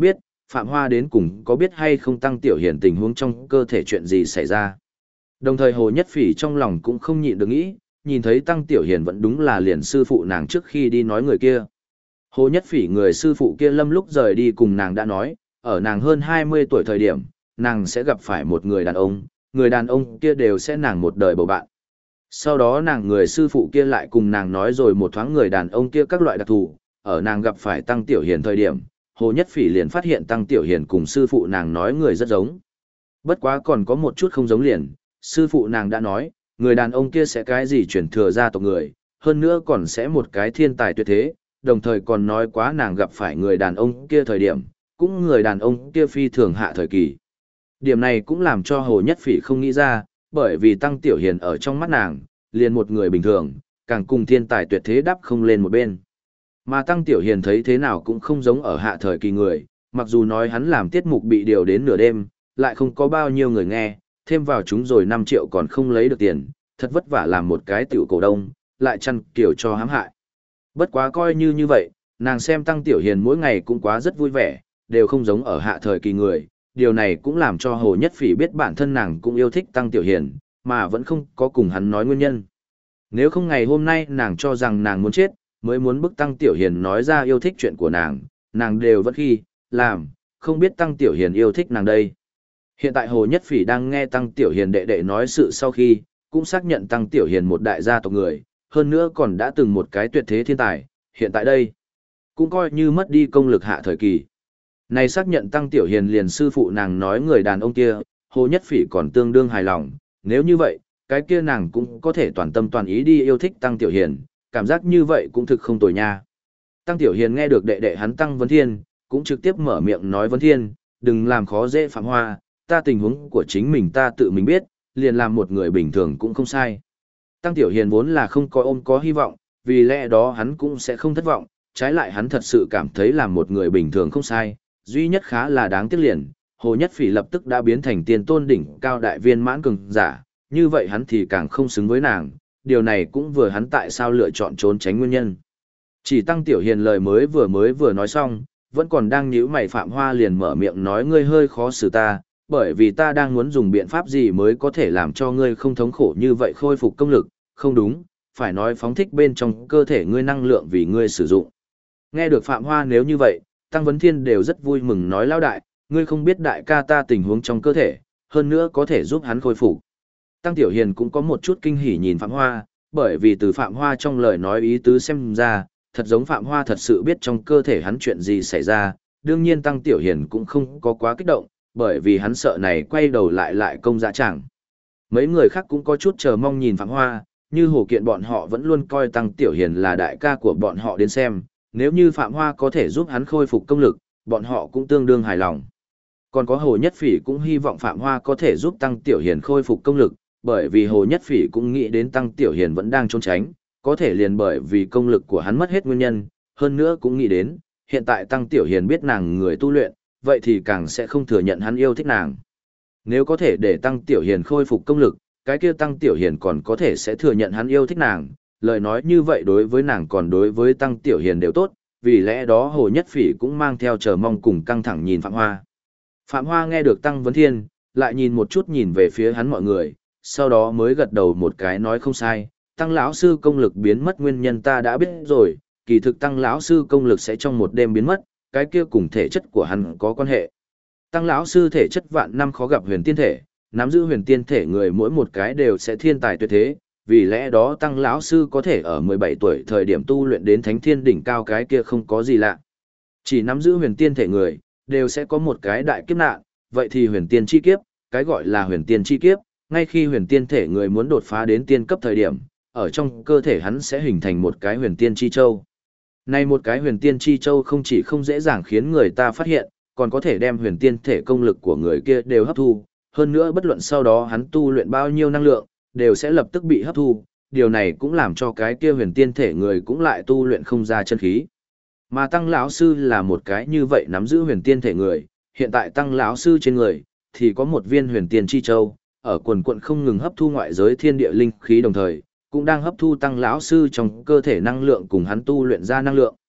Phạm Hoa đến cùng có biết hay không Tăng Tiểu Hiền tình huống trong cơ thể chuyện gì xảy ra. Đồng thời Hồ Nhất Phỉ trong lòng cũng không nhịn được nghĩ, nhìn thấy Tăng Tiểu Hiền vẫn đúng là liền sư phụ nàng trước khi đi nói người kia. Hồ Nhất Phỉ người sư phụ kia lâm lúc rời đi cùng nàng đã nói, ở nàng hơn 20 tuổi thời điểm, nàng sẽ gặp phải một người đàn ông kia đều sẽ nàng một đời bầu bạn. Sau đó nàng người sư phụ kia lại cùng nàng nói rồi một thoáng người đàn ông kia các loại đặc thù, ở nàng gặp phải Tăng Tiểu Hiền thời điểm, Hồ Nhất Phỉ liền phát hiện Tăng Tiểu Hiền cùng sư phụ nàng nói người rất giống. Bất quá còn có một chút không giống liền, sư phụ nàng đã nói, người đàn ông kia sẽ cái gì chuyển thừa gia tộc người, hơn nữa còn sẽ một cái thiên tài tuyệt thế, đồng thời còn nói quá nàng gặp phải người đàn ông kia thời điểm, cũng người đàn ông kia phi thường hạ thời kỳ. Điểm này cũng làm cho Hồ Nhất Phỉ không nghĩ ra, bởi vì Tăng Tiểu Hiền ở trong mắt nàng, liền một người bình thường, càng cùng thiên tài tuyệt thế đắp không lên một bên. Mà Tăng Tiểu Hiền thấy thế nào cũng không giống ở hạ thời kỳ người, mặc dù nói hắn làm tiết mục bị điều đến nửa đêm, lại không có bao nhiêu người nghe, thêm vào chúng rồi 5 triệu còn không lấy được tiền, thật vất vả làm một cái tiểu cổ đông, lại chăn kiểu cho hãm hại. Bất quá coi như vậy, nàng xem Tăng Tiểu Hiền mỗi ngày cũng quá rất vui vẻ, đều không giống ở hạ thời kỳ người, điều này cũng làm cho Hồ Nhất Phỉ biết bản thân nàng cũng yêu thích Tăng Tiểu Hiền, mà vẫn không có cùng hắn nói nguyên nhân. Nếu không ngày hôm nay nàng cho rằng nàng muốn chết, mới muốn bức Tăng Tiểu Hiền nói ra yêu thích chuyện của nàng đều vẫn khi, làm, không biết Tăng Tiểu Hiền yêu thích nàng đây. Hiện tại Hồ Nhất Phỉ đang nghe Tăng Tiểu Hiền đệ đệ nói sự sau khi, cũng xác nhận Tăng Tiểu Hiền một đại gia tộc người, hơn nữa còn đã từng một cái tuyệt thế thiên tài, hiện tại đây, cũng coi như mất đi công lực hạ thời kỳ. Này xác nhận Tăng Tiểu Hiền liền sư phụ nàng nói người đàn ông kia, Hồ Nhất Phỉ còn tương đương hài lòng, nếu như vậy, cái kia nàng cũng có thể toàn tâm toàn ý đi yêu thích Tăng Tiểu Hiền, cảm giác như vậy cũng thực không tồi nha. Tăng Tiểu Hiền nghe được đệ đệ hắn Tăng Vấn Thiên, cũng trực tiếp mở miệng nói Vấn Thiên, đừng làm khó dễ Phạm Hoa, ta tình huống của chính mình ta tự mình biết, liền làm một người bình thường cũng không sai. Tăng Tiểu Hiền vốn là không có ôm có hy vọng, vì lẽ đó hắn cũng sẽ không thất vọng, trái lại hắn thật sự cảm thấy làm một người bình thường không sai, duy nhất khá là đáng tiếc liền, Hồ Nhất Phỉ lập tức đã biến thành tiền tôn đỉnh cao đại viên mãn cường giả, như vậy hắn thì càng không xứng với nàng, điều này cũng vừa hắn tại sao lựa chọn trốn tránh nguyên nhân. Chỉ Tăng Tiểu Hiền lời mới vừa nói xong, vẫn còn đang nhíu mày Phạm Hoa liền mở miệng nói ngươi hơi khó xử ta, bởi vì ta đang muốn dùng biện pháp gì mới có thể làm cho ngươi không thống khổ như vậy khôi phục công lực, không đúng, phải nói phóng thích bên trong cơ thể ngươi năng lượng vì ngươi sử dụng. Nghe được Phạm Hoa nếu như vậy, Tăng Vấn Thiên đều rất vui mừng nói lão đại, ngươi không biết đại ca ta tình huống trong cơ thể, hơn nữa có thể giúp hắn khôi phục. Tăng Tiểu Hiền cũng có một chút kinh hỉ nhìn Phạm Hoa, bởi vì từ Phạm Hoa trong lời nói ý tứ xem ra, thật giống Phạm Hoa thật sự biết trong cơ thể hắn chuyện gì xảy ra, đương nhiên Tăng Tiểu Hiền cũng không có quá kích động, bởi vì hắn sợ này quay đầu lại công dã chẳng. Mấy người khác cũng có chút chờ mong nhìn Phạm Hoa, như Hồ Kiện bọn họ vẫn luôn coi Tăng Tiểu Hiền là đại ca của bọn họ đến xem, nếu như Phạm Hoa có thể giúp hắn khôi phục công lực, bọn họ cũng tương đương hài lòng. Còn có Hồ Nhất Phỉ cũng hy vọng Phạm Hoa có thể giúp Tăng Tiểu Hiền khôi phục công lực, bởi vì Hồ Nhất Phỉ cũng nghĩ đến Tăng Tiểu Hiền vẫn đang trốn tránh, có thể liền bởi vì công lực của hắn mất hết nguyên nhân, hơn nữa cũng nghĩ đến, hiện tại Tăng Tiểu Hiền biết nàng người tu luyện, vậy thì càng sẽ không thừa nhận hắn yêu thích nàng. Nếu có thể để Tăng Tiểu Hiền khôi phục công lực, cái kia Tăng Tiểu Hiền còn có thể sẽ thừa nhận hắn yêu thích nàng, lời nói như vậy đối với nàng còn đối với Tăng Tiểu Hiền đều tốt, vì lẽ đó Hồ Nhất Phỉ cũng mang theo chờ mong cùng căng thẳng nhìn Phạm Hoa. Phạm Hoa nghe được Tăng Vấn Thiên, lại nhìn một chút nhìn về phía hắn mọi người, sau đó mới gật đầu một cái nói không sai, Tăng lão sư công lực biến mất nguyên nhân ta đã biết rồi, kỳ thực Tăng lão sư công lực sẽ trong một đêm biến mất, cái kia cùng thể chất của hắn có quan hệ. Tăng lão sư thể chất vạn năm khó gặp huyền tiên thể, nắm giữ huyền tiên thể người mỗi một cái đều sẽ thiên tài tuyệt thế, vì lẽ đó Tăng lão sư có thể ở 17 tuổi thời điểm tu luyện đến thánh thiên đỉnh cao cái kia không có gì lạ. Chỉ nắm giữ huyền tiên thể người, đều sẽ có một cái đại kiếp nạn, vậy thì huyền tiên chi kiếp, cái gọi là huyền tiên chi kiếp, ngay khi huyền tiên thể người muốn đột phá đến tiên cấp thời điểm, ở trong cơ thể hắn sẽ hình thành một cái huyền tiên chi châu. Này một cái huyền tiên chi châu không chỉ không dễ dàng khiến người ta phát hiện, còn có thể đem huyền tiên thể công lực của người kia đều hấp thu, hơn nữa bất luận sau đó hắn tu luyện bao nhiêu năng lượng, đều sẽ lập tức bị hấp thu, điều này cũng làm cho cái kia huyền tiên thể người cũng lại tu luyện không ra chân khí. Mà Tăng lão sư là một cái như vậy nắm giữ huyền tiên thể người, hiện tại Tăng lão sư trên người thì có một viên huyền tiên chi châu, ở quần quận không ngừng hấp thu ngoại giới thiên địa linh khí đồng thời, cũng đang hấp thu Tăng lão sư trong cơ thể năng lượng cùng hắn tu luyện ra năng lượng.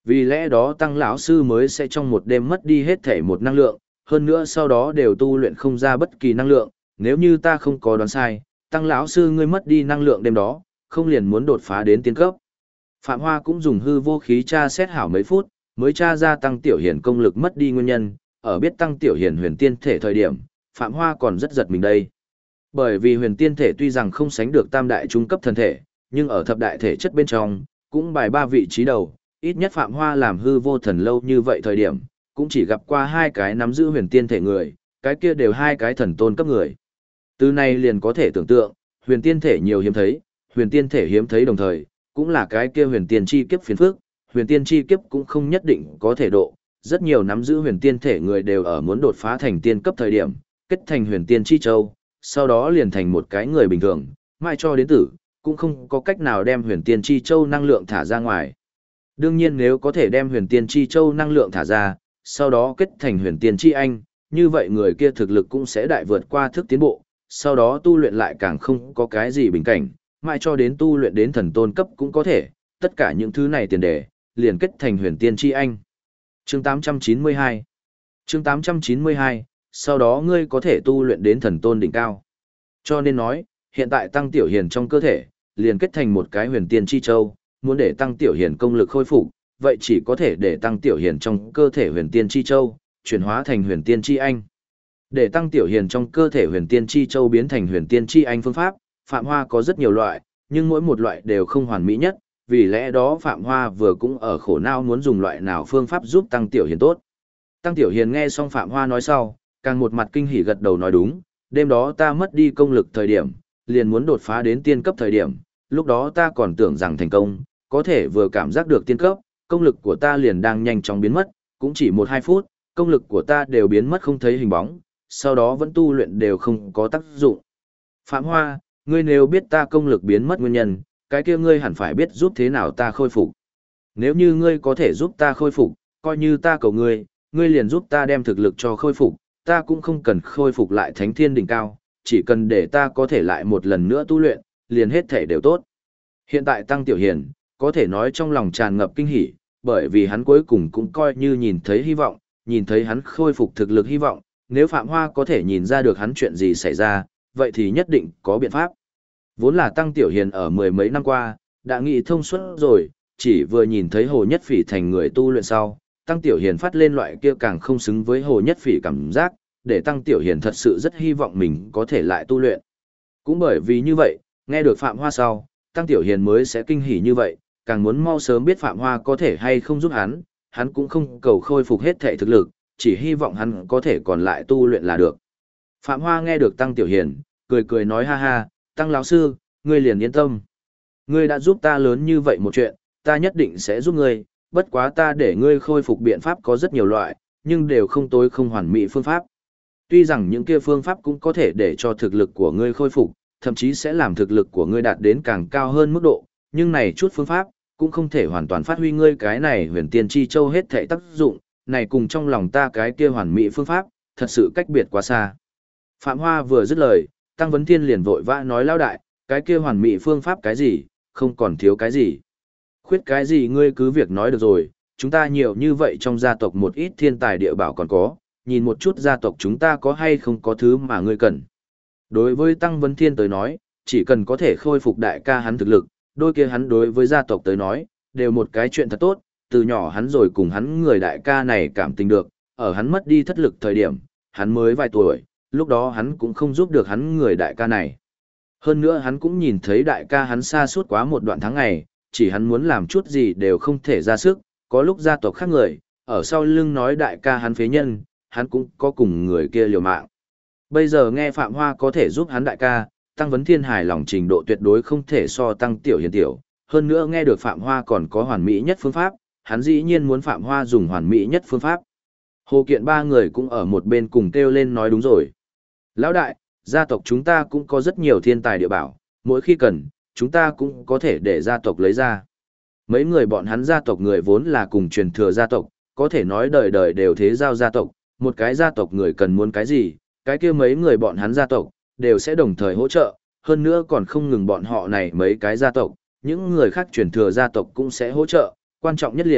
Vì lẽ đó tăng lão sư mới sẽ trong một đêm mất đi hết thể một năng lượng, hơn nữa sau đó đều tu luyện không ra bất kỳ năng lượng, nếu như ta không có đoán sai, tăng lão sư ngươi mất đi năng lượng đêm đó, không liền muốn đột phá đến tiên cấp. Phạm Hoa cũng dùng hư vô khí tra xét hảo mấy phút, mới tra ra tăng tiểu hiền công lực mất đi nguyên nhân, ở biết tăng tiểu hiền huyền tiên thể thời điểm, Phạm Hoa còn rất giật mình đây. Bởi vì huyền tiên thể tuy rằng không sánh được tam đại trung cấp thần thể, nhưng ở thập đại thể chất bên trong, cũng bài ba vị trí đầu, ít nhất Phạm Hoa làm hư vô thần lâu như vậy thời điểm, cũng chỉ gặp qua hai cái nắm giữ huyền tiên thể người, cái kia đều hai cái thần tôn cấp người. Từ này liền có thể tưởng tượng, huyền tiên thể nhiều hiếm thấy, huyền tiên thể hiếm thấy đồng thời, cũng là cái kia huyền tiên chi kiếp phiền phức, huyền tiên chi kiếp cũng không nhất định có thể độ, rất nhiều nắm giữ huyền tiên thể người đều ở muốn đột phá thành tiên cấp thời điểm, kết thành huyền tiên chi châu, sau đó liền thành một cái người bình thường, mai cho đến tử, cũng không có cách nào đem huyền tiên chi châu năng lượng thả ra ngoài. Đương nhiên nếu có thể đem huyền tiên chi châu năng lượng thả ra, sau đó kết thành huyền tiên chi anh, như vậy người kia thực lực cũng sẽ đại vượt qua thức tiến bộ, sau đó tu luyện lại càng không có cái gì bình cảnh, mãi cho đến tu luyện đến thần tôn cấp cũng có thể, tất cả những thứ này tiền đề, liền kết thành huyền tiên chi anh. Chương 892 Chương 892, sau đó ngươi có thể tu luyện đến thần tôn đỉnh cao. Cho nên nói, hiện tại tăng tiểu hiền trong cơ thể, liền kết thành một cái huyền tiên chi châu, muốn để tăng tiểu hiền công lực khôi phục, vậy chỉ có thể để tăng tiểu hiền trong cơ thể huyền tiên chi châu, chuyển hóa thành huyền tiên chi anh. Để tăng tiểu hiền trong cơ thể huyền tiên chi châu biến thành huyền tiên chi anh phương pháp, Phạm Hoa có rất nhiều loại, nhưng mỗi một loại đều không hoàn mỹ nhất, vì lẽ đó Phạm Hoa vừa cũng ở khổ não muốn dùng loại nào phương pháp giúp tăng tiểu hiền tốt. Tăng tiểu hiền nghe xong Phạm Hoa nói sau, càng một mặt kinh hỉ gật đầu nói đúng, đêm đó ta mất đi công lực thời điểm, liền muốn đột phá đến tiên cấp thời điểm, lúc đó ta còn tưởng rằng thành công, có thể vừa cảm giác được tiên cấp, công lực của ta liền đang nhanh chóng biến mất, cũng chỉ 1-2 phút, công lực của ta đều biến mất không thấy hình bóng, sau đó vẫn tu luyện đều không có tác dụng. Phạm Hoa, ngươi nếu biết ta công lực biến mất nguyên nhân, cái kia ngươi hẳn phải biết giúp thế nào ta khôi phục. Nếu như ngươi có thể giúp ta khôi phục, coi như ta cầu ngươi, ngươi liền giúp ta đem thực lực cho khôi phục, ta cũng không cần khôi phục lại thánh thiên đỉnh cao, chỉ cần để ta có thể lại một lần nữa tu luyện, liền hết thể đều tốt. Hiện tại Tăng Tiểu Hiền, có thể nói trong lòng tràn ngập kinh hỉ, bởi vì hắn cuối cùng cũng coi như nhìn thấy hy vọng, nhìn thấy hắn khôi phục thực lực hy vọng, nếu Phạm Hoa có thể nhìn ra được hắn chuyện gì xảy ra, vậy thì nhất định có biện pháp. Vốn là Tăng Tiểu Hiền ở mười mấy năm qua, đã nghĩ thông suốt rồi, chỉ vừa nhìn thấy Hồ Nhất Phỉ thành người tu luyện sau, Tăng Tiểu Hiền phát lên loại kia càng không xứng với Hồ Nhất Phỉ cảm giác, để Tăng Tiểu Hiền thật sự rất hy vọng mình có thể lại tu luyện. Cũng bởi vì như vậy, nghe được Phạm Hoa sau, Tăng Tiểu Hiền mới sẽ kinh hỉ như vậy, càng muốn mau sớm biết Phạm Hoa có thể hay không giúp hắn cũng không cầu khôi phục hết thể thực lực, chỉ hy vọng hắn có thể còn lại tu luyện là được. Phạm Hoa nghe được Tăng Tiểu Hiền, cười cười nói ha ha, Tăng lão sư, ngươi liền yên tâm. Ngươi đã giúp ta lớn như vậy một chuyện, ta nhất định sẽ giúp ngươi, bất quá ta để ngươi khôi phục biện pháp có rất nhiều loại, nhưng đều không tối không hoàn mỹ phương pháp. Tuy rằng những kia phương pháp cũng có thể để cho thực lực của ngươi khôi phục, thậm chí sẽ làm thực lực của ngươi đạt đến càng cao hơn mức độ, nhưng này chút phương pháp cũng không thể hoàn toàn phát huy ngươi cái này huyền tiên chi châu hết thảy tác dụng, này cùng trong lòng ta cái kia hoàn mỹ phương pháp, thật sự cách biệt quá xa. Phạm Hoa vừa dứt lời, Tăng Vấn Thiên liền vội vã nói lão đại, cái kia hoàn mỹ phương pháp cái gì, không còn thiếu cái gì. Khuyết cái gì ngươi cứ việc nói được rồi, chúng ta nhiều như vậy trong gia tộc một ít thiên tài địa bảo còn có, nhìn một chút gia tộc chúng ta có hay không có thứ mà ngươi cần. Đối với Tăng Vấn Thiên tới nói, chỉ cần có thể khôi phục đại ca hắn thực lực, đôi kia hắn đối với gia tộc tới nói, đều một cái chuyện thật tốt, từ nhỏ hắn rồi cùng hắn người đại ca này cảm tình được, ở hắn mất đi thất lực thời điểm, hắn mới vài tuổi, lúc đó hắn cũng không giúp được hắn người đại ca này. Hơn nữa hắn cũng nhìn thấy đại ca hắn xa suốt quá một đoạn tháng ngày, chỉ hắn muốn làm chút gì đều không thể ra sức, có lúc gia tộc khác người, ở sau lưng nói đại ca hắn phế nhân, hắn cũng có cùng người kia liều mạng. Bây giờ nghe Phạm Hoa có thể giúp hắn đại ca, Tăng Vấn Thiên hài lòng trình độ tuyệt đối không thể so Tăng Tiểu Hiền tiểu, hơn nữa nghe được Phạm Hoa còn có hoàn mỹ nhất phương pháp, hắn dĩ nhiên muốn Phạm Hoa dùng hoàn mỹ nhất phương pháp. Hồ Kiện ba người cũng ở một bên cùng kêu lên nói đúng rồi. Lão đại, gia tộc chúng ta cũng có rất nhiều thiên tài địa bảo, mỗi khi cần, chúng ta cũng có thể để gia tộc lấy ra. Mấy người bọn hắn gia tộc người vốn là cùng truyền thừa gia tộc, có thể nói đời đời đều thế giao gia tộc, một cái gia tộc người cần muốn cái gì, cái kia mấy người bọn hắn gia tộc, đều sẽ đồng thời hỗ trợ, hơn nữa còn không ngừng bọn họ này mấy cái gia tộc, những người khác truyền thừa gia tộc cũng sẽ hỗ trợ, quan trọng nhất liền,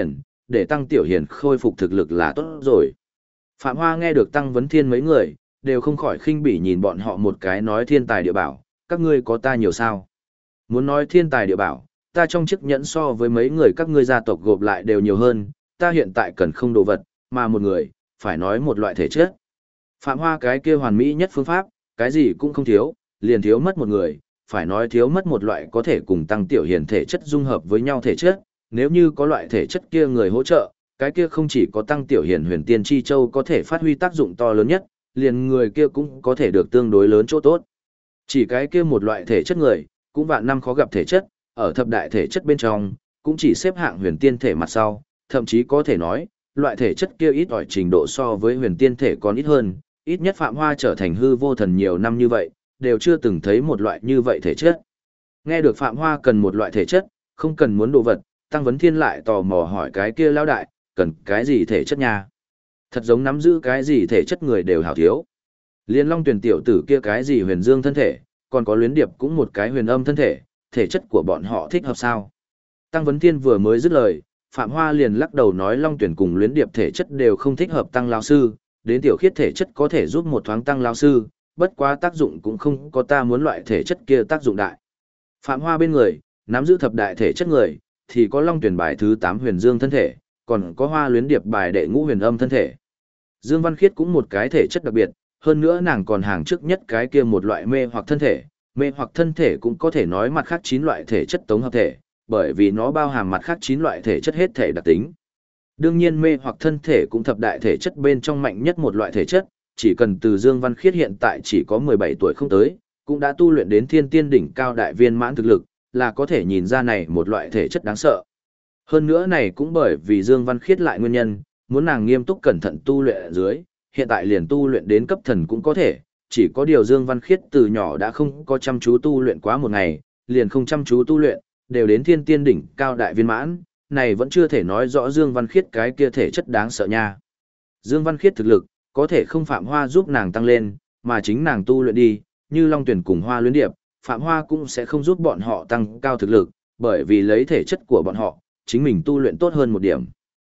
để Tăng Tiểu Hiền khôi phục thực lực là tốt rồi. Phạm Hoa nghe được Tăng Vấn Thiên mấy người, đều không khỏi khinh bỉ nhìn bọn họ một cái nói thiên tài địa bảo, các ngươi có ta nhiều sao? Muốn nói thiên tài địa bảo, ta trong chiếc nhẫn so với mấy người các ngươi gia tộc gộp lại đều nhiều hơn, ta hiện tại cần không đồ vật, mà một người, phải nói một loại thể chất. Phạm Hoa cái kia hoàn mỹ nhất phương pháp, cái gì cũng không thiếu, liền thiếu mất một người, phải nói thiếu mất một loại có thể cùng Tăng Tiểu Hiền thể chất dung hợp với nhau thể chất, nếu như có loại thể chất kia người hỗ trợ, cái kia không chỉ có Tăng Tiểu Hiền Huyền Tiên Chi Châu có thể phát huy tác dụng to lớn nhất, liền người kia cũng có thể được tương đối lớn chỗ tốt. Chỉ cái kia một loại thể chất người, cũng vạn năm khó gặp thể chất, ở thập đại thể chất bên trong, cũng chỉ xếp hạng huyền tiên thể mặt sau, thậm chí có thể nói, loại thể chất kia ít ỏi trình độ so với huyền tiên thể còn ít hơn, ít nhất Phạm Hoa trở thành hư vô thần nhiều năm như vậy, đều chưa từng thấy một loại như vậy thể chất. Nghe được Phạm Hoa cần một loại thể chất, không cần muốn đồ vật, Tăng Vấn Thiên lại tò mò hỏi cái kia lão đại, cần cái gì thể chất nha? Thật giống nắm giữ cái gì thể chất người đều hảo thiếu. Liên Long Tuyển tiểu tử kia cái gì huyền dương thân thể, còn có Luyến Điệp cũng một cái huyền âm thân thể, thể chất của bọn họ thích hợp sao? Tăng Vấn Thiên vừa mới dứt lời, Phạm Hoa liền lắc đầu nói Long Tuyển cùng Luyến Điệp thể chất đều không thích hợp Tăng lão sư, đến tiểu khiết thể chất có thể giúp một thoáng Tăng lão sư, bất quá tác dụng cũng không có ta muốn loại thể chất kia tác dụng đại. Phạm Hoa bên người, nắm giữ thập đại thể chất người, thì có Long Tuyển bài thứ 8 huyền dương thân thể, còn có Hoa Luyến Điệp bài đệ ngũ huyền âm thân thể. Dương Văn Khiết cũng một cái thể chất đặc biệt, hơn nữa nàng còn hàng trước nhất cái kia một loại mê hoặc thân thể. Mê hoặc thân thể cũng có thể nói mặt khác 9 loại thể chất tổng hợp thể, bởi vì nó bao hàm mặt khác 9 loại thể chất hết thể đặc tính. Đương nhiên mê hoặc thân thể cũng thập đại thể chất bên trong mạnh nhất một loại thể chất, chỉ cần từ Dương Văn Khiết hiện tại chỉ có 17 tuổi không tới, cũng đã tu luyện đến thiên tiên đỉnh cao đại viên mãn thực lực, là có thể nhìn ra này một loại thể chất đáng sợ. Hơn nữa này cũng bởi vì Dương Văn Khiết lại nguyên nhân, muốn nàng nghiêm túc cẩn thận tu luyện ở dưới, hiện tại liền tu luyện đến cấp thần cũng có thể, chỉ có điều Dương Văn Khiết từ nhỏ đã không có chăm chú tu luyện quá một ngày, liền không chăm chú tu luyện, đều đến thiên tiên đỉnh cao đại viên mãn, này vẫn chưa thể nói rõ Dương Văn Khiết cái kia thể chất đáng sợ nha. Dương Văn Khiết thực lực, có thể không Phạm Hoa giúp nàng tăng lên, mà chính nàng tu luyện đi, như Long Tuyển cùng Hoa Luyến Điệp, Phạm Hoa cũng sẽ không giúp bọn họ tăng cao thực lực, bởi vì lấy thể chất của bọn họ, chính mình tu luyện tốt hơn một điểm.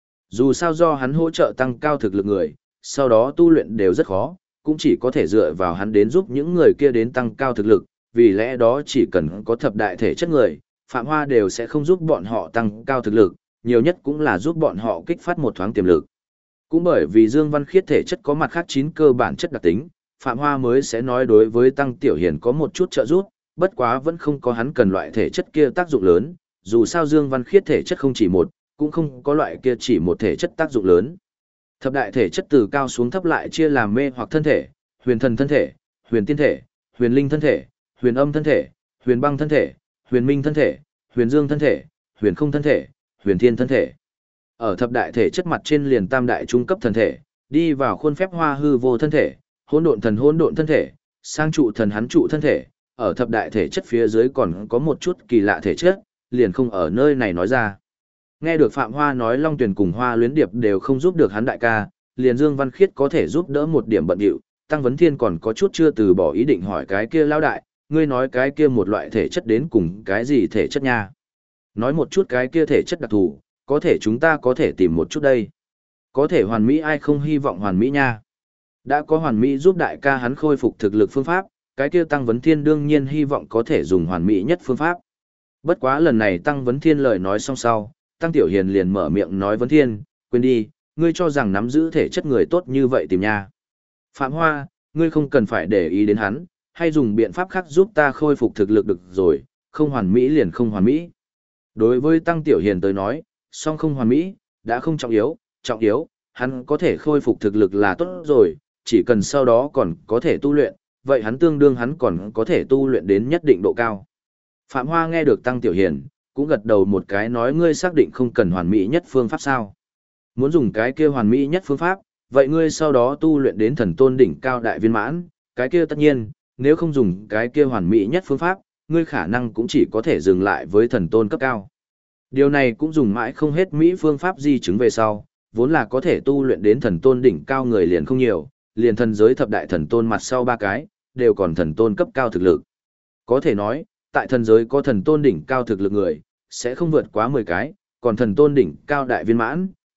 Dù sao do hắn hỗ trợ tăng cao thực lực người, sau đó tu luyện đều rất khó, cũng chỉ có thể dựa vào hắn đến giúp những người kia đến tăng cao thực lực, vì lẽ đó chỉ cần có thập đại thể chất người, Phạm Hoa đều sẽ không giúp bọn họ tăng cao thực lực, nhiều nhất cũng là giúp bọn họ kích phát một thoáng tiềm lực. Cũng bởi vì Dương Văn Khiết thể chất có mặt khác 9 cơ bản chất đặc tính, Phạm Hoa mới sẽ nói đối với Tăng Tiểu Hiền có một chút trợ giúp, bất quá vẫn không có hắn cần loại thể chất kia tác dụng lớn, dù sao Dương Văn Khiết thể chất không chỉ một, cũng không có loại kia chỉ một thể chất tác dụng lớn. Thập đại thể chất từ cao xuống thấp lại chia làm mê hoặc thân thể, huyền thần thân thể, huyền tiên thể, huyền linh thân thể, huyền âm thân thể, huyền băng thân thể, huyền minh thân thể, huyền dương thân thể, huyền không thân thể, huyền thiên thân thể. Ở thập đại thể chất mặt trên liền tam đại trung cấp thân thể, đi vào khuôn phép hoa hư vô thân thể, hỗn độn thân thể, sang trụ thần hắn trụ thân thể, ở thập đại thể chất phía dưới còn có một chút kỳ lạ thể chất, liền không ở nơi này nói ra. Nghe được Phạm Hoa nói Long Tuyển cùng Hoa Luyến Điệp đều không giúp được hắn đại ca, liền Dương Văn Khiết có thể giúp đỡ một điểm bận điệu, Tăng Vấn Thiên còn có chút chưa từ bỏ ý định hỏi cái kia lão đại, ngươi nói cái kia một loại thể chất đến cùng cái gì thể chất nha? Nói một chút cái kia thể chất đặc thù, có thể chúng ta có thể tìm một chút đây. Có thể hoàn mỹ ai không hy vọng hoàn mỹ nha. Đã có hoàn mỹ giúp đại ca hắn khôi phục thực lực phương pháp, cái kia Tăng Vấn Thiên đương nhiên hy vọng có thể dùng hoàn mỹ nhất phương pháp. Bất quá lần này Tăng Vấn Thiên lời nói xong sau, Tăng Tiểu Hiền liền mở miệng nói Vấn Thiên, quên đi, ngươi cho rằng nắm giữ thể chất người tốt như vậy tìm nha. Phạm Hoa, ngươi không cần phải để ý đến hắn, hay dùng biện pháp khác giúp ta khôi phục thực lực được rồi, không hoàn mỹ liền không hoàn mỹ. Đối với Tăng Tiểu Hiền tới nói, song không hoàn mỹ, đã không trọng yếu, hắn có thể khôi phục thực lực là tốt rồi, chỉ cần sau đó còn có thể tu luyện, vậy hắn tương đương hắn còn có thể tu luyện đến nhất định độ cao. Phạm Hoa nghe được Tăng Tiểu Hiền, cũng gật đầu một cái nói ngươi xác định không cần hoàn mỹ nhất phương pháp sao. Muốn dùng cái kia hoàn mỹ nhất phương pháp, vậy ngươi sau đó tu luyện đến thần tôn đỉnh cao đại viên mãn, cái kia tất nhiên, nếu không dùng cái kia hoàn mỹ nhất phương pháp, ngươi khả năng cũng chỉ có thể dừng lại với thần tôn cấp cao. Điều này cũng dùng mãi không hết mỹ phương pháp di chứng về sau, vốn là có thể tu luyện đến thần tôn đỉnh cao người liền không nhiều, liền thần giới thập đại thần tôn mặt sau 3 cái, đều còn thần tôn cấp cao thực lực. Có thể nói, tại thần giới có thần tôn đỉnh cao thực lực người, sẽ không vượt quá 10 cái, còn thần tôn đỉnh cao đại viên mãn,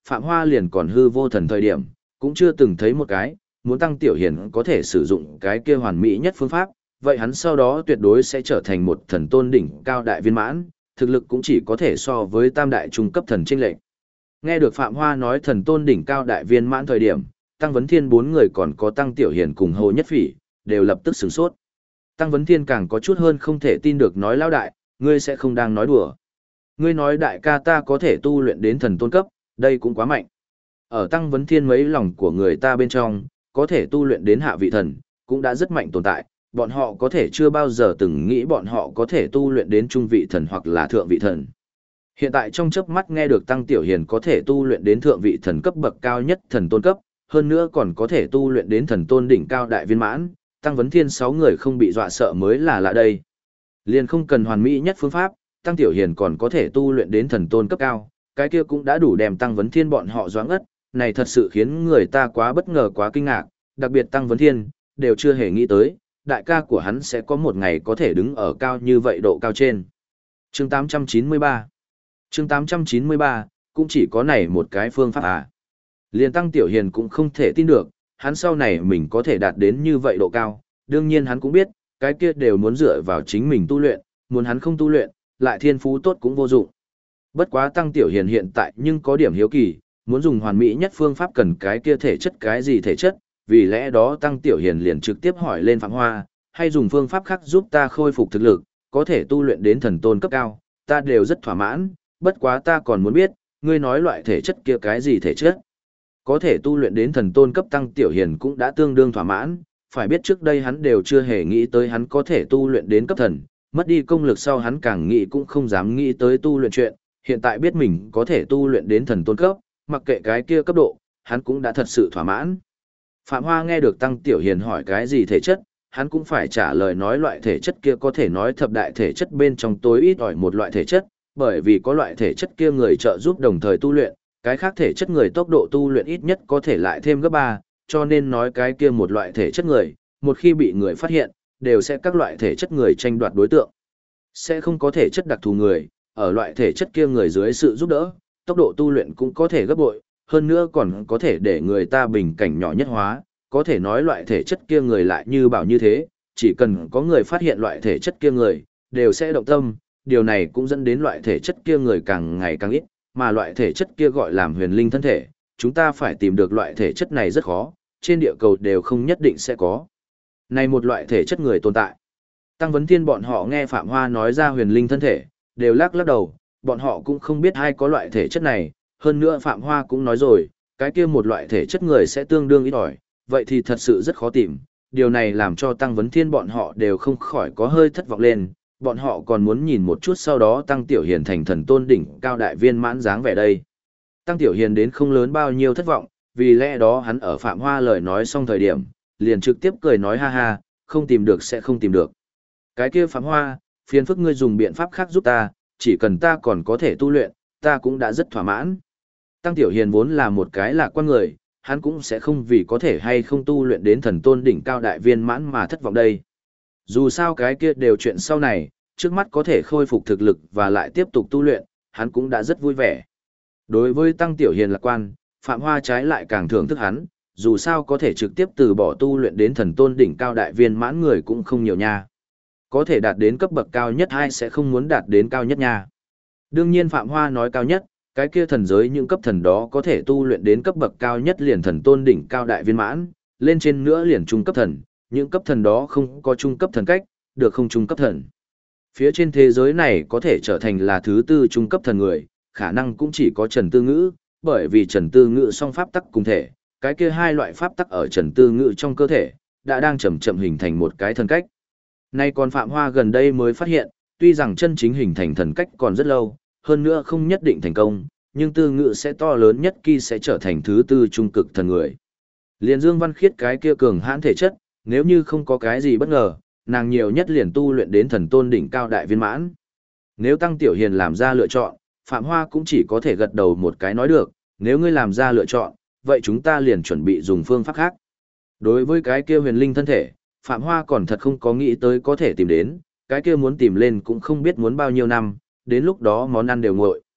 Phạm Hoa liền còn hư vô thần thời điểm, cũng chưa từng thấy một cái, muốn Tăng Tiểu Hiền có thể sử dụng cái kia hoàn mỹ nhất phương pháp, vậy hắn sau đó tuyệt đối sẽ trở thành một thần tôn đỉnh cao đại viên mãn, thực lực cũng chỉ có thể so với tam đại trung cấp thần chênh lệch. Nghe được Phạm Hoa nói thần tôn đỉnh cao đại viên mãn thời điểm, Tăng Vấn Thiên bốn người còn có Tăng Tiểu Hiền cùng Hồ Nhất Phỉ, đều lập tức sửng sốt. Tăng Vấn Thiên càng có chút hơn không thể tin được nói lão đại, ngươi sẽ không đang nói đùa. Ngươi nói đại ca ta có thể tu luyện đến thần tôn cấp, đây cũng quá mạnh. Ở Tăng Vấn Thiên mấy lòng của người ta bên trong, có thể tu luyện đến hạ vị thần, cũng đã rất mạnh tồn tại, bọn họ có thể chưa bao giờ từng nghĩ bọn họ có thể tu luyện đến trung vị thần hoặc là thượng vị thần. Hiện tại trong chớp mắt nghe được Tăng Tiểu Hiền có thể tu luyện đến thượng vị thần cấp bậc cao nhất thần tôn cấp, hơn nữa còn có thể tu luyện đến thần tôn đỉnh cao đại viên mãn, Tăng Vấn Thiên 6 người không bị dọa sợ mới là lạ đây. Liền không cần hoàn mỹ nhất phương pháp, Tăng Tiểu Hiền còn có thể tu luyện đến thần tôn cấp cao, cái kia cũng đã đủ đem Tăng Vấn Thiên bọn họ doãn ngất, này thật sự khiến người ta quá bất ngờ quá kinh ngạc, đặc biệt Tăng Vấn Thiên, đều chưa hề nghĩ tới, đại ca của hắn sẽ có một ngày có thể đứng ở cao như vậy độ cao trên. Chương 893 Chương 893, cũng chỉ có này một cái phương pháp à. Liên Tăng Tiểu Hiền cũng không thể tin được, hắn sau này mình có thể đạt đến như vậy độ cao, đương nhiên hắn cũng biết, cái kia đều muốn dựa vào chính mình tu luyện, muốn hắn không tu luyện, lại thiên phú tốt cũng vô dụng. Bất quá Tăng Tiểu Hiền hiện tại nhưng có điểm hiếu kỳ, muốn dùng hoàn mỹ nhất phương pháp cần cái kia thể chất cái gì thể chất, vì lẽ đó Tăng Tiểu Hiền liền trực tiếp hỏi lên Phạm Hoa, hay dùng phương pháp khác giúp ta khôi phục thực lực, có thể tu luyện đến thần tôn cấp cao, ta đều rất thỏa mãn, bất quá ta còn muốn biết, ngươi nói loại thể chất kia cái gì thể chất. Có thể tu luyện đến thần tôn cấp Tăng Tiểu Hiền cũng đã tương đương thỏa mãn, phải biết trước đây hắn đều chưa hề nghĩ tới hắn có thể tu luyện đến cấp thần, mất đi công lực sau hắn càng nghĩ cũng không dám nghĩ tới tu luyện chuyện, hiện tại biết mình có thể tu luyện đến thần tôn cấp, mặc kệ cái kia cấp độ, hắn cũng đã thật sự thỏa mãn. Phạm Hoa nghe được Tăng Tiểu Hiền hỏi cái gì thể chất, hắn cũng phải trả lời nói loại thể chất kia có thể nói thập đại thể chất bên trong tối ít ỏi một loại thể chất, bởi vì có loại thể chất kia người trợ giúp đồng thời tu luyện, cái khác thể chất người tốc độ tu luyện ít nhất có thể lại thêm gấp 3, cho nên nói cái kia một loại thể chất người, một khi bị người phát hiện, đều sẽ các loại thể chất người tranh đoạt đối tượng. Sẽ không có thể chất đặc thù người, ở loại thể chất kia người dưới sự giúp đỡ, tốc độ tu luyện cũng có thể gấp bội, hơn nữa còn có thể để người ta bình cảnh nhỏ nhất hóa, có thể nói loại thể chất kia người lại như bảo như thế, chỉ cần có người phát hiện loại thể chất kia người, đều sẽ động tâm, điều này cũng dẫn đến loại thể chất kia người càng ngày càng ít, mà loại thể chất kia gọi làm huyền linh thân thể, chúng ta phải tìm được loại thể chất này rất khó, trên địa cầu đều không nhất định sẽ có. Này một loại thể chất người tồn tại. Tăng Vấn Thiên bọn họ nghe Phạm Hoa nói ra huyền linh thân thể, đều lắc lắc đầu, bọn họ cũng không biết ai có loại thể chất này, hơn nữa Phạm Hoa cũng nói rồi, cái kia một loại thể chất người sẽ tương đương ít ỏi, vậy thì thật sự rất khó tìm, điều này làm cho Tăng Vấn Thiên bọn họ đều không khỏi có hơi thất vọng lên, bọn họ còn muốn nhìn một chút sau đó Tăng Tiểu Hiền thành thần tôn đỉnh cao đại viên mãn dáng vẻ đây. Tăng Tiểu Hiền đến không lớn bao nhiêu thất vọng, vì lẽ đó hắn ở Phạm Hoa lời nói xong thời điểm, liền trực tiếp cười nói ha ha, không tìm được sẽ không tìm được. Cái kia Phạm Hoa, phiền phức ngươi dùng biện pháp khác giúp ta, chỉ cần ta còn có thể tu luyện, ta cũng đã rất thỏa mãn. Tăng Tiểu Hiền vốn là một cái lạc quan người, hắn cũng sẽ không vì có thể hay không tu luyện đến thần tôn đỉnh cao đại viên mãn mà thất vọng đây. Dù sao cái kia đều chuyện sau này, trước mắt có thể khôi phục thực lực và lại tiếp tục tu luyện, hắn cũng đã rất vui vẻ. Đối với Tăng Tiểu Hiền lạc quan, Phạm Hoa trái lại càng thưởng thức hắn, dù sao có thể trực tiếp từ bỏ tu luyện đến thần tôn đỉnh cao đại viên mãn người cũng không nhiều nha. Có thể đạt đến cấp bậc cao nhất hay sẽ không muốn đạt đến cao nhất nha. Đương nhiên Phạm Hoa nói cao nhất, cái kia thần giới những cấp thần đó có thể tu luyện đến cấp bậc cao nhất liền thần tôn đỉnh cao đại viên mãn, lên trên nữa liền trung cấp thần, những cấp thần đó không có trung cấp thần cách, được không trung cấp thần. Phía trên thế giới này có thể trở thành là thứ tư trung cấp thần người, khả năng cũng chỉ có Trần Tư Ngữ, bởi vì Trần Tư Ngữ song pháp tắc cùng thể, cái kia hai loại pháp tắc ở Trần Tư Ngữ trong cơ thể, đã đang chậm chậm hình thành một cái thần cách. Nay còn Phạm Hoa gần đây mới phát hiện, tuy rằng chân chính hình thành thần cách còn rất lâu, hơn nữa không nhất định thành công, nhưng Tư Ngữ sẽ to lớn nhất khi sẽ trở thành thứ tư trung cực thần người. Liền Dương Văn Khiết cái kia cường hãn thể chất, nếu như không có cái gì bất ngờ, nàng nhiều nhất liền tu luyện đến thần tôn đỉnh cao đại viên mãn. Nếu Tăng Tiểu Hiền làm ra lựa chọn, Phạm Hoa cũng chỉ có thể gật đầu một cái nói được, nếu ngươi làm ra lựa chọn, vậy chúng ta liền chuẩn bị dùng phương pháp khác. Đối với cái kia huyền linh thân thể, Phạm Hoa còn thật không có nghĩ tới có thể tìm đến, cái kia muốn tìm lên cũng không biết muốn bao nhiêu năm, đến lúc đó món ăn đều nguội.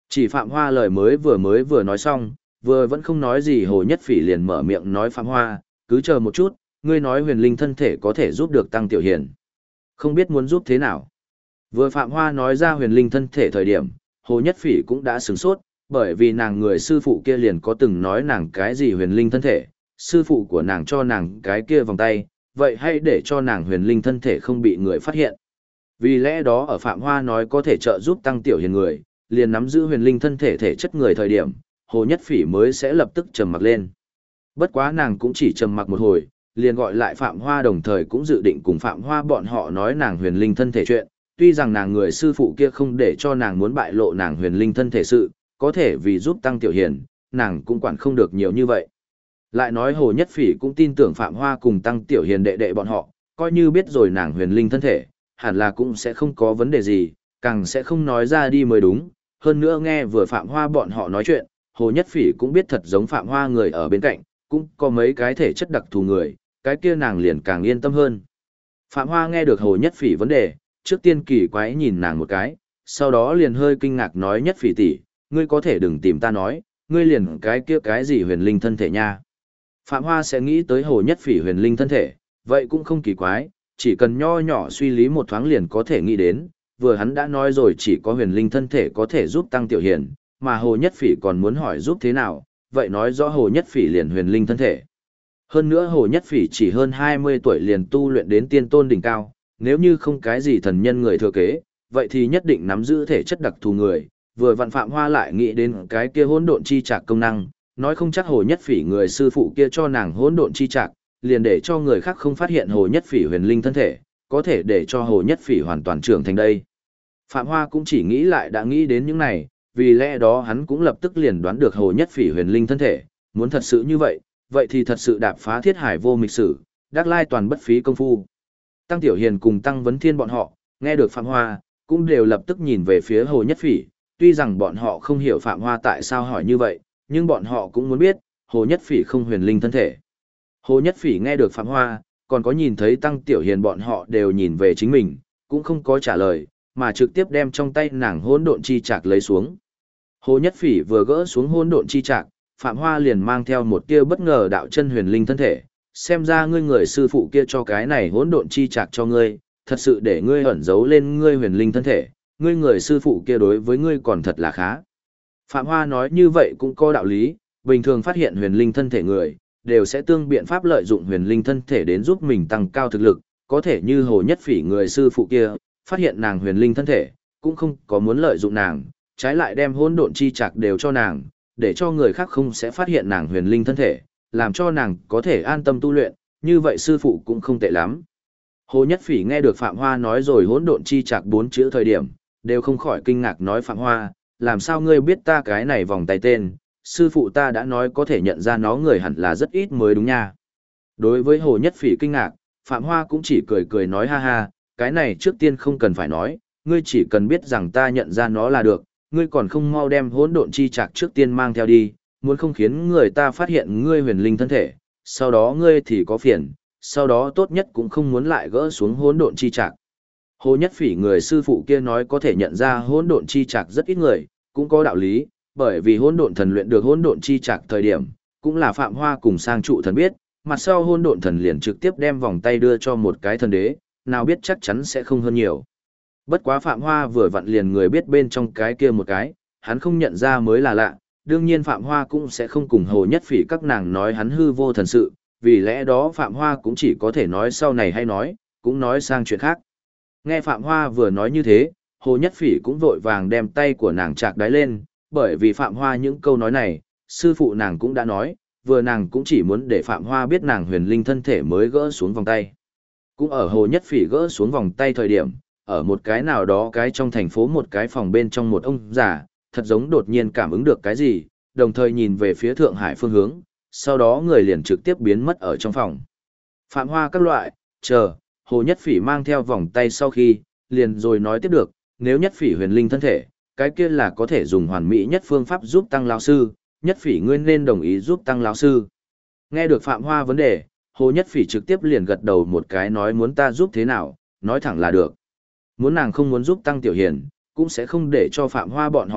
Chỉ Phạm Hoa lời mới vừa nói xong, vừa vẫn không nói gì Hồ Nhất Phỉ liền mở miệng nói Phạm Hoa, cứ chờ một chút, ngươi nói huyền linh thân thể có thể giúp được Tăng Tiểu Hiền. Không biết muốn giúp thế nào. Vừa Phạm Hoa nói ra huyền linh thân thể thời điểm, Hồ Nhất Phỉ cũng đã sửng sốt, bởi vì nàng người sư phụ kia liền có từng nói nàng cái gì huyền linh thân thể, sư phụ của nàng cho nàng cái kia vòng tay, vậy hay để cho nàng huyền linh thân thể không bị người phát hiện. Vì lẽ đó ở Phạm Hoa nói có thể trợ giúp Tăng Tiểu Hiền người, liền nắm giữ huyền linh thân thể thể chất người thời điểm, Hồ Nhất Phỉ mới sẽ lập tức trầm mặc lên. Bất quá nàng cũng chỉ trầm mặc một hồi, liền gọi lại Phạm Hoa đồng thời cũng dự định cùng Phạm Hoa bọn họ nói nàng huyền linh thân thể chuyện, tuy rằng nàng người sư phụ kia không để cho nàng muốn bại lộ nàng huyền linh thân thể sự, có thể vì giúp Tăng Tiểu Hiền, nàng cũng quản không được nhiều như vậy. Lại nói Hồ Nhất Phỉ cũng tin tưởng Phạm Hoa cùng Tăng Tiểu Hiền đệ đệ bọn họ, coi như biết rồi nàng huyền linh thân thể, hẳn là cũng sẽ không có vấn đề gì, càng sẽ không nói ra đi mới đúng. Hơn nữa nghe vừa Phạm Hoa bọn họ nói chuyện, Hồ Nhất Phỉ cũng biết thật giống Phạm Hoa người ở bên cạnh, cũng có mấy cái thể chất đặc thù người, cái kia nàng liền càng yên tâm hơn. Phạm Hoa nghe được Hồ Nhất Phỉ vấn đề, trước tiên kỳ quái nhìn nàng một cái, sau đó liền hơi kinh ngạc nói Nhất Phỉ tỷ, ngươi có thể đừng tìm ta nói, ngươi liền cái kia cái gì huyền linh thân thể nha. Phạm Hoa sẽ nghĩ tới Hồ Nhất Phỉ huyền linh thân thể, vậy cũng không kỳ quái, chỉ cần nho nhỏ suy lý một thoáng liền có thể nghĩ đến, vừa hắn đã nói rồi chỉ có huyền linh thân thể có thể giúp Tăng Tiểu Hiền, mà Hồ Nhất Phỉ còn muốn hỏi giúp thế nào, vậy nói rõ Hồ Nhất Phỉ liền huyền linh thân thể. Hơn nữa Hồ Nhất Phỉ chỉ hơn 20 tuổi liền tu luyện đến tiên tôn đỉnh cao, nếu như không cái gì thần nhân người thừa kế, vậy thì nhất định nắm giữ thể chất đặc thù người, vừa vặn Phạm Hoa lại nghĩ đến cái kia hỗn độn chi trạc công năng, nói không chắc Hồ Nhất Phỉ người sư phụ kia cho nàng hỗn độn chi trạc, liền để cho người khác không phát hiện Hồ Nhất Phỉ huyền linh thân thể, có thể để cho Hồ Nhất Phỉ hoàn toàn trưởng thành đây. Phạm Hoa cũng chỉ nghĩ lại đã nghĩ đến những này, vì lẽ đó hắn cũng lập tức liền đoán được Hồ Nhất Phỉ huyền linh thân thể, muốn thật sự như vậy, vậy thì thật sự đạp phá thiết hải vô mịch sử, đắc lai toàn bất phí công phu. Tăng Tiểu Hiền cùng Tăng Vấn Thiên bọn họ, nghe được Phạm Hoa, cũng đều lập tức nhìn về phía Hồ Nhất Phỉ, tuy rằng bọn họ không hiểu Phạm Hoa tại sao hỏi như vậy, nhưng bọn họ cũng muốn biết, Hồ Nhất Phỉ không huyền linh thân thể. Hồ Nhất Phỉ nghe được Phạm Hoa, còn có nhìn thấy Tăng Tiểu Hiền bọn họ đều nhìn về chính mình, cũng không có trả lời, mà trực tiếp đem trong tay nàng hỗn độn chi trạc lấy xuống. Hồ Nhất Phỉ vừa gỡ xuống hỗn độn chi trạc, Phạm Hoa liền mang theo một tia bất ngờ đạo chân huyền linh thân thể, xem ra ngươi người sư phụ kia cho cái này hỗn độn chi trạc cho ngươi, thật sự để ngươi ẩn giấu lên ngươi huyền linh thân thể, ngươi người sư phụ kia đối với ngươi còn thật là khá. Phạm Hoa nói như vậy cũng có đạo lý, bình thường phát hiện huyền linh thân thể người, đều sẽ tương biện pháp lợi dụng huyền linh thân thể đến giúp mình tăng cao thực lực, có thể như Hồ Nhất Phỉ người sư phụ kia, phát hiện nàng huyền linh thân thể, cũng không có muốn lợi dụng nàng, trái lại đem hỗn độn chi trạc đều cho nàng, để cho người khác không sẽ phát hiện nàng huyền linh thân thể, làm cho nàng có thể an tâm tu luyện, như vậy sư phụ cũng không tệ lắm. Hồ Nhất Phỉ nghe được Phạm Hoa nói rồi hỗn độn chi trạc 4 chữ thời điểm, đều không khỏi kinh ngạc nói Phạm Hoa, làm sao ngươi biết ta cái này vòng tay tên, sư phụ ta đã nói có thể nhận ra nó người hẳn là rất ít mới đúng nha. Đối với Hồ Nhất Phỉ kinh ngạc, Phạm Hoa cũng chỉ cười cười nói ha ha, cái này trước tiên không cần phải nói, ngươi chỉ cần biết rằng ta nhận ra nó là được, ngươi còn không mau đem hỗn độn chi trạc trước tiên mang theo đi, muốn không khiến người ta phát hiện ngươi huyền linh thân thể, sau đó ngươi thì có phiền, sau đó tốt nhất cũng không muốn lại gỡ xuống hỗn độn chi trạc. Hồ Nhất Phỉ người sư phụ kia nói có thể nhận ra hỗn độn chi trạc rất ít người, cũng có đạo lý, bởi vì hỗn độn thần luyện được hỗn độn chi trạc thời điểm, cũng là Phạm Hoa cùng sang trụ thần biết, mặt sau hỗn độn thần liền trực tiếp đem vòng tay đưa cho một cái thần đế, nào biết chắc chắn sẽ không hơn nhiều. Bất quá Phạm Hoa vừa vặn liền người biết bên trong cái kia một cái, hắn không nhận ra mới là lạ, đương nhiên Phạm Hoa cũng sẽ không cùng Hồ Nhất Phỉ các nàng nói hắn hư vô thần sự, vì lẽ đó Phạm Hoa cũng chỉ có thể nói sau này hay nói, cũng nói sang chuyện khác. Nghe Phạm Hoa vừa nói như thế, Hồ Nhất Phỉ cũng vội vàng đem tay của nàng chạc đáy lên, bởi vì Phạm Hoa những câu nói này, sư phụ nàng cũng đã nói, vừa nàng cũng chỉ muốn để Phạm Hoa biết nàng huyền linh thân thể mới gỡ xuống vòng tay. Cũng ở Hồ Nhất Phỉ gỡ xuống vòng tay thời điểm, ở một cái nào đó cái trong thành phố một cái phòng bên trong một ông già, thật giống đột nhiên cảm ứng được cái gì, đồng thời nhìn về phía Thượng Hải phương hướng, sau đó người liền trực tiếp biến mất ở trong phòng. Phạm Hoa các loại, chờ, Hồ Nhất Phỉ mang theo vòng tay sau khi, liền rồi nói tiếp được, nếu Nhất Phỉ huyền linh thân thể, cái kia là có thể dùng hoàn mỹ nhất phương pháp giúp Tăng lão sư, Nhất Phỉ ngươi nên đồng ý giúp Tăng lão sư. Nghe được Phạm Hoa vấn đề, Hồ Nhất Phỉ trực tiếp liền gật đầu một cái nói muốn ta giúp thế nào, nói thẳng là được. Muốn nàng không muốn giúp Tăng Tiểu Hiền, cũng sẽ không để cho Phạm Hoa bọn họ biết,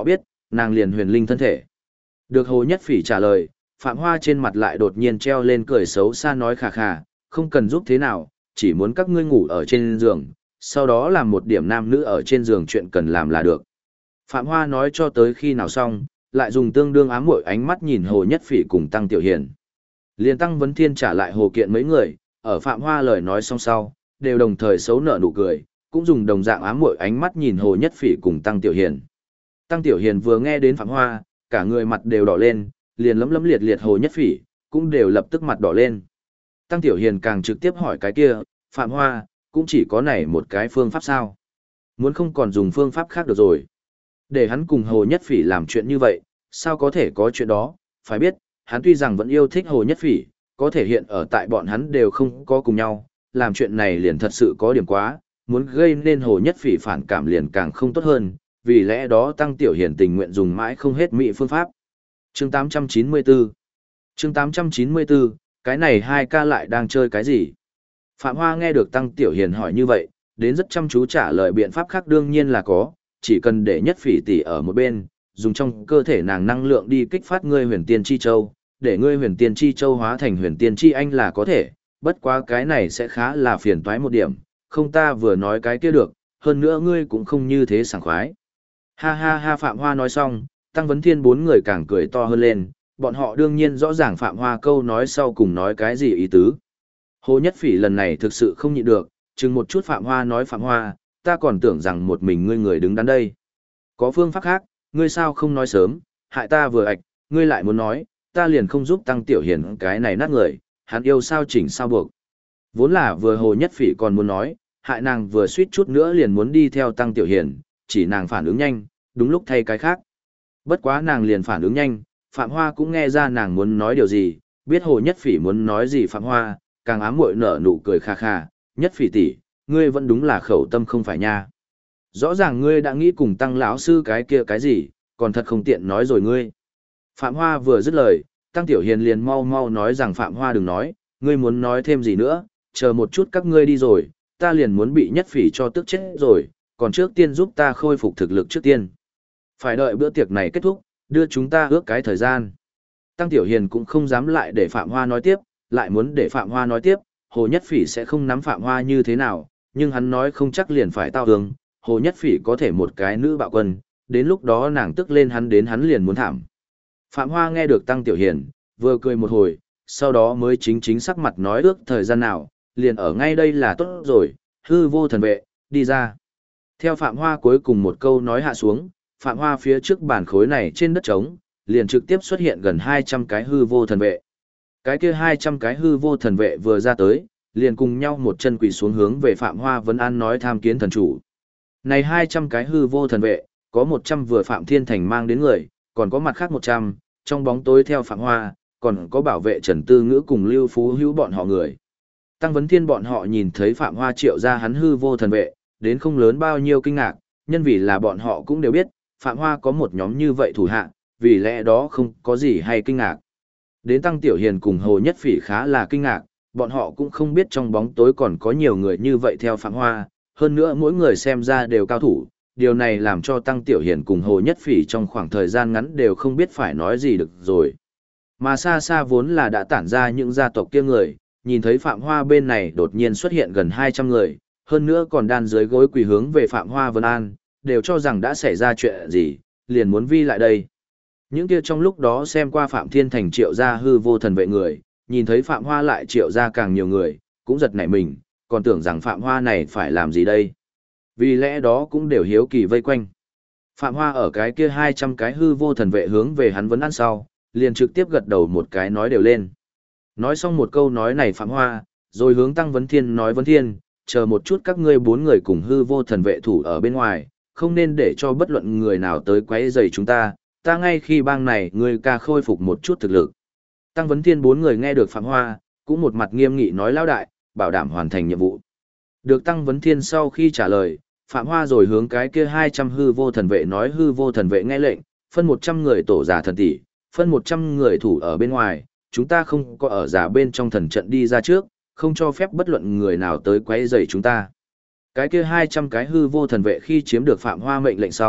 nàng liền huyền linh thân thể. Được Hồ Nhất Phỉ trả lời, Phạm Hoa trên mặt lại đột nhiên treo lên cười xấu xa nói khà khà, không cần giúp thế nào, chỉ muốn các ngươi ngủ ở trên giường, sau đó làm một điểm nam nữ ở trên giường chuyện cần làm là được. Phạm Hoa nói cho tới khi nào xong, lại dùng tương đương ám muội ánh mắt nhìn Hồ Nhất Phỉ cùng Tăng Tiểu Hiền. Liên Tăng Vấn Thiên trả lại Hồ Kiện mấy người, ở Phạm Hoa lời nói xong sau, đều đồng thời xấu nở nụ cười, cũng dùng đồng dạng ám muội ánh mắt nhìn Hồ Nhất Phỉ cùng Tăng Tiểu Hiền. Tăng Tiểu Hiền vừa nghe đến Phạm Hoa, cả người mặt đều đỏ lên, liền lấm lấm liệt liệt Hồ Nhất Phỉ, cũng đều lập tức mặt đỏ lên. Tăng Tiểu Hiền càng trực tiếp hỏi cái kia, Phạm Hoa, cũng chỉ có này một cái phương pháp sao? Muốn không còn dùng phương pháp khác được rồi. Để hắn cùng Hồ Nhất Phỉ làm chuyện như vậy, sao có thể có chuyện đó, phải biết, hắn tuy rằng vẫn yêu thích Hồ Nhất Phỉ, có thể hiện ở tại bọn hắn đều không có cùng nhau, làm chuyện này liền thật sự có điểm quá, muốn gây nên Hồ Nhất Phỉ phản cảm liền càng không tốt hơn, vì lẽ đó Tăng Tiểu Hiền tình nguyện dùng mãi không hết mỹ phương pháp. Chương 894 Chương 894, cái này hai ca lại đang chơi cái gì? Phạm Hoa nghe được Tăng Tiểu Hiền hỏi như vậy, đến rất chăm chú trả lời biện pháp khác đương nhiên là có, chỉ cần để Nhất Phỉ tỷ ở một bên, dùng trong cơ thể nàng năng lượng đi kích phát ngươi huyền tiên chi châu, để ngươi huyền tiên chi châu hóa thành huyền tiên chi anh là có thể, bất quá cái này sẽ khá là phiền toái một điểm, không ta vừa nói cái kia được, hơn nữa ngươi cũng không như thế sảng khoái. Ha ha ha Phạm Hoa nói xong, Tăng Vấn Thiên bốn người càng cười to hơn lên, bọn họ đương nhiên rõ ràng Phạm Hoa câu nói sau cùng nói cái gì ý tứ. Hồ Nhất Phỉ lần này thực sự không nhịn được, chừng một chút Phạm Hoa nói Phạm Hoa, ta còn tưởng rằng một mình ngươi người đứng đắn đây. Có phương pháp khác, ngươi sao không nói sớm, hại ta vừa ạch, ngươi lại muốn nói, ta liền không giúp Tăng Tiểu Hiền cái này nát người, hắn yêu sao chỉnh sao buộc. Vốn là vừa Hồ Nhất Phỉ còn muốn nói, hại nàng vừa suýt chút nữa liền muốn đi theo Tăng Tiểu Hiền, chỉ nàng phản ứng nhanh, đúng lúc thay cái khác. Bất quá nàng liền phản ứng nhanh, Phạm Hoa cũng nghe ra nàng muốn nói điều gì, biết Hồ Nhất Phỉ muốn nói gì Phạm Hoa, càng ám muội nở nụ cười kha kha, Nhất Phỉ tỷ, ngươi vẫn đúng là khẩu tâm không phải nha. Rõ ràng ngươi đã nghĩ cùng Tăng lão sư cái kia cái gì, còn thật không tiện nói rồi ngươi. Phạm Hoa vừa dứt lời, Tăng Tiểu Hiền liền mau mau nói rằng Phạm Hoa đừng nói, ngươi muốn nói thêm gì nữa, chờ một chút các ngươi đi rồi, ta liền muốn bị Nhất Phỉ cho tức chết rồi, còn trước tiên giúp ta khôi phục thực lực trước tiên. Phải đợi bữa tiệc này kết thúc, đưa chúng ta ước cái thời gian. Tăng Tiểu Hiền cũng không dám lại để Phạm Hoa nói tiếp, lại muốn để Phạm Hoa nói tiếp, Hồ Nhất Phỉ sẽ không nắm Phạm Hoa như thế nào, nhưng hắn nói không chắc liền phải tao hương, Hồ Nhất Phỉ có thể một cái nữ bạo quân, đến lúc đó nàng tức lên hắn đến hắn liền muốn thảm. Phạm Hoa nghe được Tăng Tiểu Hiền, vừa cười một hồi, sau đó mới chính sắc mặt nói ước thời gian nào, liền ở ngay đây là tốt rồi, hư vô thần vệ, đi ra. Theo Phạm Hoa cuối cùng một câu nói hạ xuống, Phạm Hoa phía trước bàn khối này trên đất trống, liền trực tiếp xuất hiện gần 200 cái hư vô thần vệ. Cái kia 200 cái hư vô thần vệ vừa ra tới, liền cùng nhau một chân quỳ xuống hướng về Phạm Hoa Vấn An nói tham kiến thần chủ. Này 200 cái hư vô thần vệ, có 100 vừa Phạm Thiên Thành mang đến người, còn có mặt khác 100, trong bóng tối theo Phạm Hoa, còn có bảo vệ Trần Tư Ngữ cùng Lưu Phú Hữu bọn họ người. Tăng Vấn Thiên bọn họ nhìn thấy Phạm Hoa triệu ra hắn hư vô thần vệ, đến không lớn bao nhiêu kinh ngạc, nhân vì là bọn họ cũng đều biết, Phạm Hoa có một nhóm như vậy thủ hạ, vì lẽ đó không có gì hay kinh ngạc. Đến Tăng Tiểu Hiền cùng Hồ Nhất Phỉ khá là kinh ngạc, bọn họ cũng không biết trong bóng tối còn có nhiều người như vậy theo Phạm Hoa, hơn nữa mỗi người xem ra đều cao thủ, điều này làm cho Tăng Tiểu Hiền cùng Hồ Nhất Phỉ trong khoảng thời gian ngắn đều không biết phải nói gì được rồi. Mà xa xa vốn là đã tản ra những gia tộc kia người, nhìn thấy Phạm Hoa bên này đột nhiên xuất hiện gần 200 người, hơn nữa còn đan dưới gối quỳ hướng về Phạm Hoa Vân An, đều cho rằng đã xảy ra chuyện gì, liền muốn vi lại đây. Những kia trong lúc đó xem qua Phạm Thiên Thành triệu ra hư vô thần vệ người, nhìn thấy Phạm Hoa lại triệu ra càng nhiều người, cũng giật nảy mình, còn tưởng rằng Phạm Hoa này phải làm gì đây. Vì lẽ đó cũng đều hiếu kỳ vây quanh. Phạm Hoa ở cái kia 200 cái hư vô thần vệ hướng về hắn Vấn An sau, liền trực tiếp gật đầu một cái nói đều lên. Nói xong một câu nói này Phạm Hoa, rồi hướng Tăng Vấn Thiên nói Vấn Thiên, chờ một chút các ngươi 4 người cùng hư vô thần vệ thủ ở bên ngoài, không nên để cho bất luận người nào tới quấy rầy chúng ta ngay khi bang này ngươi ca khôi phục một chút thực lực. Tăng Vấn Thiên 4 người nghe được Phạm Hoa, cũng một mặt nghiêm nghị nói lão đại, bảo đảm hoàn thành nhiệm vụ. Được Tăng Vấn Thiên sau khi trả lời, Phạm Hoa rồi hướng cái kia 200 hư vô thần vệ nói hư vô thần vệ nghe lệnh, phân 100 người tổ giả thần tỷ, phân 100 người thủ ở bên ngoài, chúng ta không có ở giả bên trong thần trận đi ra trước, không cho phép bất luận người nào tới quấy rầy chúng ta. Cái kia 200 cái hư vô thần vệ khi chiếm được Phạm Hoa mệnh lệnh sau,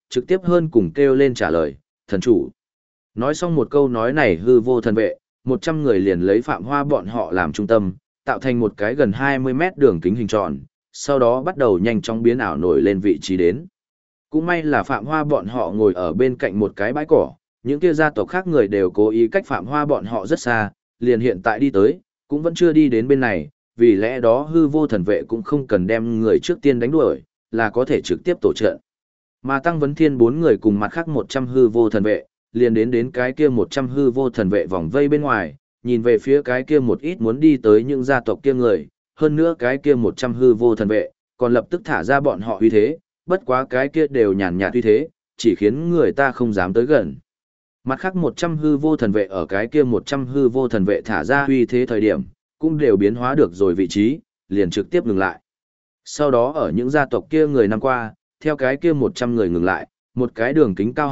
trực tiếp hơn cùng kêu lên trả lời, thần chủ. Nói xong một câu nói này hư vô thần vệ, 100 người liền lấy Phạm Hoa bọn họ làm trung tâm, tạo thành một cái gần 20 mét đường kính hình tròn, sau đó bắt đầu nhanh chóng biến ảo nổi lên vị trí đến. Cũng may là Phạm Hoa bọn họ ngồi ở bên cạnh một cái bãi cỏ, những kia gia tộc khác người đều cố ý cách Phạm Hoa bọn họ rất xa, liền hiện tại đi tới, cũng vẫn chưa đi đến bên này, vì lẽ đó hư vô thần vệ cũng không cần đem người trước tiên đánh đuổi, là có thể trực tiếp tổ trận. Mà Tăng Vấn Thiên 4 người cùng mặt khác 100 hư vô thần vệ, liền đến cái kia 100 hư vô thần vệ vòng vây bên ngoài, nhìn về phía cái kia một ít muốn đi tới những gia tộc kia người, hơn nữa cái kia 100 hư vô thần vệ, còn lập tức thả ra bọn họ uy thế, bất quá cái kia đều nhàn nhạt uy thế, chỉ khiến người ta không dám tới gần. Mặt khác 100 hư vô thần vệ ở cái kia 100 hư vô thần vệ thả ra uy thế thời điểm, cũng đều biến hóa được rồi vị trí, liền trực tiếp ngừng lại. Sau đó ở những gia tộc kia người năm qua, theo cái kia 100 người ngừng lại, một cái đường kính cao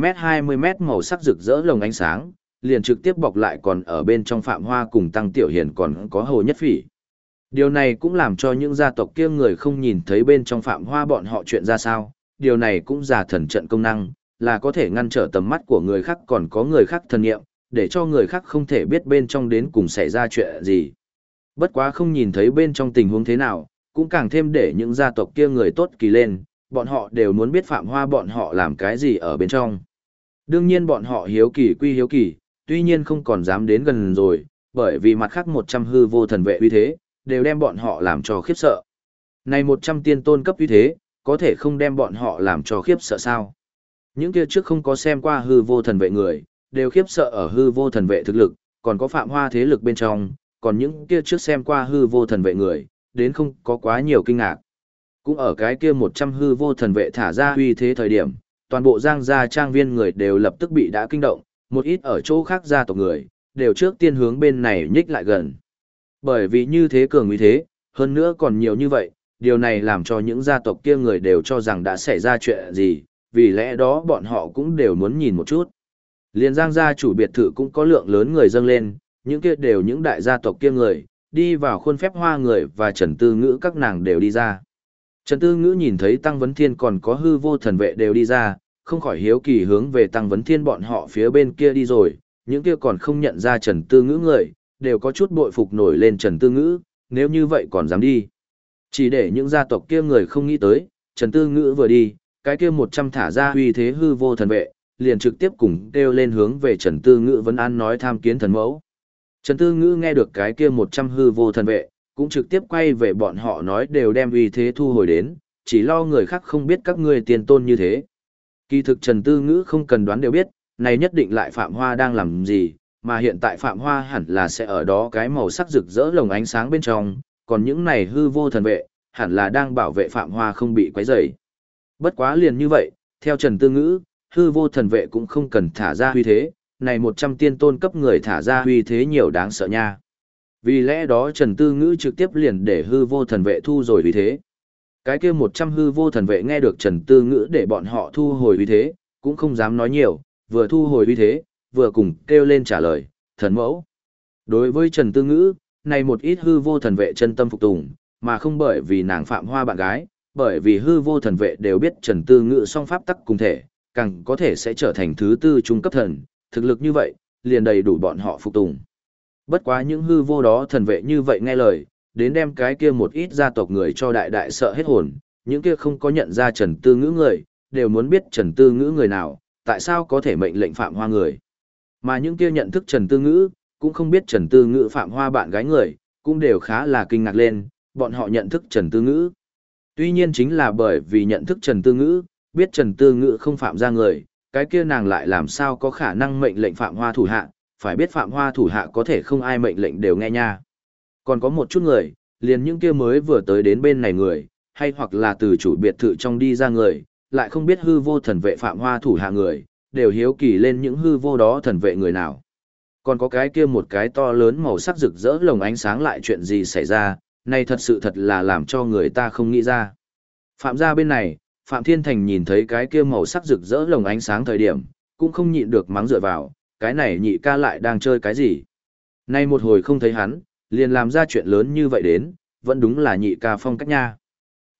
20 mét màu sắc rực rỡ lồng ánh sáng, liền trực tiếp bọc lại còn ở bên trong Phạm Hoa cùng Tăng Tiểu Hiền còn có Hồ Nhất Phỉ. Điều này cũng làm cho những gia tộc kia người không nhìn thấy bên trong Phạm Hoa bọn họ chuyện ra sao, điều này cũng giả thần trận công năng, là có thể ngăn trở tầm mắt của người khác còn có người khác thần nghiệm, để cho người khác không thể biết bên trong đến cùng xảy ra chuyện gì. Bất quá không nhìn thấy bên trong tình huống thế nào, cũng càng thêm để những gia tộc kia người tốt kỳ lên, bọn họ đều muốn biết Phạm Hoa bọn họ làm cái gì ở bên trong. Đương nhiên bọn họ hiếu kỳ quy hiếu kỳ, tuy nhiên không còn dám đến gần rồi, bởi vì mặt khác 100 hư vô thần vệ uy thế, đều đem bọn họ làm cho khiếp sợ. Này 100 tiên tôn cấp uy thế, có thể không đem bọn họ làm cho khiếp sợ sao? Những kia trước không có xem qua hư vô thần vệ người, đều khiếp sợ ở hư vô thần vệ thực lực, còn có Phạm Hoa thế lực bên trong, còn những kia trước xem qua hư vô thần vệ người, đến không có quá nhiều kinh ngạc. Cũng ở cái kia 100 hư vô thần vệ thả ra uy thế thời điểm, toàn bộ Giang gia trang viên người đều lập tức bị đã kinh động, một ít ở chỗ khác gia tộc người, đều trước tiên hướng bên này nhích lại gần. Bởi vì như thế cường uy thế, hơn nữa còn nhiều như vậy, điều này làm cho những gia tộc kia người đều cho rằng đã xảy ra chuyện gì, vì lẽ đó bọn họ cũng đều muốn nhìn một chút. Liên Giang gia chủ biệt thự cũng có lượng lớn người dâng lên, những kia đều những đại gia tộc kia người, đi vào khuôn phép hoa người và Trần Tư Ngữ các nàng đều đi ra. Trần Tư Ngữ nhìn thấy Tăng Vấn Thiên còn có hư vô thần vệ đều đi ra, không khỏi hiếu kỳ hướng về Tăng Vấn Thiên bọn họ phía bên kia đi rồi, những kia còn không nhận ra Trần Tư Ngữ người, đều có chút bội phục nổi lên Trần Tư Ngữ, nếu như vậy còn dám đi. Chỉ để những gia tộc kia người không nghĩ tới, Trần Tư Ngữ vừa đi, cái kia 100 thả ra uy thế hư vô thần vệ, liền trực tiếp cùng kêu lên hướng về Trần Tư Ngữ vấn an nói tham kiến thần mẫu. Trần Tư Ngữ nghe được cái kia 100 hư vô thần vệ, cũng trực tiếp quay về bọn họ nói đều đem uy thế thu hồi đến, chỉ lo người khác không biết các ngươi tiền tôn như thế. Kỳ thực Trần Tư Ngữ không cần đoán đều biết, này nhất định lại Phạm Hoa đang làm gì, mà hiện tại Phạm Hoa hẳn là sẽ ở đó cái màu sắc rực rỡ lồng ánh sáng bên trong, còn những này hư vô thần vệ, hẳn là đang bảo vệ Phạm Hoa không bị quấy rầy. Bất quá liền như vậy, theo Trần Tư Ngữ, hư vô thần vệ cũng không cần thả ra uy thế, này 100 tiên tôn cấp người thả ra uy thế nhiều đáng sợ nha. Vì lẽ đó Trần Tư Ngữ trực tiếp liền để hư vô thần vệ thu rồi uy thế. Cái kia 100 hư vô thần vệ nghe được Trần Tư Ngữ để bọn họ thu hồi uy thế, cũng không dám nói nhiều, vừa thu hồi uy thế, vừa cùng kêu lên trả lời, thần mẫu. Đối với Trần Tư Ngữ, này một ít hư vô thần vệ chân tâm phục tùng, mà không bởi vì nàng Phạm Hoa bạn gái, bởi vì hư vô thần vệ đều biết Trần Tư Ngữ song pháp tắc cùng thể, càng có thể sẽ trở thành thứ tư trung cấp thần, thực lực như vậy, liền đầy đủ bọn họ phục tùng. Bất quá những hư vô đó thần vệ như vậy nghe lời, đến đem cái kia một ít gia tộc người cho đại đại sợ hết hồn, những kia không có nhận ra Trần Tư Ngữ người, đều muốn biết Trần Tư Ngữ người nào, tại sao có thể mệnh lệnh Phạm Hoa người. Mà những kia nhận thức Trần Tư Ngữ, cũng không biết Trần Tư Ngữ Phạm Hoa bạn gái người, cũng đều khá là kinh ngạc lên, bọn họ nhận thức Trần Tư Ngữ. Tuy nhiên chính là bởi vì nhận thức Trần Tư Ngữ, biết Trần Tư Ngữ không phạm ra người, cái kia nàng lại làm sao có khả năng mệnh lệnh Phạm Hoa thủ hạ, phải biết Phạm Hoa thủ hạ có thể không ai mệnh lệnh đều nghe nha. Còn có một chút người, liền những kia mới vừa tới đến bên này người, hay hoặc là từ chủ biệt thự trong đi ra người, lại không biết hư vô thần vệ Phạm Hoa thủ hạ người, đều hiếu kỳ lên những hư vô đó thần vệ người nào. Còn có cái kia một cái to lớn màu sắc rực rỡ lồng ánh sáng lại chuyện gì xảy ra, này thật sự thật là làm cho người ta không nghĩ ra. Phạm gia bên này, Phạm Thiên Thành nhìn thấy cái kia màu sắc rực rỡ lồng ánh sáng thời điểm, cũng không nhịn được mắng dựa vào, cái này nhị ca lại đang chơi cái gì. Nay một hồi không thấy hắn, liền làm ra chuyện lớn như vậy đến, vẫn đúng là nhị ca phong cách nha.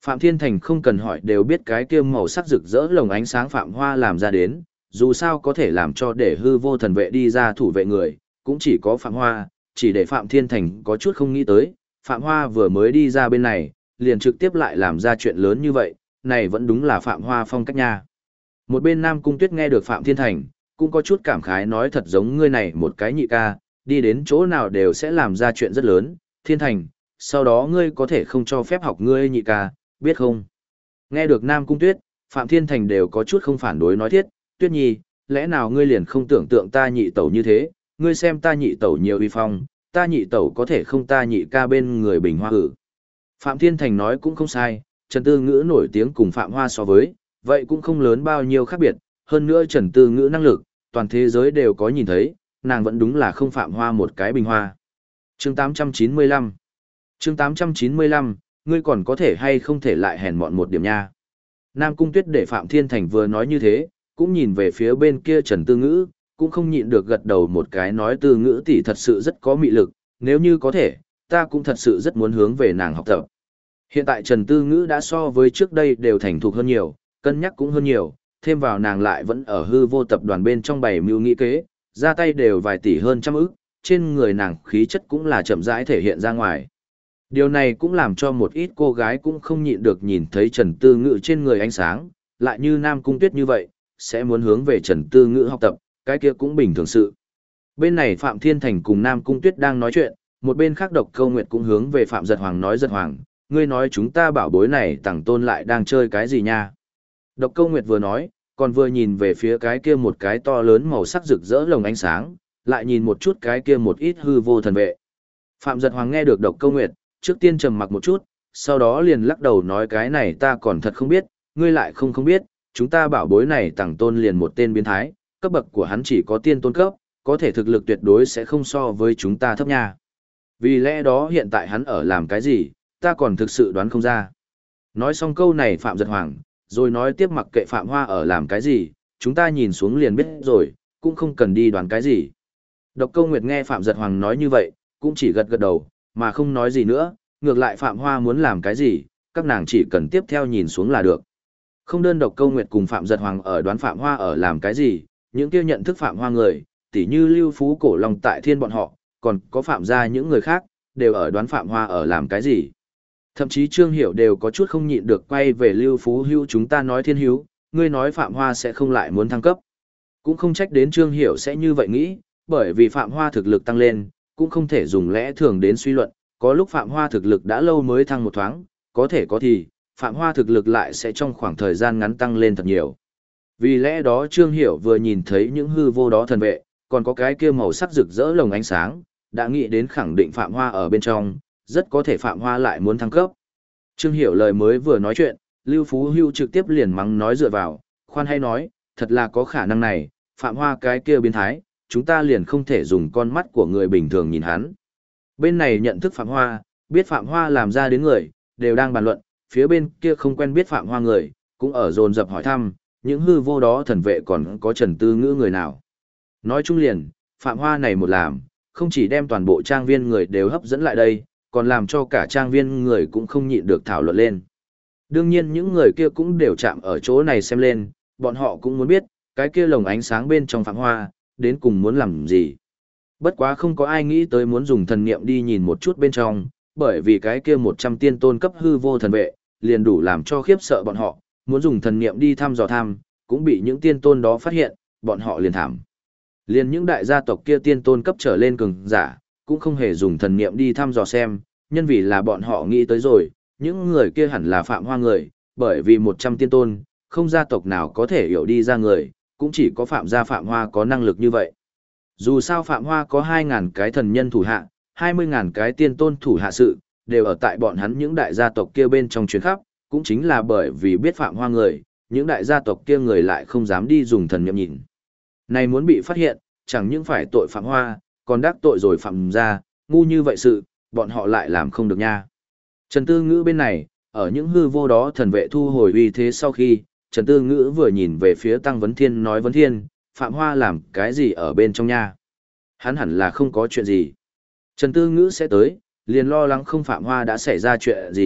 Phạm Thiên Thành không cần hỏi đều biết cái kia màu sắc rực rỡ lồng ánh sáng Phạm Hoa làm ra đến, dù sao có thể làm cho để hư vô thần vệ đi ra thủ vệ người, cũng chỉ có Phạm Hoa, chỉ để Phạm Thiên Thành có chút không nghĩ tới, Phạm Hoa vừa mới đi ra bên này, liền trực tiếp lại làm ra chuyện lớn như vậy, này vẫn đúng là Phạm Hoa phong cách nha. Một bên Nam Cung Tuyết nghe được Phạm Thiên Thành, cũng có chút cảm khái nói thật giống ngươi này một cái nhị ca, đi đến chỗ nào đều sẽ làm ra chuyện rất lớn, Thiên Thành, sau đó ngươi có thể không cho phép học ngươi nhị ca, biết không? Nghe được Nam Cung Tuyết, Phạm Thiên Thành đều có chút không phản đối nói thiết, Tuyết Nhi, lẽ nào ngươi liền không tưởng tượng ta nhị tẩu như thế, ngươi xem ta nhị tẩu nhiều uy phong, ta nhị tẩu có thể không ta nhị ca bên người bình hoa hử. Phạm Thiên Thành nói cũng không sai, Trần Tư Ngữ nổi tiếng cùng Phạm Hoa so với, vậy cũng không lớn bao nhiêu khác biệt, hơn nữa Trần Tư Ngữ năng lực, toàn thế giới đều có nhìn thấy, nàng vẫn đúng là không Phạm Hoa một cái bình hoa. Chương 895 Chương 895, ngươi còn có thể hay không thể lại hèn mọn một điểm nha. Nam Cung Tuyết để Phạm Thiên Thành vừa nói như thế, cũng nhìn về phía bên kia Trần Tư Ngữ, cũng không nhịn được gật đầu một cái nói Tư Ngữ tỷ thật sự rất có mị lực, nếu như có thể, ta cũng thật sự rất muốn hướng về nàng học tập. Hiện tại Trần Tư Ngữ đã so với trước đây đều thành thục hơn nhiều, cân nhắc cũng hơn nhiều, thêm vào nàng lại vẫn ở hư vô tập đoàn bên trong bày mưu nghĩ kế, ra tay đều vài tỷ hơn trăm ức, trên người nàng khí chất cũng là chậm rãi thể hiện ra ngoài. Điều này cũng làm cho một ít cô gái cũng không nhịn được nhìn thấy Trần Tư Ngữ trên người ánh sáng, lại như Nam Cung Tuyết như vậy, sẽ muốn hướng về Trần Tư Ngữ học tập, cái kia cũng bình thường sự. Bên này Phạm Thiên Thành cùng Nam Cung Tuyết đang nói chuyện, một bên khác Độc Câu Nguyệt cũng hướng về Phạm Giật Hoàng nói Giật Hoàng, ngươi nói chúng ta bảo bối này Tằng Tôn lại đang chơi cái gì nha. Độc Câu Nguyệt vừa nói, còn vừa nhìn về phía cái kia một cái to lớn màu sắc rực rỡ lồng ánh sáng, lại nhìn một chút cái kia một ít hư vô thần vệ. Phạm Giật Hoàng nghe được Độc Câu Nguyệt, trước tiên trầm mặc một chút, sau đó liền lắc đầu nói cái này ta còn thật không biết, ngươi lại không biết, chúng ta bảo bối này Tằng Tôn liền một tên biến thái, cấp bậc của hắn chỉ có tiên tôn cấp, có thể thực lực tuyệt đối sẽ không so với chúng ta thấp nha. Vì lẽ đó hiện tại hắn ở làm cái gì, ta còn thực sự đoán không ra. Nói xong câu này Phạm Giật Hoàng, rồi nói tiếp mặc kệ Phạm Hoa ở làm cái gì, chúng ta nhìn xuống liền biết rồi, cũng không cần đi đoán cái gì. Độc Câu Nguyệt nghe Phạm Giật Hoàng nói như vậy, cũng chỉ gật gật đầu, mà không nói gì nữa, ngược lại Phạm Hoa muốn làm cái gì, các nàng chỉ cần tiếp theo nhìn xuống là được. Không đơn Độc Câu Nguyệt cùng Phạm Giật Hoàng ở đoán Phạm Hoa ở làm cái gì, những kia nhận thức Phạm Hoa người, tỉ như Lưu Phú Cổ Long tại Thiên bọn họ, còn có Phạm gia những người khác, đều ở đoán Phạm Hoa ở làm cái gì. Thậm chí Trương Hiểu đều có chút không nhịn được quay về Lưu Phú Hưu chúng ta nói Thiên Hiếu, ngươi nói Phạm Hoa sẽ không lại muốn thăng cấp. Cũng không trách đến Trương Hiểu sẽ như vậy nghĩ, bởi vì Phạm Hoa thực lực tăng lên, cũng không thể dùng lẽ thường đến suy luận, có lúc Phạm Hoa thực lực đã lâu mới thăng một thoáng, có thể có thì, Phạm Hoa thực lực lại sẽ trong khoảng thời gian ngắn tăng lên thật nhiều. Vì lẽ đó Trương Hiểu vừa nhìn thấy những hư vô đó thần vệ, còn có cái kia màu sắc rực rỡ lồng ánh sáng, đã nghĩ đến khẳng định Phạm Hoa ở bên trong, rất có thể Phạm Hoa lại muốn thăng cấp. Trương Hiểu lời mới vừa nói chuyện, Lưu Phú Hưu trực tiếp liền mắng nói dựa vào, khoan hay nói, thật là có khả năng này, Phạm Hoa cái kia biến thái, chúng ta liền không thể dùng con mắt của người bình thường nhìn hắn. Bên này nhận thức Phạm Hoa, biết Phạm Hoa làm ra đến người, đều đang bàn luận, phía bên kia không quen biết Phạm Hoa người, cũng ở dồn dập hỏi thăm, những hư vô đó thần vệ còn có Trần Tư Ngữ người nào. Nói chung liền, Phạm Hoa này một làm, không chỉ đem toàn bộ trang viên người đều hấp dẫn lại đây, còn làm cho cả trang viên người cũng không nhịn được thảo luận lên. Đương nhiên những người kia cũng đều chạm ở chỗ này xem lên, bọn họ cũng muốn biết, cái kia lồng ánh sáng bên trong Phạm Hoa, đến cùng muốn làm gì. Bất quá không có ai nghĩ tới muốn dùng thần niệm đi nhìn một chút bên trong, bởi vì cái kia 100 tiên tôn cấp hư vô thần vệ, liền đủ làm cho khiếp sợ bọn họ, muốn dùng thần niệm đi thăm dò tham, cũng bị những tiên tôn đó phát hiện, bọn họ liền thảm. Liền những đại gia tộc kia tiên tôn cấp trở lên cường giả, cũng không hề dùng thần niệm đi thăm dò xem, nhân vì là bọn họ nghĩ tới rồi, những người kia hẳn là Phạm Hoa người, bởi vì 100 tiên tôn, không gia tộc nào có thể hiểu đi ra người, cũng chỉ có Phạm gia Phạm Hoa có năng lực như vậy. Dù sao Phạm Hoa có 2.000 cái thần nhân thủ hạ, 20.000 cái tiên tôn thủ hạ sự, đều ở tại bọn hắn những đại gia tộc kia bên trong chuyến khắp, cũng chính là bởi vì biết Phạm Hoa người, những đại gia tộc kia người lại không dám đi dùng thần niệm nhìn. Này muốn bị phát hiện, chẳng những phải tội Phạm Hoa, còn đắc tội rồi Phạm gia, ngu như vậy sự, bọn họ lại làm không được nha. Trần Tư Ngữ bên này, ở những hư vô đó thần vệ thu hồi uy thế sau khi, Trần Tư Ngữ vừa nhìn về phía Tăng Vấn Thiên nói Vấn Thiên, Phạm Hoa làm cái gì ở bên trong nha? Hắn hẳn là không có chuyện gì. Trần Tư Ngữ sẽ tới, liền lo lắng không Phạm Hoa đã xảy ra chuyện gì,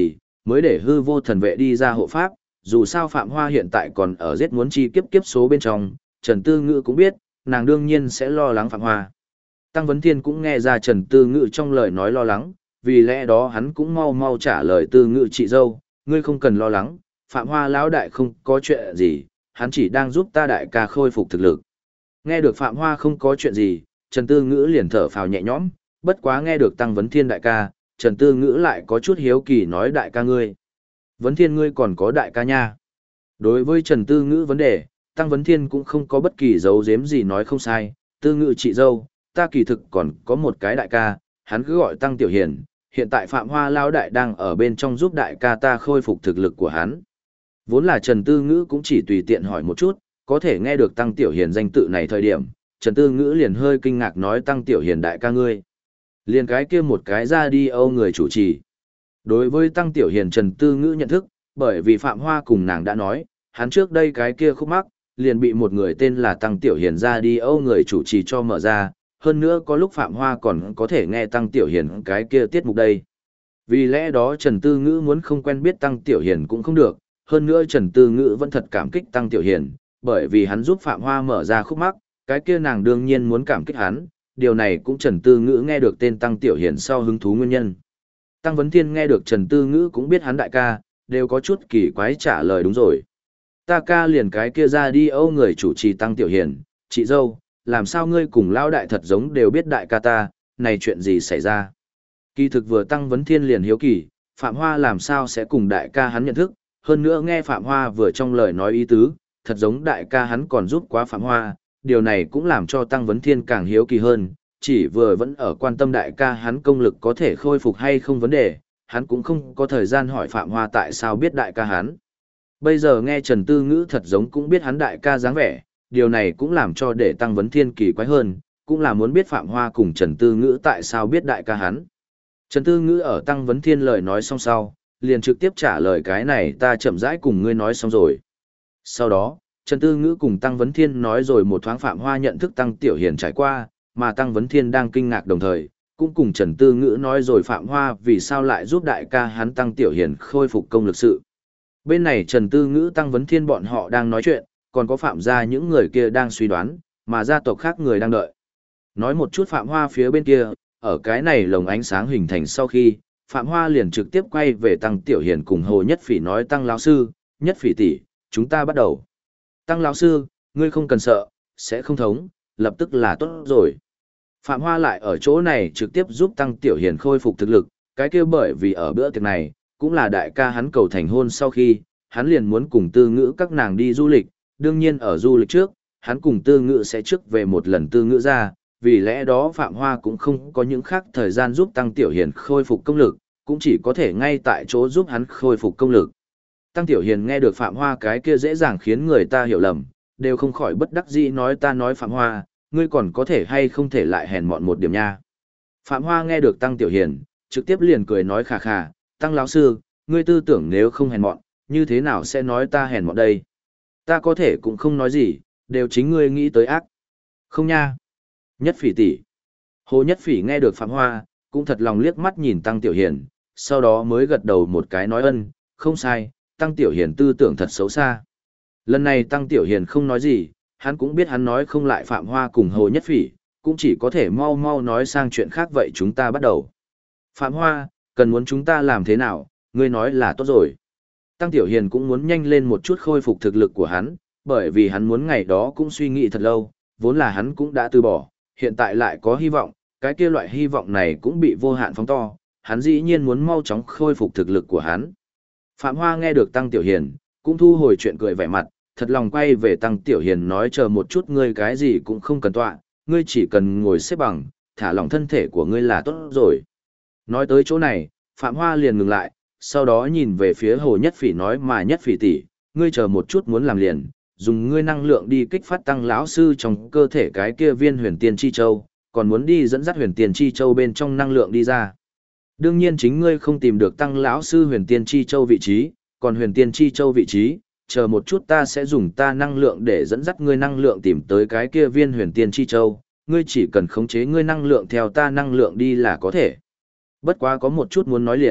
mới để hư vô thần vệ đi ra hộ pháp, dù sao Phạm Hoa hiện tại còn ở giết muốn chi kiếp kiếp số bên trong, Trần Tư Ngữ cũng biết, nàng đương nhiên sẽ lo lắng Phạm Hoa. Tăng Vấn Thiên cũng nghe ra Trần Tư Ngữ trong lời nói lo lắng, vì lẽ đó hắn cũng mau mau trả lời Tư Ngữ chị dâu, ngươi không cần lo lắng, Phạm Hoa lão đại không có chuyện gì, hắn chỉ đang giúp ta đại ca khôi phục thực lực. Nghe được Phạm Hoa không có chuyện gì, Trần Tư Ngữ liền thở phào nhẹ nhõm, bất quá nghe được Tăng Vấn Thiên đại ca, Trần Tư Ngữ lại có chút hiếu kỳ nói đại ca ngươi. Vấn Thiên ngươi còn có đại ca nha. Đối với Trần Tư Ngữ vấn đề, Tăng Vấn Thiên cũng không có bất kỳ dấu giếm gì nói không sai, Tư Ngữ chị dâu, ta kỳ thực còn có một cái đại ca, hắn cứ gọi Tăng Tiểu Hiền, hiện tại Phạm Hoa Lao Đại đang ở bên trong giúp đại ca ta khôi phục thực lực của hắn. Vốn là Trần Tư Ngữ cũng chỉ tùy tiện hỏi một chút, có thể nghe được Tăng Tiểu Hiền danh tự này thời điểm, Trần Tư Ngữ liền hơi kinh ngạc nói Tăng Tiểu Hiền đại ca ngươi. Liền cái kia một cái ra đi âu người chủ trì. Đối với Tăng Tiểu Hiền Trần Tư Ngữ nhận thức, bởi vì Phạm Hoa cùng nàng đã nói, hắn trước đây cái kia khúc mắc, liền bị một người tên là Tăng Tiểu Hiền ra đi âu người chủ trì cho mở ra, hơn nữa có lúc Phạm Hoa còn có thể nghe Tăng Tiểu Hiền cái kia tiết mục đây. Vì lẽ đó Trần Tư Ngữ muốn không quen biết Tăng Tiểu Hiền cũng không được, hơn nữa Trần Tư Ngữ vẫn thật cảm kích Tăng Tiểu Hiền, bởi vì hắn giúp Phạm Hoa mở ra khúc mắc, cái kia nàng đương nhiên muốn cảm kích hắn, điều này cũng Trần Tư Ngữ nghe được tên Tăng Tiểu Hiền sau hứng thú nguyên nhân. Tăng Vấn Thiên nghe được Trần Tư Ngữ cũng biết hắn đại ca, đều có chút kỳ quái trả lời đúng rồi. Ta ca liền cái kia ra đi âu người chủ trì Tăng Tiểu Hiền, chị dâu, làm sao ngươi cùng lão đại thật giống đều biết đại ca ta, này chuyện gì xảy ra. Kỳ thực vừa Tăng Vấn Thiên liền hiếu kỳ, Phạm Hoa làm sao sẽ cùng đại ca hắn nhận thức, hơn nữa nghe Phạm Hoa vừa trong lời nói ý tứ, thật giống đại ca hắn còn giúp quá Phạm Hoa, điều này cũng làm cho Tăng Vấn Thiên càng hiếu kỳ hơn, chỉ vừa vẫn ở quan tâm đại ca hắn công lực có thể khôi phục hay không vấn đề, hắn cũng không có thời gian hỏi Phạm Hoa tại sao biết đại ca hắn. Bây giờ nghe Trần Tư Ngữ thật giống cũng biết hắn đại ca dáng vẻ, điều này cũng làm cho để Tăng Vấn Thiên kỳ quái hơn, cũng là muốn biết Phạm Hoa cùng Trần Tư Ngữ tại sao biết đại ca hắn. Trần Tư Ngữ ở Tăng Vấn Thiên lời nói xong sau, liền trực tiếp trả lời cái này ta chậm rãi cùng ngươi nói xong rồi. Sau đó, Trần Tư Ngữ cùng Tăng Vấn Thiên nói rồi một thoáng Phạm Hoa nhận thức Tăng Tiểu Hiền trải qua, mà Tăng Vấn Thiên đang kinh ngạc đồng thời, cũng cùng Trần Tư Ngữ nói rồi Phạm Hoa vì sao lại giúp đại ca hắn Tăng Tiểu Hiền khôi phục công lực sự. Bên này Trần Tư Ngữ Tăng Vấn Thiên bọn họ đang nói chuyện, còn có Phạm gia những người kia đang suy đoán, mà gia tộc khác người đang đợi. Nói một chút Phạm Hoa phía bên kia, ở cái này lồng ánh sáng hình thành sau khi, Phạm Hoa liền trực tiếp quay về Tăng Tiểu Hiền cùng Hồ Nhất Phỉ nói Tăng lão sư, Nhất Phỉ tỷ, chúng ta bắt đầu. Tăng lão sư, ngươi không cần sợ, sẽ không thống, lập tức là tốt rồi. Phạm Hoa lại ở chỗ này trực tiếp giúp Tăng Tiểu Hiền khôi phục thực lực, cái kia bởi vì ở bữa tiệc này, cũng là đại ca hắn cầu thành hôn sau khi, hắn liền muốn cùng Tư Ngữ các nàng đi du lịch, đương nhiên ở du lịch trước, hắn cùng Tư Ngữ sẽ trước về một lần Tư Ngữ ra, vì lẽ đó Phạm Hoa cũng không có những khác thời gian giúp Tăng Tiểu Hiền khôi phục công lực, cũng chỉ có thể ngay tại chỗ giúp hắn khôi phục công lực. Tăng Tiểu Hiền nghe được Phạm Hoa cái kia dễ dàng khiến người ta hiểu lầm, đều không khỏi bất đắc dĩ nói ta nói Phạm Hoa, ngươi còn có thể hay không thể lại hèn mọn một điểm nha. Phạm Hoa nghe được Tăng Tiểu Hiền, trực tiếp liền cười nói khà khà, Tăng lão sư, ngươi tư tưởng nếu không hèn mọn, như thế nào sẽ nói ta hèn mọn đây? Ta có thể cũng không nói gì, đều chính ngươi nghĩ tới ác. Không nha. Nhất Phỉ tỷ. Hồ Nhất Phỉ nghe được Phạm Hoa, cũng thật lòng liếc mắt nhìn Tăng Tiểu Hiền, sau đó mới gật đầu một cái nói ân, không sai, Tăng Tiểu Hiền tư tưởng thật xấu xa. Lần này Tăng Tiểu Hiền không nói gì, hắn cũng biết hắn nói không lại Phạm Hoa cùng Hồ Nhất Phỉ, cũng chỉ có thể mau mau nói sang chuyện khác vậy chúng ta bắt đầu. Phạm Hoa, cần muốn chúng ta làm thế nào, ngươi nói là tốt rồi. Tăng Tiểu Hiền cũng muốn nhanh lên một chút khôi phục thực lực của hắn, bởi vì hắn muốn ngày đó cũng suy nghĩ thật lâu, vốn là hắn cũng đã từ bỏ, hiện tại lại có hy vọng, cái kia loại hy vọng này cũng bị vô hạn phóng to, hắn dĩ nhiên muốn mau chóng khôi phục thực lực của hắn. Phạm Hoa nghe được Tăng Tiểu Hiền, cũng thu hồi chuyện cười vẻ mặt, thật lòng quay về Tăng Tiểu Hiền nói chờ một chút ngươi cái gì cũng không cần tọa, ngươi chỉ cần ngồi xếp bằng, thả lỏng thân thể của ngươi là tốt rồi. Nói tới chỗ này, Phạm Hoa liền ngừng lại, sau đó nhìn về phía Hồ Nhất Phỉ nói mà Nhất Phỉ tỷ, ngươi chờ một chút muốn làm liền, dùng ngươi năng lượng đi kích phát Tăng lão sư trong cơ thể cái kia viên Huyền Tiên Chi Châu, còn muốn đi dẫn dắt Huyền Tiên Chi Châu bên trong năng lượng đi ra. Đương nhiên chính ngươi không tìm được Tăng lão sư Huyền Tiên Chi Châu vị trí, còn Huyền Tiên Chi Châu vị trí, chờ một chút ta sẽ dùng ta năng lượng để dẫn dắt ngươi năng lượng tìm tới cái kia viên Huyền Tiên Chi Châu, ngươi chỉ cần khống chế ngươi năng lượng theo ta năng lượng đi là có thể. Bất quá có một chút muốn nói liền,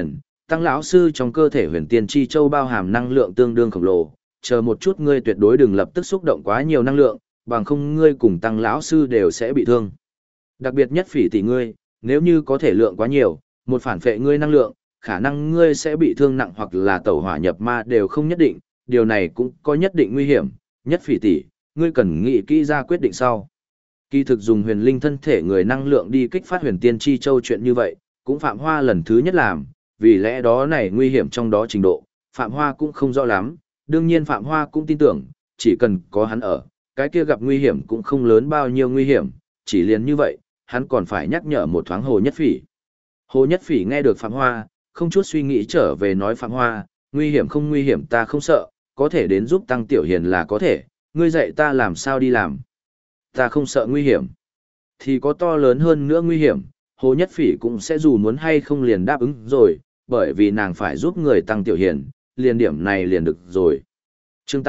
Tăng lão sư trong cơ thể huyền tiên chi châu bao hàm năng lượng tương đương khổng lồ, chờ một chút ngươi tuyệt đối đừng lập tức xúc động quá nhiều năng lượng, bằng không ngươi cùng tăng lão sư đều sẽ bị thương. Đặc biệt nhất Phỉ tỷ ngươi, nếu như có thể lượng quá nhiều, một phản phệ ngươi năng lượng, khả năng ngươi sẽ bị thương nặng hoặc là tẩu hỏa nhập ma đều không nhất định, điều này cũng có nhất định nguy hiểm, nhất Phỉ tỷ, ngươi cần nghĩ kỹ ra quyết định sau. Kỳ thực dùng huyền linh thân thể người năng lượng đi kích phát huyền tiên chi châu chuyện như vậy, cũng Phạm Hoa lần thứ nhất làm, vì lẽ đó này nguy hiểm trong đó trình độ, Phạm Hoa cũng không rõ lắm, đương nhiên Phạm Hoa cũng tin tưởng, chỉ cần có hắn ở, cái kia gặp nguy hiểm cũng không lớn bao nhiêu nguy hiểm, chỉ liền như vậy, hắn còn phải nhắc nhở một thoáng Hồ Nhất Phỉ. Hồ Nhất Phỉ nghe được Phạm Hoa, không chút suy nghĩ trở về nói Phạm Hoa, nguy hiểm không nguy hiểm ta không sợ, có thể đến giúp Tăng Tiểu Hiền là có thể, ngươi dạy ta làm sao đi làm. Ta không sợ nguy hiểm. Thì có to lớn hơn nữa nguy hiểm, Hồ Nhất Phỉ cũng sẽ dù muốn hay không liền đáp ứng rồi, bởi vì nàng phải giúp người Tăng Tiểu Hiền, liền điểm này liền được rồi. Chương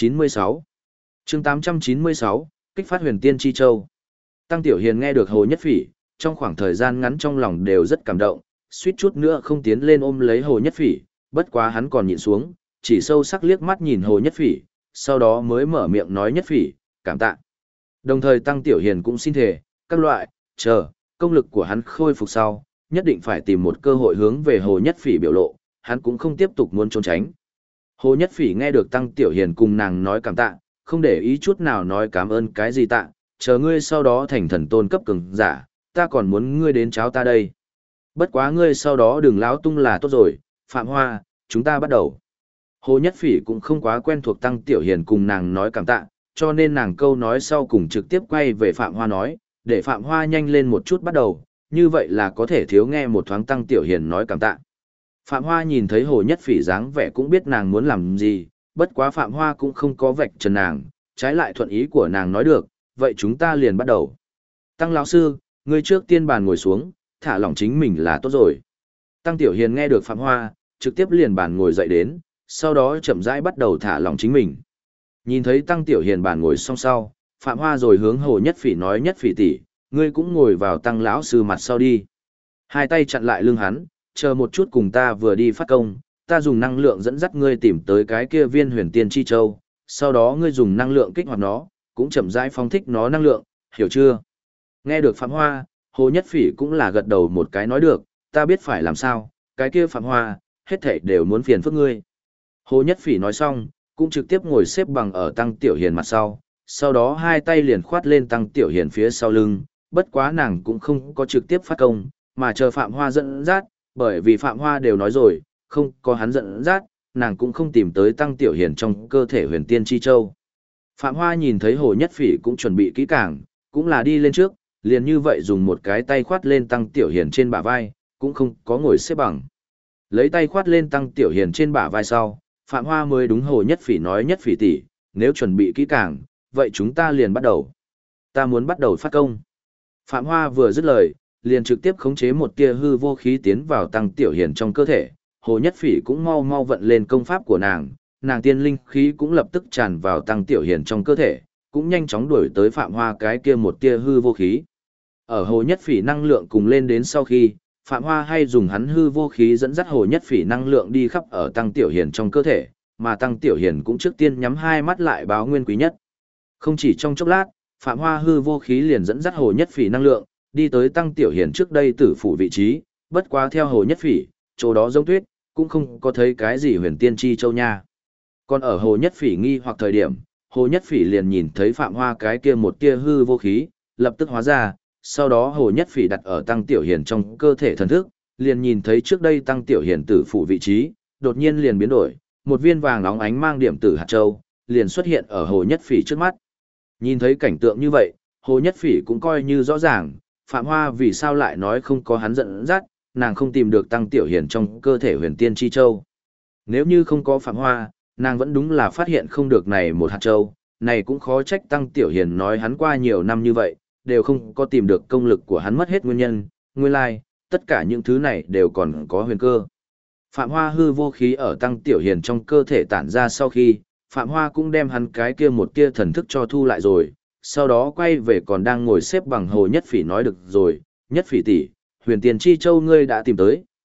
896 Chương 896, kích phát huyền tiên chi châu. Tăng Tiểu Hiền nghe được Hồ Nhất Phỉ, trong khoảng thời gian ngắn trong lòng đều rất cảm động, suýt chút nữa không tiến lên ôm lấy Hồ Nhất Phỉ, bất quá hắn còn nhịn xuống, chỉ sâu sắc liếc mắt nhìn Hồ Nhất Phỉ, sau đó mới mở miệng nói Nhất Phỉ, cảm tạ. Đồng thời Tăng Tiểu Hiền cũng xin thề, các loại, công lực của hắn khôi phục sau, nhất định phải tìm một cơ hội hướng về Hồ Nhất Phỉ biểu lộ, hắn cũng không tiếp tục muốn trốn tránh. Hồ Nhất Phỉ nghe được Tăng Tiểu Hiền cùng nàng nói cảm tạ, không để ý chút nào nói cảm ơn cái gì tạ, chờ ngươi sau đó thành thần tôn cấp cường giả, ta còn muốn ngươi đến cháo ta đây. Bất quá ngươi sau đó đừng láo tung là tốt rồi, Phạm Hoa, chúng ta bắt đầu. Hồ Nhất Phỉ cũng không quá quen thuộc Tăng Tiểu Hiền cùng nàng nói cảm tạ, cho nên nàng câu nói sau cùng trực tiếp quay về Phạm Hoa nói, để Phạm Hoa nhanh lên một chút bắt đầu, như vậy là có thể thiếu nghe một thoáng Tăng Tiểu Hiền nói cảm tạ. Phạm Hoa nhìn thấy Hồ Nhất Phỉ dáng vẻ cũng biết nàng muốn làm gì, bất quá Phạm Hoa cũng không có vạch trần nàng, trái lại thuận ý của nàng nói được, vậy chúng ta liền bắt đầu. Tăng lão sư, ngươi trước tiên bàn ngồi xuống, thả lỏng chính mình là tốt rồi. Tăng Tiểu Hiền nghe được Phạm Hoa, trực tiếp liền bàn ngồi dậy đến, sau đó chậm rãi bắt đầu thả lỏng chính mình. Nhìn thấy Tăng Tiểu Hiền bàn ngồi xong sau, Phạm Hoa rồi hướng Hồ Nhất Phỉ nói Nhất Phỉ tỷ, ngươi cũng ngồi vào Tăng lão sư mặt sau đi. Hai tay chặn lại lưng hắn, chờ một chút cùng ta vừa đi phát công, ta dùng năng lượng dẫn dắt ngươi tìm tới cái kia viên huyền tiên chi châu, sau đó ngươi dùng năng lượng kích hoạt nó, cũng chậm rãi phóng thích nó năng lượng, hiểu chưa? Nghe được Phạm Hoa, Hồ Nhất Phỉ cũng là gật đầu một cái nói được, ta biết phải làm sao, cái kia Phạm Hoa, hết thảy đều muốn phiền phức ngươi. Hồ Nhất Phỉ nói xong, cũng trực tiếp ngồi xếp bằng ở Tăng Tiểu Hiền mặt sau đó hai tay liền khoát lên Tăng Tiểu Hiền phía sau lưng, bất quá nàng cũng không có trực tiếp phát công, mà chờ Phạm Hoa dẫn dắt, bởi vì Phạm Hoa đều nói rồi, không có hắn dẫn dắt, nàng cũng không tìm tới Tăng Tiểu Hiền trong cơ thể huyền tiên chi châu. Phạm Hoa nhìn thấy Hồ Nhất Phỉ cũng chuẩn bị kỹ càng, cũng là đi lên trước, liền như vậy dùng một cái tay khoát lên Tăng Tiểu Hiền trên bả vai, cũng không có ngồi xếp bằng. Lấy tay khoát lên Tăng Tiểu Hiền trên bả vai sau, Phạm Hoa mới đúng Hồ Nhất Phỉ nói Nhất Phỉ tỷ, nếu chuẩn bị kỹ càng, vậy chúng ta liền bắt đầu. Ta muốn bắt đầu phát công. Phạm Hoa vừa dứt lời, liền trực tiếp khống chế một tia hư vô khí tiến vào Tăng Tiểu Hiền trong cơ thể. Hồ Nhất Phỉ cũng mau mau vận lên công pháp của nàng tiên linh khí cũng lập tức tràn vào Tăng Tiểu Hiền trong cơ thể, cũng nhanh chóng đuổi tới Phạm Hoa cái kia một tia hư vô khí. Ở Hồ Nhất Phỉ năng lượng cùng lên đến sau khi, Phạm Hoa hay dùng hắn hư vô khí dẫn dắt Hồ Nhất Phỉ năng lượng đi khắp ở Tăng Tiểu Hiền trong cơ thể, mà Tăng Tiểu Hiền cũng trước tiên nhắm hai mắt lại báo nguyên quý nhất. Không chỉ trong chốc lát, Phạm Hoa hư vô khí liền dẫn dắt Hồ Nhất Phỉ năng lượng, đi tới Tăng Tiểu Hiền trước đây tử phủ vị trí, bất quá theo Hồ Nhất Phỉ, chỗ đó giống tuyết, cũng không có thấy cái gì huyền tiên chi châu nha. Còn ở Hồ Nhất Phỉ nghi hoặc thời điểm, Hồ Nhất Phỉ liền nhìn thấy Phạm Hoa cái kia một tia hư vô khí, lập tức hóa ra, sau đó Hồ Nhất Phỉ đặt ở Tăng Tiểu Hiền trong cơ thể thần thức, liền nhìn thấy trước đây Tăng Tiểu Hiền tử phủ vị trí, đột nhiên liền biến đổi, một viên vàng óng ánh mang điểm tử hạt châu, liền xuất hiện ở Hồ Nhất Phỉ trước mắt. Nhìn thấy cảnh tượng như vậy, Hồ Nhất Phỉ cũng coi như rõ ràng, Phạm Hoa vì sao lại nói không có hắn dẫn dắt, nàng không tìm được Tăng Tiểu Hiền trong cơ thể huyền tiên chi châu. Nếu như không có Phạm Hoa, nàng vẫn đúng là phát hiện không được này một hạt châu, này cũng khó trách Tăng Tiểu Hiền nói hắn qua nhiều năm như vậy, đều không có tìm được công lực của hắn mất hết nguyên nhân, nguyên lai, tất cả những thứ này đều còn có huyền cơ. Phạm Hoa hư vô khí ở Tăng Tiểu Hiền trong cơ thể tản ra sau khi, Phạm Hoa cũng đem hắn cái kia một tia thần thức cho thu lại rồi, sau đó quay về còn đang ngồi xếp bằng Hồ Nhất Phỉ nói được rồi, Nhất Phỉ tỷ, huyền tiền chi châu ngươi đã tìm tới,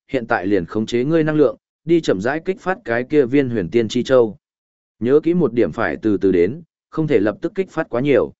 hiện tại liền khống chế ngươi năng lượng, đi chậm rãi kích phát cái kia viên huyền tiên chi châu. Nhớ kỹ một điểm phải từ từ đến, không thể lập tức kích phát quá nhiều.